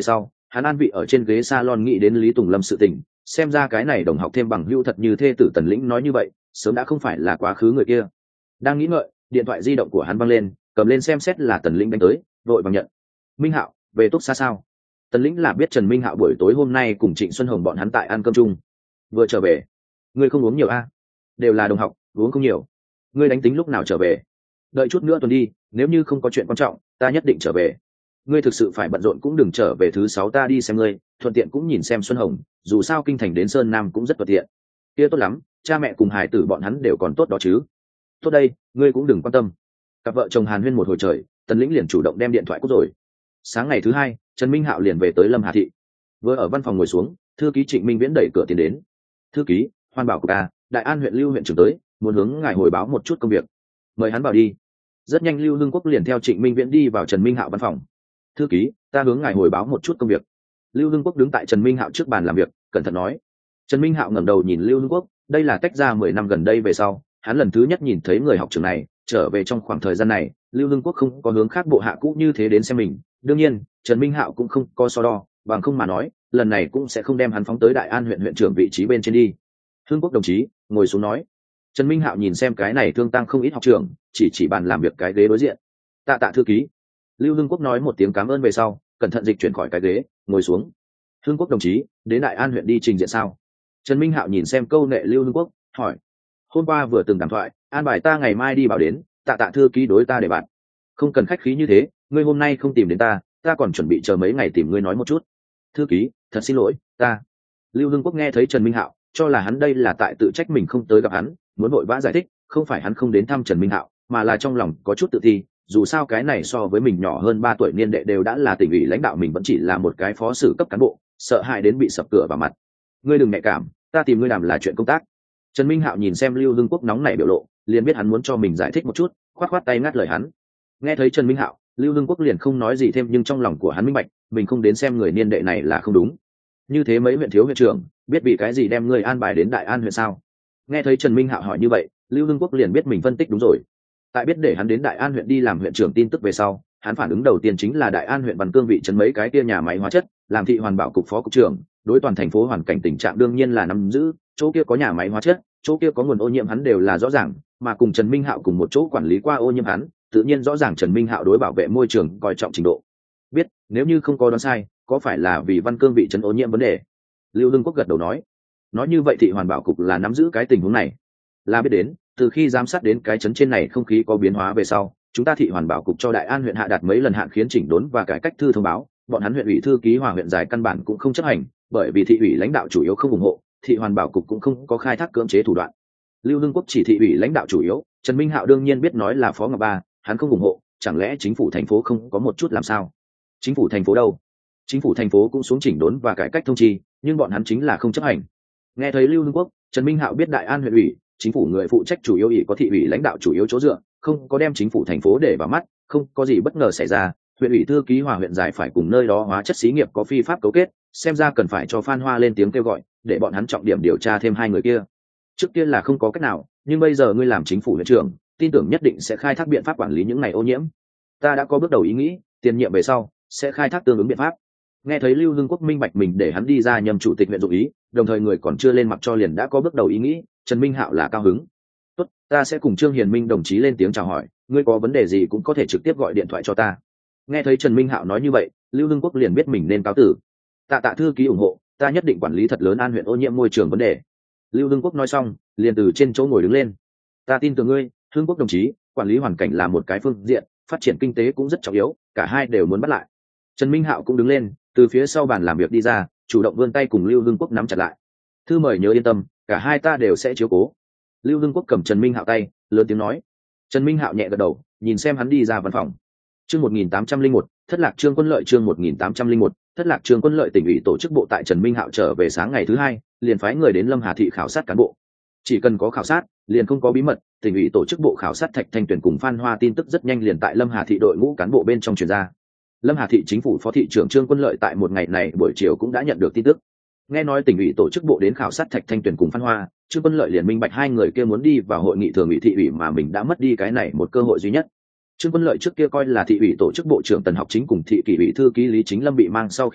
hắn an vị ở trên ghế salon nghĩ đến Lý Tùng Lâm sự tình, xem ra cái này đồng học thêm bằng hữu thật như thê tử Tần Lĩnh nói như vậy, sớm đã không phải là quá khứ người kia. Đang nghĩ ngợi, điện thoại di động của hắn văng lên, cầm lên xem xét là Tần Lĩnh đánh tới, vội vàng nhận. Minh Hạo, về túc xa sao? Tần Lĩnh là biết Trần Minh Hạo buổi tối hôm nay cùng Trịnh Xuân Hồng bọn hắn tại ăn cơm chung. Vừa trở về. Ngươi không uống nhiều a? Đều là đồng học, uống không nhiều. Ngươi đánh tính lúc nào trở về? Đợi chút nữa tuần đi, nếu như không có chuyện quan trọng, ta nhất định trở về. Ngươi thực sự phải bận rộn cũng đừng trở về, thứ sáu ta đi xem ngươi, thuận tiện cũng nhìn xem Xuân Hồng, dù sao kinh thành đến Sơn Nam cũng rất thuận tiện. Kia tốt lắm, cha mẹ cùng hài tử bọn hắn đều còn tốt đó chứ? Tốt đây, ngươi cũng đừng quan tâm. Cặp vợ chồng hàn huyên một hồi trời, Tần Lĩnh liền chủ động đem điện thoại cúp rồi. Sáng ngày thứ hai, Trần Minh Hạo liền về tới Lâm Hà Thị. Vừa ở văn phòng ngồi xuống, thư ký Trịnh Minh Viễn đẩy cửa tiến đến. Thư ký, Hoàn Bảo cục a, Đại An huyện Lưu huyện trưởng tới, muốn hướng ngài hồi báo một chút công việc. Mời hắn vào đi. Rất nhanh Lưu Hưng Quốc liền theo Trịnh Minh Viễn đi vào Trần Minh Hạo văn phòng. Thư ký, ta hướng ngài hồi báo một chút công việc. Lưu Hưng Quốc đứng tại Trần Minh Hạo trước bàn làm việc, cẩn thận nói. Trần Minh Hạo ngẩng đầu nhìn Lưu Hưng Quốc, đây là tách ra mười năm gần đây về sau, hắn lần thứ nhất nhìn thấy người học trưởng này. Trở về trong khoảng thời gian này, Lưu Hưng Quốc không có hướng khác bộ hạ cũ như thế đến xem mình. Đương nhiên, Trần Minh Hạo cũng không có so đo, bằng không mà nói, lần này cũng sẽ không đem hắn phóng tới Đại An huyện huyện trưởng vị trí bên trên đi. Hưng Quốc đồng chí, ngồi xuống nói. Trần Minh Hạo nhìn xem cái này thương tăng không ít học trưởng, chỉ chỉ bàn làm việc cái ghế đối diện. Tạ tạ thư ký. Lưu Hưng Quốc nói một tiếng cảm ơn về sau, cẩn thận dịch chuyển khỏi cái ghế, ngồi xuống. Hưng Quốc đồng chí, đến Đại An huyện đi trình diện sao? Trần Minh Hạo nhìn xem câu nệ Lưu Hưng Quốc, hỏi. Hôm qua vừa từng đàm thoại, an bài ta ngày mai đi bảo đến, tạ tạ thư ký đối ta để bạn. Không cần khách khí như thế, ngươi hôm nay không tìm đến ta, ta còn chuẩn bị chờ mấy ngày tìm ngươi nói một chút. Thư ký, thật xin lỗi, ta. Lưu Hưng Quốc nghe thấy Trần Minh Hạo, cho là hắn đây là tại tự trách mình không tới gặp hắn, muốn vội vã giải thích, không phải hắn không đến thăm Trần Minh Hạo, mà là trong lòng có chút tự ti, dù sao cái này so với mình nhỏ hơn ba tuổi niên đệ đều đã là tỉnh ủy lãnh đạo, mình vẫn chỉ là một cái phó sử cấp cán bộ, sợ hãi đến bị sập cửa vào mặt. Ngươi đừng nhạy cảm, ta tìm ngươi làm là chuyện công tác. Trần Minh Hạo nhìn xem Lưu Hưng Quốc nóng nảy biểu lộ, liền biết hắn muốn cho mình giải thích một chút, khoát khoát tay ngắt lời hắn. Nghe thấy Trần Minh Hạo, Lưu Hưng Quốc liền không nói gì thêm, nhưng trong lòng của hắn minh bạch, mình không đến xem người niên đệ này là không đúng. Như thế mấy huyện thiếu huyện trưởng, biết bị cái gì đem người an bài đến Đại An huyện sao? Nghe thấy Trần Minh Hạo hỏi như vậy, Lưu Hưng Quốc liền biết mình phân tích đúng rồi. Tại biết để hắn đến Đại An huyện đi làm huyện trưởng tin tức về sau, hắn phản ứng đầu tiên chính là Đại An huyện Văn Cương vị trấn mấy cái kia nhà máy hóa chất, làm thị hoàn bảo cục phó cục trưởng, đối toàn thành phố hoàn cảnh tình trạng đương nhiên là nắm giữ, chỗ kia có nhà máy hóa chất, chỗ kia có nguồn ô nhiễm hắn đều là rõ ràng, mà cùng Trần Minh Hạo cùng một chỗ quản lý qua ô nhiễm hắn, tự nhiên rõ ràng Trần Minh Hạo đối bảo vệ môi trường coi trọng trình độ. Biết, nếu như không có đoán sai, có phải là vì Văn Cương vị trấn ô nhiễm vấn đề? Lưu Hưng Quốc gật đầu nói. Nói như vậy thị hoàn bảo cục là nắm giữ cái tình huống này. Là biết đến, từ khi giám sát đến cái trấn trên này không khí có biến hóa về sau, chúng ta thị hoàn bảo cục cho Đại An huyện hạ đạt mấy lần hạn khiến chỉnh đốn và cải cách thư thông báo, bọn hắn huyện ủy thư ký Hòa huyện giải căn bản cũng không chấp hành, bởi vì thị ủy lãnh đạo chủ yếu không ủng hộ, thị hoàn bảo cục cũng không có khai thác cưỡng chế thủ đoạn. Lưu Hưng Quốc chỉ thị ủy lãnh đạo chủ yếu, Trần Minh Hạo đương nhiên biết nói là Phó Ngọc Ba, hắn không ủng hộ, chẳng lẽ chính phủ thành phố không có một chút làm sao? Chính phủ thành phố đâu? Chính phủ thành phố cũng xuống chỉnh đốn và cải cách thông chi, nhưng bọn hắn chính là không chấp hành. Nghe thấy Lưu Hưng Quốc, Trần Minh Hạo biết Đại An huyện ủy, chính phủ người phụ trách chủ yếu ủy có thị ủy lãnh đạo chủ yếu chỗ dựa, không có đem chính phủ thành phố để vào mắt, không có gì bất ngờ xảy ra, huyện ủy thư ký Hòa huyện giải phải cùng nơi đó hóa chất xí nghiệp có phi pháp cấu kết, xem ra cần phải cho Phan Hoa lên tiếng kêu gọi, để bọn hắn trọng điểm điều tra thêm hai người kia. Trước kia là không có cách nào, nhưng bây giờ ngươi làm chính phủ huyện trưởng, tin tưởng nhất định sẽ khai thác biện pháp quản lý những này ô nhiễm. Ta đã có bước đầu ý nghĩ, tiền nhiệm về sau sẽ khai thác tương ứng biện pháp. Nghe thấy Lưu Hưng Quốc minh bạch mình để hắn đi ra nhầm chủ tịch huyện dụng ý, đồng thời người còn chưa lên mặc cho liền đã có bước đầu ý nghĩ, Trần Minh Hạo là cao hứng. Tốt, ta sẽ cùng Trương Hiền Minh đồng chí lên tiếng chào hỏi, ngươi có vấn đề gì cũng có thể trực tiếp gọi điện thoại cho ta. Nghe thấy Trần Minh Hạo nói như vậy, Lưu Hưng Quốc liền biết mình nên cáo tử. Tạ tạ thư ký ủng hộ, ta nhất định quản lý thật lớn An huyện ô nhiễm môi trường vấn đề. Lưu Hưng Quốc nói xong, liền từ trên chỗ ngồi đứng lên. Ta tin tưởng ngươi, Hưng Quốc đồng chí, quản lý hoàn cảnh là một cái phương diện, phát triển kinh tế cũng rất trọng yếu, cả hai đều muốn bắt lại. Trần Minh Hạo cũng đứng lên, từ phía sau bàn làm việc đi ra, chủ động vươn tay cùng Lưu Hưng Quốc nắm chặt lại. Thư mời nhớ yên tâm, cả hai ta đều sẽ chiếu cố. Lưu Hưng Quốc cầm Trần Minh Hạo tay, lớn tiếng nói. Trần Minh Hạo nhẹ gật đầu, nhìn xem hắn đi ra văn phòng. Chương một nghìn tám trăm linh một, thất lạc Trương Quân Lợi. Chương một nghìn tám trăm linh một, thất lạc Trương Quân Lợi. Tỉnh ủy tổ chức bộ tại Trần Minh Hạo trở về sáng ngày thứ hai, liền phái người đến Lâm Hà thị khảo sát cán bộ. Chỉ cần có khảo sát, liền không có bí mật. Tỉnh ủy tổ chức bộ khảo sát Thạch Thanh Tuyền cùng Phan Hoa tin tức rất nhanh liền tại Lâm Hà thị đội ngũ cán bộ bên trong truyền ra. Lâm Hà thị chính phủ phó thị trưởng Trương Quân Lợi tại một ngày này buổi chiều cũng đã nhận được tin tức. Nghe nói tỉnh ủy tổ chức bộ đến khảo sát Thạch Thanh Tuyền cùng Phan Hoa, Trương Quân Lợi liền minh bạch hai người kia muốn đi vào hội nghị thường ủy thị ủy mà mình đã mất đi cái này một cơ hội duy nhất. Trương Quân Lợi trước kia coi là thị ủy tổ chức bộ trưởng Tần Học Chính cùng thị kỷ ủy thư ký Lý Chính Lâm bị mang sau khi đi,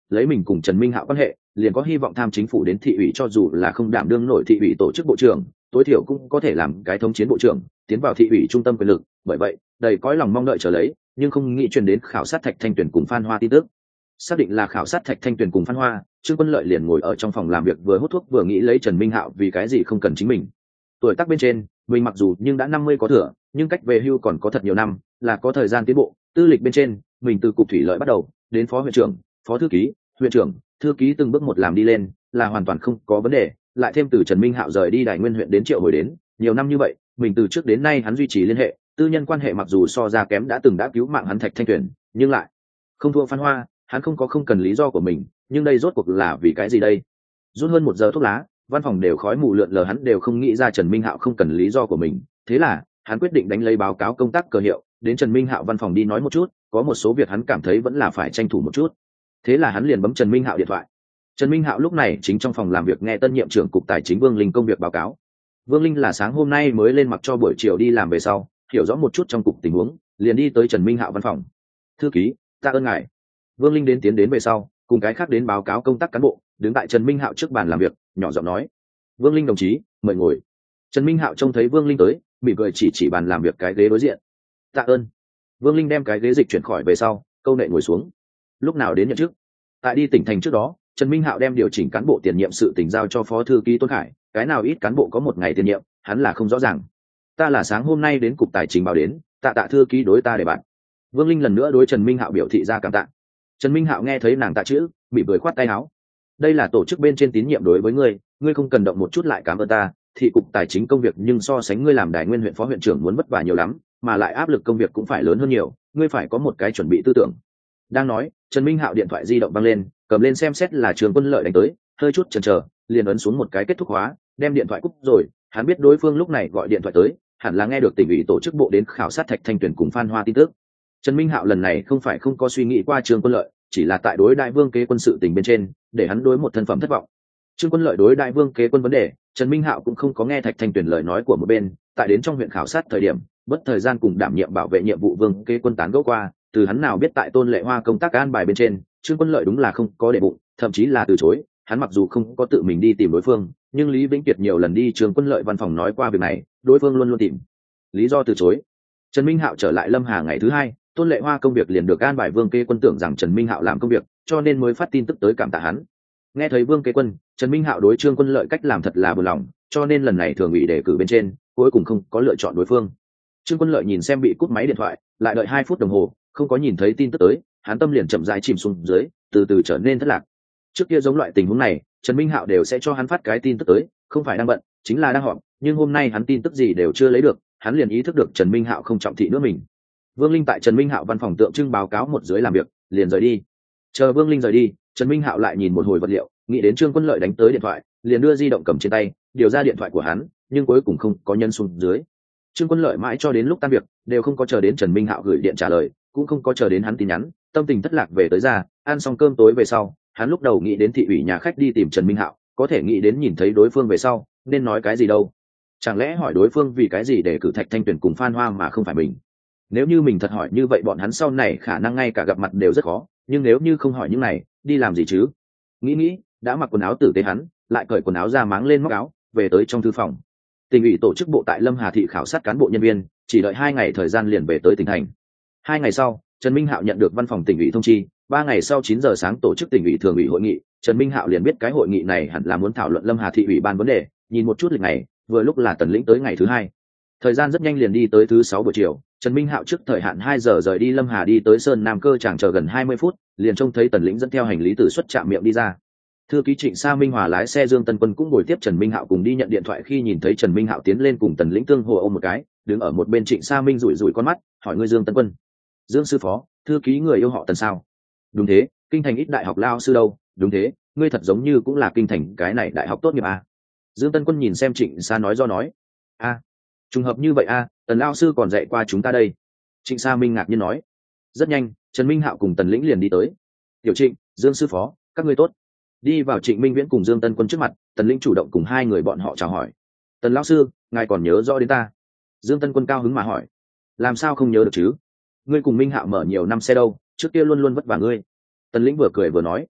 lấy mình cùng Trần Minh Hạo quan hệ, liền có hy vọng tham chính phủ đến thị ủy, cho dù là không đảm đương nổi thị ủy tổ chức bộ trưởng, tối thiểu cũng có thể làm cái thống chiến bộ trưởng, tiến vào thị ủy trung tâm quyền lực. Bởi vậy đầy cõi lòng mong đợi chờ lấy, nhưng không nghĩ truyền đến khảo sát Thạch Thanh Tuyền cùng Phan Hoa tin tức. Xác định là khảo sát Thạch Thanh Tuyền cùng Phan Hoa, Trương Quân Lợi liền ngồi ở trong phòng làm việc vừa hút thuốc vừa nghĩ lấy Trần Minh Hạo vì cái gì không cần chính mình. Tuổi tác bên trên mình mặc dù nhưng đã năm mươi có thừa, nhưng cách về hưu còn có thật nhiều năm, là có thời gian tiến bộ. Tư lịch bên trên mình từ cục thủy lợi bắt đầu đến phó huyện trưởng, phó thư ký, huyện trưởng, thư ký, từng bước một làm đi lên là hoàn toàn không có vấn đề. Lại thêm từ Trần Minh Hạo rời đi Đài Nguyên huyện đến Triệu hồi đến, nhiều năm như vậy mình từ trước đến nay hắn duy trì liên hệ, tư nhân quan hệ mặc dù so ra kém đã từng đã cứu mạng hắn Thạch Thanh Tuyền, nhưng lại không thua Phan Hoa. Hắn không có không cần lý do của mình, nhưng đây rốt cuộc là vì cái gì đây? Rút hơn một giờ thuốc lá, văn phòng đều khói mù lượn lờ, hắn đều không nghĩ ra Trần Minh Hạo không cần lý do của mình. Thế là hắn quyết định đánh lấy báo cáo công tác cờ hiệu đến Trần Minh Hạo văn phòng đi nói một chút, có một số việc hắn cảm thấy vẫn là phải tranh thủ một chút. Thế là hắn liền bấm Trần Minh Hạo điện thoại. Trần Minh Hạo lúc này chính trong phòng làm việc nghe tân nhiệm trưởng cục tài chính Vương Linh công việc báo cáo. Vương Linh là sáng hôm nay mới lên mặc cho buổi chiều đi làm về sau, hiểu rõ một chút trong cục tình huống, liền đi tới Trần Minh Hạo văn phòng. Thư ký, tạ ơn ngài. Vương Linh đến tiến đến về sau, cùng cái khác đến báo cáo công tác cán bộ, đứng tại Trần Minh Hạo trước bàn làm việc, nhỏ giọng nói: "Vương Linh đồng chí, mời ngồi." Trần Minh Hạo trông thấy Vương Linh tới, mỉm cười chỉ chỉ bàn làm việc cái ghế đối diện. "Tạ ơn." Vương Linh đem cái ghế dịch chuyển khỏi về sau, câu nệ ngồi xuống. "Lúc nào đến nhận chức?" Tại đi tỉnh thành trước đó, Trần Minh Hạo đem điều chỉnh cán bộ tiền nhiệm sự tỉnh giao cho phó thư ký Tôn Khải, cái nào ít cán bộ có một ngày tiền nhiệm, hắn là không rõ ràng. "Ta là sáng hôm nay đến cục tài chính báo đến, tạ tạ thư ký đối ta để bạn." Vương Linh lần nữa đối Trần Minh Hạo biểu thị ra cảm tạ. Trần Minh Hạo nghe thấy nàng tạ chữ, bị cười khoát tay áo. "Đây là tổ chức bên trên tín nhiệm đối với ngươi, ngươi không cần động một chút lại cảm ơn ta. Thị cục tài chính công việc nhưng so sánh ngươi làm Đài Nguyên huyện phó huyện trưởng muốn vất vả nhiều lắm, mà lại áp lực công việc cũng phải lớn hơn nhiều, ngươi phải có một cái chuẩn bị tư tưởng." Đang nói, Trần Minh Hạo điện thoại di động vang lên, cầm lên xem xét là Trường Quân Lợi đánh tới, hơi chút chần chờ, liền ấn xuống một cái kết thúc hóa, đem điện thoại cúp rồi. Hắn biết đối phương lúc này gọi điện thoại tới, hẳn là nghe được tỉnh ủy tổ chức bộ đến khảo sát Thạch Thanh Tuyền cùng Phan Hoa tin tức. Trần Minh Hạo lần này không phải không có suy nghĩ qua Trương Quân Lợi, chỉ là tại đối đại vương kế quân sự tình bên trên, để hắn đối một thân phẩm thất vọng. Trương Quân Lợi đối đại vương kế quân vấn đề, Trần Minh Hạo cũng không có nghe Thạch Thanh Tuyền lời nói của một bên, tại đến trong huyện khảo sát thời điểm, bất thời gian cùng đảm nhiệm bảo vệ nhiệm vụ vương kế quân tán gẫu qua, từ hắn nào biết tại Tôn Lệ Hoa công tác an bài bên trên, Trương Quân Lợi đúng là không có để bụng, thậm chí là từ chối. Hắn mặc dù không có tự mình đi tìm đối phương, nhưng Lý Vĩnh Kiệt nhiều lần đi Trương Quân Lợi văn phòng nói qua việc này, đối phương luôn luôn tìm lý do từ chối. Trần Minh Hạo trở lại Lâm Hà ngày thứ hai, Tôn Lệ Hoa công việc liền được an bài vương kế quân tưởng rằng Trần Minh Hạo làm công việc, cho nên mới phát tin tức tới cảm tạ hắn. Nghe thấy vương kế quân, Trần Minh Hạo đối Trương Quân Lợi cách làm thật là buồn lòng, cho nên lần này thường ủy đề cử bên trên, cuối cùng không có lựa chọn đối phương. Trương Quân Lợi nhìn xem bị cúp máy điện thoại, lại đợi hai phút đồng hồ, không có nhìn thấy tin tức tới, hắn tâm liền chậm rãi chìm xuống dưới, từ từ trở nên thất lạc. Trước kia giống loại tình huống này, Trần Minh Hạo đều sẽ cho hắn phát cái tin tức tới, không phải đang bận, chính là đang họp, nhưng hôm nay hắn tin tức gì đều chưa lấy được, hắn liền ý thức được Trần Minh Hạo không trọng thị nữa mình. Vương Linh tại Trần Minh Hạo văn phòng tượng trưng báo cáo một dưới làm việc, liền rời đi. Chờ Vương Linh rời đi, Trần Minh Hạo lại nhìn một hồi vật liệu, nghĩ đến Trương Quân Lợi đánh tới điện thoại, liền đưa di động cầm trên tay, điều ra điện thoại của hắn, nhưng cuối cùng không có nhân xuống dưới. Trương Quân Lợi mãi cho đến lúc tan việc, đều không có chờ đến Trần Minh Hạo gửi điện trả lời, cũng không có chờ đến hắn tin nhắn, tâm tình thất lạc về tới ra, ăn xong cơm tối về sau, hắn lúc đầu nghĩ đến thị ủy nhà khách đi tìm Trần Minh Hạo, có thể nghĩ đến nhìn thấy đối phương về sau, nên nói cái gì đâu? Chẳng lẽ hỏi đối phương vì cái gì để cử Thạch Thanh Tuyền cùng Phan Hoa mà không phải mình? Nếu như mình thật hỏi như vậy, bọn hắn sau này khả năng ngay cả gặp mặt đều rất khó, nhưng nếu như không hỏi những này, đi làm gì chứ? Nghĩ nghĩ, đã mặc quần áo tử tế hắn, lại cởi quần áo ra máng lên móc áo, về tới trong thư phòng. Tỉnh ủy tổ chức bộ tại Lâm Hà thị khảo sát cán bộ nhân viên, chỉ đợi hai ngày thời gian liền về tới tỉnh thành. Hai ngày sau, Trần Minh Hạo nhận được văn phòng tỉnh ủy thông chi, ba ngày sau chín giờ sáng tổ chức tỉnh ủy thường ủy hội nghị. Trần Minh Hạo liền biết cái hội nghị này hẳn là muốn thảo luận Lâm Hà thị ủy ban vấn đề, nhìn một chút lịch này, vừa lúc là Tần Lĩnh tới ngày thứ hai. Thời gian rất nhanh liền đi tới thứ sáu buổi chiều, Trần Minh Hạo trước thời hạn hai giờ rời đi Lâm Hà đi tới Sơn Nam Cơ Tràng chờ gần hai mươi phút, liền trông thấy Tần Lĩnh dẫn theo hành lý từ xuất trạm miệng đi ra. Thư ký Trịnh Sa Minh Hòa lái xe Dương Tân Quân cũng ngồi tiếp Trần Minh Hạo cùng đi nhận điện thoại, khi nhìn thấy Trần Minh Hạo tiến lên cùng Tần Lĩnh tương hồ ôm một cái, đứng ở một bên Trịnh Sa Minh rủi rủi con mắt, hỏi ngươi Dương Tân Quân. Dương sư phó, thư ký người yêu họ Tần sao? Đúng thế, kinh thành ít đại học lao sư đâu? Đúng thế, ngươi thật giống như cũng là kinh thành cái này đại học tốt nghiệp à? Dương Tân Quân nhìn xem Trịnh Sa nói do nói. A, à, trùng hợp như vậy a, à, Tần lao sư còn dạy qua chúng ta đây. Trịnh Sa Minh ngạc nhiên nói. Rất nhanh, Trần Minh Hạo cùng Tần Lĩnh liền đi tới. Tiểu Trịnh, Dương sư phó, các ngươi tốt. Đi vào Trịnh Minh Viễn cùng Dương Tân Quân trước mặt, Tần Lĩnh chủ động cùng hai người bọn họ chào hỏi. Tần lão sư, ngài còn nhớ rõ đến ta? Dương Tân Quân cao hứng mà hỏi. Làm sao không nhớ được chứ? Ngươi cùng Minh Hạo mở nhiều năm xe đâu, trước kia luôn luôn vất vả ngươi. Tần Lĩnh vừa cười vừa nói.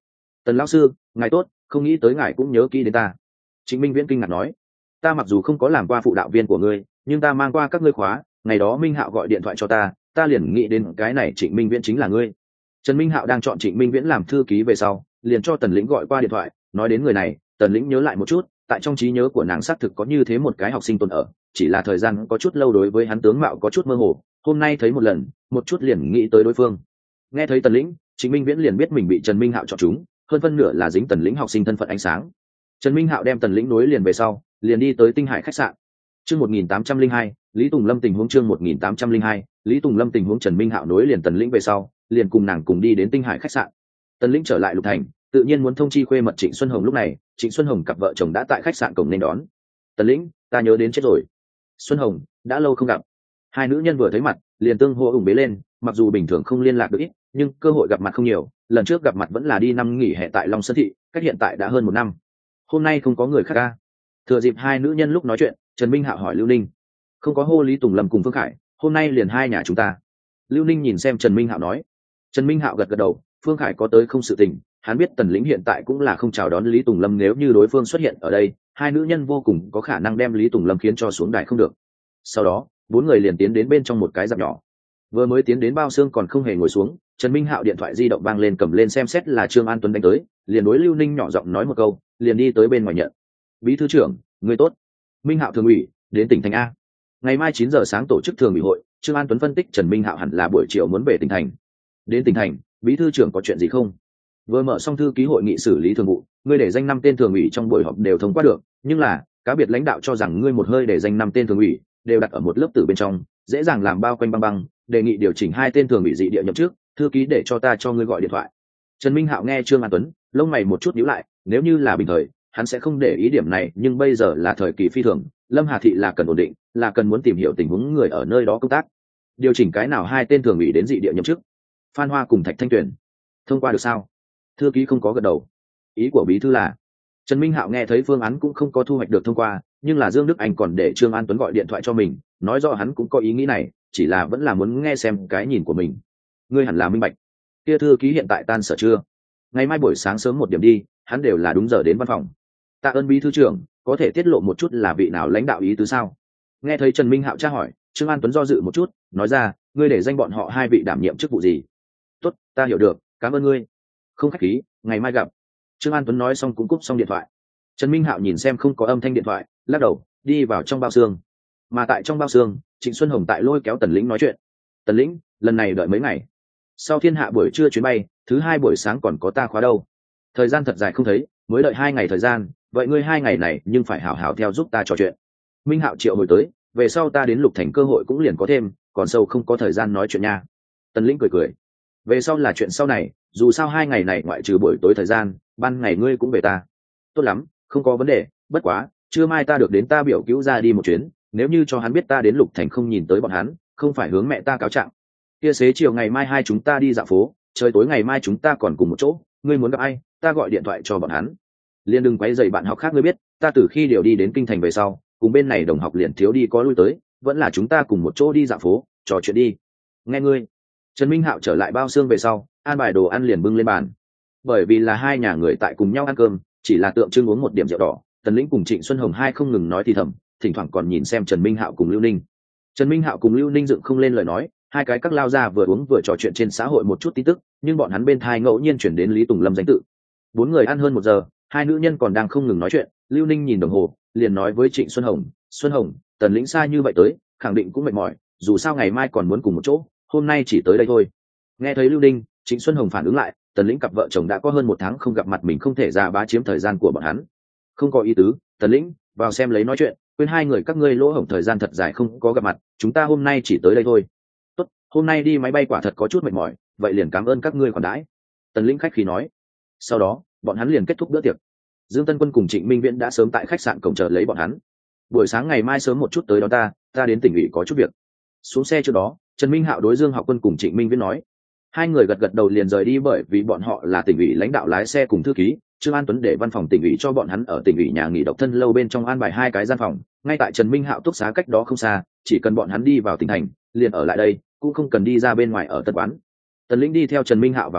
Tần lão sư, ngài tốt, không nghĩ tới ngài cũng nhớ kỹ đến ta. Trịnh Minh Viễn kinh ngạc nói, ta mặc dù không có làm qua phụ đạo viên của ngươi, nhưng ta mang qua các ngươi khóa, ngày đó Minh Hạo gọi điện thoại cho ta, ta liền nghĩ đến cái này Trịnh Minh Viễn chính là ngươi. Trần Minh Hạo đang chọn Trịnh Minh Viễn làm thư ký về sau, liền cho Tần Lĩnh gọi qua điện thoại, nói đến người này, Tần Lĩnh nhớ lại một chút, tại trong trí nhớ của nàng xác thực có như thế một cái học sinh tồn ở, chỉ là thời gian có chút lâu, đối với hắn tướng mạo có chút mơ hồ, hôm nay thấy một lần, một chút liền nghĩ tới đối phương. Nghe thấy Tần Lĩnh, Trịnh Minh Viễn liền biết mình bị Trần Minh Hạo chọn chúng, hơn phân nửa là dính Tần Lĩnh học sinh thân phận ánh sáng. Trần Minh Hạo đem Tần Lĩnh nối liền về sau, liền đi tới Tinh Hải khách sạn. Chương một nghìn tám trăm linh hai, Lý Tùng Lâm tình huống chương một nghìn tám trăm linh hai, Lý Tùng Lâm tình huống Trần Minh Hạo nối liền Tần Lĩnh về sau, liền cùng nàng cùng đi đến Tinh Hải khách sạn. Tần Lĩnh trở lại Lục Thành, tự nhiên muốn thông chi khuê mật Trịnh Xuân Hồng, lúc này, Trịnh Xuân Hồng cặp vợ chồng đã tại khách sạn cổng nên đón. Tần Lĩnh, ta nhớ đến chết rồi. Xuân Hồng, đã lâu không gặp. Hai nữ nhân vừa thấy mặt, liền tương hô ủng bế lên, mặc dù bình thường không liên lạc được ít, nhưng cơ hội gặp mặt không nhiều, lần trước gặp mặt vẫn là đi năm nghỉ hè tại Long Sơn thị, cách hiện tại đã hơn một năm. Hôm nay không có người khác ca. Thừa dịp hai nữ nhân lúc nói chuyện, Trần Minh Hạo hỏi Lưu Ninh, không có hô Lý Tùng Lâm cùng Phương Khải, hôm nay liền hai nhà chúng ta. Lưu Ninh nhìn xem Trần Minh Hạo nói. Trần Minh Hạo gật gật đầu, Phương Khải có tới không sự tình, hắn biết Tần Lĩnh hiện tại cũng là không chào đón Lý Tùng Lâm, nếu như đối phương xuất hiện ở đây, hai nữ nhân vô cùng có khả năng đem Lý Tùng Lâm khiến cho xuống đài không được. Sau đó, bốn người liền tiến đến bên trong một cái dạp nhỏ. Vừa mới tiến đến bao xương còn không hề ngồi xuống, Trần Minh Hạo điện thoại di động vang lên, cầm lên xem xét là Trương An Tuấn đánh tới, liền đối Lưu Ninh nhỏ giọng nói một câu, liền đi tới bên ngoài nhận. Bí thư trưởng, người tốt. Minh Hạo thường ủy, đến tỉnh thành a. Ngày mai chín giờ sáng tổ chức thường ủy hội, Trương An Tuấn phân tích Trần Minh Hạo hẳn là buổi chiều muốn về tỉnh thành. Đến tỉnh thành, bí thư trưởng có chuyện gì không? Vừa mở xong thư ký hội nghị xử lý thường vụ, ngươi để danh năm tên thường ủy trong buổi họp đều thông qua được, nhưng là cá biệt lãnh đạo cho rằng ngươi một hơi để danh năm tên thường ủy đều đặt ở một lớp tử bên trong, dễ dàng làm bao quanh băng băng, đề nghị điều chỉnh hai tên thường ủy dị địa nhậm trước, thư ký để cho ta cho ngươi gọi điện thoại. Trần Minh Hạo nghe Trương An Tuấn, lông mày một chút nhíu lại, nếu như là bình thời, hắn sẽ không để ý điểm này, nhưng bây giờ là thời kỳ phi thường, Lâm Hà thị là cần ổn định, là cần muốn tìm hiểu tình huống người ở nơi đó công tác. Điều chỉnh cái nào hai tên thường ủy đến dị địa nhậm chức? Phan Hoa cùng Thạch Thanh Tuyền. Thông qua được sao? Thư ký không có gật đầu. Ý của bí thư là, Trần Minh Hạo nghe thấy phương án cũng không có thu hoạch được thông qua, nhưng là Dương Đức Anh còn để Trương An Tuấn gọi điện thoại cho mình, nói rõ hắn cũng có ý nghĩ này, chỉ là vẫn là muốn nghe xem cái nhìn của mình. Ngươi hẳn là minh bạch. Kia thư ký hiện tại tan sở chưa? Ngày mai buổi sáng sớm một điểm đi, hắn đều là đúng giờ đến văn phòng. Tạ ơn bí thư trưởng, có thể tiết lộ một chút là vị nào lãnh đạo ý tứ sao? Nghe thấy Trần Minh Hạo tra hỏi, Trương An Tuấn do dự một chút, nói ra, ngươi để danh bọn họ hai vị đảm nhiệm chức vụ gì? Tốt, ta hiểu được, cảm ơn ngươi. Không khách khí, ngày mai gặp. Trương An Tuấn nói xong cũng cúp xong điện thoại. Trần Minh Hạo nhìn xem không có âm thanh điện thoại, lắc đầu, đi vào trong bao xương. Mà tại trong bao xương, Trịnh Xuân Hồng tại lôi kéo Tần Lĩnh nói chuyện. Tần Lĩnh, lần này đợi mấy ngày. Sau thiên hạ buổi trưa chuyến bay, thứ hai buổi sáng còn có ta khóa đâu. Thời gian thật dài không thấy, mới đợi hai ngày thời gian, vậy ngươi hai ngày này nhưng phải hảo hảo theo giúp ta trò chuyện. Minh Hạo triệu hồi tới, về sau ta đến Lục Thành cơ hội cũng liền có thêm, còn sâu không có thời gian nói chuyện nha. Tần Lĩnh cười cười. Về sau là chuyện sau này, dù sao hai ngày này ngoại trừ buổi tối thời gian, ban ngày ngươi cũng về ta. Tốt lắm, không có vấn đề, bất quá, trưa mai ta được đến ta biểu cứu ra đi một chuyến, nếu như cho hắn biết ta đến Lục Thành không nhìn tới bọn hắn, không phải hướng mẹ ta cáo trạng. Kia xế chiều ngày mai hai chúng ta đi dạo phố, trời tối ngày mai chúng ta còn cùng một chỗ, ngươi muốn gặp ai, ta gọi điện thoại cho bọn hắn. Liên đừng quấy rầy bạn học khác, ngươi biết, ta từ khi điều đi đến kinh thành về sau, cùng bên này đồng học liền thiếu đi có lui tới, vẫn là chúng ta cùng một chỗ đi dạo phố, trò chuyện đi. Nghe ngươi. Trần Minh Hạo trở lại bao xương về sau, an bài đồ ăn liền bưng lên bàn. Bởi vì là hai nhà người tại cùng nhau ăn cơm, chỉ là tượng trưng uống một điểm rượu đỏ, Tần Lĩnh cùng Trịnh Xuân Hồng hai không ngừng nói thì thầm, thỉnh thoảng còn nhìn xem Trần Minh Hạo cùng Lưu Ninh. Trần Minh Hạo cùng Lưu Ninh dựng không lên lời nói, hai cái các lao ra vừa uống vừa trò chuyện trên xã hội một chút tin tức, nhưng bọn hắn bên thai ngẫu nhiên chuyển đến Lý Tùng Lâm danh tự. Bốn người ăn hơn một giờ, hai nữ nhân còn đang không ngừng nói chuyện, Lưu Ninh nhìn đồng hồ, liền nói với Trịnh Xuân Hồng, Xuân Hồng, Tần Lĩnh xa như vậy tới, khẳng định cũng mệt mỏi, dù sao ngày mai còn muốn cùng một chỗ, hôm nay chỉ tới đây thôi. Nghe thấy Lưu Ninh, Trịnh Xuân Hồng phản ứng lại, Tần Lĩnh cặp vợ chồng đã có hơn một tháng không gặp mặt, mình không thể ra bá chiếm thời gian của bọn hắn. Không có ý tứ, Tần Lĩnh, vào xem lấy nói chuyện, quên hai người các ngươi lỗ hổng thời gian thật dài không có gặp mặt, chúng ta hôm nay chỉ tới đây thôi. Tốt, hôm nay đi máy bay quả thật có chút mệt mỏi, vậy liền cảm ơn các ngươi khoản đãi. Tần Lĩnh khách khí nói. Sau đó, bọn hắn liền kết thúc bữa tiệc. Dương Tân Quân cùng Trịnh Minh Viễn đã sớm tại khách sạn cổng chờ lấy bọn hắn. Buổi sáng ngày mai sớm một chút tới đón ta, ta đến tỉnh ủy có chút việc. Xuống xe trước đó, Trần Minh Hạo đối Dương Học Quân cùng Trịnh Minh Viễn nói. Hai người gật gật đầu liền rời đi, bởi vì bọn họ là tỉnh ủy lãnh đạo lái xe cùng thư ký, Trương An Tuấn để văn phòng tỉnh ủy cho bọn hắn ở tỉnh ủy nhà nghỉ độc thân lâu bên trong an bài hai cái gian phòng, ngay tại Trần Minh Hạo túc xá cách đó không xa, chỉ cần bọn hắn đi vào tỉnh thành, liền ở lại đây, cũng không cần đi ra bên ngoài ở tân quán. Tần Lĩnh đi theo Trần Minh Hạo vào phòng,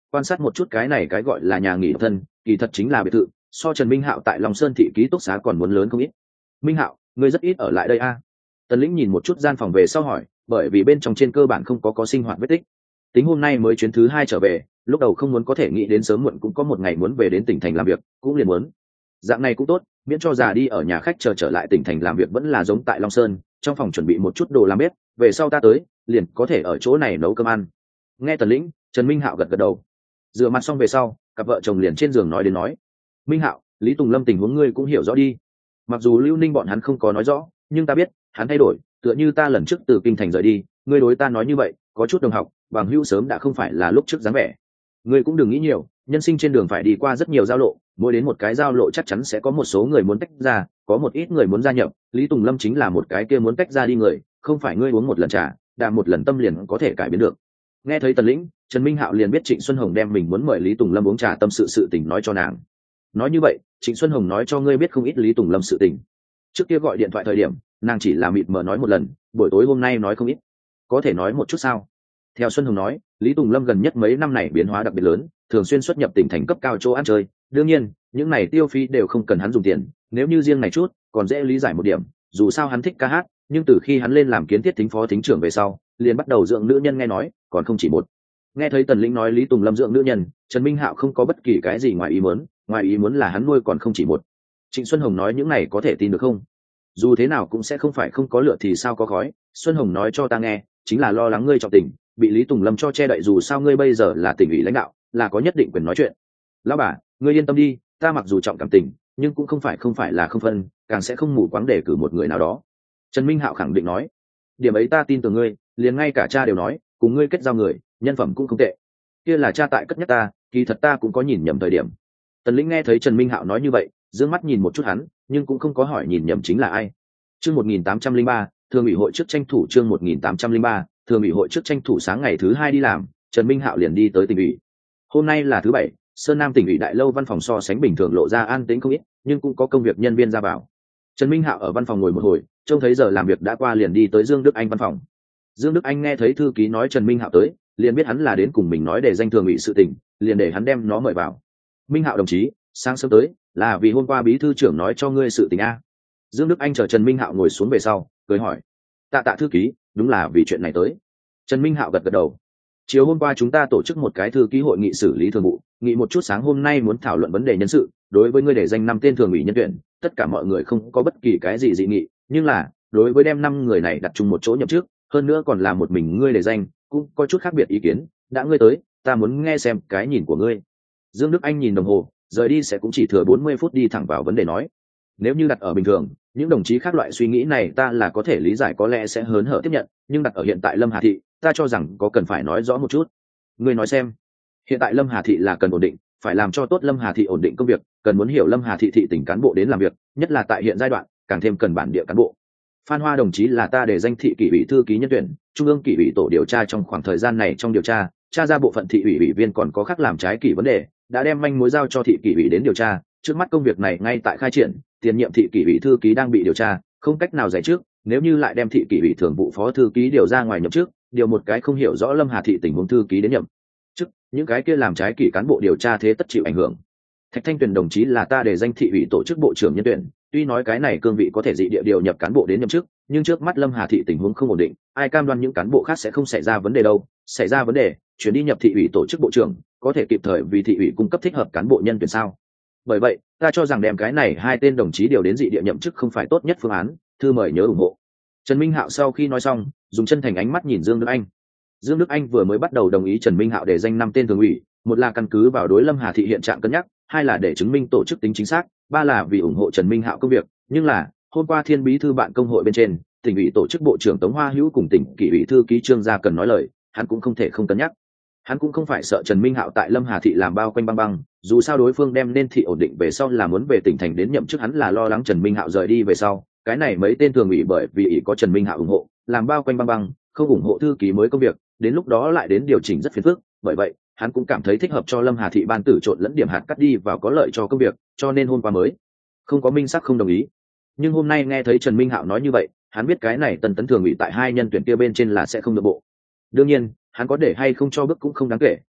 quan sát một chút cái này cái gọi là nhà nghỉ độc thân, kỳ thật chính là biệt thự, so Trần Minh Hạo tại Long Sơn thị ký túc xá còn muốn lớn không ít. Minh Hạo, ngươi rất ít ở lại đây a? À? Tần Lĩnh nhìn một chút gian phòng về sau hỏi, bởi vì bên trong trên cơ bản không có có sinh hoạt vết tích. Tính hôm nay mới chuyến thứ hai trở về, lúc đầu không muốn có thể nghĩ đến sớm muộn cũng có một ngày muốn về đến tỉnh thành làm việc, cũng liền muốn. Dạng này cũng tốt, miễn cho già đi ở nhà khách chờ trở lại tỉnh thành làm việc vẫn là giống tại Long Sơn, trong phòng chuẩn bị một chút đồ làm bếp, về sau ta tới, liền có thể ở chỗ này nấu cơm ăn. Nghe Tần Lĩnh, Trần Minh Hạo gật gật đầu. Rửa mặt xong về sau, cặp vợ chồng liền trên giường nói đến nói. Minh Hạo, Lý Tùng Lâm tình huống ngươi cũng hiểu rõ đi. Mặc dù Lưu Ninh bọn hắn không có nói rõ, nhưng ta biết, hắn thay đổi, tựa như ta lần trước từ kinh thành rời đi, ngươi đối ta nói như vậy, có chút đồng học, bằng hữu sớm đã không phải là lúc trước dáng vẻ. Ngươi cũng đừng nghĩ nhiều, nhân sinh trên đường phải đi qua rất nhiều giao lộ, mỗi đến một cái giao lộ chắc chắn sẽ có một số người muốn tách ra, có một ít người muốn gia nhập, Lý Tùng Lâm chính là một cái kia muốn tách ra đi người, không phải ngươi uống một lần trà, đàm một lần tâm liền có thể cải biến được. Nghe thấy Tần Lĩnh, Trần Minh Hạo liền biết Trịnh Xuân Hồng đem mình muốn mời Lý Tùng Lâm uống trà tâm sự sự tình nói cho nàng. Nói như vậy, Trịnh Xuân Hồng nói cho ngươi biết không ít Lý Tùng Lâm sự tình. Trước kia gọi điện thoại thời điểm, nàng chỉ là mịt mờ nói một lần, buổi tối hôm nay nói không ít. Có thể nói một chút sao? Theo Xuân Hồng nói, Lý Tùng Lâm gần nhất mấy năm này biến hóa đặc biệt lớn, thường xuyên xuất nhập tỉnh thành cấp cao chỗ ăn chơi. Đương nhiên, những này tiêu phí đều không cần hắn dùng tiền, nếu như riêng này chút, còn dễ lý giải một điểm, dù sao hắn thích ca hát, nhưng từ khi hắn lên làm kiến thiết thính phó thính trưởng về sau, liền bắt đầu dưỡng nữ nhân nghe nói, còn không chỉ một. Nghe thấy Tần Lĩnh nói Lý Tùng Lâm dưỡng nữ nhân, Trần Minh Hạo không có bất kỳ cái gì ngoài ý muốn, ngoài ý muốn là hắn nuôi còn không chỉ một. Trịnh Xuân Hồng nói những này có thể tin được không? Dù thế nào cũng sẽ không phải không có lửa thì sao có khói, Xuân Hồng nói cho ta nghe, chính là lo lắng ngươi trọng tình, bị Lý Tùng Lâm cho che đậy, dù sao ngươi bây giờ là tỉnh ủy lãnh đạo, là có nhất định quyền nói chuyện. Lão bà, ngươi yên tâm đi, ta mặc dù trọng cảm tình, nhưng cũng không phải không phải là không phân, càng sẽ không mù quáng để cử một người nào đó. Trần Minh Hạo khẳng định nói, điểm ấy ta tin tưởng ngươi, liền ngay cả cha đều nói, cùng ngươi kết giao người, nhân phẩm cũng không tệ. Kia là cha tại cất nhắc ta, kỳ thật ta cũng có nhìn nhầm thời điểm. Tần Lĩnh nghe thấy Trần Minh Hạo nói như vậy, dương mắt nhìn một chút hắn, nhưng cũng không có hỏi nhìn nhầm chính là ai. Chương một nghìn tám trăm lẻ ba, thường ủy hội trước tranh thủ chương một nghìn tám trăm lẻ ba, thường ủy hội trước tranh thủ sáng ngày thứ hai đi làm, Trần Minh Hạo liền đi tới tỉnh ủy. Hôm nay là thứ bảy, Sơn Nam tỉnh ủy đại lâu văn phòng so sánh bình thường lộ ra an tĩnh không ít, nhưng cũng có công việc nhân viên ra vào. Trần Minh Hạo ở văn phòng ngồi một hồi, trông thấy giờ làm việc đã qua liền đi tới Dương Đức Anh văn phòng. Dương Đức Anh nghe thấy thư ký nói Trần Minh Hạo tới, liền biết hắn là đến cùng mình nói để danh thường ủy sự tình, liền để hắn đem nó mời vào. Minh Hạo đồng chí, sáng sớm tới, là vì hôm qua bí thư trưởng nói cho ngươi sự tình a? Dương Đức Anh chờ Trần Minh Hạo ngồi xuống về sau, cười hỏi. Tạ tạ thư ký, đúng là vì chuyện này tới. Trần Minh Hạo gật gật đầu. Chiều hôm qua chúng ta tổ chức một cái thư ký hội nghị xử lý thường vụ, nghị một chút sáng hôm nay muốn thảo luận vấn đề nhân sự, đối với ngươi để danh năm tên thường ủy nhân tuyển, tất cả mọi người không có bất kỳ cái gì dị nghị, nhưng là đối với đem năm người này đặt chung một chỗ nhậm chức, hơn nữa còn là một mình ngươi để danh, cũng có chút khác biệt ý kiến, đã ngươi tới, ta muốn nghe xem cái nhìn của ngươi. Dương Đức Anh nhìn đồng hồ, rời đi sẽ cũng chỉ thừa bốn mươi phút đi thẳng vào vấn đề nói. Nếu như đặt ở bình thường, những đồng chí khác loại suy nghĩ này ta là có thể lý giải, có lẽ sẽ hớn hở tiếp nhận, nhưng đặt ở hiện tại Lâm Hà Thị, ta cho rằng có cần phải nói rõ một chút. Ngươi nói xem. Hiện tại Lâm Hà Thị là cần ổn định, phải làm cho tốt Lâm Hà Thị ổn định công việc, cần muốn hiểu Lâm Hà Thị thị tỉnh cán bộ đến làm việc, nhất là tại hiện giai đoạn, càng thêm cần bản địa cán bộ. Phan Hoa đồng chí là ta để danh thị kỷ ủy thư ký nhân tuyển, trung ương kỷ ủy tổ điều tra trong khoảng thời gian này trong điều tra, tra ra bộ phận thị ủy ủy viên còn có khác làm trái kỷ vấn đề, đã đem manh mối giao cho thị kỷ ủy đến điều tra, trước mắt công việc này ngay tại khai triển, tiền nhiệm thị kỷ ủy thư ký đang bị điều tra, không cách nào giải trước, nếu như lại đem thị kỷ ủy thường vụ phó thư ký điều ra ngoài nhậm chức, điều một cái không hiểu rõ Lâm Hà Thị tình huống thư ký đến nhậm chức, những cái kia làm trái kỷ cán bộ điều tra thế tất chịu ảnh hưởng. Thạch Thanh Tuyền đồng chí là ta để danh thị ủy tổ chức bộ trưởng nhân tuyển, tuy nói cái này cương vị có thể dị địa điều nhập cán bộ đến nhậm chức, nhưng trước mắt Lâm Hà Thị tình huống không ổn định, ai cam đoan những cán bộ khác sẽ không xảy ra vấn đề đâu, xảy ra vấn đề, chuyển đi nhập thị ủy tổ chức bộ trưởng, có thể kịp thời vì thị ủy cung cấp thích hợp cán bộ nhân tuyển sao? Bởi vậy, ta cho rằng đem cái này hai tên đồng chí điều đến dị địa nhậm chức không phải tốt nhất phương án, thư mời nhớ ủng hộ. Trần Minh Hạo sau khi nói xong, dùng chân thành ánh mắt nhìn Dương Đức Anh. Dương Đức Anh vừa mới bắt đầu đồng ý Trần Minh Hạo để danh năm tên thường ủy, một là căn cứ vào đối Lâm Hà Thị hiện trạng cân nhắc, hai là để chứng minh tổ chức tính chính xác, ba là vì ủng hộ Trần Minh Hạo công việc. Nhưng là hôm qua Thiên bí thư bạn công hội bên trên, tỉnh ủy tổ chức bộ trưởng Tống Hoa Hữu cùng tỉnh kỷ ủy thư ký Trương Gia cần nói lời, hắn cũng không thể không cân nhắc. Hắn cũng không phải sợ Trần Minh Hạo tại Lâm Hà Thị làm bao quanh băng băng, dù sao đối phương đem nên thị ổn định về sau là muốn về tỉnh thành đến nhậm chức, hắn là lo lắng Trần Minh Hạo rời đi về sau, cái này mấy tên thường ủy bởi vì ý có Trần Minh Hạo ủng hộ, làm bao quanh băng băng, không ủng hộ thư ký mới công việc, đến lúc đó lại đến điều chỉnh rất phiền phức, bởi vậy, hắn cũng cảm thấy thích hợp cho Lâm Hà Thị ban tử trộn lẫn điểm hạt cắt đi vào có lợi cho công việc, cho nên hôm qua mới không có minh xác không đồng ý. Nhưng hôm nay nghe thấy Trần Minh Hạo nói như vậy, hắn biết cái này Tần Tấn thường ủy tại hai nhân tuyển kia bên trên là sẽ không được bộ. Đương nhiên, hắn có để hay không cho bước cũng không đáng kể,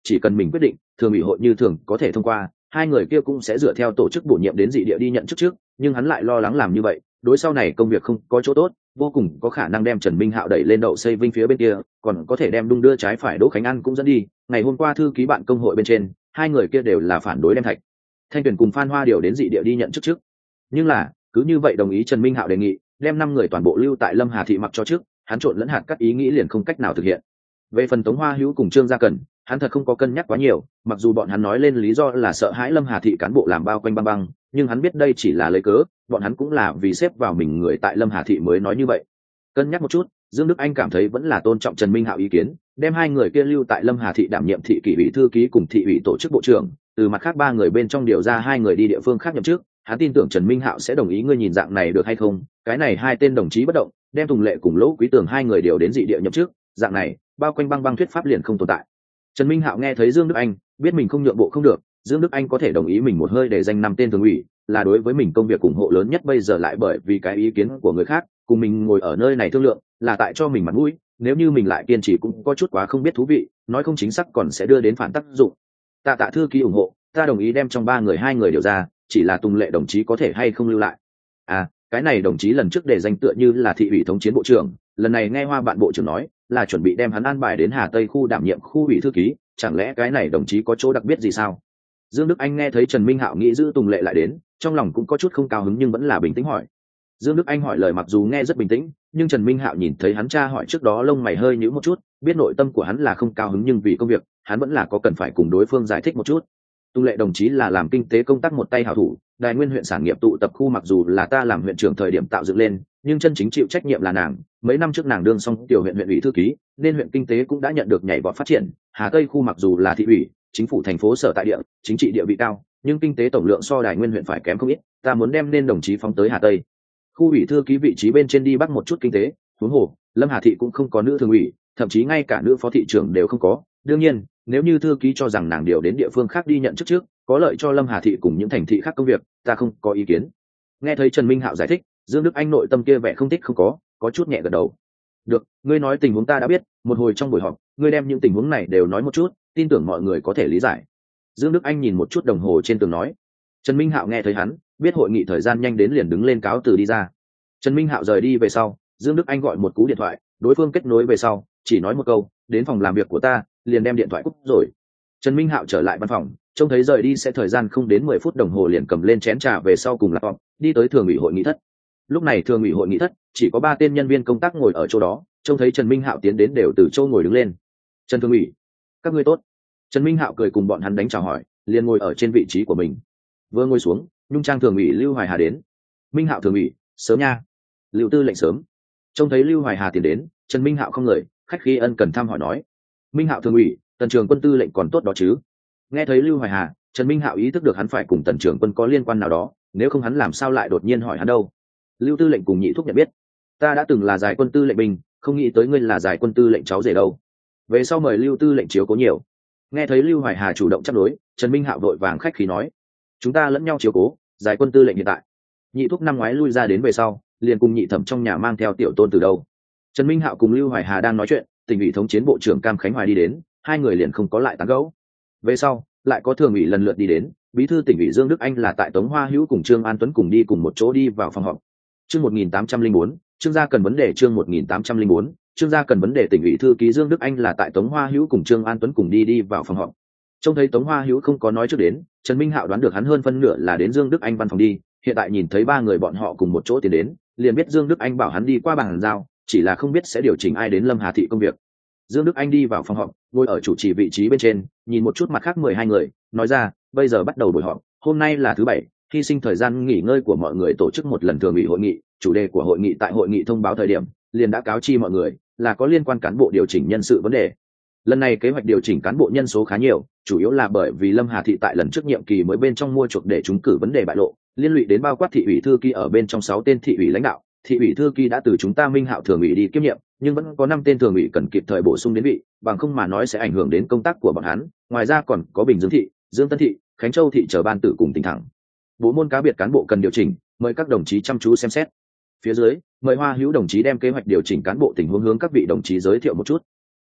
chỉ cần mình quyết định thường ủy hội như thường có thể thông qua, hai người kia cũng sẽ dựa theo tổ chức bổ nhiệm đến dị địa đi nhận chức trước. Nhưng hắn lại lo lắng làm như vậy đối sau này công việc không có chỗ tốt, vô cùng có khả năng đem Trần Minh Hạo đẩy lên đậu xây vinh phía bên kia, còn có thể đem đung đưa trái phải Đỗ Khánh An cũng dẫn đi. Ngày hôm qua thư ký bạn công hội bên trên, hai người kia đều là phản đối đem Thạch Thanh Tuyền cùng Phan Hoa điều đến dị địa đi nhận chức trước. Nhưng là cứ như vậy đồng ý Trần Minh Hạo đề nghị, đem năm người toàn bộ lưu tại Lâm Hà thị mặc cho trước, hắn trộn lẫn hạt cắt ý nghĩ liền không cách nào thực hiện. Về phần Tống Hoa Hữu cùng Trương Gia Cần, hắn thật không có cân nhắc quá nhiều, mặc dù bọn hắn nói lên lý do là sợ hãi Lâm Hà thị cán bộ làm bao quanh băng băng, nhưng hắn biết đây chỉ là lấy cớ, bọn hắn cũng là vì xếp vào mình người tại Lâm Hà thị mới nói như vậy. Cân nhắc một chút, Dương Đức Anh cảm thấy vẫn là tôn trọng Trần Minh Hạo ý kiến, đem hai người kia lưu tại Lâm Hà thị đảm nhiệm thị kỷ ủy thư ký cùng thị ủy tổ chức bộ trưởng, từ mặt khác ba người bên trong điều ra hai người đi địa phương khác nhậm chức. Hắn tin tưởng Trần Minh Hạo sẽ đồng ý. Ngươi nhìn dạng này được hay không? Cái này hai tên đồng chí bất động, đem Tùng Lệ cùng Lỗ Quý Tường hai người điều đến dị địa nhậm chức, dạng này bao quanh băng băng thuyết pháp liền không tồn tại. Trần Minh Hạo nghe thấy Dương Đức Anh, biết mình không nhượng bộ không được, Dương Đức Anh có thể đồng ý mình một hơi để danh năm tên thường ủy, là đối với mình công việc ủng hộ lớn nhất. Bây giờ lại bởi vì cái ý kiến của người khác cùng mình ngồi ở nơi này thương lượng, là tại cho mình mặt mũi. Nếu như mình lại kiên trì cũng có chút quá không biết thú vị, nói không chính xác còn sẽ đưa đến phản tác dụng. Tạ Tạ thư ký ủng hộ, ta đồng ý đem trong ba người hai người điều ra, chỉ là Tùng Lệ đồng chí có thể hay không lưu lại. À, cái này đồng chí lần trước để danh tựa như là thị ủy thống chiến bộ trưởng, lần này nghe Hoa bạn bộ trưởng nói là chuẩn bị đem hắn an bài đến Hà Tây khu đảm nhiệm khu ủy thư ký, chẳng lẽ cái này đồng chí có chỗ đặc biệt gì sao? Dương Đức Anh nghe thấy Trần Minh Hạo nghĩ giữ Tùng Lệ lại đến, trong lòng cũng có chút không cao hứng nhưng vẫn là bình tĩnh hỏi. Dương Đức Anh hỏi lời mặc dù nghe rất bình tĩnh, nhưng Trần Minh Hạo nhìn thấy hắn tra hỏi trước đó lông mày hơi nhíu một chút, biết nội tâm của hắn là không cao hứng nhưng vì công việc, hắn vẫn là có cần phải cùng đối phương giải thích một chút. Tùng Lệ đồng chí là làm kinh tế công tác một tay hảo thủ, Đài Nguyên huyện sản nghiệp tụ tập khu mặc dù là ta làm huyện trưởng thời điểm tạo dựng lên, nhưng chân chính chịu trách nhiệm là nàng. Mấy năm trước nàng đương xong tiểu huyện huyện ủy thư ký, nên huyện kinh tế cũng đã nhận được nhảy vọt phát triển. Hà Tây khu mặc dù là thị ủy, chính phủ thành phố sở tại địa, chính trị địa vị cao, nhưng kinh tế tổng lượng so Đài Nguyên huyện phải kém không ít. Ta muốn đem nên đồng chí phóng tới Hà Tây khu ủy thư ký vị trí bên trên đi bắt một chút kinh tế. Huống hồ Lâm Hà thị cũng không có nữ thường ủy, thậm chí ngay cả nữ phó thị trưởng đều không có. Đương nhiên, nếu như thư ký cho rằng nàng điều đến địa phương khác đi nhận chức trước, có lợi cho Lâm Hà thị cùng những thành thị khác công việc, ta không có ý kiến. Nghe thấy Trần Minh Hạo giải thích, Dương Đức Anh nội tâm kia vẻ không thích không có, có chút nhẹ gật đầu. Được, ngươi nói tình huống ta đã biết, một hồi trong buổi họp, ngươi đem những tình huống này đều nói một chút, tin tưởng mọi người có thể lý giải. Dương Đức Anh nhìn một chút đồng hồ trên tường nói. Trần Minh Hạo nghe thấy hắn, biết hội nghị thời gian nhanh đến liền đứng lên cáo từ đi ra. Trần Minh Hạo rời đi về sau, Dương Đức Anh gọi một cú điện thoại, đối phương kết nối về sau, chỉ nói một câu, đến phòng làm việc của ta, liền đem điện thoại cúp rồi. Trần Minh Hạo trở lại văn phòng, trông thấy rời đi sẽ thời gian không đến mười phút đồng hồ liền cầm lên chén trà về sau cùng laptop, đi tới thường ủy hội nghị thất. Lúc này thường ủy hội nghị thất chỉ có ba tên nhân viên công tác ngồi ở chỗ đó, trông thấy Trần Minh Hạo tiến đến đều từ chỗ ngồi đứng lên. Trần thường ủy, các ngươi tốt. Trần Minh Hạo cười cùng bọn hắn đánh chào hỏi, liền ngồi ở trên vị trí của mình. Vừa ngồi xuống, Nhung Trang thường ủy Lưu Hoài Hà đến. Minh Hạo thường ủy, sớm nha. Lưu Tư lệnh sớm. Trông thấy Lưu Hoài Hà tiến đến, Trần Minh Hạo không người, khách khí ân cần thăm hỏi nói. Minh Hạo thường ủy, Tần Trường Quân tư lệnh còn tốt đó chứ? Nghe thấy Lưu Hoài Hà, Trần Minh Hạo ý thức được hắn phải cùng Tần Trường Quân có liên quan nào đó, nếu không hắn làm sao lại đột nhiên hỏi hắn đâu? Lưu tư lệnh cùng Nhị thúc nhận biết, ta đã từng là giải quân tư lệnh binh, không nghĩ tới ngươi là giải quân tư lệnh cháu rể đâu. Về sau mời Lưu tư lệnh chiếu cố nhiều. Nghe thấy Lưu Hoài Hà chủ động chấp đối, Trần Minh Hạo vội vàng khách khí nói, chúng ta lẫn nhau chiếu cố, giải quân tư lệnh hiện tại. Nhị thúc năm ngoái lui ra đến về sau, liền cùng nhị thẩm trong nhà mang theo tiểu tôn từ đâu. Trần Minh Hạo cùng Lưu Hoài Hà đang nói chuyện, tỉnh ủy thống chiến bộ trưởng Cam Khánh Hoài đi đến, hai người liền không có lại tán gẫu. Về sau lại có thường ủy lần lượt đi đến, bí thư tỉnh ủy Dương Đức Anh là tại Tống Hoa Hữu cùng Trương An Tuấn cùng đi cùng một chỗ đi vào phòng họp. Chương một nghìn tám trăm lẻ bốn, Trương gia cần vấn đề chương một nghìn tám trăm lẻ bốn, Trương gia cần vấn đề tỉnh ủy thư ký Dương Đức Anh là tại Tống Hoa Hữu cùng Trương An Tuấn cùng đi đi vào phòng họp. Trông thấy Tống Hoa Hữu không có nói trước đến, Trần Minh Hạo đoán được hắn hơn phân nửa là đến Dương Đức Anh văn phòng đi, hiện tại nhìn thấy ba người bọn họ cùng một chỗ tiến đến, liền biết Dương Đức Anh bảo hắn đi qua bàn giao, chỉ là không biết sẽ điều chỉnh ai đến Lâm Hà thị công việc. Dương Đức Anh đi vào phòng họp, ngồi ở chủ trì vị trí bên trên, nhìn một chút mặt khác mười hai người, nói ra, bây giờ bắt đầu buổi họp, hôm nay là thứ bảy, hy sinh thời gian nghỉ ngơi của mọi người tổ chức một lần thường ủy hội nghị, chủ đề của hội nghị tại hội nghị thông báo thời điểm, liền đã cáo chi mọi người, là có liên quan cán bộ điều chỉnh nhân sự vấn đề. Lần này kế hoạch điều chỉnh cán bộ nhân số khá nhiều, chủ yếu là bởi vì Lâm Hà thị tại lần trước nhiệm kỳ mới bên trong mua chuộc để trúng cử vấn đề bại lộ, liên lụy đến bao quát thị ủy thư ký ở bên trong sáu tên thị ủy lãnh đạo. Thị ủy thư ký đã từ chúng ta Minh Hạo thường ủy đi kiêm nhiệm, nhưng vẫn có năm tên thường ủy cần kịp thời bổ sung đến vị, bằng không mà nói sẽ ảnh hưởng đến công tác của bọn hắn. Ngoài ra còn có Bình Dương thị, Dương Tân thị, Khánh Châu thị chờ ban tử cùng tỉnh thẳng. Bộ môn cá biệt cán bộ cần điều chỉnh, mời các đồng chí chăm chú xem xét. Phía dưới, mời Hoa Hữu đồng chí đem kế hoạch điều chỉnh cán bộ tình huống hướng các vị đồng chí giới thiệu một chút.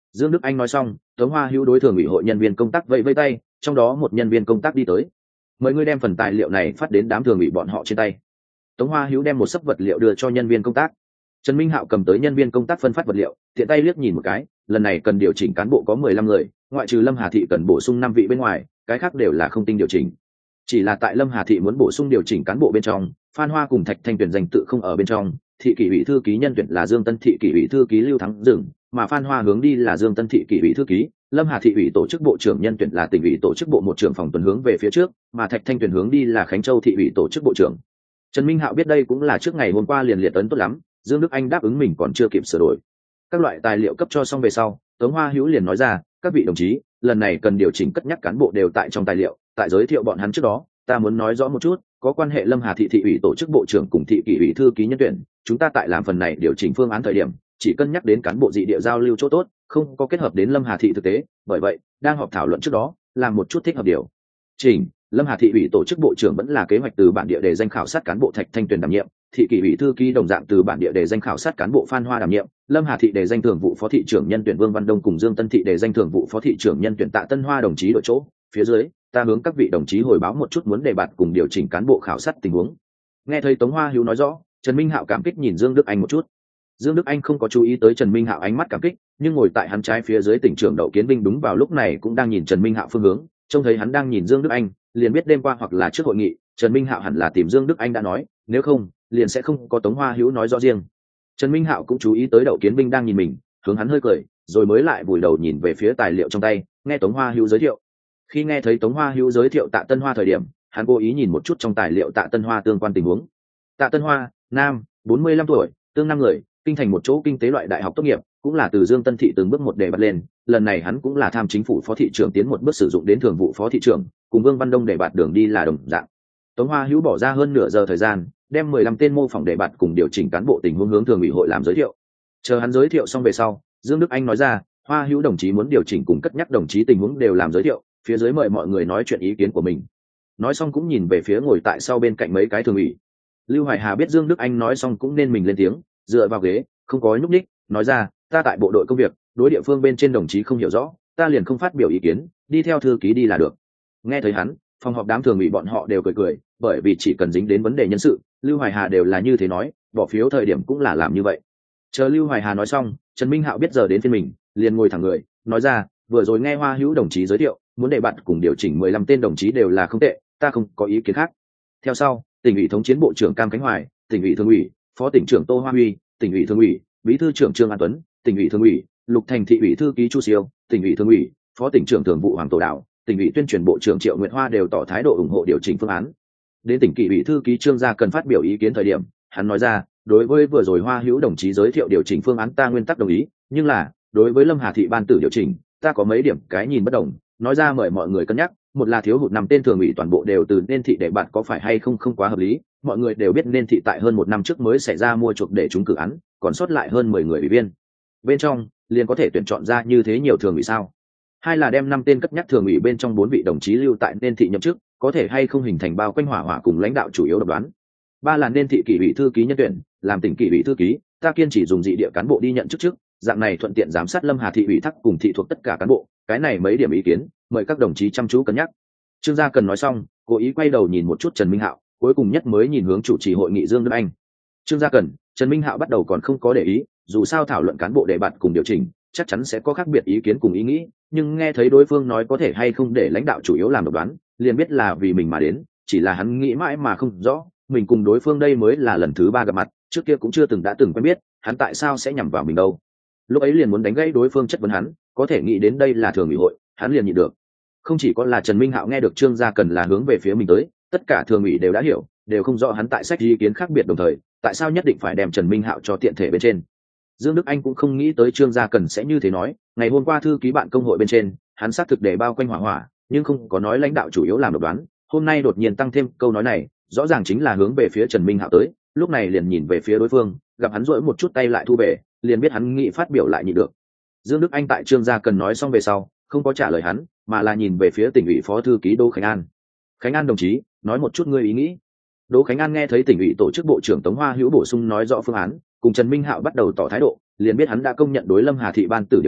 Dương Đức Anh nói xong, Tống Hoa Hữu đối thường ủy hội nhân viên công tác vẫy vẫy tay, trong đó một nhân viên công tác đi tới. Mời ngươi đem phần tài liệu này phát đến đám thường ủy bọn họ trên tay. Tống Hoa Hữu đem một sấp vật liệu đưa cho nhân viên công tác. Trần Minh Hạo cầm tới nhân viên công tác phân phát vật liệu, tiện tay liếc nhìn một cái, lần này cần điều chỉnh cán bộ có mười lăm người, ngoại trừ Lâm Hà Thị cần bổ sung năm vị bên ngoài, cái khác đều là không tinh điều chỉnh. Chỉ là tại Lâm Hà Thị muốn bổ sung điều chỉnh cán bộ bên trong, Phan Hoa cùng Thạch Thanh tuyển danh tự không ở bên trong, thị kỷ ủy thư ký nhân tuyển là Dương Tân thị kỷ ủy thư ký Lưu Thắng Dừng, mà Phan Hoa hướng đi là Dương Tân thị kỷ ủy thư ký, Lâm Hà thị ủy tổ chức bộ trưởng nhân tuyển là tỉnh ủy tổ chức bộ một trưởng phòng tuần hướng về phía trước, mà Thạch Thanh tuyển hướng đi là Khánh Châu thị ủy tổ chức bộ trưởng. Trần Minh Hạo biết đây cũng là trước ngày hôm qua liền liệt ấn tốt lắm, Dương Đức Anh đáp ứng mình còn chưa kịp sửa đổi. Các loại tài liệu cấp cho xong về sau, Tống Hoa Hữu liền nói ra, các vị đồng chí, lần này cần điều chỉnh cất nhắc cán bộ đều tại trong tài liệu, tại giới thiệu bọn hắn trước đó, ta muốn nói rõ một chút, có quan hệ Lâm Hà thị thị ủy tổ chức bộ trưởng cùng thị kỷ ủy thư ký nhân tuyển, chúng ta tại làm phần này điều chỉnh phương án thời điểm, chỉ cân nhắc đến cán bộ dị địa giao lưu chỗ tốt, không có kết hợp đến Lâm Hà thị thực tế, bởi vậy, đang họp thảo luận trước đó, làm một chút thích hợp điều chỉnh. Lâm Hà thị ủy tổ chức bộ trưởng vẫn là kế hoạch từ bản địa để danh khảo sát cán bộ Thạch Thanh tuyển đảm nhiệm, thị kỷ ủy thư ký đồng dạng từ bản địa để danh khảo sát cán bộ Phan Hoa đảm nhiệm, Lâm Hà thị để danh thường vụ phó thị trưởng nhân tuyển Vương Văn Đông cùng Dương Tân thị để danh thường vụ phó thị trưởng nhân tuyển Tạ Tân Hoa đồng chí đổi chỗ. Phía dưới, ta hướng các vị đồng chí hồi báo một chút muốn đề bạt cùng điều chỉnh cán bộ khảo sát tình huống. Nghe thấy Tống Hoa Hữu nói rõ, Trần Minh Hạo cảm kích nhìn Dương Đức Anh một chút. Dương Đức Anh không có chú ý tới Trần Minh Hạo ánh mắt cảm kích, nhưng ngồi tại hắn trái phía dưới tỉnh trưởng Đậu Kiến Vinh đúng vào lúc này cũng đang nhìn Trần Minh Hạo phương hướng, trông thấy hắn đang nhìn Dương Đức Anh, liền biết đêm qua hoặc là trước hội nghị, Trần Minh Hạo hẳn là tìm Dương Đức Anh đã nói, nếu không, liền sẽ không có Tống Hoa Hữu nói rõ riêng. Trần Minh Hạo cũng chú ý tới Đậu Kiến Vinh đang nhìn mình, hướng hắn hơi cười, rồi mới lại vùi đầu nhìn về phía tài liệu trong tay, nghe Tống Hoa Hữu giới thiệu. Khi nghe thấy Tống Hoa Hữu giới thiệu Tạ Tân Hoa thời điểm, hắn cố ý nhìn một chút trong tài liệu Tạ Tân Hoa tương quan tình huống. Tạ Tân Hoa, nam, bốn mươi lăm tuổi, tương năm người, kinh thành một chỗ kinh tế loại đại học tốt nghiệp, cũng là từ Dương Tân thị từng bước một đề bạt lên, lần này hắn cũng là tham chính phủ phó thị trưởng tiến một bước sử dụng đến thường vụ phó thị trưởng, cùng Vương Văn Đông đề bạt đường đi là đồng dạng. Tống Hoa Hữu bỏ ra hơn nửa giờ thời gian, đem mười lăm tên mô phỏng đề bạt cùng điều chỉnh cán bộ tình huống hướng thường ủy hội làm giới thiệu. Chờ hắn giới thiệu xong về sau, Dương Đức Anh nói ra, Hoa Hữu đồng chí muốn điều chỉnh cùng cất nhắc đồng chí tình huống đều làm giới thiệu, phía dưới mời mọi người nói chuyện ý kiến của mình. Nói xong cũng nhìn về phía ngồi tại sau bên cạnh mấy cái thường ủy. Lưu Hoài Hà biết Dương Đức Anh nói xong cũng nên mình lên tiếng, dựa vào ghế, không có nhúc nhích, nói ra, ta tại bộ đội công việc, đối địa phương bên trên đồng chí không hiểu rõ, ta liền không phát biểu ý kiến, đi theo thư ký đi là được. Nghe thấy hắn, phòng họp đám thường ủy bọn họ đều cười cười, bởi vì chỉ cần dính đến vấn đề nhân sự, Lưu Hoài Hà đều là như thế nói, bỏ phiếu thời điểm cũng là làm như vậy. Chờ Lưu Hoài Hà nói xong, Trần Minh Hạo biết giờ đến phiên mình, liền ngồi thẳng người, nói ra, vừa rồi nghe Hoa Hữu đồng chí giới thiệu, muốn đề bạt cùng điều chỉnh mười lăm tên đồng chí đều là không tệ, ta không có ý kiến khác. Theo sau, tỉnh ủy thống chiến bộ trưởng Cam Khánh Hoài, tỉnh ủy thường ủy, phó tỉnh trưởng Tô Hoa Huy, tỉnh ủy thường ủy, bí thư trưởng Trương An Tuấn, tỉnh ủy thường ủy, Lục Thành thị ủy thư ký Chu Siêu, tỉnh ủy thường ủy, phó tỉnh trưởng thường vụ Hoàng Tổ Đạo, tỉnh ủy tuyên truyền bộ trưởng Triệu Nguyệt Hoa đều tỏ thái độ ủng hộ điều chỉnh phương án. Đến tỉnh kỷ ủy thư ký Trương Gia cần phát biểu ý kiến thời điểm, hắn nói ra, đối với vừa rồi Hoa Hữu đồng chí giới thiệu điều chỉnh phương án ta nguyên tắc đồng ý, nhưng là đối với Lâm Hà thị ban tử điều chỉnh, ta có mấy điểm cái nhìn bất đồng, nói ra mời mọi người cân nhắc. Một là thiếu hụt năm tên thường ủy toàn bộ đều từ nên thị để bạn có phải hay không không quá hợp lý, mọi người đều biết nên thị tại hơn một năm trước mới xảy ra mua chuộc để chúng cử án, còn sót lại hơn mười người ủy viên bên trong liền có thể tuyển chọn ra như thế nhiều thường ủy sao. Hai là đem năm tên cất nhắc thường ủy bên trong bốn vị đồng chí lưu tại nên thị nhậm chức, có thể hay không hình thành bao quanh hỏa hỏa cùng lãnh đạo chủ yếu độc đoán. Ba là nên thị kỷ ủy thư ký nhân tuyển, làm tỉnh kỷ ủy thư ký, ta kiên chỉ dùng dị địa cán bộ đi nhận chức trước, dạng này thuận tiện giám sát Lâm Hà thị ủy thác cùng thị thuộc tất cả cán bộ. Cái này mấy điểm ý kiến, mời các đồng chí chăm chú cân nhắc. Trương Gia Cần nói xong, cố ý quay đầu nhìn một chút Trần Minh Hạo, cuối cùng nhất mới nhìn hướng chủ trì hội nghị Dương Đức Anh. Trương Gia Cần, Trần Minh Hạo bắt đầu còn không có để ý, dù sao thảo luận cán bộ đề bạt cùng điều chỉnh, chắc chắn sẽ có khác biệt ý kiến cùng ý nghĩ, nhưng nghe thấy đối phương nói có thể hay không để lãnh đạo chủ yếu làm độc đoán, liền biết là vì mình mà đến, chỉ là hắn nghĩ mãi mà không rõ, mình cùng đối phương đây mới là lần thứ ba gặp mặt, trước kia cũng chưa từng đã từng quen biết, hắn tại sao sẽ nhằm vào mình đâu. Lúc ấy liền muốn đánh gãy đối phương chất vấn hắn, có thể nghĩ đến đây là thường ủy hội, hắn liền nhịn được. Không chỉ có là Trần Minh Hạo nghe được Trương Gia Cần là hướng về phía mình tới, tất cả thường ủy đều đã hiểu, đều không rõ hắn tại sách ý kiến khác biệt đồng thời, tại sao nhất định phải đem Trần Minh Hạo cho tiện thể bên trên. Dương Đức Anh cũng không nghĩ tới Trương Gia Cần sẽ như thế nói, ngày hôm qua thư ký bạn công hội bên trên, hắn xác thực để bao quanh hỏa hỏa, nhưng không có nói lãnh đạo chủ yếu làm độc đoán, hôm nay đột nhiên tăng thêm câu nói này, rõ ràng chính là hướng về phía Trần Minh Hạo tới, lúc này liền nhìn về phía đối phương, gặp hắn duỗi một chút tay lại thu về, liền biết hắn nghĩ phát biểu lại nhịn được. Dương Đức Anh tại Trương Gia Cần nói xong về sau, không có trả lời hắn, mà là nhìn về phía tỉnh ủy phó thư ký Đỗ Khánh An. Khánh An đồng chí, nói một chút ngươi ý nghĩ. Đỗ Khánh An nghe thấy tỉnh ủy tổ chức bộ trưởng Tống Hoa Hữu bổ sung nói rõ phương án, cùng Trần Minh Hạo bắt đầu tỏ thái độ, liền biết hắn đã công nhận đối Lâm Hà thị ban tử điều chỉnh,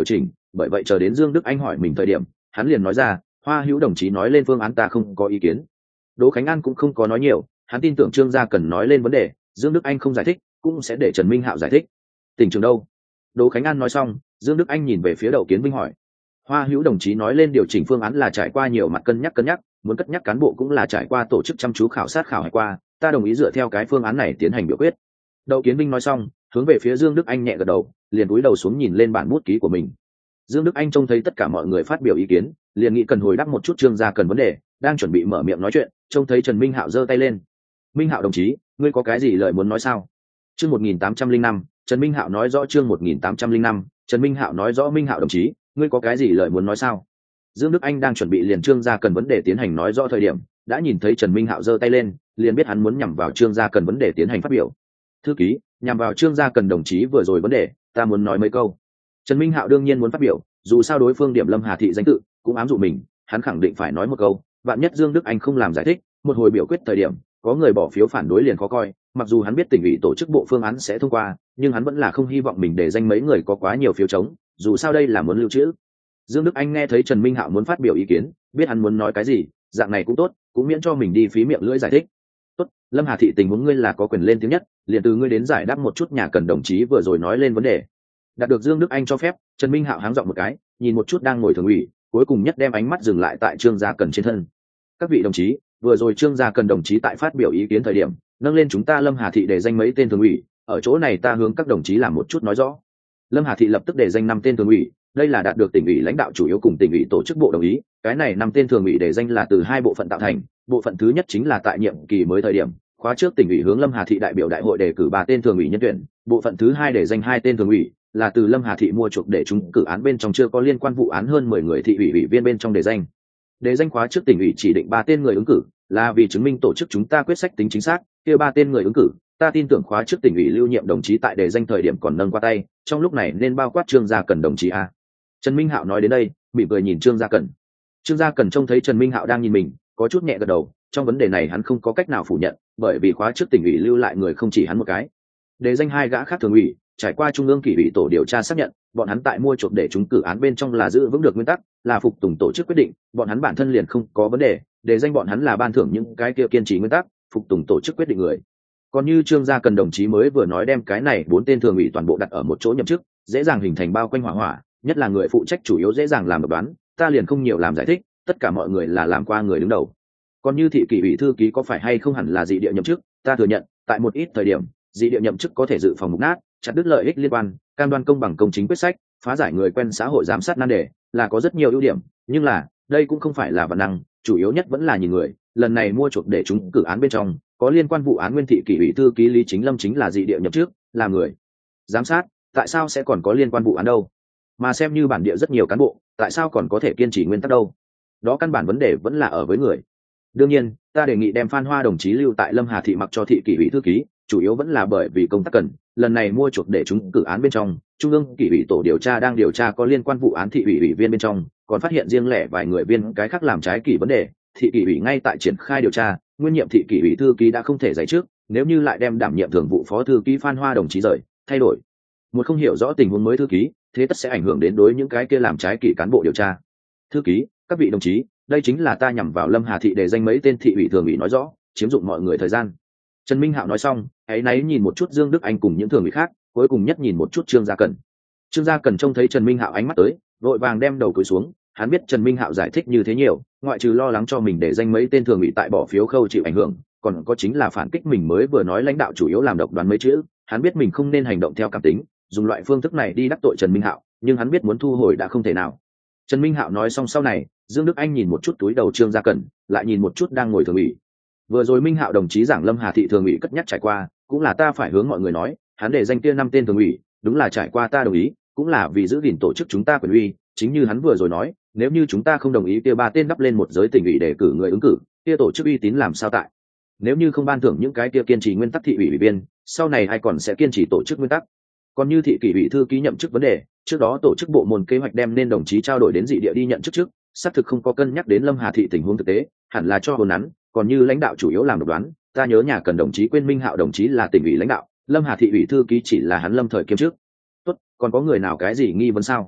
bởi vậy chờ đến Dương Đức Anh hỏi mình thời điểm hắn liền nói ra, Hoa Hữu đồng chí nói lên phương án ta không có ý kiến. Đỗ Khánh An cũng không có nói nhiều, hắn tin tưởng Trương Gia Cần nói lên vấn đề, Dương Đức Anh không giải thích cũng sẽ để Trần Minh Hạo giải thích. Tỉnh trường đâu? Đỗ Khánh An nói xong, Dương Đức Anh nhìn về phía Đậu Kiến Vinh hỏi. Hoa Hữu đồng chí nói lên điều chỉnh phương án là trải qua nhiều mặt cân nhắc cân nhắc, muốn cất nhắc cán bộ cũng là trải qua tổ chức chăm chú khảo sát khảo hạch qua, ta đồng ý dựa theo cái phương án này tiến hành biểu quyết. Đậu Kiến Vinh nói xong, hướng về phía Dương Đức Anh nhẹ gật đầu, liền cúi đầu xuống nhìn lên bản bút ký của mình. Dương Đức Anh trông thấy tất cả mọi người phát biểu ý kiến, liền nghĩ cần hồi đáp một chút Trương Gia Cần vấn đề, đang chuẩn bị mở miệng nói chuyện, trông thấy Trần Minh Hạo giơ tay lên. Minh Hạo đồng chí, ngươi có cái gì lời muốn nói sao? Chương một nghìn tám trăm linh năm, Trần Minh Hạo nói rõ chương một nghìn tám trăm linh năm, Trần Minh Hạo nói rõ Minh Hạo đồng chí, ngươi có cái gì lời muốn nói sao? Dương Đức Anh đang chuẩn bị liền Trương Gia Cần vấn đề tiến hành nói rõ thời điểm, đã nhìn thấy Trần Minh Hạo giơ tay lên, liền biết hắn muốn nhằm vào Trương Gia Cần vấn đề tiến hành phát biểu. Thư ký, nhằm vào Trương Gia Cần đồng chí vừa rồi vấn đề, ta muốn nói mấy câu. Trần Minh Hạo đương nhiên muốn phát biểu, dù sao đối phương điểm Lâm Hà thị danh tự cũng ám dụ mình, hắn khẳng định phải nói một câu, vạn nhất Dương Đức Anh không làm giải thích, một hồi biểu quyết thời điểm, có người bỏ phiếu phản đối liền khó coi, mặc dù hắn biết tỉnh ủy tổ chức bộ phương án sẽ thông qua, nhưng hắn vẫn là không hy vọng mình để danh mấy người có quá nhiều phiếu chống, dù sao đây là muốn lưu trữ. Dương Đức Anh nghe thấy Trần Minh Hạo muốn phát biểu ý kiến, biết hắn muốn nói cái gì, dạng này cũng tốt, cũng miễn cho mình đi phí miệng lưỡi giải thích. Tốt, Lâm Hà thị tình huống ngươi là có quyền lên tiếng nhất, liền từ ngươi đến giải đáp một chút nhà Cần đồng chí vừa rồi nói lên vấn đề. Đạt được Dương Đức Anh cho phép, Trần Minh Hạo háng giọng một cái, nhìn một chút đang ngồi thường ủy, cuối cùng nhất đem ánh mắt dừng lại tại Trương Gia Cần trên thân. Các vị đồng chí, vừa rồi Trương Gia Cần đồng chí tại phát biểu ý kiến thời điểm, nâng lên chúng ta Lâm Hà thị để danh mấy tên thường ủy, ở chỗ này ta hướng các đồng chí làm một chút nói rõ. Lâm Hà thị lập tức để danh năm tên thường ủy, đây là đạt được tỉnh ủy lãnh đạo chủ yếu cùng tỉnh ủy tổ chức bộ đồng ý, cái này năm tên thường ủy để danh là từ hai bộ phận tạo thành, bộ phận thứ nhất chính là tại nhiệm kỳ mới thời điểm, khóa trước tỉnh ủy hướng Lâm Hà thị đại biểu đại hội đề cử ba tên thường ủy nhân tuyển, bộ phận thứ hai để danh hai tên thường ủy, là từ Lâm Hà thị mua chuộc để chúng cử án bên trong chưa có liên quan vụ án hơn mười người thị ủy ủy viên bên trong đề danh. Đề danh khóa trước tỉnh ủy chỉ định ba tên người ứng cử, là vì chứng minh tổ chức chúng ta quyết sách tính chính xác, kia ba tên người ứng cử, ta tin tưởng khóa trước tỉnh ủy lưu nhiệm đồng chí tại đề danh thời điểm còn nâng qua tay, trong lúc này nên bao quát Trương Gia Cần đồng chí a. Trần Minh Hạo nói đến đây, mỉm cười nhìn Trương Gia Cần. Trương Gia Cần trông thấy Trần Minh Hạo đang nhìn mình, có chút nhẹ gật đầu, trong vấn đề này hắn không có cách nào phủ nhận, bởi vì khóa trước tỉnh ủy lưu lại người không chỉ hắn một cái. Đề danh hai gã khác thường ủy, trải qua trung ương kỷ ủy tổ điều tra xác nhận, bọn hắn tại mua chuộc để chúng cử án bên trong là giữ vững được nguyên tắc, là phục tùng tổ chức quyết định, bọn hắn bản thân liền không có vấn đề, đề danh bọn hắn là ban thưởng những cái kia kiên trì nguyên tắc, phục tùng tổ chức quyết định người. Còn như Trương Gia Cần đồng chí mới vừa nói đem cái này bốn tên thường ủy toàn bộ đặt ở một chỗ nhậm chức, dễ dàng hình thành bao quanh hỏa hỏa, nhất là người phụ trách chủ yếu dễ dàng làm độc đoán, ta liền không nhiều làm giải thích, tất cả mọi người là làm qua người đứng đầu. Còn như thị kỷ ủy thư ký có phải hay không hẳn là dị địa nhậm chức, ta thừa nhận, tại một ít thời điểm, dị địa nhậm chức có thể dự phòng mục nát, chặt đứt lợi ích liên quan, cam đoan công bằng công chính quyết sách, phá giải người quen xã hội giám sát nan đề, là có rất nhiều ưu điểm, nhưng là, đây cũng không phải là vận năng, chủ yếu nhất vẫn là nhìn người, lần này mua chuộc để chúng cử án bên trong, có liên quan vụ án nguyên thị kỷ ủy thư ký Lý Chính Lâm chính là dị địa nhậm chức, là người giám sát, tại sao sẽ còn có liên quan vụ án đâu? Mà xem như bản địa rất nhiều cán bộ, tại sao còn có thể kiên trì nguyên tắc đâu? Đó căn bản vấn đề vẫn là ở với người. Đương nhiên, ta đề nghị đem Phan Hoa đồng chí lưu tại Lâm Hà thị mặc cho thị kỷ ủy thư ký, chủ yếu vẫn là bởi vì công tác cần, lần này mua chuộc để chúng cử án bên trong, trung ương kỷ ủy tổ điều tra đang điều tra có liên quan vụ án thị ủy ủy viên bên trong, còn phát hiện riêng lẻ vài người viên cái khác làm trái kỷ vấn đề, thị kỷ ủy ngay tại triển khai điều tra, nguyên nhiệm thị kỷ ủy thư ký đã không thể giải trước, nếu như lại đem đảm nhiệm thường vụ phó thư ký Phan Hoa đồng chí rời, thay đổi một không hiểu rõ tình huống mới thư ký, thế tất sẽ ảnh hưởng đến đối những cái kia làm trái kỷ cán bộ điều tra. Thư ký, các vị đồng chí, đây chính là ta nhằm vào Lâm Hà thị để danh mấy tên thị ủy thường ủy nói rõ, chiếm dụng mọi người thời gian. Trần Minh Hạo nói xong, ấy náy nhìn một chút Dương Đức Anh cùng những thường ủy khác, cuối cùng nhất nhìn một chút Trương Gia Cần. Trương Gia Cần trông thấy Trần Minh Hạo ánh mắt tới, vội vàng đem đầu cúi xuống, hắn biết Trần Minh Hạo giải thích như thế nhiều, ngoại trừ lo lắng cho mình để danh mấy tên thường ủy tại bỏ phiếu khâu chịu ảnh hưởng, còn có chính là phản kích mình mới vừa nói lãnh đạo chủ yếu làm độc đoán mấy chữ, hắn biết mình không nên hành động theo cảm tính, dùng loại phương thức này đi đắc tội Trần Minh Hạo, nhưng hắn biết muốn thu hồi đã không thể nào. Trần Minh Hạo nói xong sau này, Dương Đức Anh nhìn một chút túi đầu Trương Gia Cần, lại nhìn một chút đang ngồi thường ủy. Vừa rồi Minh Hạo đồng chí giảng Lâm Hà thị thường ủy cất nhắc trải qua, cũng là ta phải hướng mọi người nói, hắn để danh kia năm tên thường ủy, đúng là trải qua ta đồng ý, cũng là vì giữ gìn tổ chức chúng ta quyền uy, chính như hắn vừa rồi nói, nếu như chúng ta không đồng ý kia ba tên đắp lên một giới tỉnh ủy để cử người ứng cử, kia tổ chức uy tín làm sao tại? Nếu như không ban thưởng những cái kia kiên trì nguyên tắc thị ủy ủy viên, sau này ai còn sẽ kiên trì tổ chức nguyên tắc? Còn như thị kỷ ủy thư ký nhậm chức vấn đề, trước đó tổ chức bộ môn kế hoạch đem nên đồng chí trao đổi đến dị địa đi nhận chức trước, xác thực không có cân nhắc đến Lâm Hà thị tình huống thực tế, hẳn là cho hồn nắn, còn như lãnh đạo chủ yếu làm độc đoán, ta nhớ nhà Cần đồng chí quên Minh Hạo đồng chí là tỉnh ủy lãnh đạo, Lâm Hà thị ủy thư ký chỉ là hắn lâm thời kiêm chức. Tốt, còn có người nào cái gì nghi vấn sao?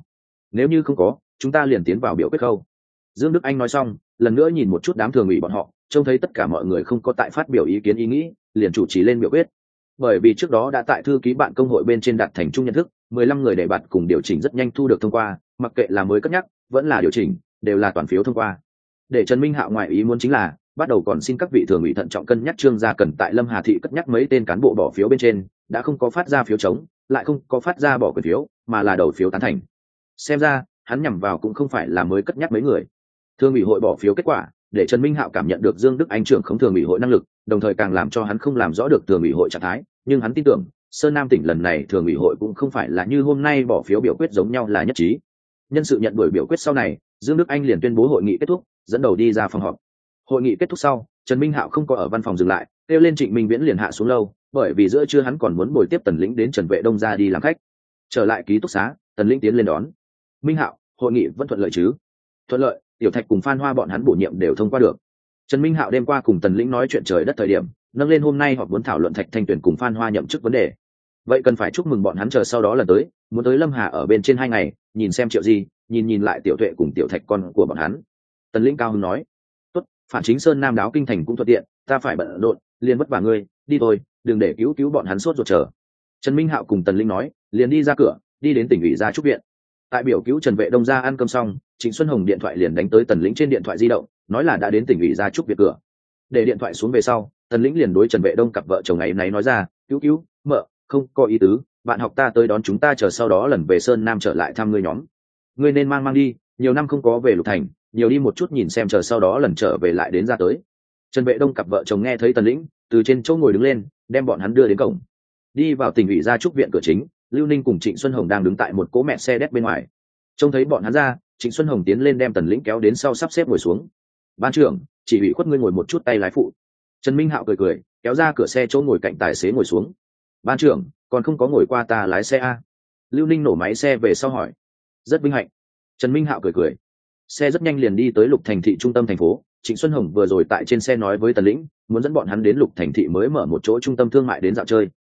nếu như không có chúng ta liền tiến vào biểu quyết khâu. Dương Đức Anh nói xong lần nữa nhìn một chút đám thường ủy bọn họ, trông thấy tất cả mọi người không có tại phát biểu ý kiến ý nghĩ, liền chủ trì lên biểu quyết. Bởi vì trước đó đã tại thư ký bạn công hội bên trên đạt thành chung nhận thức, mười lăm người để bạt cùng điều chỉnh rất nhanh thu được thông qua, mặc kệ là mới cất nhắc vẫn là điều chỉnh đều là toàn phiếu thông qua. Để Trần Minh Hạo ngoại ý muốn chính là bắt đầu còn xin các vị thường ủy thận trọng cân nhắc Trương gia cần tại Lâm Hà thị cất nhắc mấy tên cán bộ bỏ phiếu bên trên, đã không có phát ra phiếu chống, lại không có phát ra bỏ quyền phiếu, mà là đầu phiếu tán thành. Xem ra hắn nhằm vào cũng không phải là mới cất nhắc mấy người. Thường ủy hội bỏ phiếu kết quả để Trần Minh Hạo cảm nhận được Dương Đức Anh trưởng không thường ủy hội năng lực, đồng thời càng làm cho hắn không làm rõ được thường ủy hội trạng thái, nhưng hắn tin tưởng Sơn Nam tỉnh lần này thường ủy hội cũng không phải là như hôm nay bỏ phiếu biểu quyết giống nhau là nhất trí. Nhân sự nhận buổi biểu quyết sau này, Dương Đức Anh liền tuyên bố hội nghị kết thúc, dẫn đầu đi ra phòng họp. Hội nghị kết thúc sau, Trần Minh Hạo không có ở văn phòng dừng lại, kêu lên Trịnh Minh Viễn liền hạ xuống lâu, bởi vì giữa trưa hắn còn muốn bồi tiếp Tần Lĩnh đến Trần Vệ Đông ra đi làm khách. Trở lại ký túc xá, Tần Lĩnh tiến lên đón. Minh Hạo, hội nghị vẫn thuận lợi chứ? Thuận lợi, Tiểu Thạch cùng Phan Hoa bọn hắn bổ nhiệm đều thông qua được. Trần Minh Hạo đêm qua cùng Tần Lĩnh nói chuyện trời đất thời điểm, nâng lên hôm nay họ muốn thảo luận Thạch Thanh Tuyển cùng Phan Hoa nhậm chức vấn đề. Vậy cần phải chúc mừng bọn hắn chờ sau đó lần tới, muốn tới Lâm Hà ở bên trên hai ngày, nhìn xem Triệu Di, nhìn nhìn lại Tiểu Tuệ cùng Tiểu Thạch con của bọn hắn. Tần Lĩnh cao hứng nói, tốt, Phản Chính Sơn Nam đáo kinh thành cũng thuận tiện, ta phải bận rộn, liền vất vả ngươi, đi thôi, đừng để cứu cứu bọn hắn sốt ruột chờ. Trần Minh Hạo cùng Tần Lĩnh nói, liền đi ra cửa, đi đến tỉnh ủy gia trúc viện. Tại biểu cứu Trần Vệ Đông ra ăn cơm xong, Trịnh Xuân Hồng điện thoại liền đánh tới Tần Lĩnh trên điện thoại di động, nói là đã đến tỉnh ủy gia trúc viện cửa. Để điện thoại xuống về sau, Tần Lĩnh liền đối Trần Vệ Đông cặp vợ chồng ấy náy nói ra, cứu cứu, mợ, không có ý tứ, bạn học ta tới đón chúng ta chờ sau đó lần về Sơn Nam trở lại thăm ngươi nhóm. Ngươi nên mang mang đi, nhiều năm không có về Lục Thành, nhiều đi một chút nhìn xem chờ sau đó lần trở về lại đến ra tới. Trần Vệ Đông cặp vợ chồng nghe thấy Tần Lĩnh, từ trên chỗ ngồi đứng lên, đem bọn hắn đưa đến cổng. Đi vào tỉnh ủy gia trúc viện cửa chính, Lưu Ninh cùng Trịnh Xuân Hồng đang đứng tại một cỗ mẹ xe đét bên ngoài. Trông thấy bọn hắn ra, Trịnh Xuân Hồng tiến lên đem Tần Lĩnh kéo đến sau sắp xếp ngồi xuống. Ban trưởng, chỉ ủy khuất ngươi ngồi một chút tay lái phụ. Trần Minh Hạo cười cười, kéo ra cửa xe chỗ ngồi cạnh tài xế ngồi xuống. Ban trưởng, còn không có ngồi qua ta lái xe a? Lưu Ninh nổ máy xe về sau hỏi. Rất vinh hạnh. Trần Minh Hạo cười cười. Xe rất nhanh liền đi tới Lục Thành thị trung tâm thành phố. Trịnh Xuân Hồng vừa rồi tại trên xe nói với Tần Lĩnh, muốn dẫn bọn hắn đến Lục Thành thị mới mở một chỗ trung tâm thương mại đến dạo chơi,